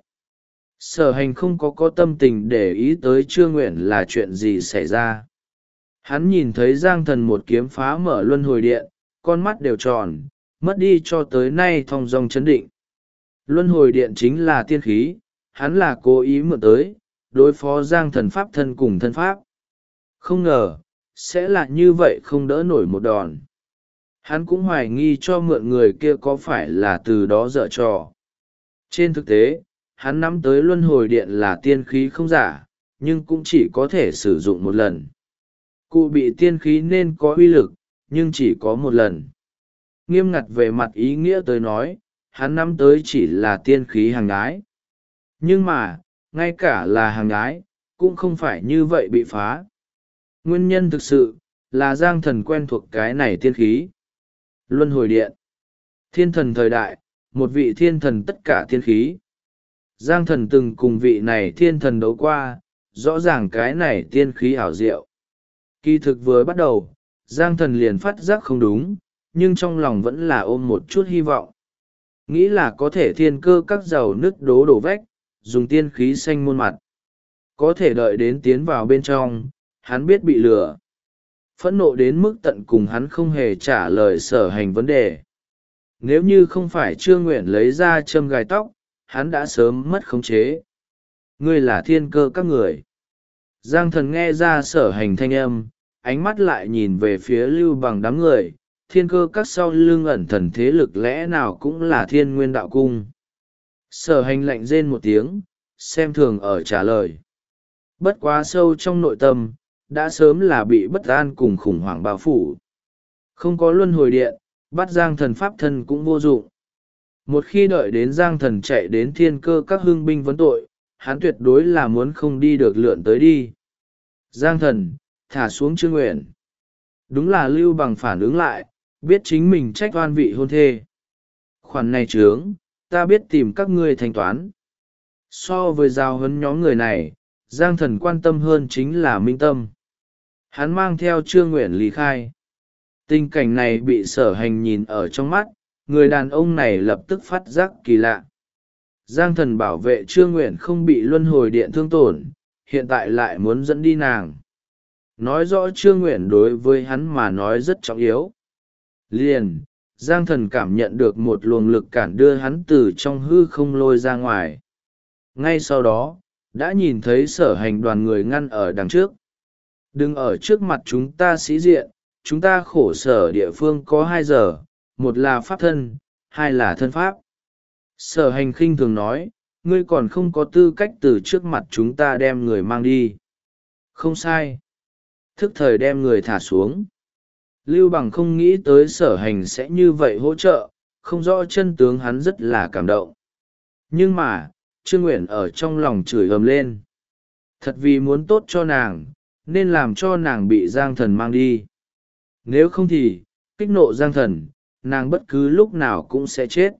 Sở Hành không có tâm tình để ý tới Trương Uyển là chuyện gì xảy ra. Hắn nhìn thấy Giang Thần một kiếm phá mở luân hồi điện, con mắt đều tròn, mất đi cho tới nay thong dong chấn định. Luân hồi điện chính là tiên khí, hắn là cố ý mượn tới, đối phó Giang Thần pháp thân cùng thân pháp. Không ngờ, sẽ là như vậy không đỡ nổi một đòn. Hắn cũng hoài nghi cho mượn người kia có phải là từ đó dở trò. Trên thực tế, hắn nắm tới luân hồi điện là tiên khí không giả, nhưng cũng chỉ có thể sử dụng một lần. Cụ bị tiên khí nên có uy lực, nhưng chỉ có một lần. Nghiêm ngặt về mặt ý nghĩa tới nói, hắn nắm tới chỉ là tiên khí hàng ái. Nhưng mà, ngay cả là hàng ái, cũng không phải như vậy bị phá. Nguyên nhân thực sự, là Giang Thần quen thuộc cái này tiên khí. Luân hồi điện. Thiên thần thời đại, một vị thiên thần tất cả tiên khí. Giang Thần từng cùng vị này thiên thần đấu qua, rõ ràng cái này tiên khí ảo diệu. Kỳ thực vừa bắt đầu, Giang Thần liền phát giác không đúng, nhưng trong lòng vẫn là ôm một chút hy vọng. Nghĩ là có thể thiên cơ các dầu nứt đổ vách, dùng tiên khí xanh muôn mặt. Có thể đợi đến tiến vào bên trong, hắn biết bị lừa. Phẫn nộ đến mức tận cùng hắn không hề trả lời Sở Hành vấn đề. Nếu như không phải Trương Uyển lấy ra châm gài tóc, hắn đã sớm mất khống chế. Ngươi là thiên cơ các người. Giang Thần nghe ra Sở Hành thanh âm, ánh mắt lại nhìn về phía Lưu Bằng đám người. Thiên cơ các sau lưng ẩn thần thế lực lẽ nào cũng là Thiên Nguyên Đạo Cung. Sở Hành lạnh rên một tiếng, xem thường ở trả lời. Bất quá sâu trong nội tâm, đã sớm là bị bất an cùng khủng hoảng bao phủ. Không có luân hồi điện, bắt Giang Thần pháp thân cũng vô dụng. Một khi đợi đến Giang Thần chạy đến thiên cơ các hương binh vấn tội, hắn tuyệt đối là muốn không đi được lượn tới đi. Giang Thần, thả xuống Trương Uyển. Đúng là Lưu Bằng phản ứng lại, biết chính mình trách oan vị hôn thê. khoản này trướng, ta biết tìm các ngươi thanh toán. So với giao huấn nhóm người này, Giang Thần quan tâm hơn chính là Minh Tâm. Hắn mang theo Trương Nguyện lý khai. Tình cảnh này bị Sở Hành nhìn ở trong mắt, người đàn ông này lập tức phát giác kỳ lạ. Giang Thần bảo vệ Trương Nguyện không bị luân hồi điện thương tổn, hiện tại lại muốn dẫn đi nàng. Nói rõ Trương Nguyện đối với hắn mà nói rất trọng yếu. Liền, Giang Thần cảm nhận được một luồng lực cản đưa hắn từ trong hư không lôi ra ngoài. Ngay sau đó, đã nhìn thấy Sở Hành đoàn người ngăn ở đằng trước. Đừng ở trước mặt chúng ta sĩ diện, chúng ta khổ sở địa phương có 2 giờ, một là pháp thân, 2 là thân pháp. Sở Hành khinh thường nói, ngươi còn không có tư cách từ trước mặt chúng ta đem người mang đi. Không sai. Thức thời đem người thả xuống. Lưu Bằng không nghĩ tới Sở Hành sẽ như vậy hỗ trợ, không rõ chân tướng hắn rất là cảm động. Nhưng mà, Trương Nguyện ở trong lòng chửi ầm lên. Thật vì muốn tốt cho nàng, nên làm cho nàng bị Giang Thần mang đi. Nếu không thì, kích nộ Giang Thần, nàng bất cứ lúc nào cũng sẽ chết.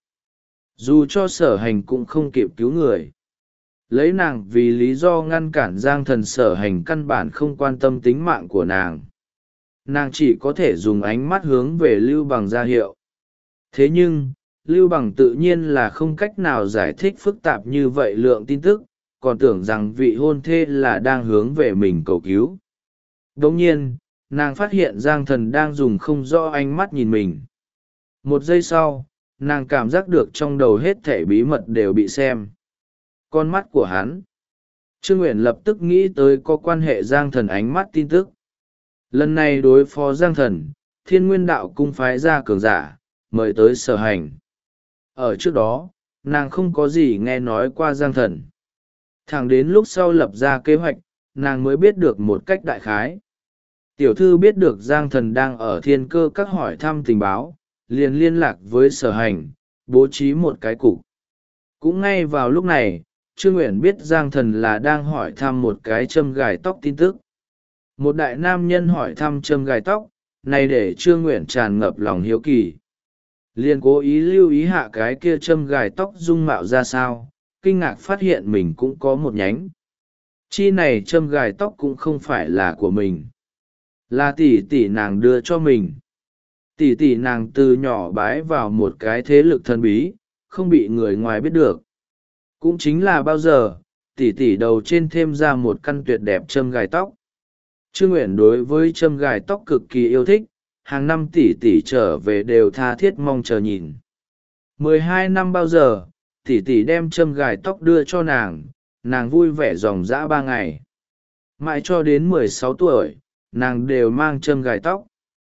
Dù cho Sở Hành cũng không kịp cứu người. Lấy nàng vì lý do ngăn cản Giang Thần, Sở Hành căn bản không quan tâm tính mạng của nàng. Nàng chỉ có thể dùng ánh mắt hướng về Lưu Bằng ra hiệu. Thế nhưng, Lưu Bằng tự nhiên là không cách nào giải thích phức tạp như vậy lượng tin tức, còn tưởng rằng vị hôn thê là đang hướng về mình cầu cứu. Đồng nhiên, nàng phát hiện Giang Thần đang dùng không rõ ánh mắt nhìn mình. Một giây sau, nàng cảm giác được trong đầu hết thảy bí mật đều bị xem. Con mắt của hắn. Trương Nguyện lập tức nghĩ tới có quan hệ Giang Thần ánh mắt tin tức. Lần này đối phó Giang Thần, Thiên Nguyên Đạo cung phái ra cường giả, mời tới Sở Hành. Ở trước đó, nàng không có gì nghe nói qua Giang Thần. Thẳng đến lúc sau lập ra kế hoạch, nàng mới biết được một cách đại khái. Tiểu thư biết được Giang Thần đang ở Thiên Cơ các hỏi thăm tình báo, liền liên lạc với Sở Hành, bố trí một cái cục. Cũng ngay vào lúc này, Trương Nguyện biết Giang Thần là đang hỏi thăm một cái châm gài tóc tin tức. Một đại nam nhân hỏi thăm châm gài tóc, này để Trương Nguyện tràn ngập lòng hiếu kỳ. Liền cố ý lưu ý hạ cái kia châm gài tóc dung mạo ra sao, kinh ngạc phát hiện mình cũng có một nhánh. Chi này châm gài tóc cũng không phải là của mình, là tỷ tỷ nàng đưa cho mình. Tỷ tỷ nàng từ nhỏ bái vào một cái thế lực thần bí, không bị người ngoài biết được. Cũng chính là bao giờ, tỷ tỷ đầu trên thêm ra một căn tuyệt đẹp châm gài tóc. Trương Nguyện đối với châm gài tóc cực kỳ yêu thích, hàng năm tỷ tỷ trở về đều tha thiết mong chờ nhìn. 12 năm bao giờ, tỷ tỷ đem châm gài tóc đưa cho nàng vui vẻ ròng rã 3 ngày. Mãi cho đến 16 tuổi, nàng đều mang châm gài tóc.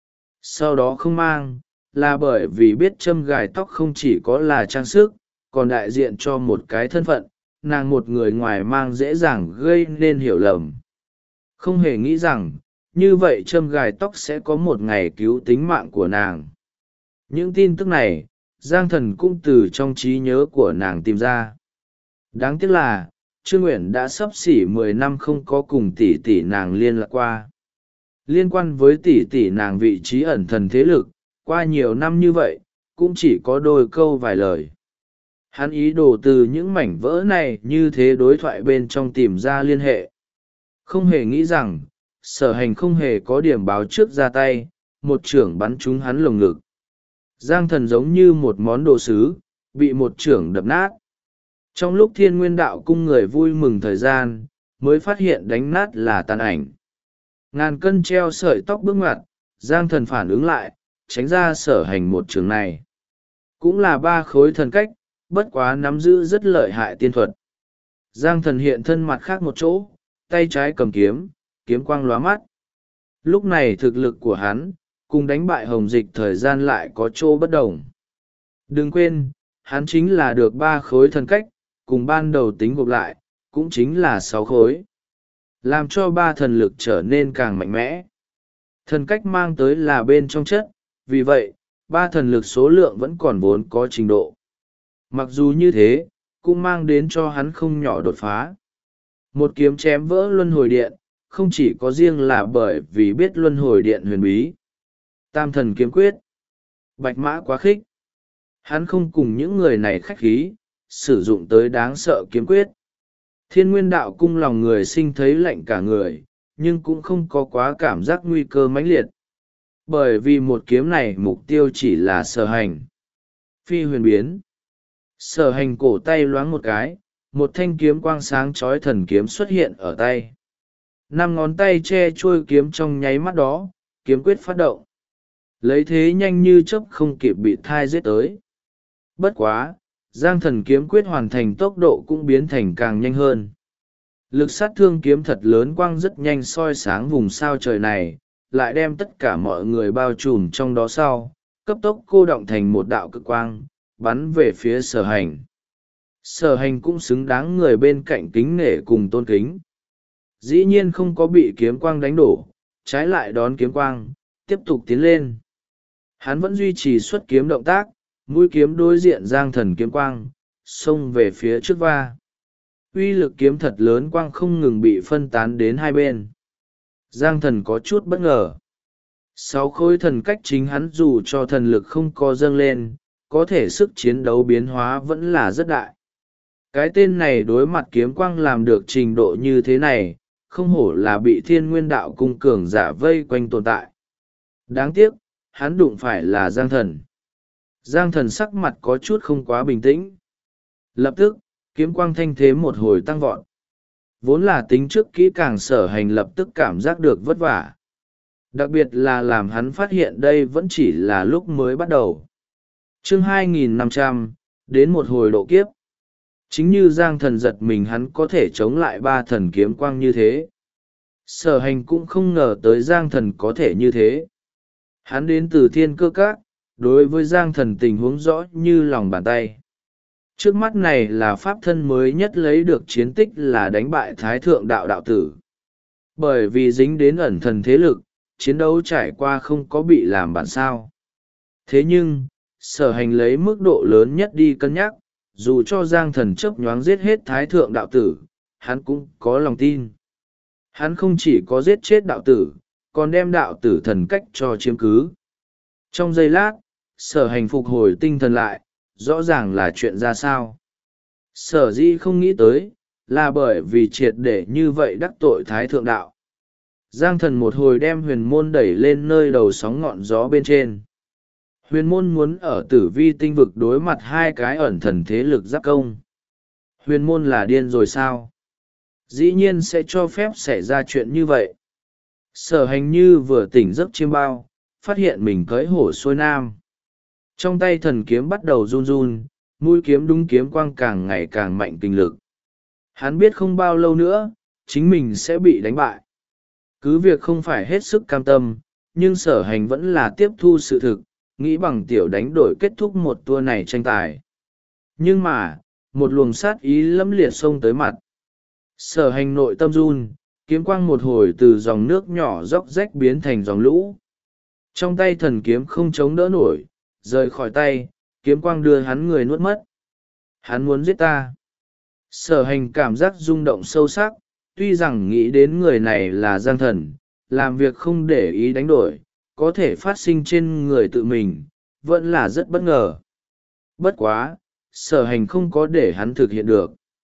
Sau đó không mang, là bởi vì biết châm gài tóc không chỉ có là trang sức, còn đại diện cho một cái thân phận, nàng một người ngoài mang dễ dàng gây nên hiểu lầm. Không hề nghĩ rằng, như vậy châm gài tóc sẽ có một ngày cứu tính mạng của nàng. Những tin tức này, Giang Thần cũng từ trong trí nhớ của nàng tìm ra. Đáng tiếc là, Trương Nguyện đã sắp xỉ 10 năm không có cùng tỷ tỷ nàng liên lạc qua. Liên quan với tỷ tỷ nàng vị trí ẩn thần thế lực, qua nhiều năm như vậy, cũng chỉ có đôi câu vài lời. Hắn ý đồ từ những mảnh vỡ này như thế đối thoại bên trong tìm ra liên hệ. Không hề nghĩ rằng, Sở Hành không hề có điểm báo trước ra tay, một chưởng bắn trúng hắn lồng ngực. Giang Thần giống như một món đồ sứ, bị một chưởng đập nát. Trong lúc Thiên Nguyên Đạo cung người vui mừng thời gian, mới phát hiện đánh nát là tàn ảnh. Ngàn cân treo sợi tóc bước ngoặt, Giang Thần phản ứng lại, tránh ra Sở Hành một chưởng này. Cũng là 3 khối thần cách, bất quá nắm giữ rất lợi hại tiên thuật. Giang Thần hiện thân mặt khác một chỗ, tay trái cầm kiếm, kiếm quang lóa mắt. Lúc này thực lực của hắn, cùng đánh bại Hồng Dịch thời gian lại có chỗ bất đồng. Đừng quên, hắn chính là được 3 khối thần cách, cùng ban đầu tính gộp lại, cũng chính là 6 khối. Làm cho 3 thần lực trở nên càng mạnh mẽ. Thần cách mang tới là bên trong chất, vì vậy, 3 thần lực số lượng vẫn còn vốn có trình độ. Mặc dù như thế, cũng mang đến cho hắn không nhỏ đột phá. Một kiếm chém vỡ luân hồi điện, không chỉ có riêng là bởi vì biết luân hồi điện huyền bí. Tam thần kiếm quyết. Bạch mã quá khích. Hắn không cùng những người này khách khí, sử dụng tới đáng sợ kiếm quyết. Thiên Nguyên Đạo Cung lòng người sinh thấy lạnh cả người, nhưng cũng không có quá cảm giác nguy cơ mãnh liệt. Bởi vì một kiếm này mục tiêu chỉ là Sở Hành. Phi huyền biến. Sở Hành cổ tay loáng một cái, một thanh kiếm quang sáng chói thần kiếm xuất hiện ở tay. 5 ngón tay che chuôi kiếm trong nháy mắt đó, kiếm quyết phát động. Lấy thế nhanh như chớp không kịp bị thai giết tới. Bất quá, Giang Thần kiếm quyết hoàn thành tốc độ cũng biến thành càng nhanh hơn. Lực sát thương kiếm thật lớn quang rất nhanh soi sáng vùng sao trời này, lại đem tất cả mọi người bao trùm trong đó sau, cấp tốc cô động thành một đạo cực quang, bắn về phía Sở Hành. Sở Hành cũng xứng đáng người bên cạnh kính nể cùng tôn kính. Dĩ nhiên không có bị kiếm quang đánh đổ, trái lại đón kiếm quang, tiếp tục tiến lên. Hắn vẫn duy trì xuất kiếm động tác, mũi kiếm đối diện Giang Thần kiếm quang, xông về phía trước va. Uy lực kiếm thật lớn quang không ngừng bị phân tán đến hai bên. Giang Thần có chút bất ngờ. 6 khối thần cách chính hắn dù cho thần lực không có dâng lên, có thể sức chiến đấu biến hóa vẫn là rất đại. Cái tên này đối mặt kiếm quang làm được trình độ như thế này, không hổ là bị Thiên Nguyên Đạo Cung cường giả vây quanh tồn tại. Đáng tiếc, hắn đụng phải là Giang Thần. Giang Thần sắc mặt có chút không quá bình tĩnh. Lập tức, kiếm quang thanh thế một hồi tăng vọt. Vốn là tính trước kỹ càng Sở Hành lập tức cảm giác được vất vả. Đặc biệt là làm hắn phát hiện đây vẫn chỉ là lúc mới bắt đầu. Chương 2500, đến một hồi độ kiếp. Chính như Giang Thần giật mình hắn có thể chống lại 3 thần kiếm quang như thế. Sở Hành cũng không ngờ tới Giang Thần có thể như thế. Hắn đến từ Thiên Cơ Các, đối với Giang Thần tình huống rõ như lòng bàn tay. Trước mắt này là pháp thân mới nhất lấy được chiến tích là đánh bại Thái Thượng Đạo Đạo Tử. Bởi vì dính đến ẩn thần thế lực, chiến đấu trải qua không có bị làm bản sao. Thế nhưng, Sở Hành lấy mức độ lớn nhất đi cân nhắc, dù cho Giang Thần chớp nhoáng giết hết Thái Thượng Đạo Tử, hắn cũng có lòng tin. Hắn không chỉ có giết chết đạo tử, còn đem đạo tử thần cách cho chiếm cứ. Trong giây lát, Sở Hành phục hồi tinh thần lại, rõ ràng là chuyện ra sao. Sở dĩ không nghĩ tới, là bởi vì triệt để như vậy đắc tội Thái Thượng Đạo. Giang Thần một hồi đem huyền môn đẩy lên nơi đầu sóng ngọn gió bên trên. Huyền môn muốn ở Tử Vi tinh vực đối mặt 2 cái ẩn thần thế lực giáp công. Huyền môn là điên rồi sao? Dĩ nhiên sẽ cho phép xảy ra chuyện như vậy. Sở Hành như vừa tỉnh giấc chiêm bao, phát hiện mình cưỡi hổ xuôi nam. Trong tay thần kiếm bắt đầu run run, mũi kiếm đúng kiếm quang càng ngày càng mạnh kinh lực. Hắn biết không bao lâu nữa, chính mình sẽ bị đánh bại. Cứ việc không phải hết sức cam tâm, nhưng Sở Hành vẫn là tiếp thu sự thực, nghĩ bằng tiểu đánh đổi kết thúc một tour này tranh tài. Nhưng mà, một luồng sát ý lẫm liệt xông tới mặt. Sở Hành nội tâm run, kiếm quang một hồi từ dòng nước nhỏ róc rách biến thành dòng lũ. Trong tay thần kiếm không chống đỡ nổi, rời khỏi tay, kiếm quang đưa hắn người nuốt mất. Hắn muốn giết ta. Sở Hành cảm giác rung động sâu sắc, tuy rằng nghĩ đến người này là Giang Thần, làm việc không để ý đánh đổi, có thể phát sinh trên người tự mình, vẫn là rất bất ngờ. Bất quá, Sở Hành không có để hắn thực hiện được.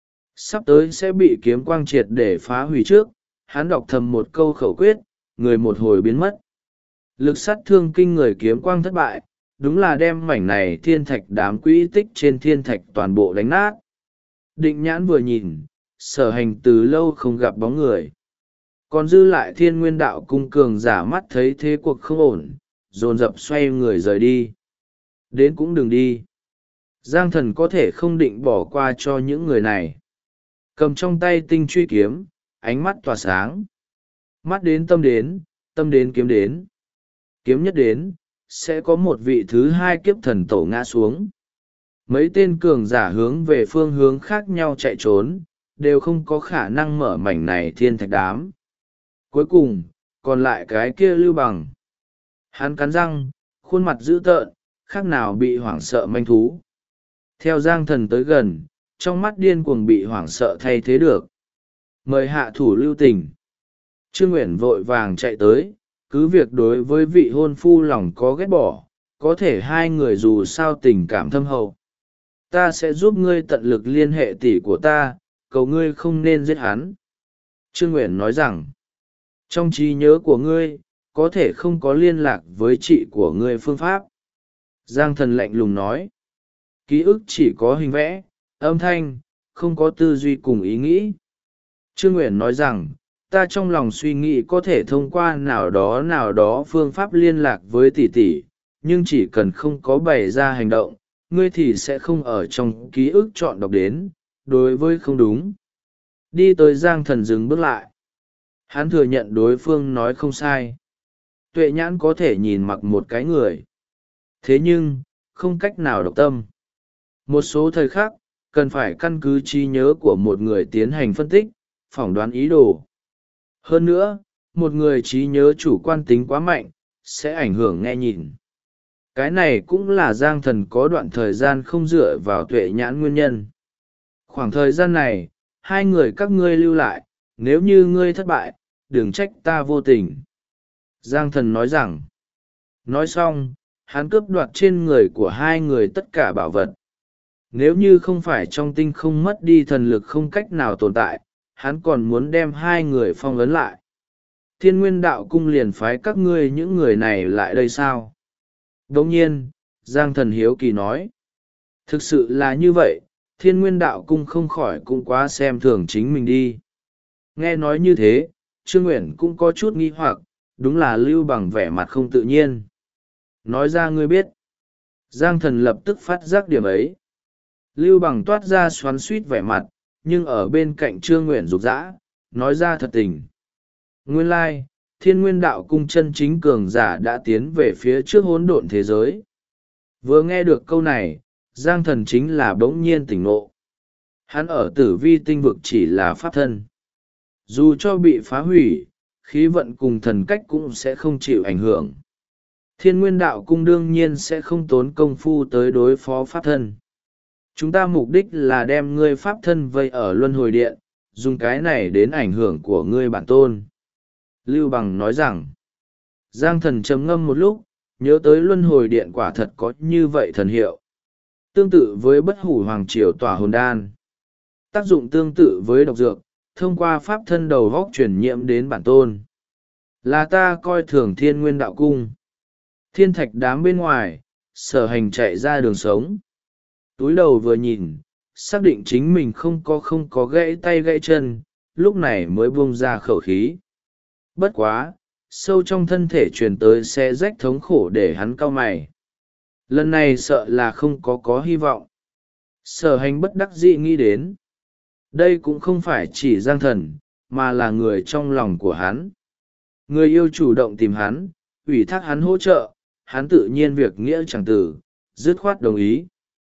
Sắp tới sẽ bị kiếm quang triệt để phá hủy trước, hắn đọc thầm một câu khẩu quyết, người một hồi biến mất. Lực sát thương kinh người kiếm quang thất bại, đúng là đem mảnh này thiên thạch đám quỹ tích trên thiên thạch toàn bộ đánh nát. Định Nhãn vừa nhìn, Sở Hành từ lâu không gặp bóng người. Còn dư lại Thiên Nguyên Đạo Cung cường giả mắt thấy thế cuộc không ổn, dồn dập xoay người rời đi. Đến cũng đừng đi. Giang Thần có thể không định bỏ qua cho những người này. Cầm trong tay tinh truy kiếm, ánh mắt tỏa sáng. Mắt đến, tâm đến kiếm đến. Kiếm nhất đến, sẽ có một vị thứ 2 kiếp thần tổ ngã xuống. Mấy tên cường giả hướng về phương hướng khác nhau chạy trốn, đều không có khả năng mở mảnh này thiên thạch đám. Cuối cùng, còn lại cái kia Lưu Bằng. Hắn cắn răng, khuôn mặt dữ tợn, khác nào bị hoảng sợ manh thú. Theo Giang Thần tới gần, trong mắt điên cuồng bị hoảng sợ thay thế được. Mời hạ thủ lưu tình. Trương Uyển vội vàng chạy tới, cứ việc đối với vị hôn phu lòng có ghét bỏ, có thể hai người dù sao tình cảm thâm hậu. Ta sẽ giúp ngươi tận lực liên hệ tỷ của ta, cầu ngươi không nên giết hắn. Trương Nguyện nói rằng, trong trí nhớ của ngươi, có thể không có liên lạc với chị của ngươi phương pháp. Giang Thần lạnh lùng nói, ký ức chỉ có hình vẽ, âm thanh, không có tư duy cùng ý nghĩ. Trương Nguyện nói rằng, ta trong lòng suy nghĩ có thể thông qua nào đó phương pháp liên lạc với tỷ tỷ, nhưng chỉ cần không có bày ra hành động, ngươi thì sẽ không ở trong ký ức chọn đọc đến, đối với không đúng. Đi tới Giang Thần dừng bước lại. Hắn thừa nhận đối phương nói không sai. Tuệ nhãn có thể nhìn mặc một cái người. Thế nhưng, không cách nào độc tâm. Một số thời khắc, cần phải căn cứ trí nhớ của một người tiến hành phân tích, phỏng đoán ý đồ. Hơn nữa, một người trí nhớ chủ quan tính quá mạnh, sẽ ảnh hưởng nghe nhìn. Cái này cũng là Giang Thần có đoạn thời gian không dựa vào tuệ nhãn nguyên nhân. Khoảng thời gian này, hai người các ngươi lưu lại, nếu như ngươi thất bại, đừng trách ta vô tình. Giang Thần nói rằng, nói xong, hắn cướp đoạt trên người của hai người tất cả bảo vật. Nếu như không phải trong tinh không mất đi thần lực không cách nào tồn tại, hắn còn muốn đem hai người phong ấn lại. Thiên Nguyên Đạo Cung liền phái các ngươi những người này lại đây sao? Đồng nhiên, Giang Thần hiếu kỳ nói. Thực sự là như vậy, Thiên Nguyên Đạo Cung không khỏi cũng quá xem thường chính mình đi. Nghe nói như thế, Trương Nguyện cũng có chút nghi hoặc, đúng là Lưu Bằng vẻ mặt không tự nhiên. Nói ra ngươi biết. Giang Thần lập tức phát giác điểm ấy. Lưu Bằng toát ra xoắn suýt vẻ mặt, nhưng ở bên cạnh Trương Nguyện rục rã, nói ra thật tình. Nguyên lai, Thiên Nguyên Đạo Cung chân chính cường giả đã tiến về phía trước hỗn độn thế giới. Vừa nghe được câu này, Giang Thần chính là bỗng nhiên tỉnh ngộ. Hắn ở Tử Vi tinh vực chỉ là pháp thân. Dù cho bị phá hủy, khí vận cùng thần cách cũng sẽ không chịu ảnh hưởng. Thiên Nguyên Đạo Cung đương nhiên sẽ không tốn công phu tới đối phó pháp thân. Chúng ta mục đích là đem ngươi pháp thân vây ở luân hồi điện, dùng cái này đến ảnh hưởng của ngươi bản tôn. Lưu Bằng nói rằng, Giang Thần trầm ngâm một lúc, nhớ tới luân hồi điện quả thật có như vậy thần hiệu. Tương tự với bất hủ hoàng triều tỏa hồn đan. Tác dụng tương tự với độc dược, thông qua pháp thân đầu góc truyền nhiễm đến bản tôn. Là ta coi thường Thiên Nguyên Đạo Cung. Thiên thạch đám bên ngoài, Sở Hành chạy ra đường sống. Túi đầu vừa nhìn, xác định chính mình không có gãy tay gãy chân, lúc này mới buông ra khẩu khí. Bất quá, sâu trong thân thể truyền tới xe rách thống khổ để hắn cau mày. Lần này sợ là không có hy vọng. Sở Hành bất đắc dĩ nghĩ đến. Đây cũng không phải chỉ Giang Thần, mà là người trong lòng của hắn. Người yêu chủ động tìm hắn, ủy thác hắn hỗ trợ, hắn tự nhiên việc nghĩa chẳng từ, dứt khoát đồng ý.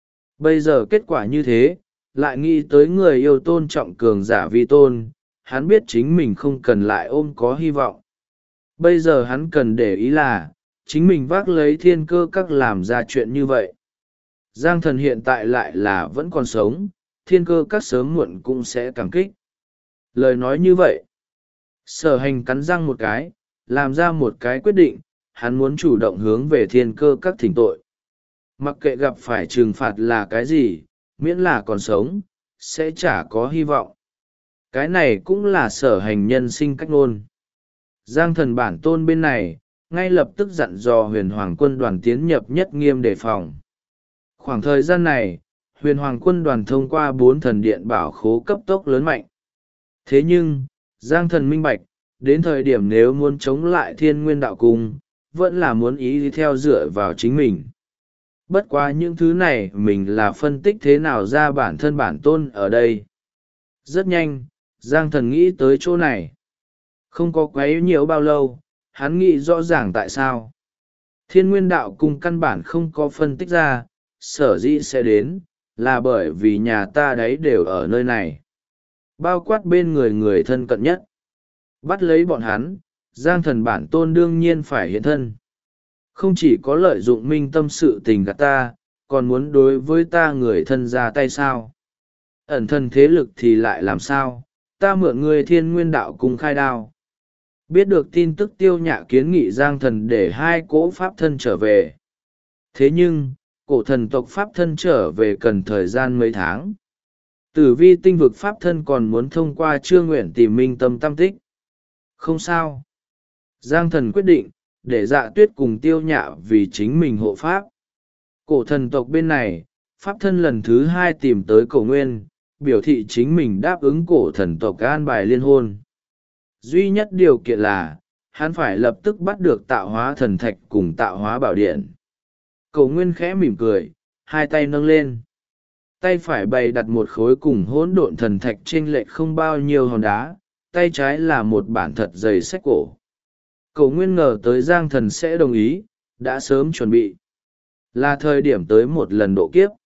Bây giờ kết quả như thế, lại nghĩ tới người yêu tôn trọng cường giả vi tôn, hắn biết chính mình không cần lại ôm có hy vọng. Bây giờ hắn cần để ý là, chính mình vác lấy thiên cơ các làm ra chuyện như vậy. Giang Thần hiện tại lại là vẫn còn sống, thiên cơ các sớm muộn cũng sẽ cảm kích. Lời nói như vậy, Sở Hành cắn răng một cái, làm ra một cái quyết định, hắn muốn chủ động hướng về thiên cơ các thỉnh tội. Mặc kệ gặp phải trừng phạt là cái gì, miễn là còn sống, sẽ chả có hy vọng. Cái này cũng là Sở Hành nhân sinh cách ngôn. Giang Thần bản tôn bên này, ngay lập tức dặn dò Huyền Hoàng quân đoàn tiến nhập nhất nghiêm đề phòng. Khoảng thời gian này, Huyền Hoàng quân đoàn thông qua 4 thần điện bảo khố cấp tốc lớn mạnh. Thế nhưng, Giang Thần minh bạch, đến thời điểm nếu muốn chống lại Thiên Nguyên Đạo Cung, vẫn là muốn ý đi theo dựa vào chính mình. Bất quá những thứ này mình là phân tích thế nào ra bản thân bản tôn ở đây. Rất nhanh, Giang Thần nghĩ tới chỗ này. Không có quấy nhiều bao lâu, hắn nghĩ rõ ràng tại sao. Thiên Nguyên Đạo Cung căn bản không có phân tích ra, sở dĩ sẽ đến, là bởi vì nhà ta đấy đều ở nơi này. Bao quát bên người người thân cận nhất. Bắt lấy bọn hắn, Giang Thần bản tôn đương nhiên phải hiện thân. Không chỉ có lợi dụng minh tâm sự tình gạt ta, còn muốn đối với ta người thân ra tay sao. Ẩn thân thế lực thì lại làm sao, ta mượn người Thiên Nguyên Đạo Cung khai đao. Biết được tin tức Tiêu Nhã kiến nghị Giang Thần để 2 cỗ pháp thân trở về. Thế nhưng, cổ thần tộc Pháp thân trở về cần thời gian mấy tháng. Tử vi tinh vực Pháp thân còn muốn thông qua Trương Nguyện tìm minh tâm tam tích. Không sao. Giang thần quyết định, để Dạ Tuyết cùng Tiêu Nhạ vì chính mình hộ Pháp. Cổ thần tộc bên này, Pháp thân lần thứ hai tìm tới Cổ Nguyên, biểu thị chính mình đáp ứng cổ thần tộc an bài liên hôn. Duy nhất điều kiện là, hắn phải lập tức bắt được tạo hóa thần thạch cùng tạo hóa bảo điện. Cổ Nguyên khẽ mỉm cười, hai tay nâng lên. Tay phải bày đặt một khối cùng hỗn độn thần thạch chênh lệch không bao nhiêu hòn đá, tay trái là một bản thật dày sách cổ. Cổ Nguyên ngờ tới Giang thần sẽ đồng ý, đã sớm chuẩn bị. Là thời điểm tới một lần độ kiếp.